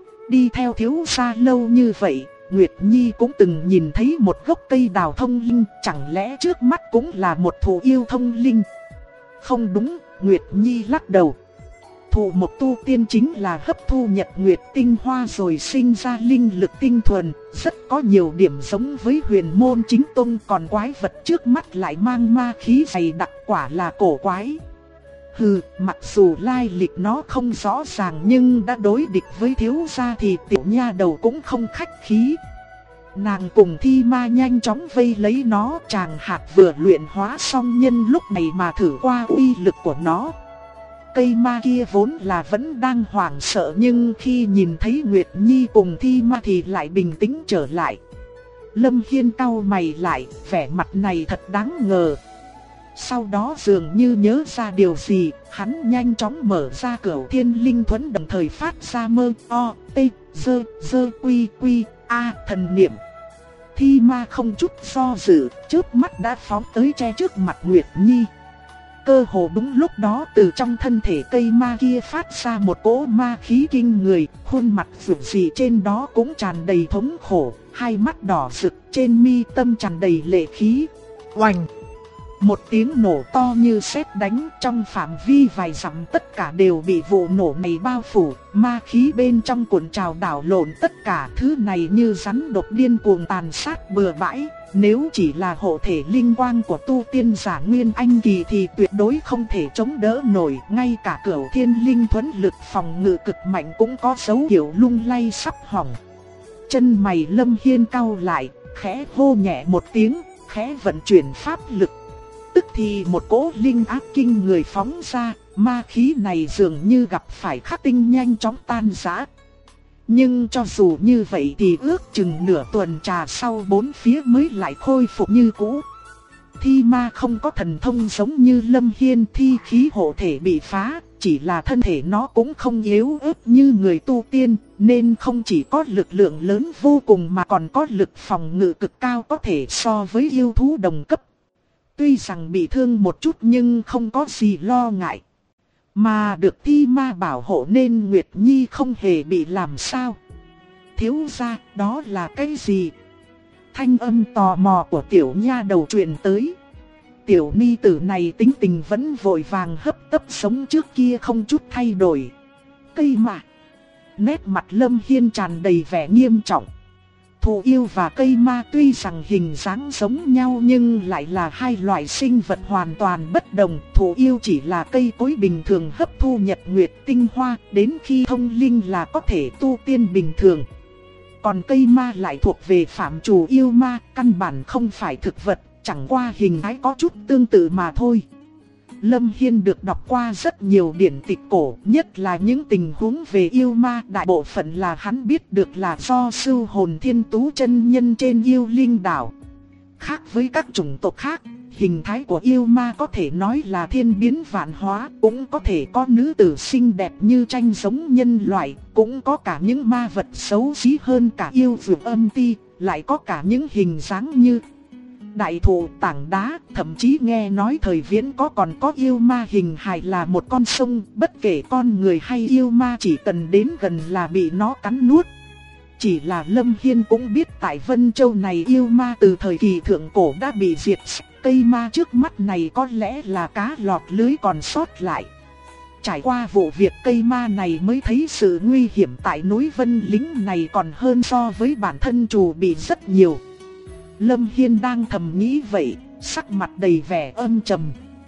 Đi theo thiếu gia lâu như vậy, Nguyệt Nhi cũng từng nhìn thấy một gốc cây đào thông linh, chẳng lẽ trước mắt cũng là một thụ yêu thông linh? Không đúng, Nguyệt Nhi lắc đầu. Thụ một tu tiên chính là hấp thu nhật nguyệt tinh hoa rồi sinh ra linh lực tinh thuần, rất có nhiều điểm giống với huyền môn chính tông, còn quái vật trước mắt lại mang ma khí dày đặc, quả là cổ quái. Hừ, mặc dù lai lịch nó không rõ ràng nhưng đã đối địch với thiếu gia thì tiểu nha đầu cũng không khách khí. Nàng cùng Thi Ma nhanh chóng vây lấy nó, chàng hạt vừa luyện hóa xong nhân lúc này mà thử qua uy lực của nó. Cây ma kia vốn là vẫn đang hoảng sợ nhưng khi nhìn thấy Nguyệt Nhi cùng Thi Ma thì lại bình tĩnh trở lại. Lâm Hiên cau mày lại, vẻ mặt này thật đáng ngờ. Sau đó dường như nhớ ra điều gì, hắn nhanh chóng mở ra Cửu Thiên Linh Thuẫn, đồng thời phát ra mơ o, t, dơ, dơ quy quy, a thần niệm. Thi ma không chút do dự, chớp mắt đã phóng tới che trước mặt Nguyệt Nhi. Cơ hồ đúng lúc đó từ trong thân thể cây ma kia phát ra một cỗ ma khí kinh người, khuôn mặt dữ dị trên đó cũng tràn đầy thống khổ, hai mắt đỏ rực, trên mi tâm tràn đầy lệ khí. Oành! Một tiếng nổ to như sét đánh, trong phạm vi vài dặm tất cả đều bị vụ nổ này bao phủ, ma khí bên trong cuộn trào đảo lộn, tất cả thứ này như rắn độc điên cuồng tàn sát bừa bãi. Nếu chỉ là hộ thể linh quang của tu tiên giả Nguyên Anh kỳ thì tuyệt đối không thể chống đỡ nổi, ngay cả Cửu Thiên Linh Thuẫn lực phòng ngự cực mạnh cũng có dấu hiệu lung lay sắp hỏng. Chân mày Lâm Hiên cau lại, khẽ hô nhẹ một tiếng, khẽ vận chuyển pháp lực. Tức thì một cỗ linh áp kinh người phóng ra, ma khí này dường như gặp phải khắc tinh nhanh chóng tan rã. Nhưng cho dù như vậy thì ước chừng nửa tuần trà sau bốn phía mới lại khôi phục như cũ. Thi ma không có thần thông giống như Lâm Hiên, thi khí hộ thể bị phá, chỉ là thân thể nó cũng không yếu ớt như người tu tiên, nên không chỉ có lực lượng lớn vô cùng mà còn có lực phòng ngự cực cao, có thể so với yêu thú đồng cấp. Tuy rằng bị thương một chút nhưng không có gì lo ngại. Mà được thi ma bảo hộ nên Nguyệt Nhi không hề bị làm sao. Thiếu gia, đó là cái gì? Thanh âm tò mò của tiểu nha đầu truyền tới. Tiểu ni tử này tính tình vẫn vội vàng hấp tấp, sống trước kia không chút thay đổi. Cây mà. Nét mặt Lâm Hiên tràn đầy vẻ nghiêm trọng. Thụ yêu và cây ma tuy rằng hình dáng giống nhau nhưng lại là hai loại sinh vật hoàn toàn bất đồng. Thụ yêu chỉ là cây cối bình thường hấp thu nhật nguyệt tinh hoa, đến khi thông linh là có thể tu tiên bình thường. Còn cây ma lại thuộc về phạm trù yêu ma, căn bản không phải thực vật, chẳng qua hình thái có chút tương tự mà thôi. Lâm Hiên được đọc qua rất nhiều điển tịch cổ, nhất là những tình huống về yêu ma, đại bộ phận là hắn biết được là do Sưu Hồn Thiên Tú chân nhân trên Yêu Linh đảo. Khác với các chủng tộc khác, hình thái của yêu ma có thể nói là thiên biến vạn hóa, cũng có thể có nữ tử xinh đẹp như tranh giống nhân loại, cũng có cả những ma vật xấu xí hơn cả yêu dược âm ti, lại có cả những hình dáng như đại thụ, tảng đá, thậm chí nghe nói thời viễn còn có yêu ma hình hài là một con sông, bất kể con người hay yêu ma chỉ cần đến gần là bị nó cắn nuốt. Chỉ là Lâm Hiên cũng biết tại Vân Châu này yêu ma từ thời kỳ thượng cổ đã bị diệt, cây ma trước mắt này có lẽ là cá lọt lưới còn sót lại. Trải qua vụ việc cây ma này mới thấy sự nguy hiểm tại núi Vân Lính này còn hơn so với bản thân chủ bị rất nhiều. Lâm Hiên đang thầm nghĩ vậy, sắc mặt đầy vẻ âm trầm.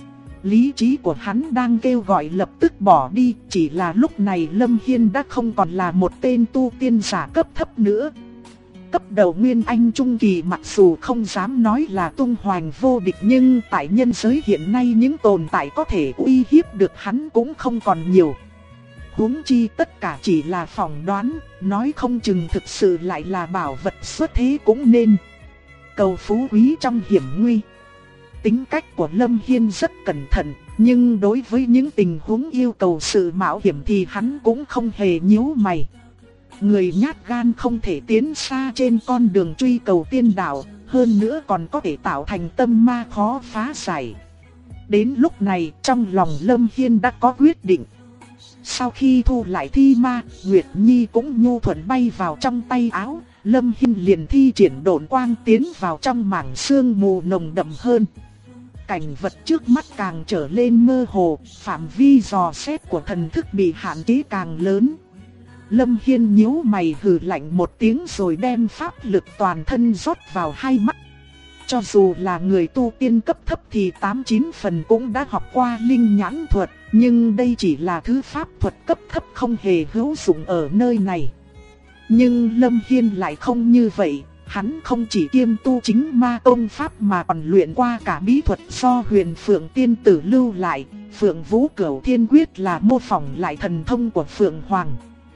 Lý trí của hắn đang kêu gọi lập tức bỏ đi, chỉ là lúc này Lâm Hiên đã không còn là một tên tu tiên giả cấp thấp nữa. Cấp đầu Nguyên Anh Trung Kỳ mặc dù không dám nói là tung hoành vô địch, nhưng tại nhân giới hiện nay những tồn tại có thể uy hiếp được hắn cũng không còn nhiều. Huống chi tất cả chỉ là phỏng đoán, nói không chừng thực sự lại là bảo vật xuất thế cũng nên. Cầu phú quý trong hiểm nguy. Tính cách của Lâm Hiên rất cẩn thận, nhưng đối với những tình huống yêu cầu sự mạo hiểm thì hắn cũng không hề nhíu mày. Người nhát gan không thể tiến xa trên con đường truy cầu tiên đạo, hơn nữa còn có thể tạo thành tâm ma khó phá giải. Đến lúc này trong lòng Lâm Hiên đã có quyết định. Sau khi thu lại thi ma, Nguyệt Nhi cũng nhu thuận bay vào trong tay áo. Lâm Hiên liền thi triển độn quang tiến vào trong mảng sương mù nồng đậm hơn. Cảnh vật trước mắt càng trở lên mơ hồ, phạm vi dò xét của thần thức bị hạn chế càng lớn. Lâm Hiên nhíu mày hừ lạnh một tiếng rồi đem pháp lực toàn thân rót vào hai mắt. Cho dù là người tu tiên cấp thấp thì 8-9 phần cũng đã học qua linh nhãn thuật, nhưng đây chỉ là thứ pháp thuật cấp thấp không hề hữu dụng ở nơi này. Nhưng Lâm Hiên lại không như vậy, hắn không chỉ kiêm tu chính ma công pháp mà còn luyện qua cả bí thuật do Huyền Phượng tiên tử lưu lại. Phượng Vũ Cửu Thiên Quyết là mô phỏng lại thần thông của Phượng Hoàng.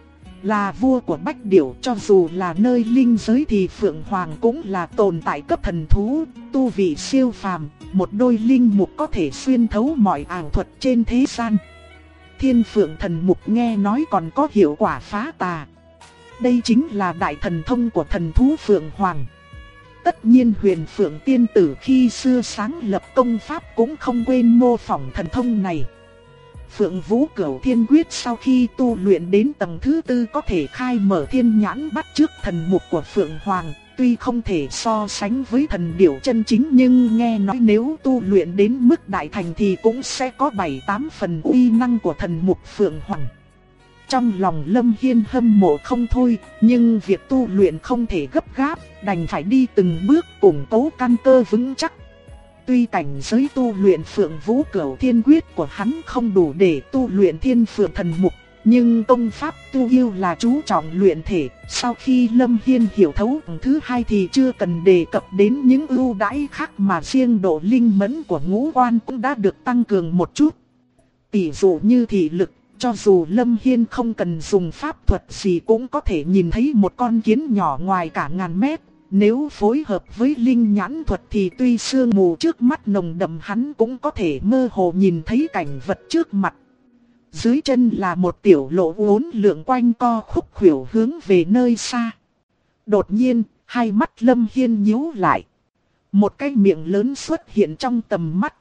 Là vua của Bách Điểu, cho dù là nơi linh giới thì Phượng Hoàng cũng là tồn tại cấp thần thú, tu vị siêu phàm, một đôi linh mục có thể xuyên thấu mọi ảo thuật trên thế gian. Thiên Phượng thần mục nghe nói còn có hiệu quả phá tà. Đây chính là đại thần thông của thần thú Phượng Hoàng. Tất nhiên Huyền Phượng tiên tử khi xưa sáng lập công pháp cũng không quên mô phỏng thần thông này. Phượng Vũ Cửu Thiên Quyết sau khi tu luyện đến tầng thứ tư có thể khai mở thiên nhãn bắt chước thần mục của Phượng Hoàng. Tuy không thể so sánh với thần điểu chân chính nhưng nghe nói nếu tu luyện đến mức đại thành thì cũng sẽ có 7-8 phần uy năng của thần mục Phượng Hoàng. Trong lòng Lâm Hiên hâm mộ không thôi, nhưng việc tu luyện không thể gấp gáp, đành phải đi từng bước củng cố căn cơ vững chắc. Tuy cảnh giới tu luyện Phượng Vũ Cửu Thiên Quyết của hắn không đủ để tu luyện Thiên Phượng Thần Mục, nhưng công pháp tu yêu là chú trọng luyện thể. Sau khi Lâm Hiên hiểu thấu thứ hai thì chưa cần đề cập đến những ưu đãi khác, mà riêng độ linh mẫn của ngũ quan cũng đã được tăng cường một chút. Tỷ dụ như thị lực, cho dù Lâm Hiên không cần dùng pháp thuật gì cũng có thể nhìn thấy một con kiến nhỏ ngoài cả ngàn mét. Nếu phối hợp với linh nhãn thuật thì tuy sương mù trước mắt nồng đậm hắn cũng có thể mơ hồ nhìn thấy cảnh vật trước mặt. Dưới chân là một tiểu lộ uốn lượn quanh co khúc khuỷu hướng về nơi xa. Đột nhiên, hai mắt Lâm Hiên nhíu lại. Một cái miệng lớn xuất hiện trong tầm mắt.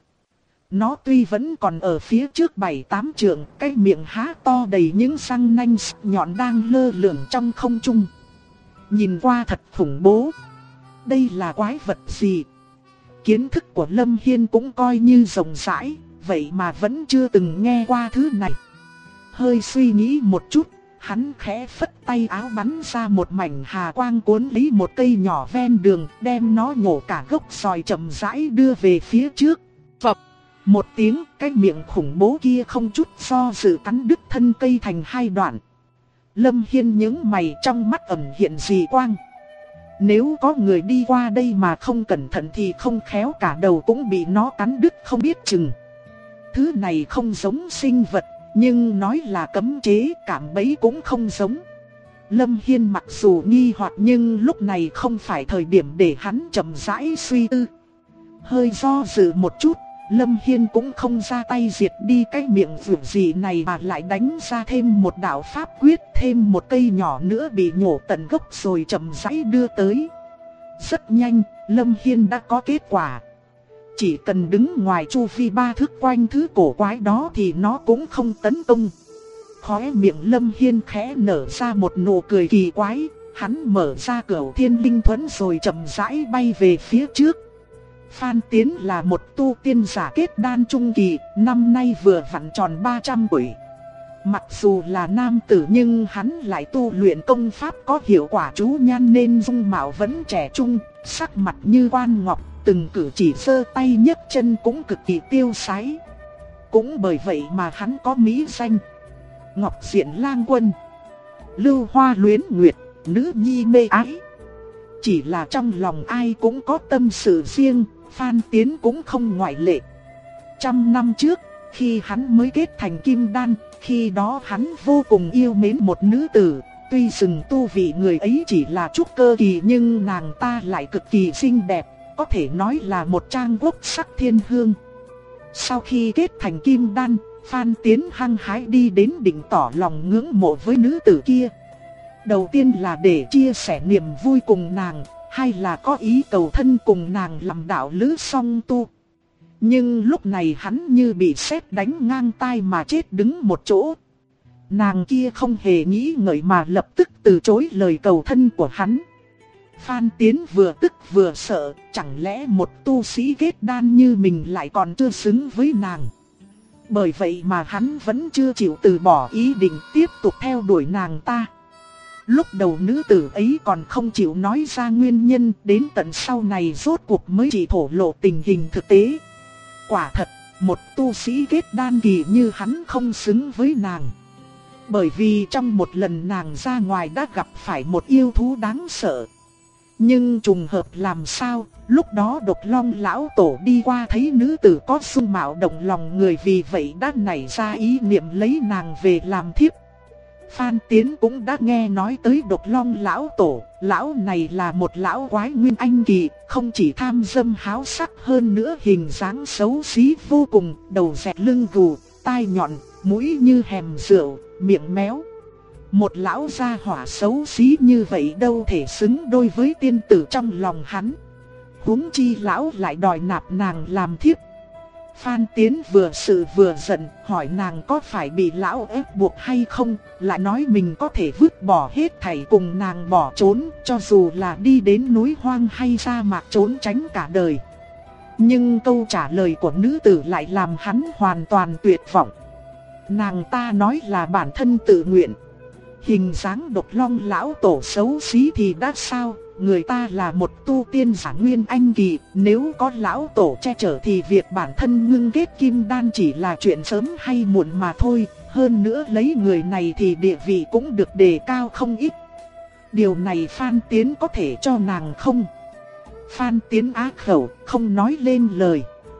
Nó tuy vẫn còn ở phía trước 7-8 trượng, cái miệng há to đầy những răng nanh nhọn đang lơ lửng trong không trung. Nhìn qua thật khủng bố. Đây là quái vật gì? Kiến thức của Lâm Hiên cũng coi như rộng rãi, vậy mà vẫn chưa từng nghe qua thứ này. Hơi suy nghĩ một chút, hắn khẽ phất tay áo bắn ra một mảnh hà quang cuốn lấy một cây nhỏ ven đường, đem nó nhổ cả gốc rồi chậm rãi đưa về phía trước. Phập! Một tiếng, cái miệng khủng bố kia không chút do dự cắn đứt thân cây thành hai đoạn. Lâm Hiên nhướng mày, trong mắt ẩn hiện dị quang. Nếu có người đi qua đây mà không cẩn thận thì không khéo cả đầu cũng bị nó cắn đứt không biết chừng. Thứ này không giống sinh vật, nhưng nói là cấm chế cảm bẫy cũng không giống. Lâm Hiên mặc dù nghi hoặc nhưng lúc này không phải thời điểm để hắn chậm rãi suy tư. Hơi do dự một chút, Lâm Hiên cũng không ra tay diệt đi cái miệng vượt gì này mà lại đánh ra thêm một đạo pháp quyết, thêm một cây nhỏ nữa bị nhổ tận gốc rồi chậm rãi đưa tới. Rất nhanh, Lâm Hiên đã có kết quả. Chỉ cần đứng ngoài chu vi 3 thước quanh thứ cổ quái đó thì nó cũng không tấn công. Khóe miệng Lâm Hiên khẽ nở ra một nụ cười kỳ quái, hắn mở ra Cửu Thiên Linh Thuẫn rồi chậm rãi bay về phía trước. Phan Tiến là một tu tiên giả kết đan trung kỳ, năm nay vừa vặn tròn 300 tuổi. Mặc dù là nam tử nhưng hắn lại tu luyện công pháp có hiệu quả chú nhan nên dung mạo vẫn trẻ trung, sắc mặt như quan ngọc, từng cử chỉ giơ tay nhấc chân cũng cực kỳ tiêu sái. Cũng bởi vậy mà hắn có mỹ danh Ngọc Diện Lang Quân, Lưu Hoa Luyến Nguyệt, nữ nhi mê ái. Chỉ là trong lòng ai cũng có tâm sự riêng, Phan Tiến cũng không ngoại lệ. 100 năm trước, khi hắn mới kết thành kim đan, khi đó hắn vô cùng yêu mến một nữ tử. Tuy rằng tu vị người ấy chỉ là trúc cơ kỳ nhưng nàng ta lại cực kỳ xinh đẹp, có thể nói là một trang quốc sắc thiên hương. Sau khi kết thành kim đan, Phan Tiến hăng hái đi đến đỉnh tỏ lòng ngưỡng mộ với nữ tử kia. Đầu tiên là để chia sẻ niềm vui cùng nàng, hay là có ý cầu thân cùng nàng làm đạo lữ song tu. Nhưng lúc này hắn như bị sét đánh ngang tai mà chết đứng một chỗ. Nàng kia không hề nghĩ ngợi mà lập tức từ chối lời cầu thân của hắn. Phan Tiến vừa tức vừa sợ, chẳng lẽ một tu sĩ kết đan như mình lại còn chưa xứng với nàng. Bởi vậy mà hắn vẫn chưa chịu từ bỏ ý định tiếp tục theo đuổi nàng ta. Lúc đầu nữ tử ấy còn không chịu nói ra nguyên nhân, đến tận sau này rốt cuộc mới chỉ thổ lộ tình hình thực tế. Quả thật, một tu sĩ kết đan kỳ như hắn không xứng với nàng. Bởi vì trong một lần nàng ra ngoài đã gặp phải một yêu thú đáng sợ. Nhưng trùng hợp làm sao, lúc đó Độc Long lão tổ đi qua thấy nữ tử có dung mạo động lòng người, vì vậy đã nảy ra ý niệm lấy nàng về làm thiếp. Phan Tiến cũng đã nghe nói tới Độc Long lão tổ. Lão này là một lão quái nguyên anh kỳ, không chỉ tham dâm háo sắc, hơn nữa hình dáng xấu xí vô cùng, đầu dẹt lưng gù, tai nhọn, mũi như hèm rượu, miệng méo. Một lão gia hỏa xấu xí như vậy đâu thể xứng đôi với tiên tử trong lòng hắn. Huống chi lão lại đòi nạp nàng làm thiếp. Phan Tiến vừa sự vừa giận, hỏi nàng có phải bị lão ép buộc hay không, lại nói mình có thể vứt bỏ hết thảy cùng nàng bỏ trốn, cho dù là đi đến núi hoang hay sa mạc trốn tránh cả đời. Nhưng câu trả lời của nữ tử lại làm hắn hoàn toàn tuyệt vọng. Nàng ta nói là bản thân tự nguyện. Hình dáng Độc Long lão tổ xấu xí thì đã sao, người ta là một tu tiên giả nguyên anh kỳ, nếu có lão tổ che chở thì việc bản thân ngưng kết kim đan chỉ là chuyện sớm hay muộn mà thôi, hơn nữa lấy người này thì địa vị cũng được đề cao không ít. Điều này Phan Tiến có thể cho nàng không? Phan Tiến á khẩu, không nói lên lời.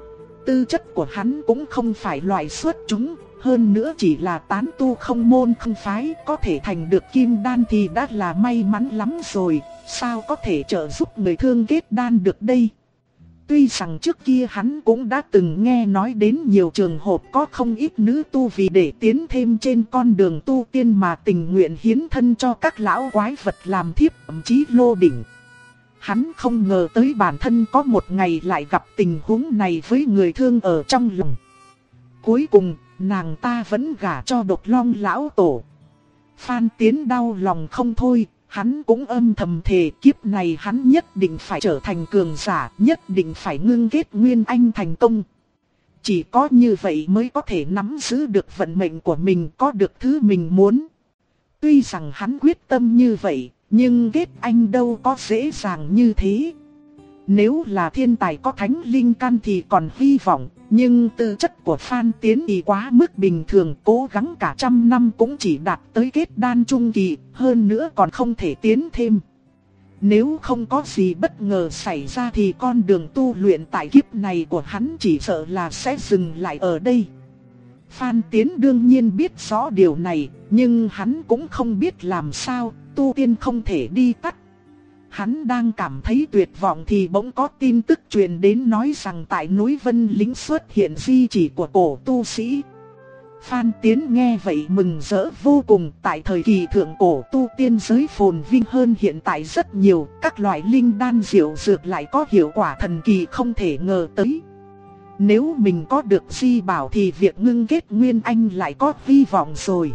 Tư chất của hắn cũng không phải loại xuất chúng, hơn nữa chỉ là tán tu không môn không phái, có thể thành được kim đan thì đã là may mắn lắm rồi, sao có thể trợ giúp người thương kết đan được đây. Tuy rằng trước kia hắn cũng đã từng nghe nói đến nhiều trường hợp có không ít nữ tu vì để tiến thêm trên con đường tu tiên mà tình nguyện hiến thân cho các lão quái vật làm thiếp, thậm chí lô đỉnh. Hắn không ngờ tới bản thân có một ngày lại gặp tình huống này với người thương ở trong lòng. Cuối cùng, nàng ta vẫn gả cho Độc Long lão tổ. Phan Tiến đau lòng không thôi, hắn cũng âm thầm thề kiếp này hắn nhất định phải trở thành cường giả, nhất định phải ngưng kết nguyên anh thành công. Chỉ có như vậy mới có thể nắm giữ được vận mệnh của mình, có được thứ mình muốn. Tuy rằng hắn quyết tâm như vậy, nhưng kết anh đâu có dễ dàng như thế. Nếu là thiên tài có thánh linh căn thì còn hy vọng, nhưng tư chất của Phan Tiến thì quá mức bình thường, cố gắng cả trăm năm cũng chỉ đạt tới kết đan trung kỳ, hơn nữa còn không thể tiến thêm. Nếu không có gì bất ngờ xảy ra thì con đường tu luyện tại kiếp này của hắn chỉ sợ là sẽ dừng lại ở đây. Phan Tiến đương nhiên biết rõ điều này, nhưng hắn cũng không biết làm sao, tu tiên không thể đi tắt. Hắn đang cảm thấy tuyệt vọng thì bỗng có tin tức truyền đến nói rằng tại núi Vân Lĩnh xuất hiện di chỉ của cổ tu sĩ. Phan Tiến nghe vậy mừng rỡ vô cùng, tại thời kỳ thượng cổ tu tiên giới phồn vinh hơn hiện tại rất nhiều, các loại linh đan diệu dược lại có hiệu quả thần kỳ không thể ngờ tới. Nếu mình có được di bảo thì việc ngưng kết nguyên anh lại có hy vọng rồi.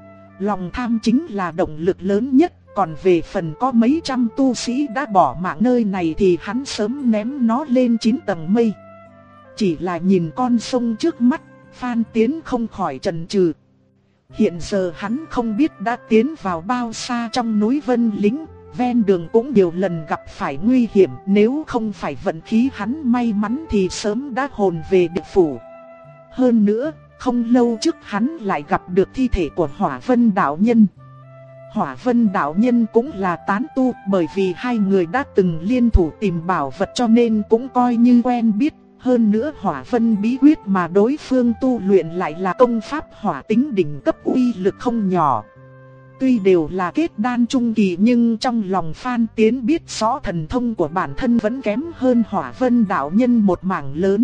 Lòng tham chính là động lực lớn nhất. Còn về phần có mấy trăm tu sĩ đã bỏ mạng nơi này thì hắn sớm ném nó lên 9 tầng mây. Chỉ là nhìn con sông trước mắt, Phan Tiến không khỏi chần chừ. Hiện giờ hắn không biết đã tiến vào bao xa trong núi Vân Lĩnh, ven đường cũng nhiều lần gặp phải nguy hiểm, nếu không phải vận khí hắn may mắn thì sớm đã hồn về địa phủ. Hơn nữa, không lâu trước hắn lại gặp được thi thể của Hỏa Vân đạo nhân. Hỏa Vân đạo nhân cũng là tán tu, bởi vì hai người đã từng liên thủ tìm bảo vật cho nên cũng coi như quen biết. Hơn nữa Hỏa Vân bí quyết mà đối phương tu luyện lại là công pháp hỏa tính đỉnh cấp uy lực không nhỏ. Tuy đều là kết đan trung kỳ nhưng trong lòng Phan Tiến biết rõ thần thông của bản thân vẫn kém hơn Hỏa Vân đạo nhân một mảng lớn.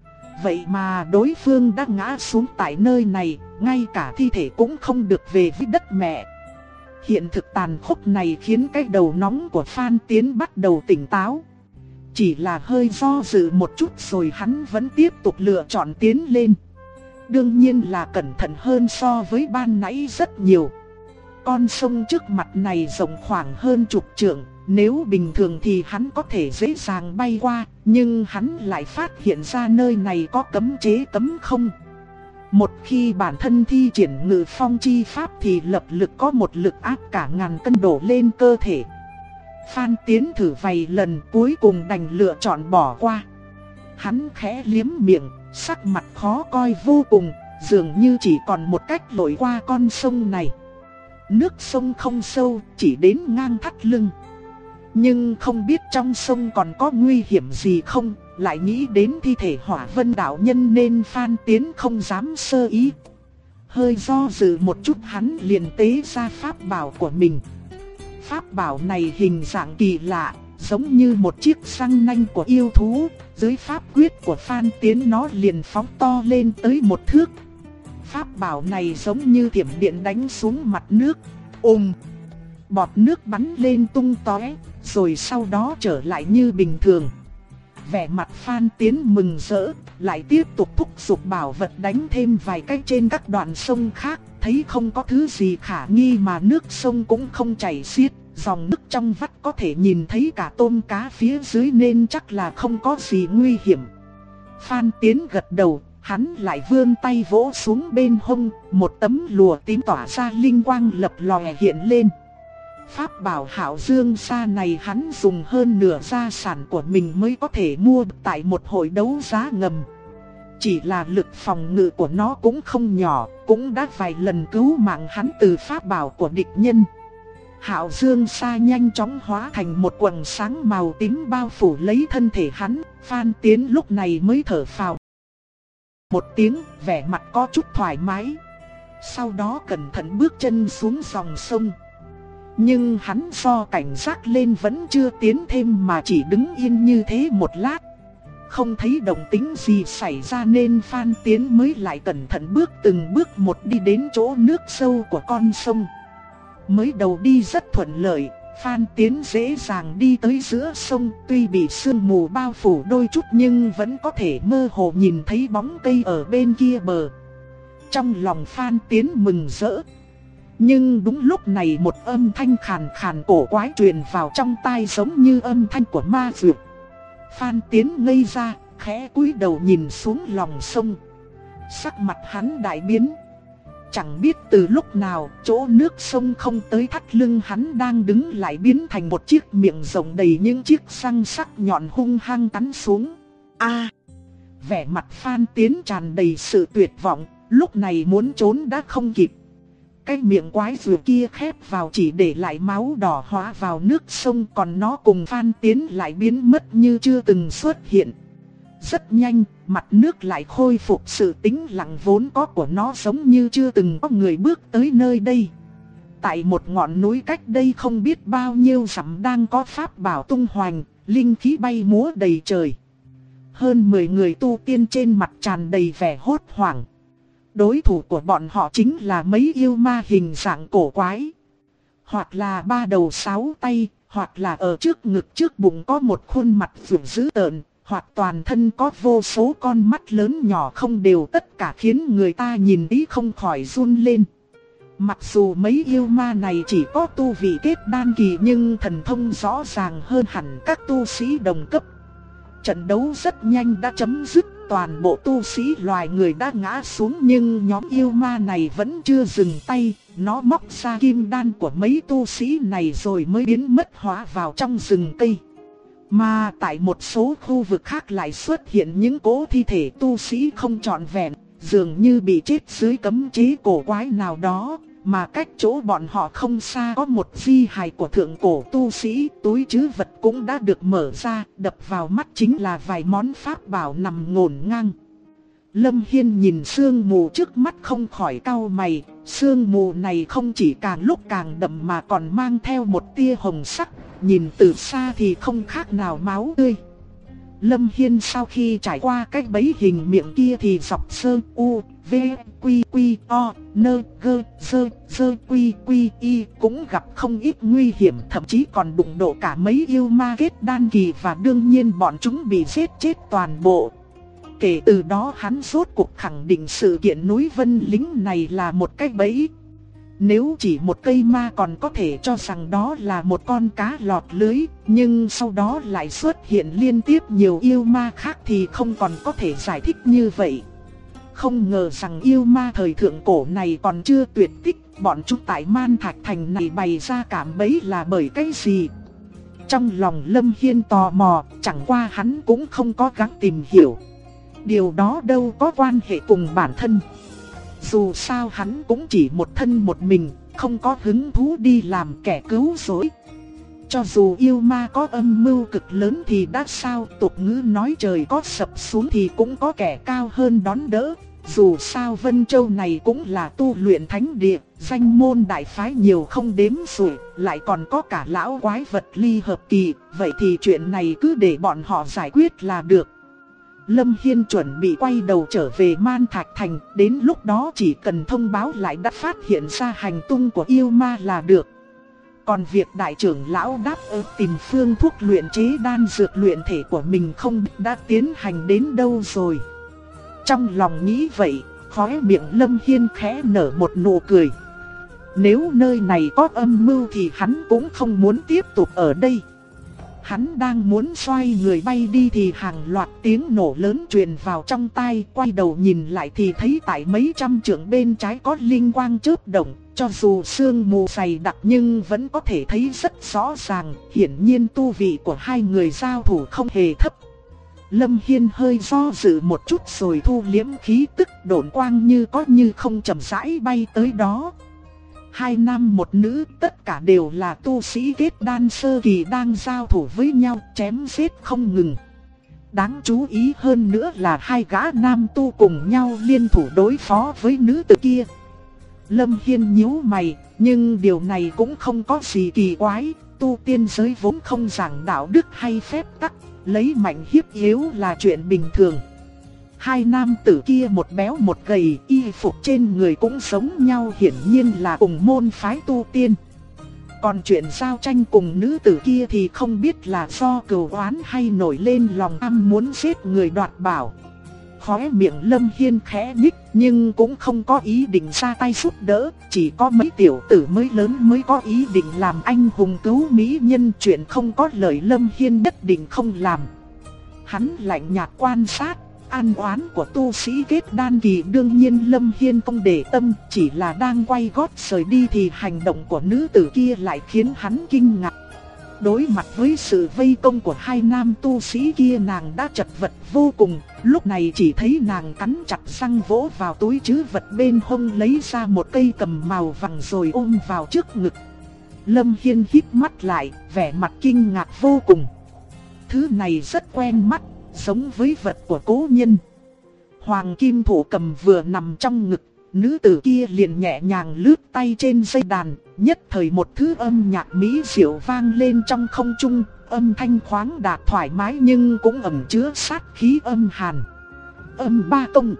Vậy mà đối phương đã ngã xuống tại nơi này, ngay cả thi thể cũng không được về với đất mẹ. Hiện thực tàn khốc này khiến cái đầu nóng của Phan Tiến bắt đầu tỉnh táo. Chỉ là hơi do dự một chút rồi hắn vẫn tiếp tục lựa chọn tiến lên. Đương nhiên là cẩn thận hơn so với ban nãy rất nhiều. Con sông trước mặt này rộng khoảng hơn chục trượng, nếu bình thường thì hắn có thể dễ dàng bay qua, nhưng hắn lại phát hiện ra nơi này có cấm chế cấm không. Một khi bản thân thi triển Ngự Phong chi pháp thì lập lực có một lực áp cả ngàn cân đổ lên cơ thể. Phan Tiến thử vài lần cuối cùng đành lựa chọn bỏ qua. Hắn khẽ liếm miệng, sắc mặt khó coi vô cùng, dường như chỉ còn một cách lội qua con sông này. Nước sông không sâu, chỉ đến ngang thắt lưng. Nhưng không biết trong sông còn có nguy hiểm gì không, lại nghĩ đến thi thể Hỏa Vân đạo nhân nên Phan Tiến không dám sơ ý. Hơi do dự một chút hắn liền tế ra pháp bảo của mình. Pháp bảo này hình dạng kỳ lạ, giống như một chiếc răng nanh của yêu thú. Dưới pháp quyết của Phan Tiến nó liền phóng to lên tới 1 thước. Pháp bảo này giống như thiểm điện đánh xuống mặt nước. Bọt nước bắn lên tung tóe, rồi sau đó trở lại như bình thường. Vẻ mặt Phan Tiến mừng rỡ, lại tiếp tục thúc giục bảo vật đánh thêm vài cái trên các đoạn sông khác. Thấy không có thứ gì khả nghi mà nước sông cũng không chảy xiết, dòng nước trong vắt có thể nhìn thấy cả tôm cá phía dưới nên chắc là không có gì nguy hiểm. Phan Tiến gật đầu, hắn lại vươn tay vỗ xuống bên hông, một tấm lụa tím tỏa ra linh quang lập lòe hiện lên. Pháp bảo Hạo Dương Sa này hắn dùng hơn nửa gia sản của mình mới có thể mua tại một hội đấu giá ngầm. Chỉ là lực phòng ngự của nó cũng không nhỏ, cũng đã vài lần cứu mạng hắn từ pháp bảo của địch nhân. Hạo Dương Sa nhanh chóng hóa thành một quầng sáng màu tím bao phủ lấy thân thể hắn. Phan Tiến lúc này mới thở phào một tiếng, vẻ mặt có chút thoải mái. Sau đó cẩn thận bước chân xuống dòng sông. Nhưng hắn do cảnh giác lên vẫn chưa tiến thêm mà chỉ đứng yên như thế một lát. Không thấy động tĩnh gì xảy ra nên Phan Tiến mới lại cẩn thận bước từng bước một đi đến chỗ nước sâu của con sông. Mới đầu đi rất thuận lợi, Phan Tiến dễ dàng đi tới giữa sông, tuy bị sương mù bao phủ đôi chút nhưng vẫn có thể mơ hồ nhìn thấy bóng cây ở bên kia bờ. Trong lòng Phan Tiến mừng rỡ. Nhưng đúng lúc này một âm thanh khàn khàn cổ quái truyền vào trong tai giống như âm thanh của ma dược. Phan Tiến ngây ra, khẽ cúi đầu nhìn xuống lòng sông. Sắc mặt hắn đại biến. Chẳng biết từ lúc nào, chỗ nước sông không tới thắt lưng hắn đang đứng lại biến thành một chiếc miệng rộng đầy những chiếc răng sắc nhọn hung hăng cắn xuống. Vẻ mặt Phan Tiến tràn đầy sự tuyệt vọng, lúc này muốn trốn đã không kịp. Cái miệng quái vừa kia khép vào chỉ để lại máu đỏ hóa vào nước sông, còn nó cùng Phan Tiến lại biến mất như chưa từng xuất hiện. Rất nhanh, mặt nước lại khôi phục sự tĩnh lặng vốn có của nó, giống như chưa từng có người bước tới nơi đây. Tại một ngọn núi cách đây không biết bao nhiêu dặm đang có pháp bảo tung hoành, linh khí bay múa đầy trời. Hơn 10 người tu tiên trên mặt tràn đầy vẻ hốt hoảng. Đối thủ của bọn họ chính là mấy yêu ma hình dạng cổ quái. Hoặc là 3 đầu 6 tay, hoặc là ở trước ngực trước bụng có một khuôn mặt dữ tợn, hoặc toàn thân có vô số con mắt lớn nhỏ không đều, tất cả khiến người ta nhìn ý không khỏi run lên. Mặc dù mấy yêu ma này chỉ có tu vị kết đan kỳ nhưng thần thông rõ ràng hơn hẳn các tu sĩ đồng cấp. Trận đấu rất nhanh đã chấm dứt, toàn bộ tu sĩ loài người đã ngã xuống nhưng nhóm yêu ma này vẫn chưa dừng tay. Nó móc ra kim đan của mấy tu sĩ này rồi mới biến mất hóa vào trong rừng cây. Mà tại một số khu vực khác lại xuất hiện những cỗ thi thể tu sĩ không trọn vẹn, dường như bị chết dưới cấm chế cổ quái nào đó. Mà cách chỗ bọn họ không xa có một di hài của thượng cổ tu sĩ, túi trữ vật cũng đã được mở ra, đập vào mắt chính là vài món pháp bảo nằm ngổn ngang. Lâm Hiên nhìn sương mù trước mắt không khỏi cau mày, sương mù này không chỉ càng lúc càng đậm mà còn mang theo một tia hồng sắc, nhìn từ xa thì không khác nào máu tươi. Lâm Hiên sau khi trải qua cái bẫy hình miệng kia thì dọc sơ u, v, quy quy o, nơ gơ, sơ quy quy y cũng gặp không ít nguy hiểm, thậm chí còn đụng độ cả mấy yêu ma kết đan kỳ và đương nhiên bọn chúng bị giết chết toàn bộ. Kể từ đó hắn rốt cuộc khẳng định sự kiện núi Vân Lính này là một cái bẫy. Nếu chỉ một cây ma còn có thể cho rằng đó là một con cá lọt lưới, nhưng sau đó lại xuất hiện liên tiếp nhiều yêu ma khác thì không còn có thể giải thích như vậy. Không ngờ rằng yêu ma thời thượng cổ này còn chưa tuyệt tích, bọn chúng tại Man Thạch Thành này bày ra cảm bẫy là bởi cái gì? Trong lòng Lâm Hiên tò mò, chẳng qua hắn cũng không có gắng tìm hiểu. Điều đó đâu có quan hệ cùng bản thân. Dù sao hắn cũng chỉ một thân một mình, không có hứng thú đi làm kẻ cứu rỗi. Cho dù yêu ma có âm mưu cực lớn thì đã sao, tục ngữ nói trời có sập xuống thì cũng có kẻ cao hơn đón đỡ. Dù sao Vân Châu này cũng là tu luyện thánh địa, danh môn đại phái nhiều không đếm xuể, lại còn có cả lão quái vật ly hợp kỳ, vậy thì chuyện này cứ để bọn họ giải quyết là được. Lâm Hiên chuẩn bị quay đầu trở về Man Thạch Thành, đến lúc đó chỉ cần thông báo lại đã phát hiện ra hành tung của yêu ma là được. Còn việc đại trưởng lão đáp ứng tìm phương thuốc luyện chế đan dược luyện thể của mình không biết đã tiến hành đến đâu rồi. Trong lòng nghĩ vậy, khóe miệng Lâm Hiên khẽ nở một nụ cười. Nếu nơi này có âm mưu thì hắn cũng không muốn tiếp tục ở đây. Hắn đang muốn xoay người bay đi thì hàng loạt tiếng nổ lớn truyền vào trong tai. Quay đầu nhìn lại thì thấy tại mấy trăm trượng bên trái có linh quang chớp động. Cho dù sương mù dày đặc nhưng vẫn có thể thấy rất rõ ràng. Hiển nhiên tu vị của hai người giao thủ không hề thấp. Lâm Hiên hơi do dự một chút rồi thu liễm khí tức, độn quang như có như không chậm rãi bay tới đó. Hai nam một nữ, tất cả đều là tu sĩ kết đan sơ kỳ đang giao thủ với nhau, chém giết không ngừng. Đáng chú ý hơn nữa là hai gã nam tu cùng nhau liên thủ đối phó với nữ tử kia. Lâm Hiên nhíu mày, nhưng điều này cũng không có gì kỳ quái, tu tiên giới vốn không giảng đạo đức hay phép tắc, lấy mạnh hiếp yếu là chuyện bình thường. Hai nam tử kia một béo một gầy, y phục trên người cũng giống nhau, hiển nhiên là cùng môn phái tu tiên. Còn chuyện giao tranh cùng nữ tử kia thì không biết là do cừu oán hay nổi lên lòng tham muốn giết người đoạt bảo. Khóe miệng Lâm Hiên khẽ nhích nhưng cũng không có ý định ra tay giúp đỡ, chỉ có mấy tiểu tử mới lớn mới có ý định làm anh hùng cứu mỹ nhân, chuyện không có lợi Lâm Hiên nhất định không làm. Hắn lạnh nhạt quan sát, an oán của tu sĩ kết đan kỳ đương nhiên Lâm Hiên không để tâm, chỉ là đang quay gót rời đi thì hành động của nữ tử kia lại khiến hắn kinh ngạc. Đối mặt với sự vây công của hai nam tu sĩ kia, nàng đã chật vật vô cùng, lúc này chỉ thấy nàng cắn chặt răng vỗ vào túi trữ vật bên hông lấy ra một cây cầm màu vàng rồi ôm vào trước ngực. Lâm Hiên híp mắt lại, vẻ mặt kinh ngạc vô cùng. Thứ này rất quen mắt, giống với vật của cố nhân. Hoàng kim thổ cầm vừa nằm trong ngực, nữ tử kia liền nhẹ nhàng lướt tay trên dây đàn, nhất thời một thứ âm nhạc mỹ diệu vang lên trong không trung, âm thanh khoáng đạt thoải mái nhưng cũng ẩn chứa sát khí âm hàn. Âm ba công.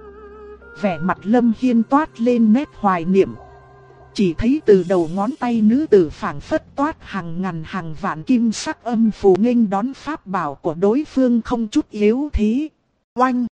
Vẻ mặt Lâm Hiên toát lên nét hoài niệm. Chỉ thấy từ đầu ngón tay nữ tử phảng phất toát hàng ngàn hàng vạn kim sắc âm phù nghênh đón pháp bảo của đối phương không chút yếu thế. Oanh!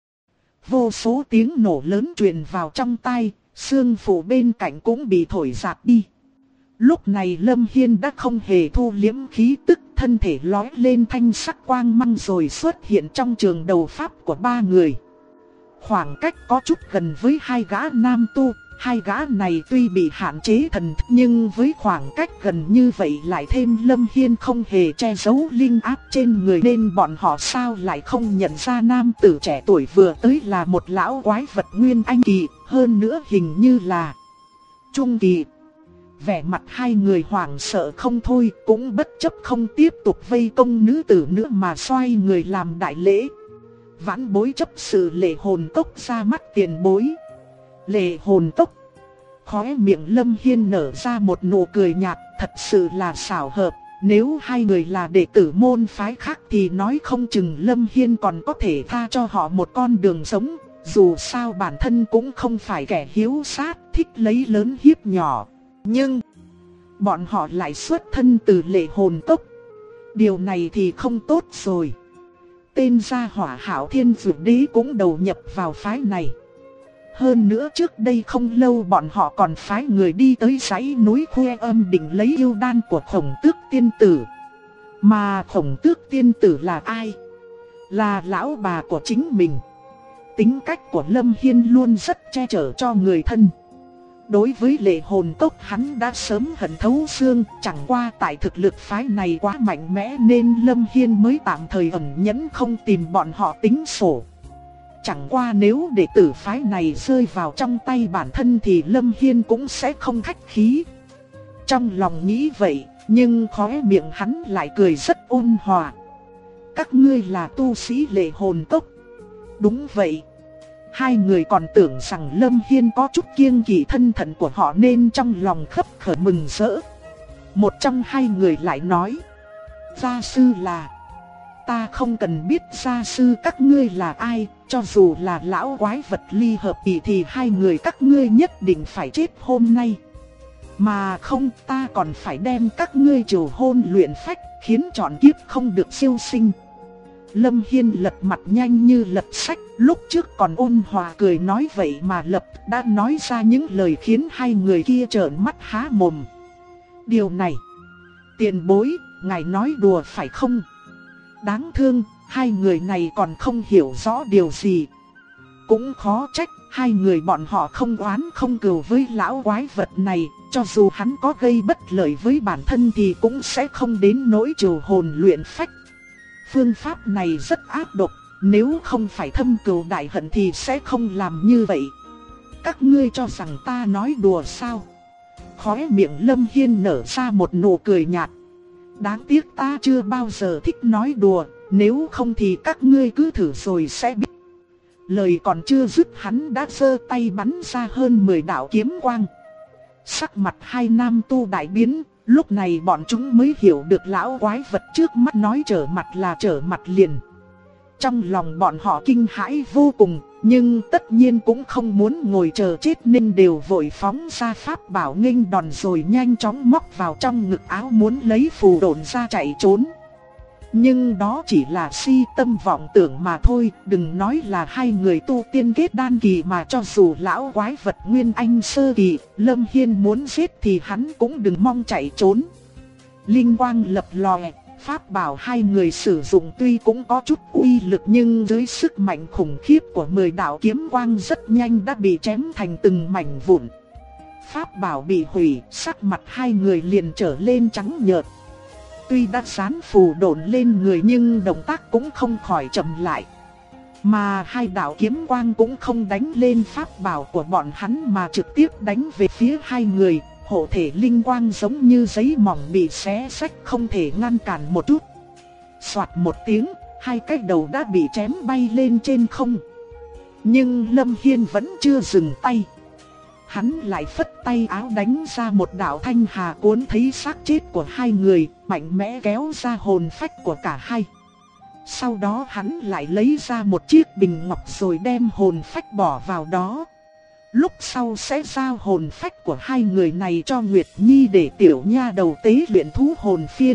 Vô số tiếng nổ lớn truyền vào trong tai, sương phủ bên cạnh cũng bị thổi giạt đi. Lúc này Lâm Hiên đã không hề thu liễm khí tức, thân thể lói lên thanh sắc quang mang rồi xuất hiện trong trường đầu pháp của ba người. Khoảng cách có chút gần với hai gã nam tu, hai gã này tuy bị hạn chế thần thức nhưng với khoảng cách gần như vậy lại thêm Lâm Hiên không hề che giấu linh áp trên người nên bọn họ sao lại không nhận ra nam tử trẻ tuổi vừa tới là một lão quái vật nguyên anh kỳ, hơn nữa hình như là trung kỳ. Vẻ mặt hai người hoảng sợ không thôi, cũng bất chấp không tiếp tục vây công nữ tử nữa mà xoay người làm đại lễ. Vãn bối chấp sự Lệ Hồn Cốc ra mắt tiền bối. Lệ Hồn Cốc. Khóe miệng Lâm Hiên nở ra một nụ cười nhạt, thật sự là xảo hợp. Nếu hai người là đệ tử môn phái khác thì nói không chừng Lâm Hiên còn có thể tha cho họ một con đường sống. Dù sao bản thân cũng không phải kẻ hiếu sát, thích lấy lớn hiếp nhỏ. Nhưng bọn họ lại xuất thân từ Lệ Hồn Cốc. Điều này thì không tốt rồi. Tên gia hỏa Hạo Thiên Dược Đế cũng đầu nhập vào phái này. Hơn nữa trước đây không lâu bọn họ còn phái người đi tới dãy núi Khuê Âm định lấy yêu đan của Khổng Tước Tiên Tử. Mà Khổng Tước Tiên Tử là ai? Là lão bà của chính mình. Tính cách của Lâm Hiên luôn rất che chở cho người thân. Đối với Lệ Hồn Cốc hắn đã sớm hận thấu xương, chẳng qua tại thực lực phái này quá mạnh mẽ nên Lâm Hiên mới tạm thời ẩn nhẫn không tìm bọn họ tính sổ. Chẳng qua nếu đệ tử phái này rơi vào trong tay bản thân thì Lâm Hiên cũng sẽ không khách khí. Trong lòng nghĩ vậy, nhưng khóe miệng hắn lại cười rất ôn hòa. Các ngươi là tu sĩ Lệ Hồn Cốc. Đúng vậy. Hai người còn tưởng rằng Lâm Hiên có chút kiêng kỵ thân phận của họ nên trong lòng khấp khởi mừng rỡ. Một trong hai người lại nói: gia sư là... Ta không cần biết gia sư các ngươi là ai, cho dù là lão quái vật ly hợp kỳ thì hai người các ngươi nhất định phải chết hôm nay. Mà không, ta còn phải đem các ngươi trừ hôn luyện phách, khiến trọn kiếp không được siêu sinh. Lâm Hiên lật mặt nhanh như lật sách, lúc trước còn ôn hòa cười nói vậy mà lập đã nói ra những lời khiến hai người kia trợn mắt há mồm. Điều này, tiền bối, ngài nói đùa phải không? Đáng thương, hai người này còn không hiểu rõ điều gì. Cũng khó trách, hai người bọn họ không oán không cừu với lão quái vật này, cho dù hắn có gây bất lợi với bản thân thì cũng sẽ không đến nỗi trừ hồn luyện phách. Phương pháp này rất ác độc, nếu không phải thâm cừu đại hận thì sẽ không làm như vậy. Các ngươi cho rằng ta nói đùa sao? Khóe miệng Lâm Hiên nở ra một nụ cười nhạt. Đáng tiếc ta chưa bao giờ thích nói đùa, nếu không thì các ngươi cứ thử rồi sẽ biết. Lời còn chưa dứt hắn đã giơ tay bắn ra hơn 10 đạo kiếm quang. Sắc mặt hai nam tu đại biến, lúc này bọn chúng mới hiểu được lão quái vật trước mắt nói trở mặt là trở mặt liền. Trong lòng bọn họ kinh hãi vô cùng, nhưng tất nhiên cũng không muốn ngồi chờ chết nên đều vội phóng ra pháp bảo nghênh đòn rồi nhanh chóng móc vào trong ngực áo muốn lấy phù độn ra chạy trốn. Nhưng đó chỉ là si tâm vọng tưởng mà thôi, đừng nói là hai người tu tiên kết đan kỳ mà cho dù lão quái vật nguyên anh sơ kỳ, Lâm Hiên muốn giết thì hắn cũng đừng mong chạy trốn. Linh quang lập lòe, pháp bảo hai người sử dụng tuy cũng có chút uy lực nhưng dưới sức mạnh khủng khiếp của 10 đạo kiếm quang rất nhanh đã bị chém thành từng mảnh vụn. Pháp bảo bị hủy, sắc mặt hai người liền trở lên trắng nhợt. Tuy đã dán phù độn lên người nhưng động tác cũng không khỏi chậm lại. Mà hai đạo kiếm quang cũng không đánh lên pháp bảo của bọn hắn mà trực tiếp đánh về phía hai người. Hộ thể linh quang giống như giấy mỏng bị xé rách không thể ngăn cản một chút. Soạt một tiếng, hai cái đầu đã bị chém bay lên trên không. Nhưng Lâm Hiên vẫn chưa dừng tay. Hắn lại phất tay áo đánh ra một đạo thanh hà cuốn thấy xác chết của hai người, mạnh mẽ kéo ra hồn phách của cả hai. Sau đó hắn lại lấy ra một chiếc bình ngọc rồi đem hồn phách bỏ vào đó. Lúc sau sẽ giao hồn phách của hai người này cho Nguyệt Nhi để tiểu nha đầu tế luyện thú hồn phiên.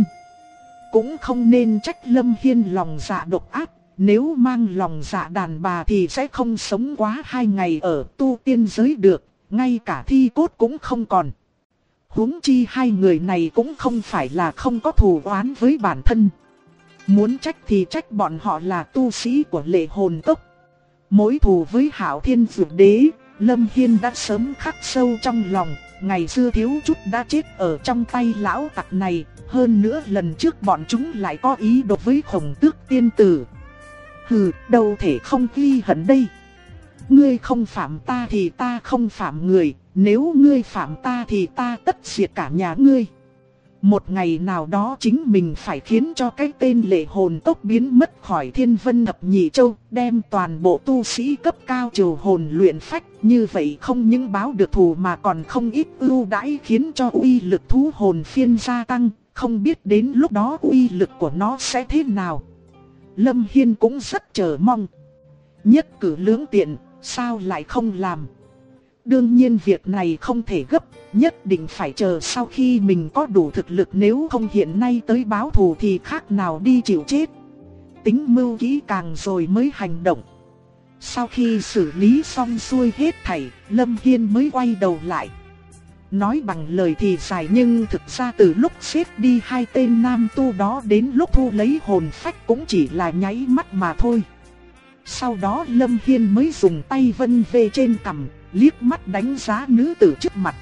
Cũng không nên trách Lâm Hiên lòng dạ độc ác, nếu mang lòng dạ đàn bà thì sẽ không sống quá 2 ngày ở tu tiên giới được, ngay cả thi cốt cũng không còn. Huống chi hai người này cũng không phải là không có thù oán với bản thân. Muốn trách thì trách bọn họ là tu sĩ của Lệ Hồn Cốc. Mối thù với Hạo Thiên Dược Đế, Lâm Hiên đã sớm khắc sâu trong lòng, ngày xưa thiếu chút đã chết ở trong tay lão tặc này, hơn nữa lần trước bọn chúng lại có ý đồ với Khổng Tước tiên tử. Hừ, đâu thể không ghi hận đây. Ngươi không phạm ta thì ta không phạm người, nếu ngươi phạm ta thì ta tất diệt cả nhà ngươi. Một ngày nào đó chính mình phải khiến cho cái tên Lệ Hồn Cốc biến mất khỏi Thiên Vân Thập Nhị Châu, đem toàn bộ tu sĩ cấp cao trừ hồn luyện phách, như vậy không những báo được thù mà còn không ít ưu đãi khiến cho uy lực thú hồn phiên gia tăng, không biết đến lúc đó uy lực của nó sẽ thế nào. Lâm Hiên cũng rất chờ mong. Nhất cử lưỡng tiện, sao lại không làm? Đương nhiên việc này không thể gấp, nhất định phải chờ sau khi mình có đủ thực lực, nếu không hiện nay tới báo thù thì khác nào đi chịu chết. Tính mưu kỹ càng rồi mới hành động. Sau khi xử lý xong xuôi hết thảy, Lâm Hiên mới quay đầu lại. Nói bằng lời thì dài nhưng thực ra từ lúc xếp đi hai tên nam tu đó đến lúc thu lấy hồn phách cũng chỉ là nháy mắt mà thôi. Sau đó Lâm Hiên mới dùng tay vân về trên cằm, liếc mắt đánh giá nữ tử trước mặt.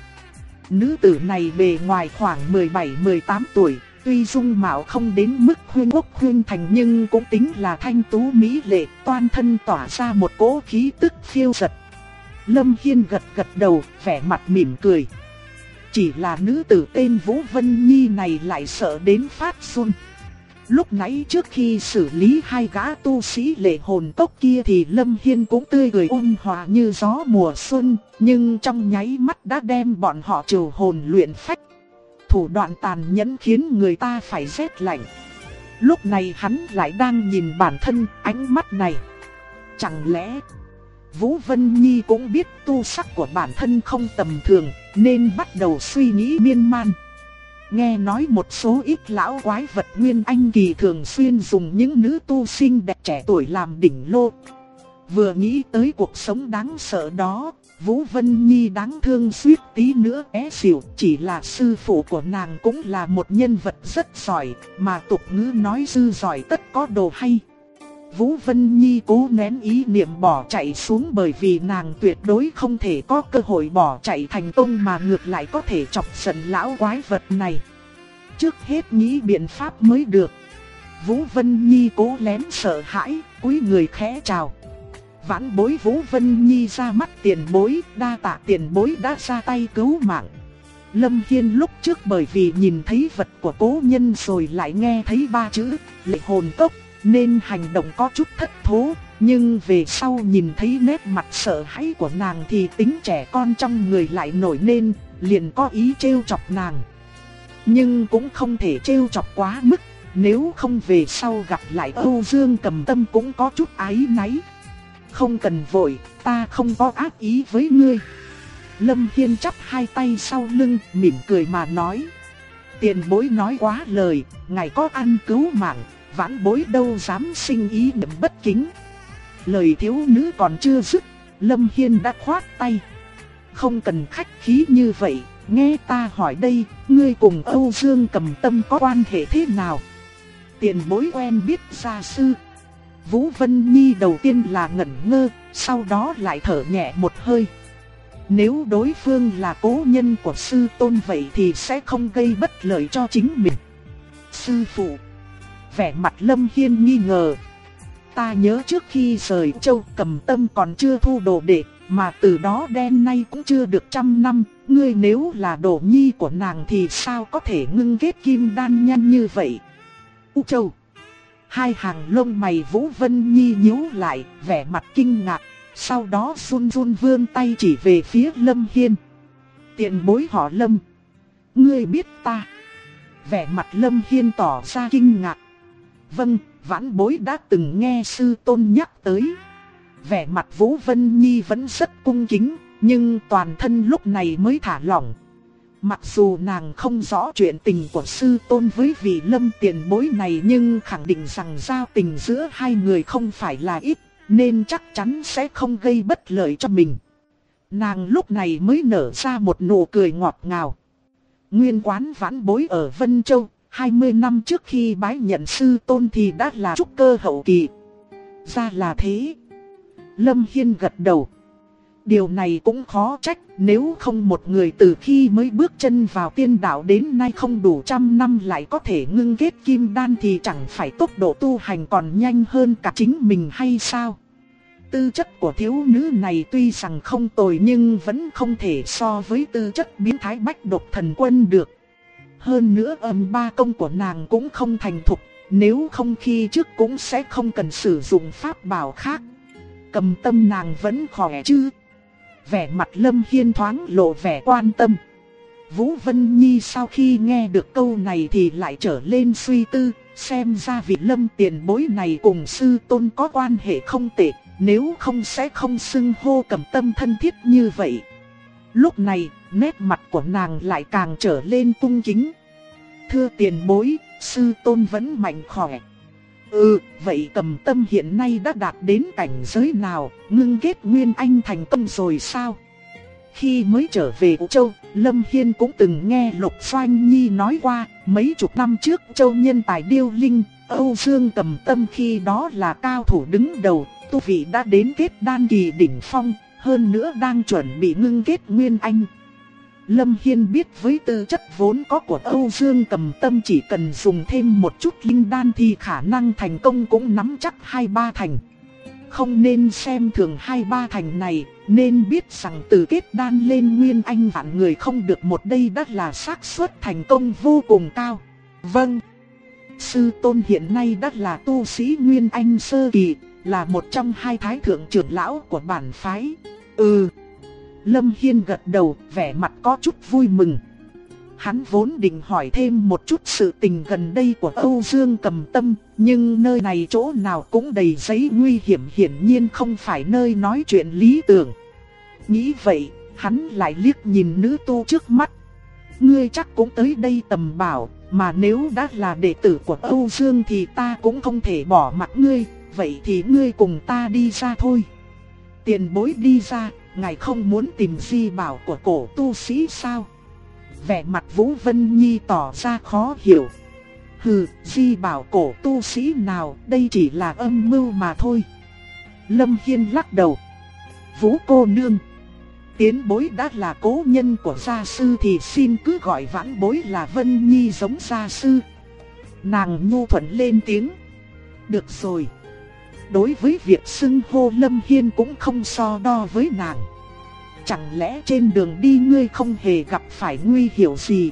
Nữ tử này bề ngoài khoảng 17-18 tuổi, tuy dung mạo không đến mức huyên quốc huyên thành nhưng cũng tính là thanh tú mỹ lệ, toàn thân tỏa ra một cỗ khí tức phiêu dật. Lâm Hiên gật gật đầu, vẻ mặt mỉm cười. Chỉ là nữ tử tên Vũ Vân Nhi này lại sợ đến phát run. Lúc nãy trước khi xử lý hai gã tu sĩ lệ hồn tốc kia thì Lâm Hiên cũng tươi cười ôn hòa như gió mùa xuân, nhưng trong nháy mắt đã đem bọn họ trừ hồn luyện phách. Thủ đoạn tàn nhẫn khiến người ta phải rét lạnh. Lúc này hắn lại đang nhìn bản thân, ánh mắt này. Chẳng lẽ Vũ Vân Nhi cũng biết tu sắc của bản thân không tầm thường, nên bắt đầu suy nghĩ miên man. Nghe nói một số ít lão quái vật Nguyên Anh kỳ thường xuyên dùng những nữ tu xinh đẹp trẻ tuổi làm đỉnh lô. Vừa nghĩ tới cuộc sống đáng sợ đó, Vũ Vân Nhi đáng thương suýt tí nữa té xỉu. Chỉ là sư phụ của nàng cũng là một nhân vật rất giỏi, mà tục ngữ nói sư giỏi tất có đồ hay. Vũ Vân Nhi cố nén ý niệm bỏ chạy xuống, bởi vì nàng tuyệt đối không thể có cơ hội bỏ chạy thành công mà ngược lại có thể chọc giận lão quái vật này. Trước hết nghĩ biện pháp mới được. Vũ Vân Nhi cố lén sợ hãi, cúi người khẽ chào. Vãn bối Vũ Vân Nhi ra mắt tiền bối, đa tạ tiền bối đã ra tay cứu mạng. Lâm Hiên lúc trước bởi vì nhìn thấy vật của cố nhân rồi lại nghe thấy ba chữ lệ hồn cốc, nên hành động có chút thất thố, nhưng về sau nhìn thấy nét mặt sợ hãi của nàng thì tính trẻ con trong người lại nổi lên, liền có ý trêu chọc nàng. Nhưng cũng không thể trêu chọc quá mức, nếu không về sau gặp lại Âu Dương Cầm Tâm cũng có chút áy náy. Không cần vội, ta không có ác ý với ngươi. Lâm Hiên chắp hai tay sau lưng, mỉm cười mà nói. Tiền bối nói quá lời, ngài có ăn cứu mạng, vãn bối đâu dám sinh ý niệm bất kính. Lời thiếu nữ còn chưa dứt, Lâm Hiên đã khoát tay. Không cần khách khí như vậy, nghe ta hỏi đây, ngươi cùng Âu Dương Cầm Tâm có quan hệ thế nào? Tiền bối quen biết gia sư. Vũ Vân Nhi đầu tiên là ngẩn ngơ, sau đó lại thở nhẹ một hơi. Nếu đối phương là cố nhân của sư tôn vậy thì sẽ không gây bất lợi cho chính mình. Sư phụ. Vẻ mặt Lâm Hiên nghi ngờ. Ta nhớ trước khi rời Châu Cầm Tâm còn chưa thu đồ đệ, mà từ đó đến nay cũng chưa được 100 năm. Ngươi nếu là đồ nhi của nàng thì sao có thể ngưng kết kim đan nhanh như vậy? U Châu. Hai hàng lông mày Vũ Vân Nhi nhíu lại, vẻ mặt kinh ngạc. Sau đó run run vươn tay chỉ về phía Lâm Hiên. Tiền bối họ Lâm. Ngươi biết ta? Vẻ mặt Lâm Hiên tỏ ra kinh ngạc. Vâng, vãn bối đã từng nghe sư tôn nhắc tới. Vẻ mặt Vũ Vân Nhi vẫn rất cung kính, nhưng toàn thân lúc này mới thả lỏng. Mặc dù nàng không rõ chuyện tình của sư tôn với vị Lâm tiền bối này, nhưng khẳng định rằng giao tình giữa hai người không phải là ít, nên chắc chắn sẽ không gây bất lợi cho mình. Nàng lúc này mới nở ra một nụ cười ngọt ngào. Nguyên quán vãn bối ở Vân Châu, 20 năm trước khi bái nhận sư tôn thì đã là trúc cơ hậu kỳ. Ra là thế. Lâm Hiên gật đầu. Điều này cũng khó trách, nếu không một người từ khi mới bước chân vào tiên đạo đến nay không đủ 100 năm lại có thể ngưng kết kim đan thì chẳng phải tốc độ tu hành còn nhanh hơn cả chính mình hay sao? Tư chất của thiếu nữ này tuy rằng không tồi nhưng vẫn không thể so với tư chất biến thái bách độc thần quân được. Hơn nữa âm ba công của nàng cũng không thành thục, nếu không khi trước cũng sẽ không cần sử dụng pháp bảo khác. Cầm Tâm nàng vẫn khỏe chứ? Vẻ mặt Lâm Hiên thoáng lộ vẻ quan tâm. Vũ Vân Nhi sau khi nghe được câu này thì lại trở lên suy tư, xem ra vị Lâm tiền bối này cùng sư tôn có quan hệ không tệ, nếu không sẽ không xưng hô Cầm Tâm thân thiết như vậy. Lúc này, nét mặt của nàng lại càng trở lên cung kính. Thưa tiền bối, sư tôn vẫn mạnh khỏe. Vậy Cầm Tâm hiện nay đã đạt đến cảnh giới nào, ngưng kết Nguyên Anh thành công rồi sao? Khi mới trở về U Châu, Lâm Hiên cũng từng nghe Lục Doanh Nhi nói qua, mấy chục năm trước Châu nhân tài điêu linh, Âu Dương Cầm Tâm khi đó là cao thủ đứng đầu, tu vị đã đến kết đan kỳ đỉnh phong, hơn nữa đang chuẩn bị ngưng kết Nguyên Anh. Lâm Hiên biết với tư chất vốn có của Âu Dương Cầm Tâm chỉ cần dùng thêm một chút linh đan thì khả năng thành công cũng nắm chắc 2-3 thành. Không nên xem thường 2-3 thành này, nên biết rằng từ kết đan lên Nguyên Anh vạn người không được một đây đã là xác suất thành công vô cùng cao. Vâng. sư tôn hiện nay đã là tu sĩ Nguyên Anh Sơ Kỳ, là một trong hai thái thượng trưởng lão của bản phái. Ừ. Lâm Hiên gật đầu, vẻ mặt có chút vui mừng. Hắn vốn định hỏi thêm một chút sự tình gần đây của Âu Dương Cầm Tâm, nhưng nơi này chỗ nào cũng đầy giấy nguy hiểm, hiển nhiên không phải nơi nói chuyện lý tưởng. Nghĩ vậy, hắn lại liếc nhìn nữ tu trước mắt. Ngươi chắc cũng tới đây tầm bảo, mà nếu đã là đệ tử của Âu Dương thì ta cũng không thể bỏ mặc ngươi, vậy thì ngươi cùng ta đi ra thôi. Tiền bối đi ra, ngài không muốn tìm di bảo của cổ tu sĩ sao? Vẻ mặt Vũ Vân Nhi tỏ ra khó hiểu. Hừ, di bảo cổ tu sĩ nào, đây chỉ là âm mưu mà thôi. Lâm Hiên lắc đầu. Vũ cô nương, tiến bối đã là cố nhân của gia sư thì xin cứ gọi vãn bối là Vân Nhi giống gia sư. Nàng nhu thuận lên tiếng. Được rồi. Đối với việc xưng hô Lâm Hiên cũng không so đo với nàng. Chẳng lẽ trên đường đi ngươi không hề gặp phải nguy hiểm gì?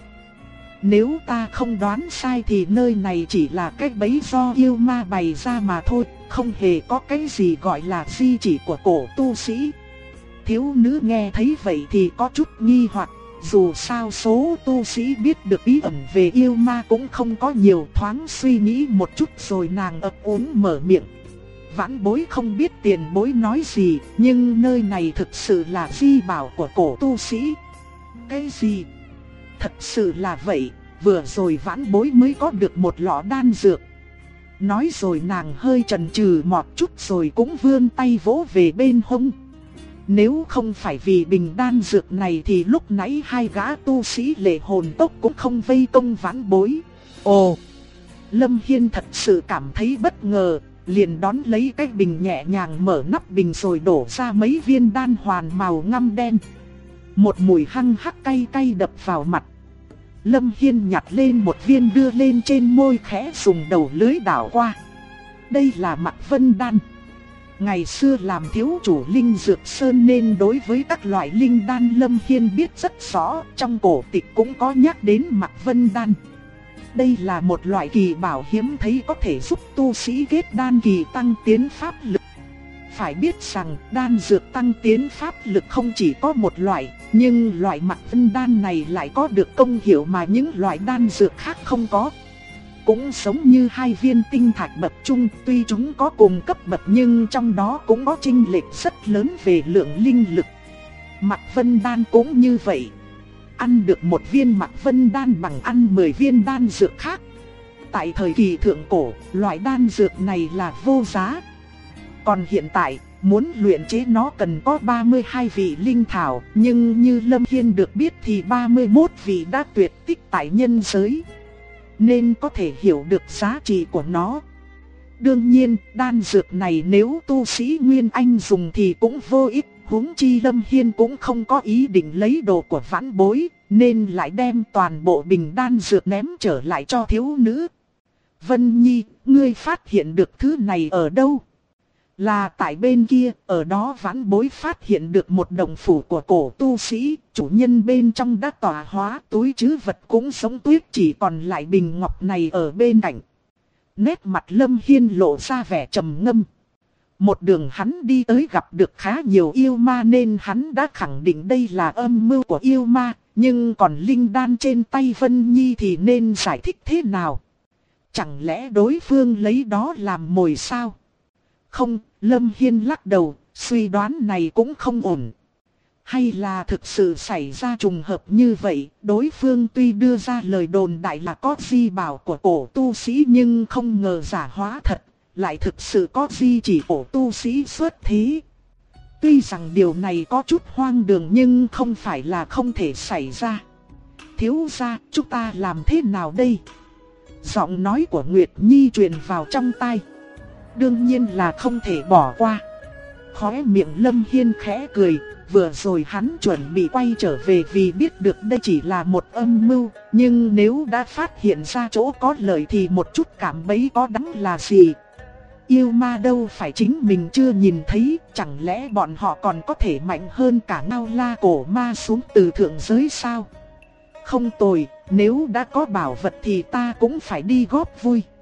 Nếu ta không đoán sai thì nơi này chỉ là cái bẫy do yêu ma bày ra mà thôi, không hề có cái gì gọi là di chỉ của cổ tu sĩ. Thiếu nữ nghe thấy vậy thì có chút nghi hoặc, dù sao số tu sĩ biết được bí ẩn về yêu ma cũng không có nhiều, thoáng suy nghĩ một chút rồi nàng ấp úng mở miệng. Vãn bối không biết tiền bối nói gì, nhưng nơi này thực sự là di bảo của cổ tu sĩ. Cái gì? Thật sự là vậy, vừa rồi vãn bối mới có được một lọ đan dược. Nói rồi nàng hơi chần chừ một chút rồi cũng vươn tay vỗ về bên hông. Nếu không phải vì bình đan dược này thì lúc nãy hai gã tu sĩ lệ hồn tốc cũng không vây công vãn bối. Ồ! Lâm Hiên thật sự cảm thấy bất ngờ, liền đón lấy cái bình nhẹ nhàng mở nắp bình rồi đổ ra mấy viên đan hoàn màu ngăm đen. Một mùi hăng hắc cay cay đập vào mặt. Lâm Hiên nhặt lên một viên đưa lên trên môi khẽ dùng đầu lưỡi đảo qua. Đây là Mạc Vân Đan. Ngày xưa làm thiếu chủ Linh Dược Sơn nên đối với các loại linh đan Lâm Hiên biết rất rõ, trong cổ tịch cũng có nhắc đến Mạc Vân Đan. Đây là một loại kỳ bảo hiếm thấy có thể giúp tu sĩ kết đan kỳ tăng tiến pháp lực. Phải biết rằng đan dược tăng tiến pháp lực không chỉ có một loại, nhưng loại Mạc Vân Đan này lại có được công hiệu mà những loại đan dược khác không có. Cũng giống như hai viên tinh thạch bậc trung, tuy chúng có cùng cấp bậc nhưng trong đó cũng có chênh lệch rất lớn về lượng linh lực. Mạc Vân Đan cũng như vậy. Ăn được một viên Mạc Vân Đan bằng ăn 10 viên đan dược khác. Tại thời kỳ thượng cổ, loại đan dược này là vô giá. Còn hiện tại, muốn luyện chế nó cần có 32 vị linh thảo, nhưng như Lâm Hiên được biết thì 31 vị đã tuyệt tích tại nhân giới, nên có thể hiểu được giá trị của nó. Đương nhiên, đan dược này nếu tu sĩ Nguyên Anh dùng thì cũng vô ích, huống chi Lâm Hiên cũng không có ý định lấy đồ của vãn bối, nên lại đem toàn bộ bình đan dược ném trở lại cho thiếu nữ. Vân Nhi, ngươi phát hiện được thứ này ở đâu? Là tại bên kia, ở đó vãn bối phát hiện được một đồng phủ của cổ tu sĩ, chủ nhân bên trong đã tỏa hóa, túi trữ vật cũng sống tuyết, chỉ còn lại bình ngọc này ở bên cạnh. Nét mặt Lâm Hiên lộ ra vẻ trầm ngâm. Một đường hắn đi tới gặp được khá nhiều yêu ma nên hắn đã khẳng định đây là âm mưu của yêu ma, nhưng còn linh đan trên tay Vân Nhi thì nên giải thích thế nào? Chẳng lẽ đối phương lấy đó làm mồi sao? Không, Lâm Hiên lắc đầu, suy đoán này cũng không ổn. Hay là thực sự xảy ra trùng hợp như vậy, đối phương tuy đưa ra lời đồn đại là có di bảo của cổ tu sĩ nhưng không ngờ giả hóa thật, lại thực sự có di chỉ cổ tu sĩ xuất thế. Tuy rằng điều này có chút hoang đường nhưng không phải là không thể xảy ra. Thiếu gia, chúng ta làm thế nào đây? Giọng nói của Nguyệt Nhi truyền vào trong tai. Đương nhiên là không thể bỏ qua. Khóe miệng Lâm Hiên khẽ cười, vừa rồi hắn chuẩn bị quay trở về vì biết được đây chỉ là một âm mưu, nhưng nếu đã phát hiện ra chỗ có lợi thì một chút cảm bấy có đáng là gì. Yêu ma đâu phải chính mình chưa nhìn thấy, chẳng lẽ bọn họ còn có thể mạnh hơn cả Ngao La cổ ma xuống từ thượng giới sao? Không tồi, nếu đã có bảo vật thì ta cũng phải đi góp vui.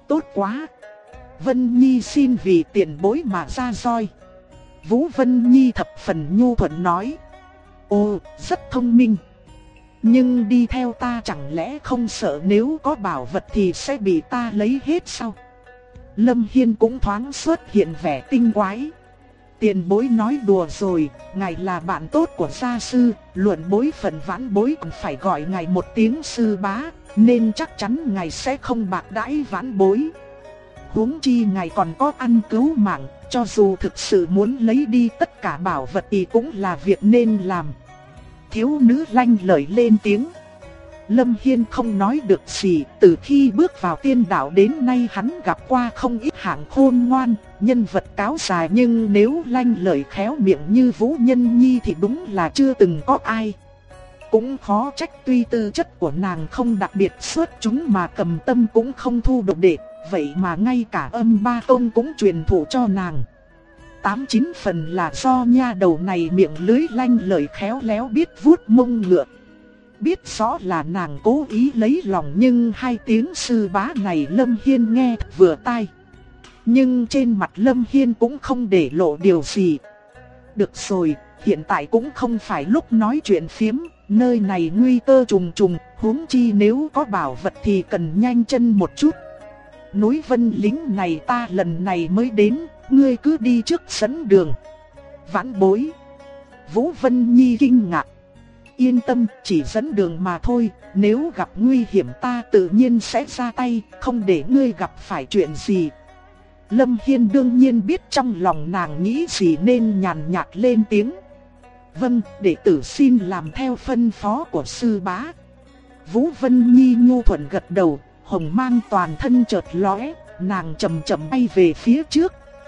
Tốt quá. Vân Nhi xin vì tiền bối mà ra roi. Vũ Vân Nhi thập phần nhu thuận nói. Ồ, rất thông minh. Nhưng đi theo ta chẳng lẽ không sợ nếu có bảo vật thì sẽ bị ta lấy hết sao? Lâm Hiên cũng thoáng xuất hiện vẻ tinh quái. Tiền bối nói đùa rồi, ngài là bạn tốt của gia sư, luận bối phận vãn bối còn phải gọi ngài một tiếng sư bá, nên chắc chắn ngài sẽ không bạc đãi vãn bối. Huống chi ngài còn có ăn cứu mạng, cho dù thực sự muốn lấy đi tất cả bảo vật thì cũng là việc nên làm. Thiếu nữ lanh lợi lên tiếng. Lâm Hiên không nói được gì, từ khi bước vào tiên đạo đến nay hắn gặp qua không ít hạng khôn ngoan, nhân vật cáo dài, nhưng nếu lanh lợi khéo miệng như Vũ Nhân Nhi thì đúng là chưa từng có ai. Cũng khó trách tuy tư chất của nàng không đặc biệt xuất chúng mà Cầm Tâm cũng không thu đồ đệ, vậy mà ngay cả Âm Ba Công cũng truyền thụ cho nàng. 8-9 phần là do nha đầu này miệng lưới lanh lợi khéo léo biết vuốt mông ngựa. Biết rõ là nàng cố ý lấy lòng, nhưng hai tiếng sư bá này Lâm Hiên nghe vừa tai. Nhưng trên mặt Lâm Hiên cũng không để lộ điều gì. Được rồi, hiện tại cũng không phải lúc nói chuyện phiếm, nơi này nguy cơ trùng trùng, huống chi nếu có bảo vật thì cần nhanh chân một chút. Núi Vân Lính này ta lần này mới đến, ngươi cứ đi trước dẫn đường. Vãn bối. Vũ Vân Nhi kinh ngạc. Yên tâm, chỉ dẫn đường mà thôi, nếu gặp nguy hiểm ta tự nhiên sẽ ra tay, không để ngươi gặp phải chuyện gì. Lâm Hiên đương nhiên biết trong lòng nàng nghĩ gì nên nhàn nhạt lên tiếng. Vâng, đệ tử xin làm theo phân phó của sư bá. Vũ Vân Nhi nhu thuận gật đầu, hồng mang toàn thân chợt lóe, nàng chậm chậm bay về phía trước.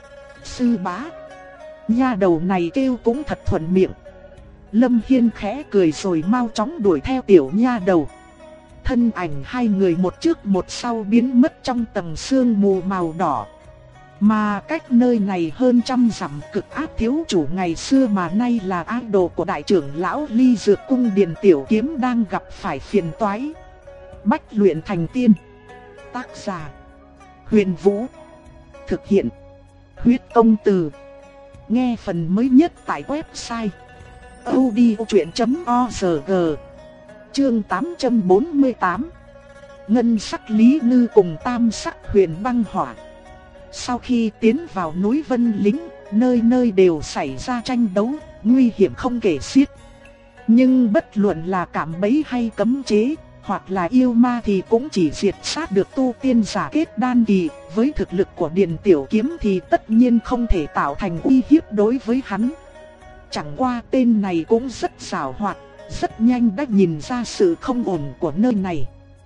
Sư bá. Nha đầu này kêu cũng thật thuận miệng. Lâm Hiên khẽ cười rồi mau chóng đuổi theo tiểu nha đầu. Thân ảnh hai người một trước một sau biến mất trong tầng sương mù màu đỏ. Mà cách nơi này hơn trăm dặm, cực áp thiếu chủ ngày xưa mà nay là idol của đại trưởng lão Ly Dược Cung Điền Tiểu Kiếm đang gặp phải phiền toái. Bách luyện thành tiên. Tác giả Huyền Vũ. Thực hiện Huyết Công Từ. Nghe phần mới nhất tại website audiochuyện.org. Chương 848. Ngân sắc Lý Ngư cùng tam sắc Huyền Băng Hỏa. Sau khi tiến vào núi Vân Lính, nơi nơi đều xảy ra tranh đấu, nguy hiểm không kể xiết. Nhưng bất luận là cạm bẫy hay cấm chế, hoặc là yêu ma thì cũng chỉ diệt sát được tu tiên giả kết đan kỳ. Với thực lực của Điền Tiểu Kiếm thì tất nhiên không thể tạo thành uy hiếp đối với hắn. Chẳng qua tên này cũng rất xảo hoạt, rất nhanh đã nhìn ra sự không ổn của nơi này.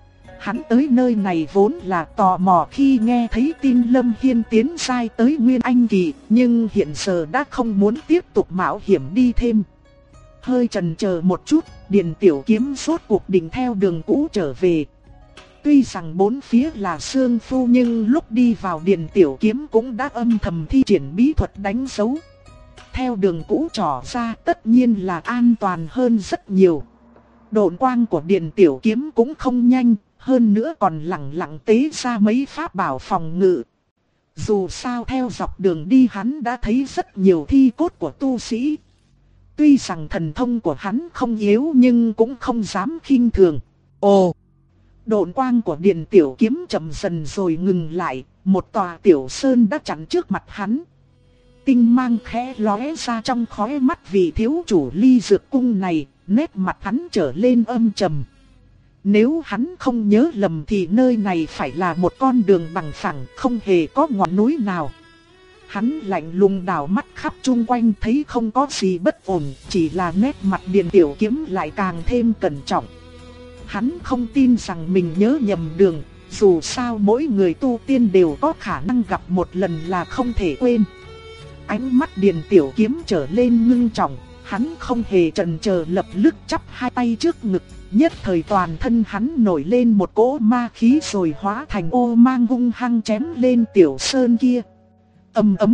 Hắn tới nơi này vốn là tò mò khi nghe thấy tin Lâm Hiên tiến giai tới Nguyên Anh kỳ, nhưng hiện giờ đã không muốn tiếp tục mạo hiểm đi thêm. Hơi chần chờ một chút, Điền Tiểu Kiếm rốt cuộc định theo đường cũ trở về. Tuy rằng bốn phía là sương phu nhưng lúc đi vào Điền Tiểu Kiếm cũng đã âm thầm thi triển bí thuật đánh dấu. Theo đường cũ trỏ ra tất nhiên là an toàn hơn rất nhiều. Độn quang của Điền Tiểu Kiếm cũng không nhanh, hơn nữa còn lẳng lặng tế ra mấy pháp bảo phòng ngự. Dù sao theo dọc đường đi hắn đã thấy rất nhiều thi cốt của tu sĩ. Tuy rằng thần thông của hắn không yếu nhưng cũng không dám khinh thường. Ồ! Độn quang của Điền Tiểu Kiếm chậm dần rồi ngừng lại, một tòa tiểu sơn đã chắn trước mặt hắn. Tinh mang khẽ lóe ra trong khóe mắt vị thiếu chủ Ly Dược Cung này, nét mặt hắn trở lên âm trầm. Nếu hắn không nhớ lầm thì nơi này phải là một con đường bằng phẳng, không hề có ngọn núi nào. Hắn lạnh lùng đảo mắt khắp chung quanh thấy không có gì bất ổn, chỉ là nét mặt Điền Tiểu Kiếm lại càng thêm cẩn trọng. Hắn không tin rằng mình nhớ nhầm đường, dù sao mỗi người tu tiên đều có khả năng gặp một lần là không thể quên. Ánh mắt Điền Tiểu Kiếm trở lên ngưng trọng, hắn không hề chần chờ lập tức chắp hai tay trước ngực, nhất thời toàn thân hắn nổi lên một cỗ ma khí rồi hóa thành ô mang hung hăng chém lên tiểu sơn kia. Ầm ầm,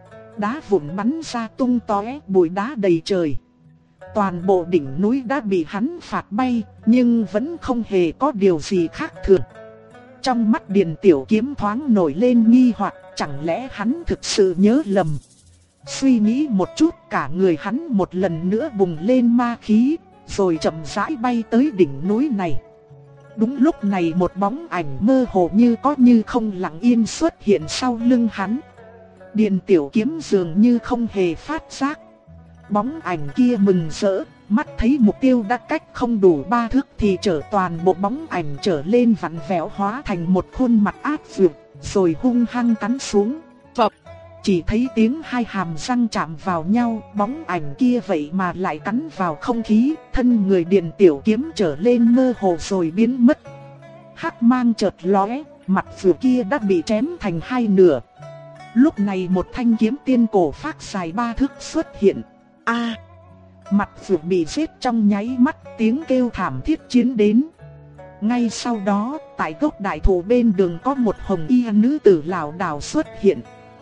đá vụn bắn ra tung tóe, bụi đá đầy trời. Toàn bộ đỉnh núi đã bị hắn phạt bay, nhưng vẫn không hề có điều gì khác thường. Trong mắt Điền Tiểu Kiếm thoáng nổi lên nghi hoặc, chẳng lẽ hắn thực sự nhớ lầm. Suy nghĩ một chút, cả người hắn một lần nữa bùng lên ma khí, rồi chậm rãi bay tới đỉnh núi này. Đúng lúc này một bóng ảnh mơ hồ như có như không lặng yên xuất hiện sau lưng hắn. Điền Tiểu Kiếm dường như không hề phát giác. Bóng ảnh kia mừng rỡ, mắt thấy mục tiêu đã cách không đủ 3 thước thì toàn bộ bóng ảnh trở lên vặn vẹo hóa thành một khuôn mặt ác dược, rồi hung hăng cắn xuống. Phập, chỉ thấy tiếng hai hàm răng chạm vào nhau, bóng ảnh kia vậy mà lại cắn vào không khí, thân người Điền Tiểu Kiếm trở lên mơ hồ rồi biến mất. Hắc mang chợt lóe, mặt dược kia đã bị chém thành hai nửa. Lúc này một thanh kiếm tiên cổ phác dài 3 thước xuất hiện. Mặt dược bị giết trong nháy mắt, tiếng kêu thảm thiết chiến đến. Ngay sau đó, tại gốc đại thụ bên đường có một hồng y nữ tử lảo đảo xuất hiện.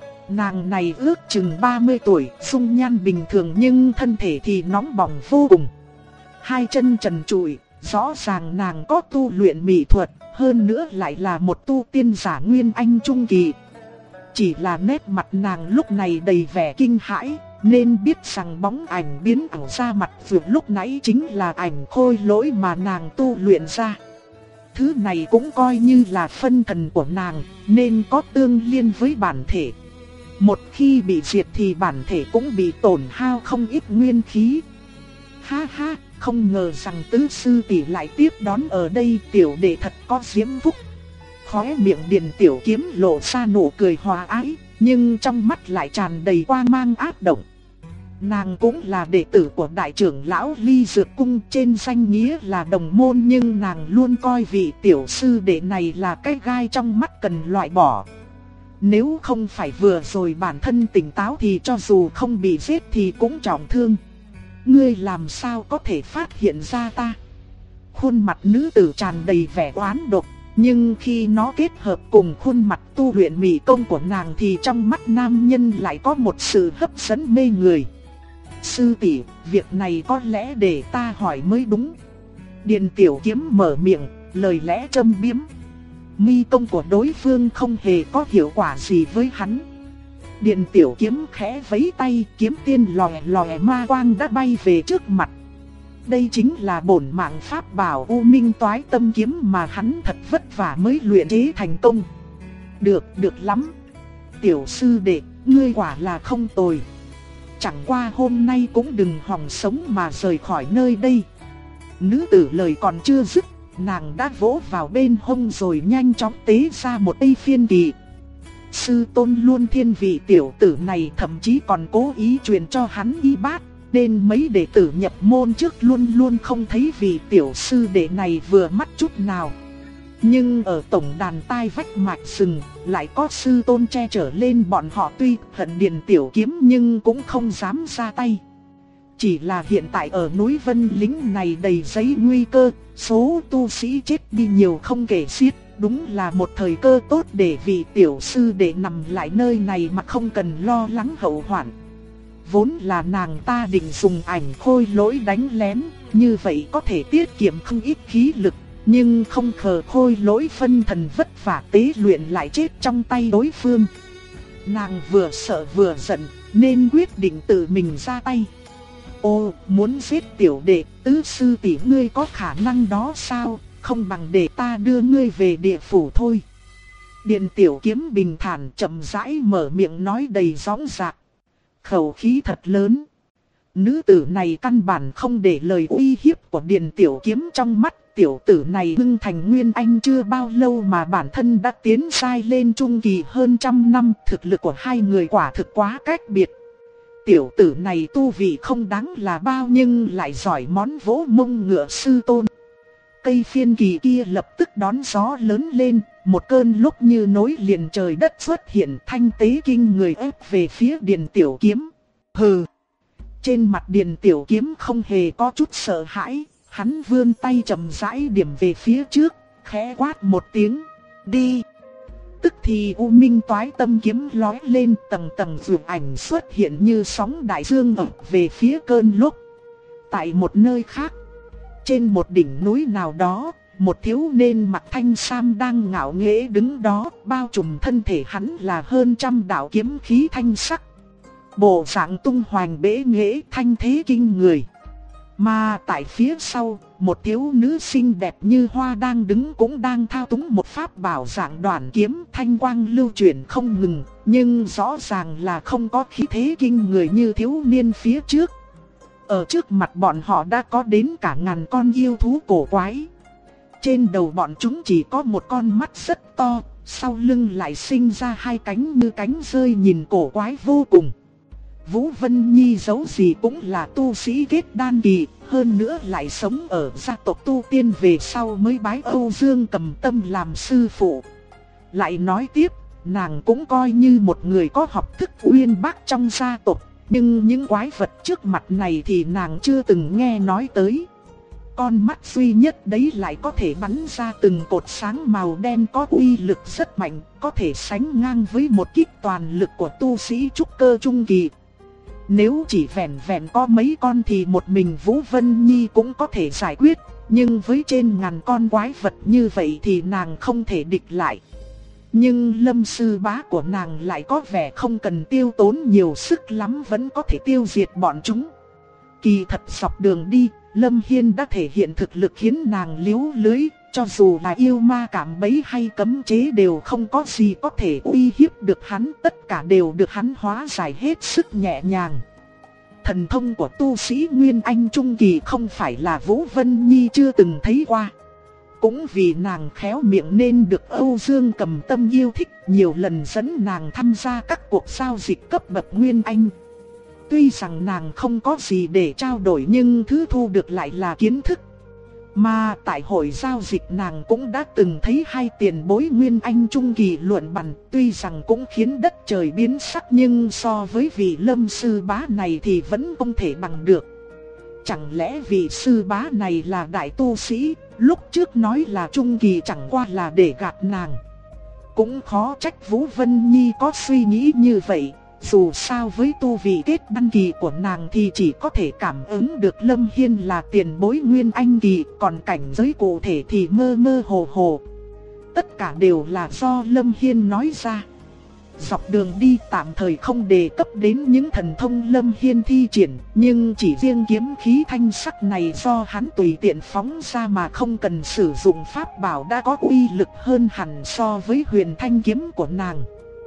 Nàng này ước chừng 30 tuổi, dung nhan bình thường nhưng thân thể thì nóng bỏng vô cùng. Hai chân trần trụi, rõ ràng nàng có tu luyện mỹ thuật, hơn nữa lại là một tu tiên giả nguyên anh trung kỳ. Chỉ là nét mặt nàng lúc này đầy vẻ kinh hãi, nên biết rằng bóng ảnh biến ảo ra mặt vượt lúc nãy chính là ảnh khôi lỗi mà nàng tu luyện ra. Thứ này cũng coi như là phân thần của nàng, nên có tương liên với bản thể. Một khi bị diệt thì bản thể cũng bị tổn hao không ít nguyên khí. Ha ha, không ngờ rằng tứ sư tỷ lại tiếp đón ở đây, tiểu đệ thật có diễm phúc. Khóe miệng Điền Tiểu Kiếm lộ ra nụ cười hòa ái, nhưng trong mắt lại tràn đầy quang mang ác động. Nàng cũng là đệ tử của đại trưởng lão Ly Dược Cung, trên danh nghĩa là đồng môn, nhưng nàng luôn coi vị tiểu sư đệ này là cái gai trong mắt cần loại bỏ. Nếu không phải vừa rồi bản thân tỉnh táo thì cho dù không bị giết thì cũng trọng thương. Ngươi làm sao có thể phát hiện ra ta? Khuôn mặt nữ tử tràn đầy vẻ oán độc, nhưng khi nó kết hợp cùng khuôn mặt tu luyện mỹ công của nàng thì trong mắt nam nhân lại có một sự hấp dẫn mê người. Sư tỷ, việc này có lẽ để ta hỏi mới đúng. Điền Tiểu Kiếm mở miệng, lời lẽ châm biếm. Mi công của đối phương không hề có hiệu quả gì với hắn. Điền Tiểu Kiếm khẽ vẫy tay, kiếm tiên lòe lòe ma quang đã bay về trước mặt. Đây chính là bổn mạng pháp bảo U Minh Toái Tâm Kiếm mà hắn thật vất vả mới luyện chế thành công. Được lắm. Tiểu sư đệ, ngươi quả là không tồi. Chẳng qua hôm nay cũng đừng hòng sống mà rời khỏi nơi đây. Nữ tử lời còn chưa dứt, nàng đã vỗ vào bên hông rồi nhanh chóng tế ra một cây phiên kỳ. Sư tôn luôn thiên vị tiểu tử này, thậm chí còn cố ý truyền cho hắn y bát, nên mấy đệ tử nhập môn trước luôn luôn không thấy vị tiểu sư đệ này vừa mắt chút nào. Nhưng ở tổng đàn tai vách mạch rừng, lại có sư tôn che chở lên bọn họ, tuy hận Điền Tiểu Kiếm nhưng cũng không dám ra tay. Chỉ là hiện tại ở núi Vân Lính này đầy giấy nguy cơ, số tu sĩ chết đi nhiều không kể xiết, đúng là một thời cơ tốt để vị tiểu sư đệ nằm lại nơi này mà không cần lo lắng hậu hoạn. Vốn là nàng ta định dùng ảnh khôi lỗi đánh lén, như vậy có thể tiết kiệm không ít khí lực. Nhưng không ngờ khôi lỗi phân thần vất vả tế luyện lại chết trong tay đối phương. Nàng vừa sợ vừa giận nên quyết định tự mình ra tay. Ô, muốn giết tiểu đệ, tứ sư tỷ ngươi có khả năng đó sao? Không bằng để ta đưa ngươi về địa phủ thôi. Điền Tiểu Kiếm bình thản chậm rãi mở miệng nói đầy dõng dạc. Khẩu khí thật lớn. Nữ tử này căn bản không để lời uy hiếp của Điền Tiểu Kiếm trong mắt. Tiểu tử này ngưng thành nguyên anh chưa bao lâu mà bản thân đã tiến sai lên trung kỳ hơn 100 năm. Thực lực của hai người quả thực quá cách biệt. Tiểu tử này tu vị không đáng là bao nhưng lại giỏi món vỗ mông ngựa sư tôn. Cây phiên kỳ kia lập tức đón gió lớn lên, một cơn lúc như nối liền trời đất xuất hiện, thanh tế kinh người ép về phía Điền Tiểu Kiếm. Hừ! Trên mặt Điền Tiểu Kiếm không hề có chút sợ hãi, hắn vươn tay chậm rãi điểm về phía trước, khẽ quát một tiếng, đi! Tức thì U Minh Toái Tâm Kiếm lói lên, tầng tầng vượt ảnh xuất hiện như sóng đại dương ập về phía cơn lốc. Tại một nơi khác, trên một đỉnh núi nào đó, một thiếu niên mặc thanh sam đang ngạo nghễ đứng đó, bao trùm thân thể hắn là hơn trăm đạo kiếm khí thanh sắc. Bộ dạng tung hoành bế nghệ thanh thế kinh người. Mà tại phía sau, một thiếu nữ xinh đẹp như hoa đang đứng cũng đang thao túng một pháp bảo dạng đoạn kiếm, thanh quang lưu chuyển không ngừng, nhưng rõ ràng là không có khí thế kinh người như thiếu niên phía trước. Ở trước mặt bọn họ đã có đến cả ngàn con yêu thú cổ quái. Trên đầu bọn chúng chỉ có một con mắt rất to, sau lưng lại sinh ra hai cánh như cánh rơi nhìn cổ quái vô cùng. Vũ Vân Nhi giấu gì cũng là tu sĩ kết đan kỳ, hơn nữa lại sống ở gia tộc tu tiên về sau mới bái Âu Dương Cầm Tâm làm sư phụ. Lại nói tiếp, nàng cũng coi như một người có học thức uyên bác trong gia tộc, nhưng những quái vật trước mặt này thì nàng chưa từng nghe nói tới. Con mắt duy nhất đấy lại có thể bắn ra từng cột sáng màu đen có uy lực rất mạnh, có thể sánh ngang với một kích toàn lực của tu sĩ trúc cơ trung kỳ. Nếu chỉ vẹn vẹn có mấy con thì một mình Vũ Vân Nhi cũng có thể giải quyết, nhưng với trên ngàn con quái vật như vậy thì nàng không thể địch lại. Nhưng Lâm sư bá của nàng lại có vẻ không cần tiêu tốn nhiều sức lắm vẫn có thể tiêu diệt bọn chúng. Kỳ thật dọc đường đi, Lâm Hiên đã thể hiện thực lực khiến nàng liếu lưới, cho dù là yêu ma cảm bẫy hay cấm chế đều không có gì có thể uy hiếp được hắn, tất cả đều được hắn hóa giải hết sức nhẹ nhàng. Thần thông của tu sĩ Nguyên Anh Trung Kỳ không phải là Vũ Vân Nhi chưa từng thấy qua. Cũng vì nàng khéo miệng nên được Âu Dương Cầm Tâm yêu thích, nhiều lần dẫn nàng tham gia các cuộc giao dịch cấp bậc Nguyên Anh. Tuy rằng nàng không có gì để trao đổi nhưng thứ thu được lại là kiến thức. Mà tại hội giao dịch nàng cũng đã từng thấy hai tiền bối Nguyên Anh Trung Kỳ luận bàn, tuy rằng cũng khiến đất trời biến sắc nhưng so với vị Lâm sư bá này thì vẫn không thể bằng được. Chẳng lẽ vị sư bá này là đại tu sĩ, lúc trước nói là Trung Kỳ chẳng qua là để gạt nàng. Cũng khó trách Vũ Vân Nhi có suy nghĩ như vậy. Dù sao với tu vị kết đan kỳ của nàng thì chỉ có thể cảm ứng được Lâm Hiên là tiền bối Nguyên Anh kỳ, còn cảnh giới cụ thể thì mơ mơ hồ hồ. Tất cả đều là do Lâm Hiên nói ra. Dọc đường đi tạm thời không đề cấp đến những thần thông Lâm Hiên thi triển, nhưng chỉ riêng kiếm khí thanh sắc này do hắn tùy tiện phóng ra mà không cần sử dụng pháp bảo đã có uy lực hơn hẳn so với huyền thanh kiếm của nàng.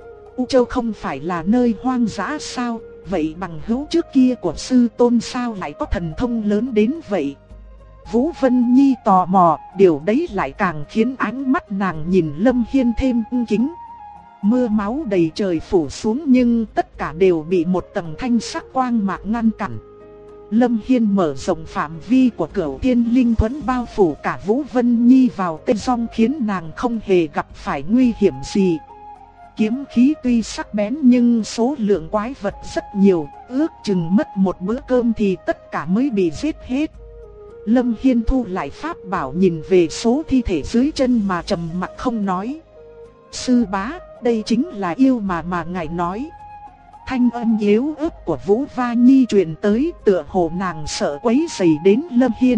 U Châu không phải là nơi hoang dã sao, vậy bằng hữu trước kia của sư tôn sao lại có thần thông lớn đến vậy? Vũ Vân Nhi tò mò, điều đấy lại càng khiến ánh mắt nàng nhìn Lâm Hiên thêm cung kính. Mưa máu đầy trời phủ xuống nhưng tất cả đều bị một tầng thanh sắc quang mạc ngăn cản. Lâm Hiên mở rộng phạm vi của Cửu Thiên Linh Thuẫn bao phủ cả Vũ Vân Nhi vào tên song khiến nàng không hề gặp phải nguy hiểm gì. Kiếm khí tuy sắc bén nhưng số lượng quái vật rất nhiều, ước chừng mất một bữa cơm thì tất cả mới bị giết hết. Lâm Hiên thu lại pháp bảo nhìn về số thi thể dưới chân mà trầm mặc không nói. Sư bá, đây chính là yêu mà ngài nói. Thanh âm yếu ớt của Vũ Va Nhi truyền tới, tựa hồ nàng sợ quấy rầy đến Lâm Hiên.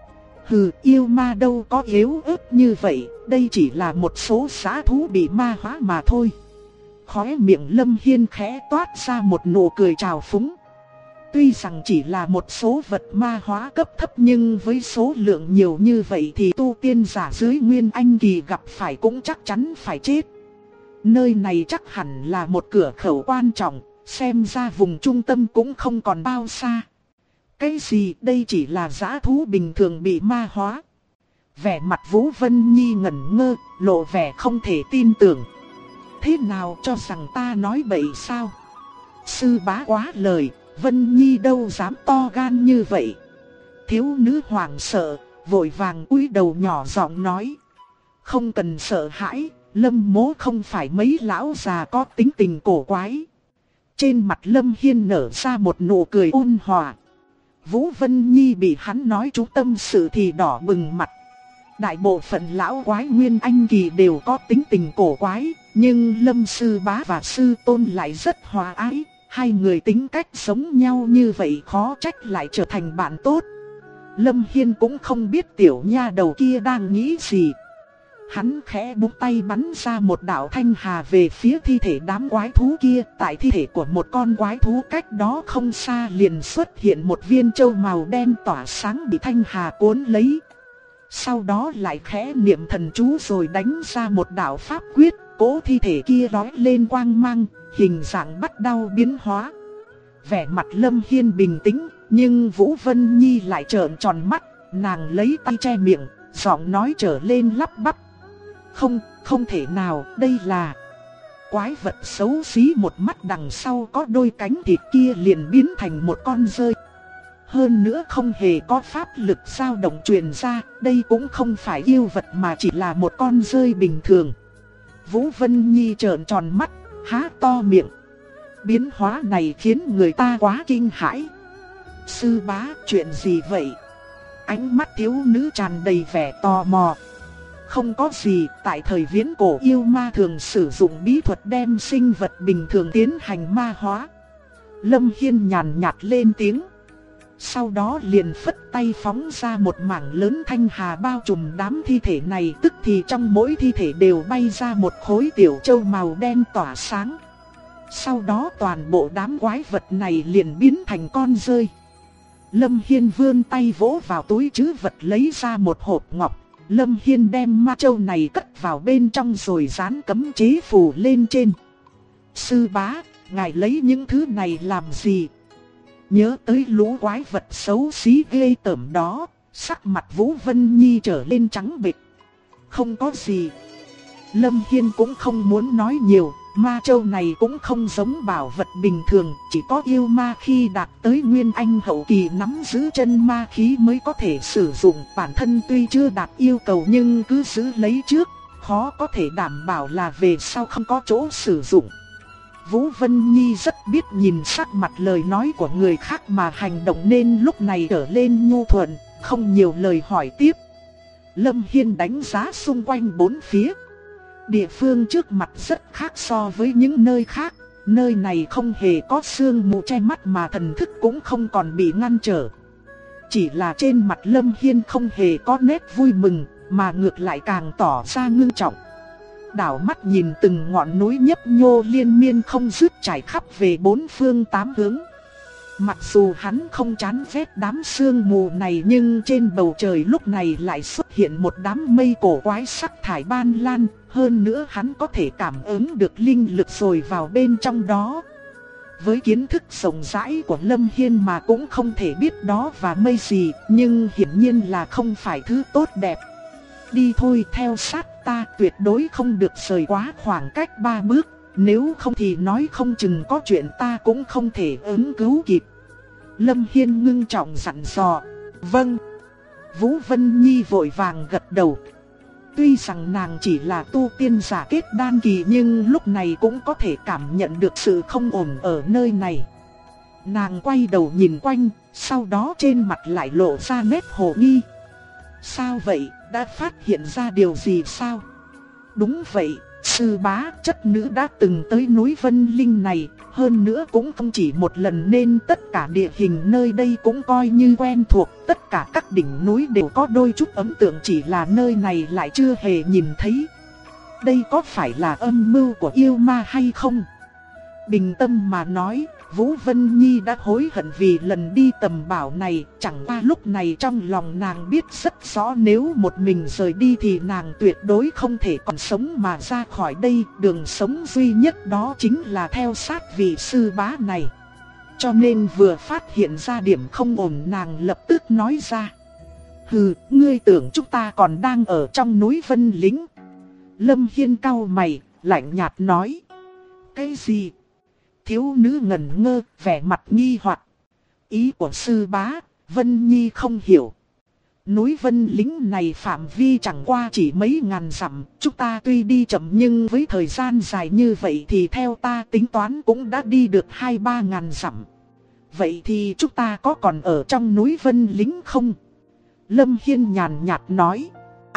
Hừ, yêu ma đâu có yếu ớt như vậy, đây chỉ là một số dã thú bị ma hóa mà thôi. Khóe miệng Lâm Hiên khẽ toát ra một nụ cười trào phúng. Tuy rằng chỉ là một số vật ma hóa cấp thấp nhưng với số lượng nhiều như vậy thì tu tiên giả dưới Nguyên Anh kỳ gặp phải cũng chắc chắn phải chết. Nơi này chắc hẳn là một cửa khẩu quan trọng, xem ra vùng trung tâm cũng không còn bao xa. Cái gì, đây chỉ là dã thú bình thường bị ma hóa? Vẻ mặt Vũ Vân Nhi ngẩn ngơ, lộ vẻ không thể tin tưởng. Thế nào, cho rằng ta nói bậy sao? Sư bá quá lời, Vân Nhi đâu dám to gan như vậy. Thiếu nữ hoảng sợ, vội vàng cúi đầu nhỏ giọng nói. Không cần sợ hãi, Lâm mố không phải mấy lão già có tính tình cổ quái. Trên mặt Lâm Hiên nở ra một nụ cười ôn hòa. Vũ Vân Nhi bị hắn nói trúng tâm sự thì đỏ bừng mặt. Đại bộ phận lão quái Nguyên Anh kỳ đều có tính tình cổ quái, nhưng Lâm sư bá và sư tôn lại rất hòa ái. Hai người tính cách giống nhau như vậy khó trách lại trở thành bạn tốt. Lâm Hiên cũng không biết tiểu nha đầu kia đang nghĩ gì. Hắn khẽ búng tay bắn ra một đạo thanh hà về phía thi thể đám quái thú kia. Tại thi thể của một con quái thú cách đó không xa liền xuất hiện một viên châu màu đen tỏa sáng bị thanh hà cuốn lấy. Sau đó lại khẽ niệm thần chú rồi đánh ra một đạo pháp quyết. Cỗ thi thể kia lói lên quang mang, hình dạng bắt đầu biến hóa. Vẻ mặt Lâm Hiên bình tĩnh, nhưng Vũ Vân Nhi lại trợn tròn mắt. Nàng lấy tay che miệng, giọng nói trở lên lắp bắp. Không thể nào, đây là quái vật xấu xí, một mắt đằng sau có đôi cánh thịt kia liền biến thành một con dơi. Hơn nữa không hề có pháp lực dao động truyền ra, đây cũng không phải yêu vật mà chỉ là một con dơi bình thường. Vũ Vân Nhi trợn tròn mắt, há to miệng. Biến hóa này khiến người ta quá kinh hãi. Sư bá, chuyện gì vậy? Ánh mắt thiếu nữ tràn đầy vẻ tò mò. Không có gì, tại thời viễn cổ yêu ma thường sử dụng bí thuật đem sinh vật bình thường tiến hành ma hóa. Lâm Hiên nhàn nhạt lên tiếng. Sau đó liền phất tay phóng ra một mảng lớn thanh hà bao trùm đám thi thể này. Tức thì trong mỗi thi thể đều bay ra một khối tiểu châu màu đen tỏa sáng. Sau đó toàn bộ đám quái vật này liền biến thành con dơi. Lâm Hiên vươn tay vỗ vào túi trữ vật lấy ra một hộp ngọc. Lâm Hiên đem ma châu này cất vào bên trong rồi dán cấm chế phù lên trên. Sư bá, ngài lấy những thứ này làm gì? Nhớ tới lũ quái vật xấu xí ghê tởm đó, sắc mặt Vũ Vân Nhi trở lên trắng bệch. Không có gì. Lâm Hiên cũng không muốn nói nhiều, ma châu này cũng không giống bảo vật bình thường, chỉ có yêu ma khi đạt tới Nguyên Anh hậu kỳ nắm giữ chân ma khí mới có thể sử dụng. Bản thân tuy chưa đạt yêu cầu nhưng cứ giữ lấy trước, khó có thể đảm bảo là về sau không có chỗ sử dụng. Vũ Vân Nhi rất biết nhìn sắc mặt lời nói của người khác mà hành động nên lúc này trở lên nhu thuận, không nhiều lời hỏi tiếp. Lâm Hiên đánh giá xung quanh bốn phía. Địa phương trước mặt rất khác so với những nơi khác. Nơi này không hề có sương mù che mắt mà thần thức cũng không còn bị ngăn trở. Chỉ là trên mặt Lâm Hiên không hề có nét vui mừng, mà ngược lại càng tỏ ra ngưng trọng. Đảo mắt nhìn từng ngọn núi nhấp nhô liên miên không dứt trải khắp về bốn phương tám hướng. Mặc dù hắn không chán ghét đám sương mù này nhưng trên bầu trời lúc này lại xuất hiện một đám mây cổ quái sắc thải ban lan. Hơn nữa hắn có thể cảm ứng được linh lực rồi vào bên trong đó. Với kiến thức rộng rãi của Lâm Hiên mà cũng không thể biết đó và mây gì, nhưng hiển nhiên là không phải thứ tốt đẹp. Đi thôi, theo sát ta, tuyệt đối không được rời quá khoảng cách 3 bước, nếu không thì nói không chừng có chuyện ta cũng không thể ứng cứu kịp. Lâm Hiên ngưng trọng dặn dò. Vâng. Vũ Vân Nhi vội vàng gật đầu. Tuy rằng nàng chỉ là tu tiên giả kết đan kỳ nhưng lúc này cũng có thể cảm nhận được sự không ổn ở nơi này. Nàng quay đầu nhìn quanh, sau đó trên mặt lại lộ ra nét hồ nghi. Sao vậy, đã phát hiện ra điều gì sao? Đúng vậy, sư bá, chất nữ đã từng tới núi Vân Linh này, hơn nữa cũng không chỉ một lần nên tất cả địa hình nơi đây cũng coi như quen thuộc. Tất cả các đỉnh núi đều có đôi chút ấn tượng, chỉ là nơi này lại chưa hề nhìn thấy. Đây có phải là âm mưu của yêu ma hay không? Bình tâm mà nói, Vũ Vân Nhi đã hối hận vì lần đi tầm bảo này. Chẳng qua lúc này trong lòng nàng biết rất rõ nếu một mình rời đi thì nàng tuyệt đối không thể còn sống mà ra khỏi đây. Đường sống duy nhất đó chính là theo sát vị sư bá này. Cho nên vừa phát hiện ra điểm không ổn nàng lập tức nói ra. Hừ, ngươi tưởng chúng ta còn đang ở trong núi Vân Lính? Lâm Hiên cau mày, lạnh nhạt nói. Cái gì? Thiếu nữ ngẩn ngơ, vẻ mặt nghi hoặc. Ý của sư bá, Vân Nhi không hiểu. Núi Vân Lính này phạm vi chẳng qua chỉ mấy ngàn dặm, chúng ta tuy đi chậm nhưng với thời gian dài như vậy thì theo ta tính toán cũng đã đi được 2-3 ngàn dặm. Vậy thì chúng ta có còn ở trong núi Vân Lính không? Lâm Hiên nhàn nhạt nói.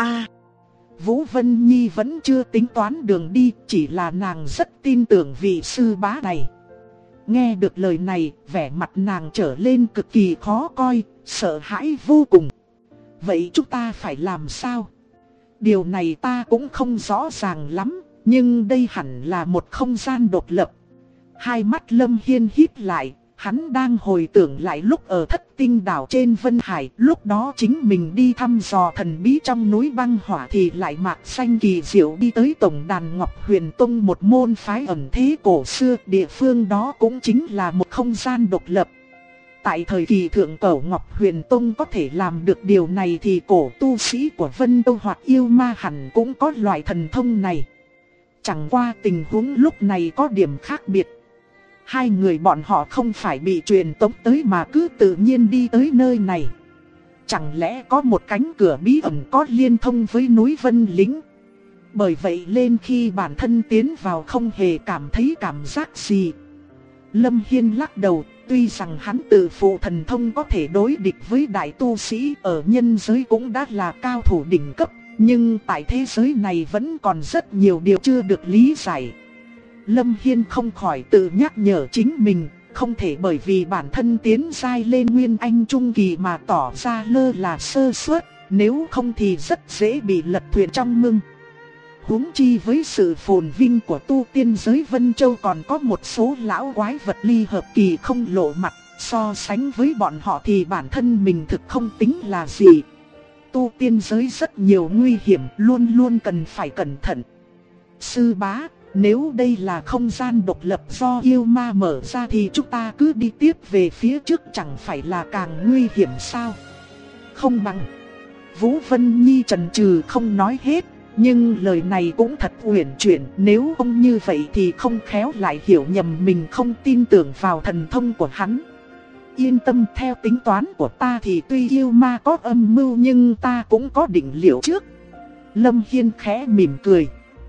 Vũ Vân Nhi vẫn chưa tính toán đường đi, chỉ là nàng rất tin tưởng vị sư bá này. Nghe được lời này, vẻ mặt nàng trở lên cực kỳ khó coi, sợ hãi vô cùng. Vậy chúng ta phải làm sao? Điều này ta cũng không rõ ràng lắm, nhưng đây hẳn là một không gian độc lập. Hai mắt Lâm Hiên híp lại, hắn đang hồi tưởng lại lúc ở Thất Tinh đảo trên Vân Hải. Lúc đó chính mình đi thăm dò thần bí trong núi băng hỏa thì lại mạc xanh kỳ diệu đi tới tổng đàn Ngọc Huyền Tông, một môn phái ẩn thế cổ xưa. Địa phương đó cũng chính là một không gian độc lập. Tại thời kỳ thượng cổ Ngọc Huyền Tông có thể làm được điều này thì cổ tu sĩ của Vân Châu hoặc yêu ma hẳn cũng có loại thần thông này. Chẳng qua tình huống lúc này có điểm khác biệt. Hai người bọn họ không phải bị truyền tống tới mà cứ tự nhiên đi tới nơi này. Chẳng lẽ có một cánh cửa bí ẩn có liên thông với núi Vân Lĩnh? Bởi vậy nên khi bản thân tiến vào không hề cảm thấy cảm giác gì. Lâm Hiên lắc đầu, tuy rằng hắn tự phụ thần thông có thể đối địch với đại tu sĩ ở nhân giới cũng đã là cao thủ đỉnh cấp, nhưng tại thế giới này vẫn còn rất nhiều điều chưa được lý giải. Lâm Hiên không khỏi tự nhắc nhở chính mình, không thể bởi vì bản thân tiến giai lên Nguyên Anh Trung Kỳ mà tỏ ra lơ là sơ suất, nếu không thì rất dễ bị lật thuyền trong mương. Huống chi với sự phồn vinh của tu tiên giới Vân Châu còn có một số lão quái vật ly hợp kỳ không lộ mặt, so sánh với bọn họ thì bản thân mình thực không tính là gì. Tu tiên giới rất nhiều nguy hiểm, luôn luôn cần phải cẩn thận. Sư bá, nếu đây là không gian độc lập do yêu ma mở ra thì chúng ta cứ đi tiếp về phía trước chẳng phải là càng nguy hiểm sao? Không bằng. Vũ Vân Nhi chần chừ không nói hết, nhưng lời này cũng thật uyển chuyển, nếu không như vậy thì không khéo lại hiểu nhầm mình không tin tưởng vào thần thông của hắn. Yên tâm, theo tính toán của ta thì tuy yêu ma có âm mưu nhưng ta cũng có định liệu trước. Lâm Hiên khẽ mỉm cười.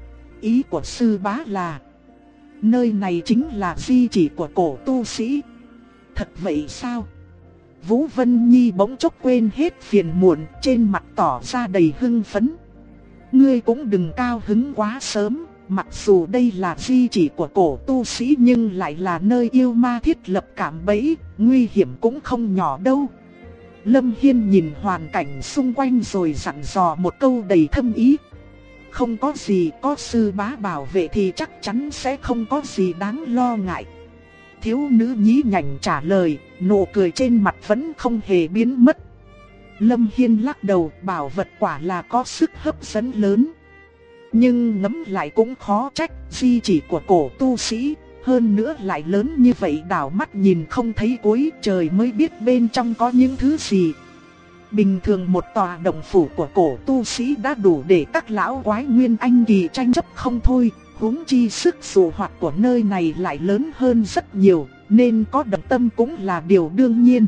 Ý của sư bá là nơi này chính là di chỉ của cổ tu sĩ. Thật vậy sao? Vũ Vân Nhi bỗng chốc quên hết phiền muộn, trên mặt tỏ ra đầy hưng phấn. Ngươi cũng đừng cao hứng quá sớm, mặc dù đây là di chỉ của cổ tu sĩ nhưng lại là nơi yêu ma thiết lập cạm bẫy, nguy hiểm cũng không nhỏ đâu. Lâm Hiên nhìn hoàn cảnh xung quanh rồi dặn dò một câu đầy thâm ý. Không có gì, có sư bá bảo vệ thì chắc chắn sẽ không có gì đáng lo ngại. Thiếu nữ nhí nhảnh trả lời, nụ cười trên mặt vẫn không hề biến mất. Lâm Hiên lắc đầu, bảo vật quả là có sức hấp dẫn lớn. Nhưng ngẫm lại cũng khó trách, di chỉ của cổ tu sĩ, hơn nữa lại lớn như vậy, đảo mắt nhìn không thấy cuối, trời mới biết bên trong có những thứ gì. Bình thường một tòa động phủ của cổ tu sĩ đã đủ để các lão quái Nguyên Anh kỳ tranh chấp không thôi, huống chi sức dụ hoạt của nơi này lại lớn hơn rất nhiều, nên có động tâm cũng là điều đương nhiên.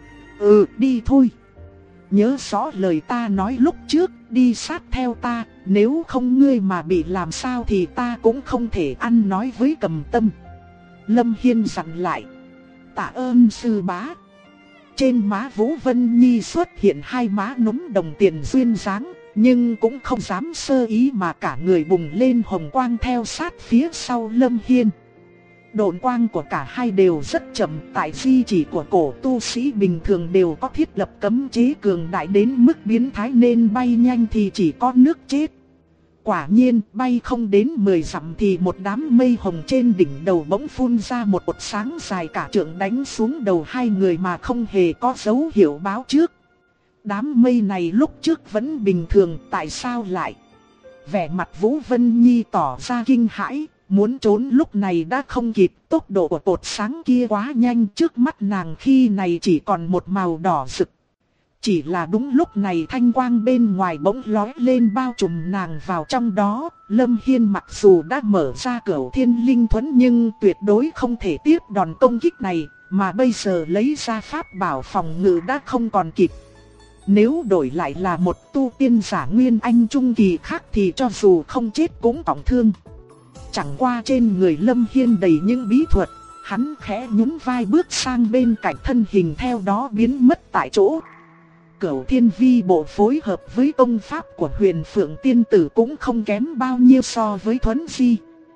Đi thôi. Nhớ rõ lời ta nói lúc trước, đi sát theo ta, nếu không ngươi mà bị làm sao thì ta cũng không thể ăn nói với Cầm Tâm. Lâm Hiên dặn lại. Tạ ơn sư bá. Trên má Vũ Vân Nhi xuất hiện hai má núm đồng tiền duyên dáng, nhưng cũng không dám sơ ý mà cả người bùng lên hồng quang theo sát phía sau Lâm Hiên. Độn quang của cả hai đều rất chậm, tại di chỉ của cổ tu sĩ bình thường đều có thiết lập cấm chế cường đại đến mức biến thái nên bay nhanh thì chỉ có nước chết. Quả nhiên bay không đến 10 dặm thì một đám mây hồng trên đỉnh đầu bỗng phun ra một cột sáng dài cả trượng đánh xuống đầu hai người mà không hề có dấu hiệu báo trước. Đám mây này lúc trước vẫn bình thường, tại sao lại? Vẻ mặt Vũ Vân Nhi tỏ ra kinh hãi, muốn trốn lúc này đã không kịp, tốc độ của cột sáng kia quá nhanh, trước mắt nàng khi này chỉ còn một màu đỏ rực. Chỉ là đúng lúc này thanh quang bên ngoài bỗng lóe lên bao trùm nàng vào trong đó. Lâm Hiên mặc dù đã mở ra Cửu Thiên Linh Thuẫn nhưng tuyệt đối không thể tiếp đòn công kích này, mà bây giờ lấy ra pháp bảo phòng ngự đã không còn kịp. Nếu đổi lại là một tu tiên giả Nguyên Anh Trung Kỳ khác thì cho dù không chết cũng trọng thương. Chẳng qua trên người Lâm Hiên đầy những bí thuật, hắn khẽ nhún vai bước sang bên cạnh, thân hình theo đó biến mất tại chỗ. Cửu Thiên Vi bộ phối hợp với công pháp của Huyền Phượng Tiên Tử cũng không kém bao nhiêu so với Thuấn Di.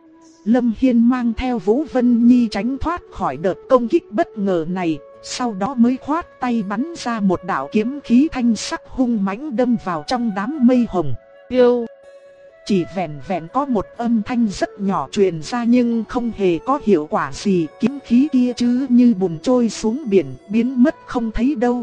Lâm Hiên mang theo Vũ Vân Nhi tránh thoát khỏi đợt công kích bất ngờ này, sau đó mới khoát tay bắn ra một đạo kiếm khí thanh sắc hung mãnh đâm vào trong đám mây hồng. Yêu! Chỉ vẹn vẹn có một âm thanh rất nhỏ truyền ra nhưng không hề có hiệu quả gì, kiếm khí kia chứ như bùn trôi xuống biển, biến mất không thấy đâu.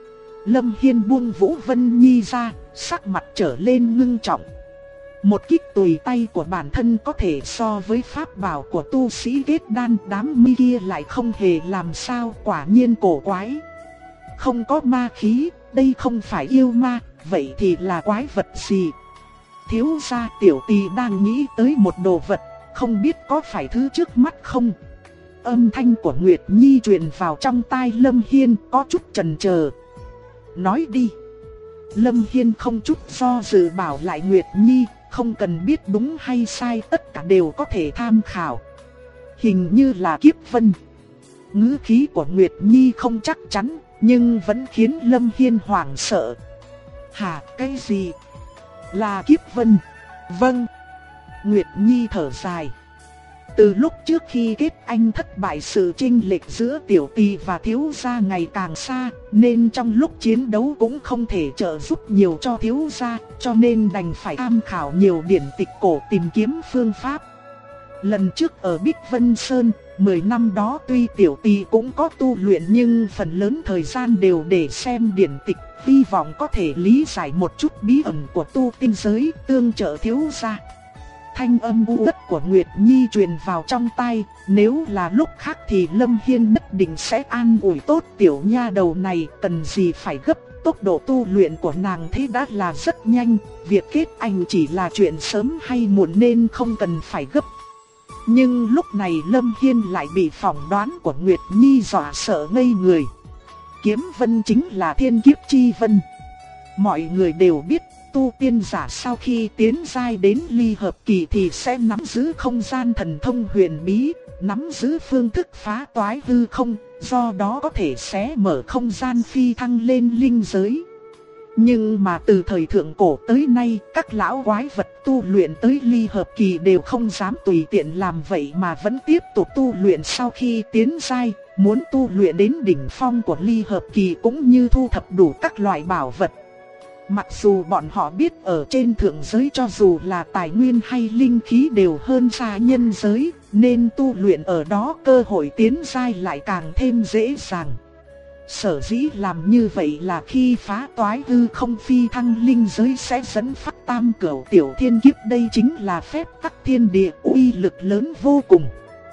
Lâm Hiên buông Vũ Vân Nhi ra, sắc mặt trở lên ngưng trọng. Một kích tùy tay của bản thân có thể so với pháp bảo của tu sĩ kết đan, đám mi kia lại không hề làm sao, quả nhiên cổ quái. Không có ma khí, đây không phải yêu ma, vậy thì là quái vật gì? Thiếu gia, tiểu tỳ đang nghĩ tới một đồ vật, không biết có phải thứ trước mắt không? Âm thanh của Nguyệt Nhi truyền vào trong tai Lâm Hiên, có chút chần chờ. Nói đi. Lâm Hiên không chút do dự bảo lại Nguyệt Nhi, không cần biết đúng hay sai, tất cả đều có thể tham khảo. Hình như là kiếp vân. Ngữ khí của Nguyệt Nhi không chắc chắn, nhưng vẫn khiến Lâm Hiên hoảng sợ. Hả, cái gì? Là kiếp vân? Vâng. Nguyệt Nhi thở dài. Từ lúc trước khi kết anh thất bại, sự chênh lệch giữa tiểu tỳ và thiếu gia ngày càng xa, nên trong lúc chiến đấu cũng không thể trợ giúp nhiều cho thiếu gia, cho nên đành phải tham khảo nhiều điển tịch cổ tìm kiếm phương pháp. Lần trước ở Bích Vân Sơn, 10 năm đó tuy tiểu tỳ cũng có tu luyện nhưng phần lớn thời gian đều để xem điển tịch, hy vọng có thể lý giải một chút bí ẩn của tu tiên giới, tương trợ thiếu gia. Thanh âm u uất của Nguyệt Nhi truyền vào trong tai, nếu là lúc khác thì Lâm Hiên nhất định sẽ an ủi tốt tiểu nha đầu này, cần gì phải gấp, tốc độ tu luyện của nàng thế đã là rất nhanh, việc kết anh chỉ là chuyện sớm hay muộn nên không cần phải gấp. Nhưng lúc này Lâm Hiên lại bị phỏng đoán của Nguyệt Nhi dọa sợ ngây người. Kiếm vân chính là thiên kiếp chi vân. Mọi người đều biết, tu tiên giả sau khi tiến giai đến ly hợp kỳ thì sẽ nắm giữ không gian thần thông huyền bí, nắm giữ phương thức phá toái hư không, do đó có thể xé mở không gian phi thăng lên linh giới. Nhưng mà từ thời thượng cổ tới nay, các lão quái vật tu luyện tới ly hợp kỳ đều không dám tùy tiện làm vậy mà vẫn tiếp tục tu luyện sau khi tiến giai, muốn tu luyện đến đỉnh phong của ly hợp kỳ cũng như thu thập đủ các loại bảo vật. Mặc dù bọn họ biết ở trên thượng giới cho dù là tài nguyên hay linh khí đều hơn xa nhân giới, nên tu luyện ở đó cơ hội tiến giai lại càng thêm dễ dàng. Sở dĩ làm như vậy là khi phá toái hư không phi thăng linh giới sẽ dẫn phát tam cửu tiểu thiên kiếp, đây chính là phép tắc thiên địa, uy lực lớn vô cùng.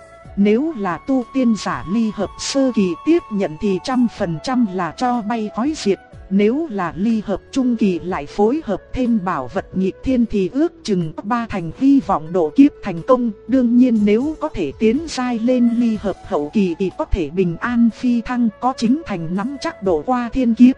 Nếu là tu tiên giả ly hợp sơ kỳ tiếp nhận thì 100% là cho bay khói diệt. Nếu là ly hợp trung kỳ lại phối hợp thêm bảo vật nghịch thiên thì ước chừng 3 thành hy vọng độ kiếp thành công. Đương nhiên nếu có thể tiến giai lên ly hợp hậu kỳ thì có thể bình an phi thăng, có chính thành nắm chắc độ qua thiên kiếp.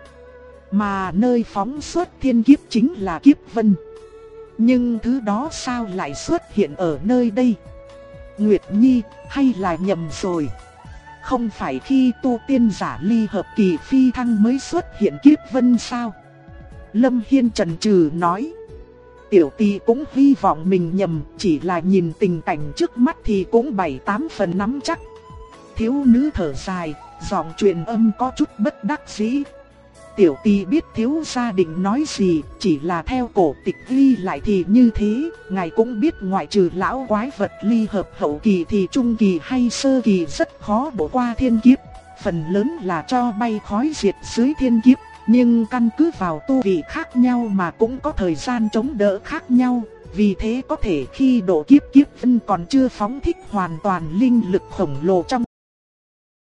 Mà nơi phóng xuất thiên kiếp chính là kiếp vân. Nhưng thứ đó sao lại xuất hiện ở nơi đây? Nguyệt Nhi, hay là nhầm rồi? Không phải khi tu tiên giả ly hợp kỳ phi thăng mới xuất hiện kiếp vân sao? Lâm Hiên chần chừ nói. Tiểu tỳ cũng hy vọng mình nhầm, chỉ là nhìn tình cảnh trước mắt thì cũng 7-8 phần nắm chắc. Thiếu nữ thở dài, giọng truyền âm có chút bất đắc dĩ. Tiểu tỳ biết thiếu gia định nói gì, chỉ là theo cổ tịch ghi lại thì như thế. Ngài cũng biết ngoại trừ lão quái vật ly hợp hậu kỳ thì trung kỳ hay sơ kỳ rất khó bỏ qua thiên kiếp. Phần lớn là cho bay khói diệt dưới thiên kiếp, nhưng căn cứ vào tu vị khác nhau mà cũng có thời gian chống đỡ khác nhau. Vì thế có thể khi độ kiếp vân còn chưa phóng thích hoàn toàn linh lực khổng lồ trong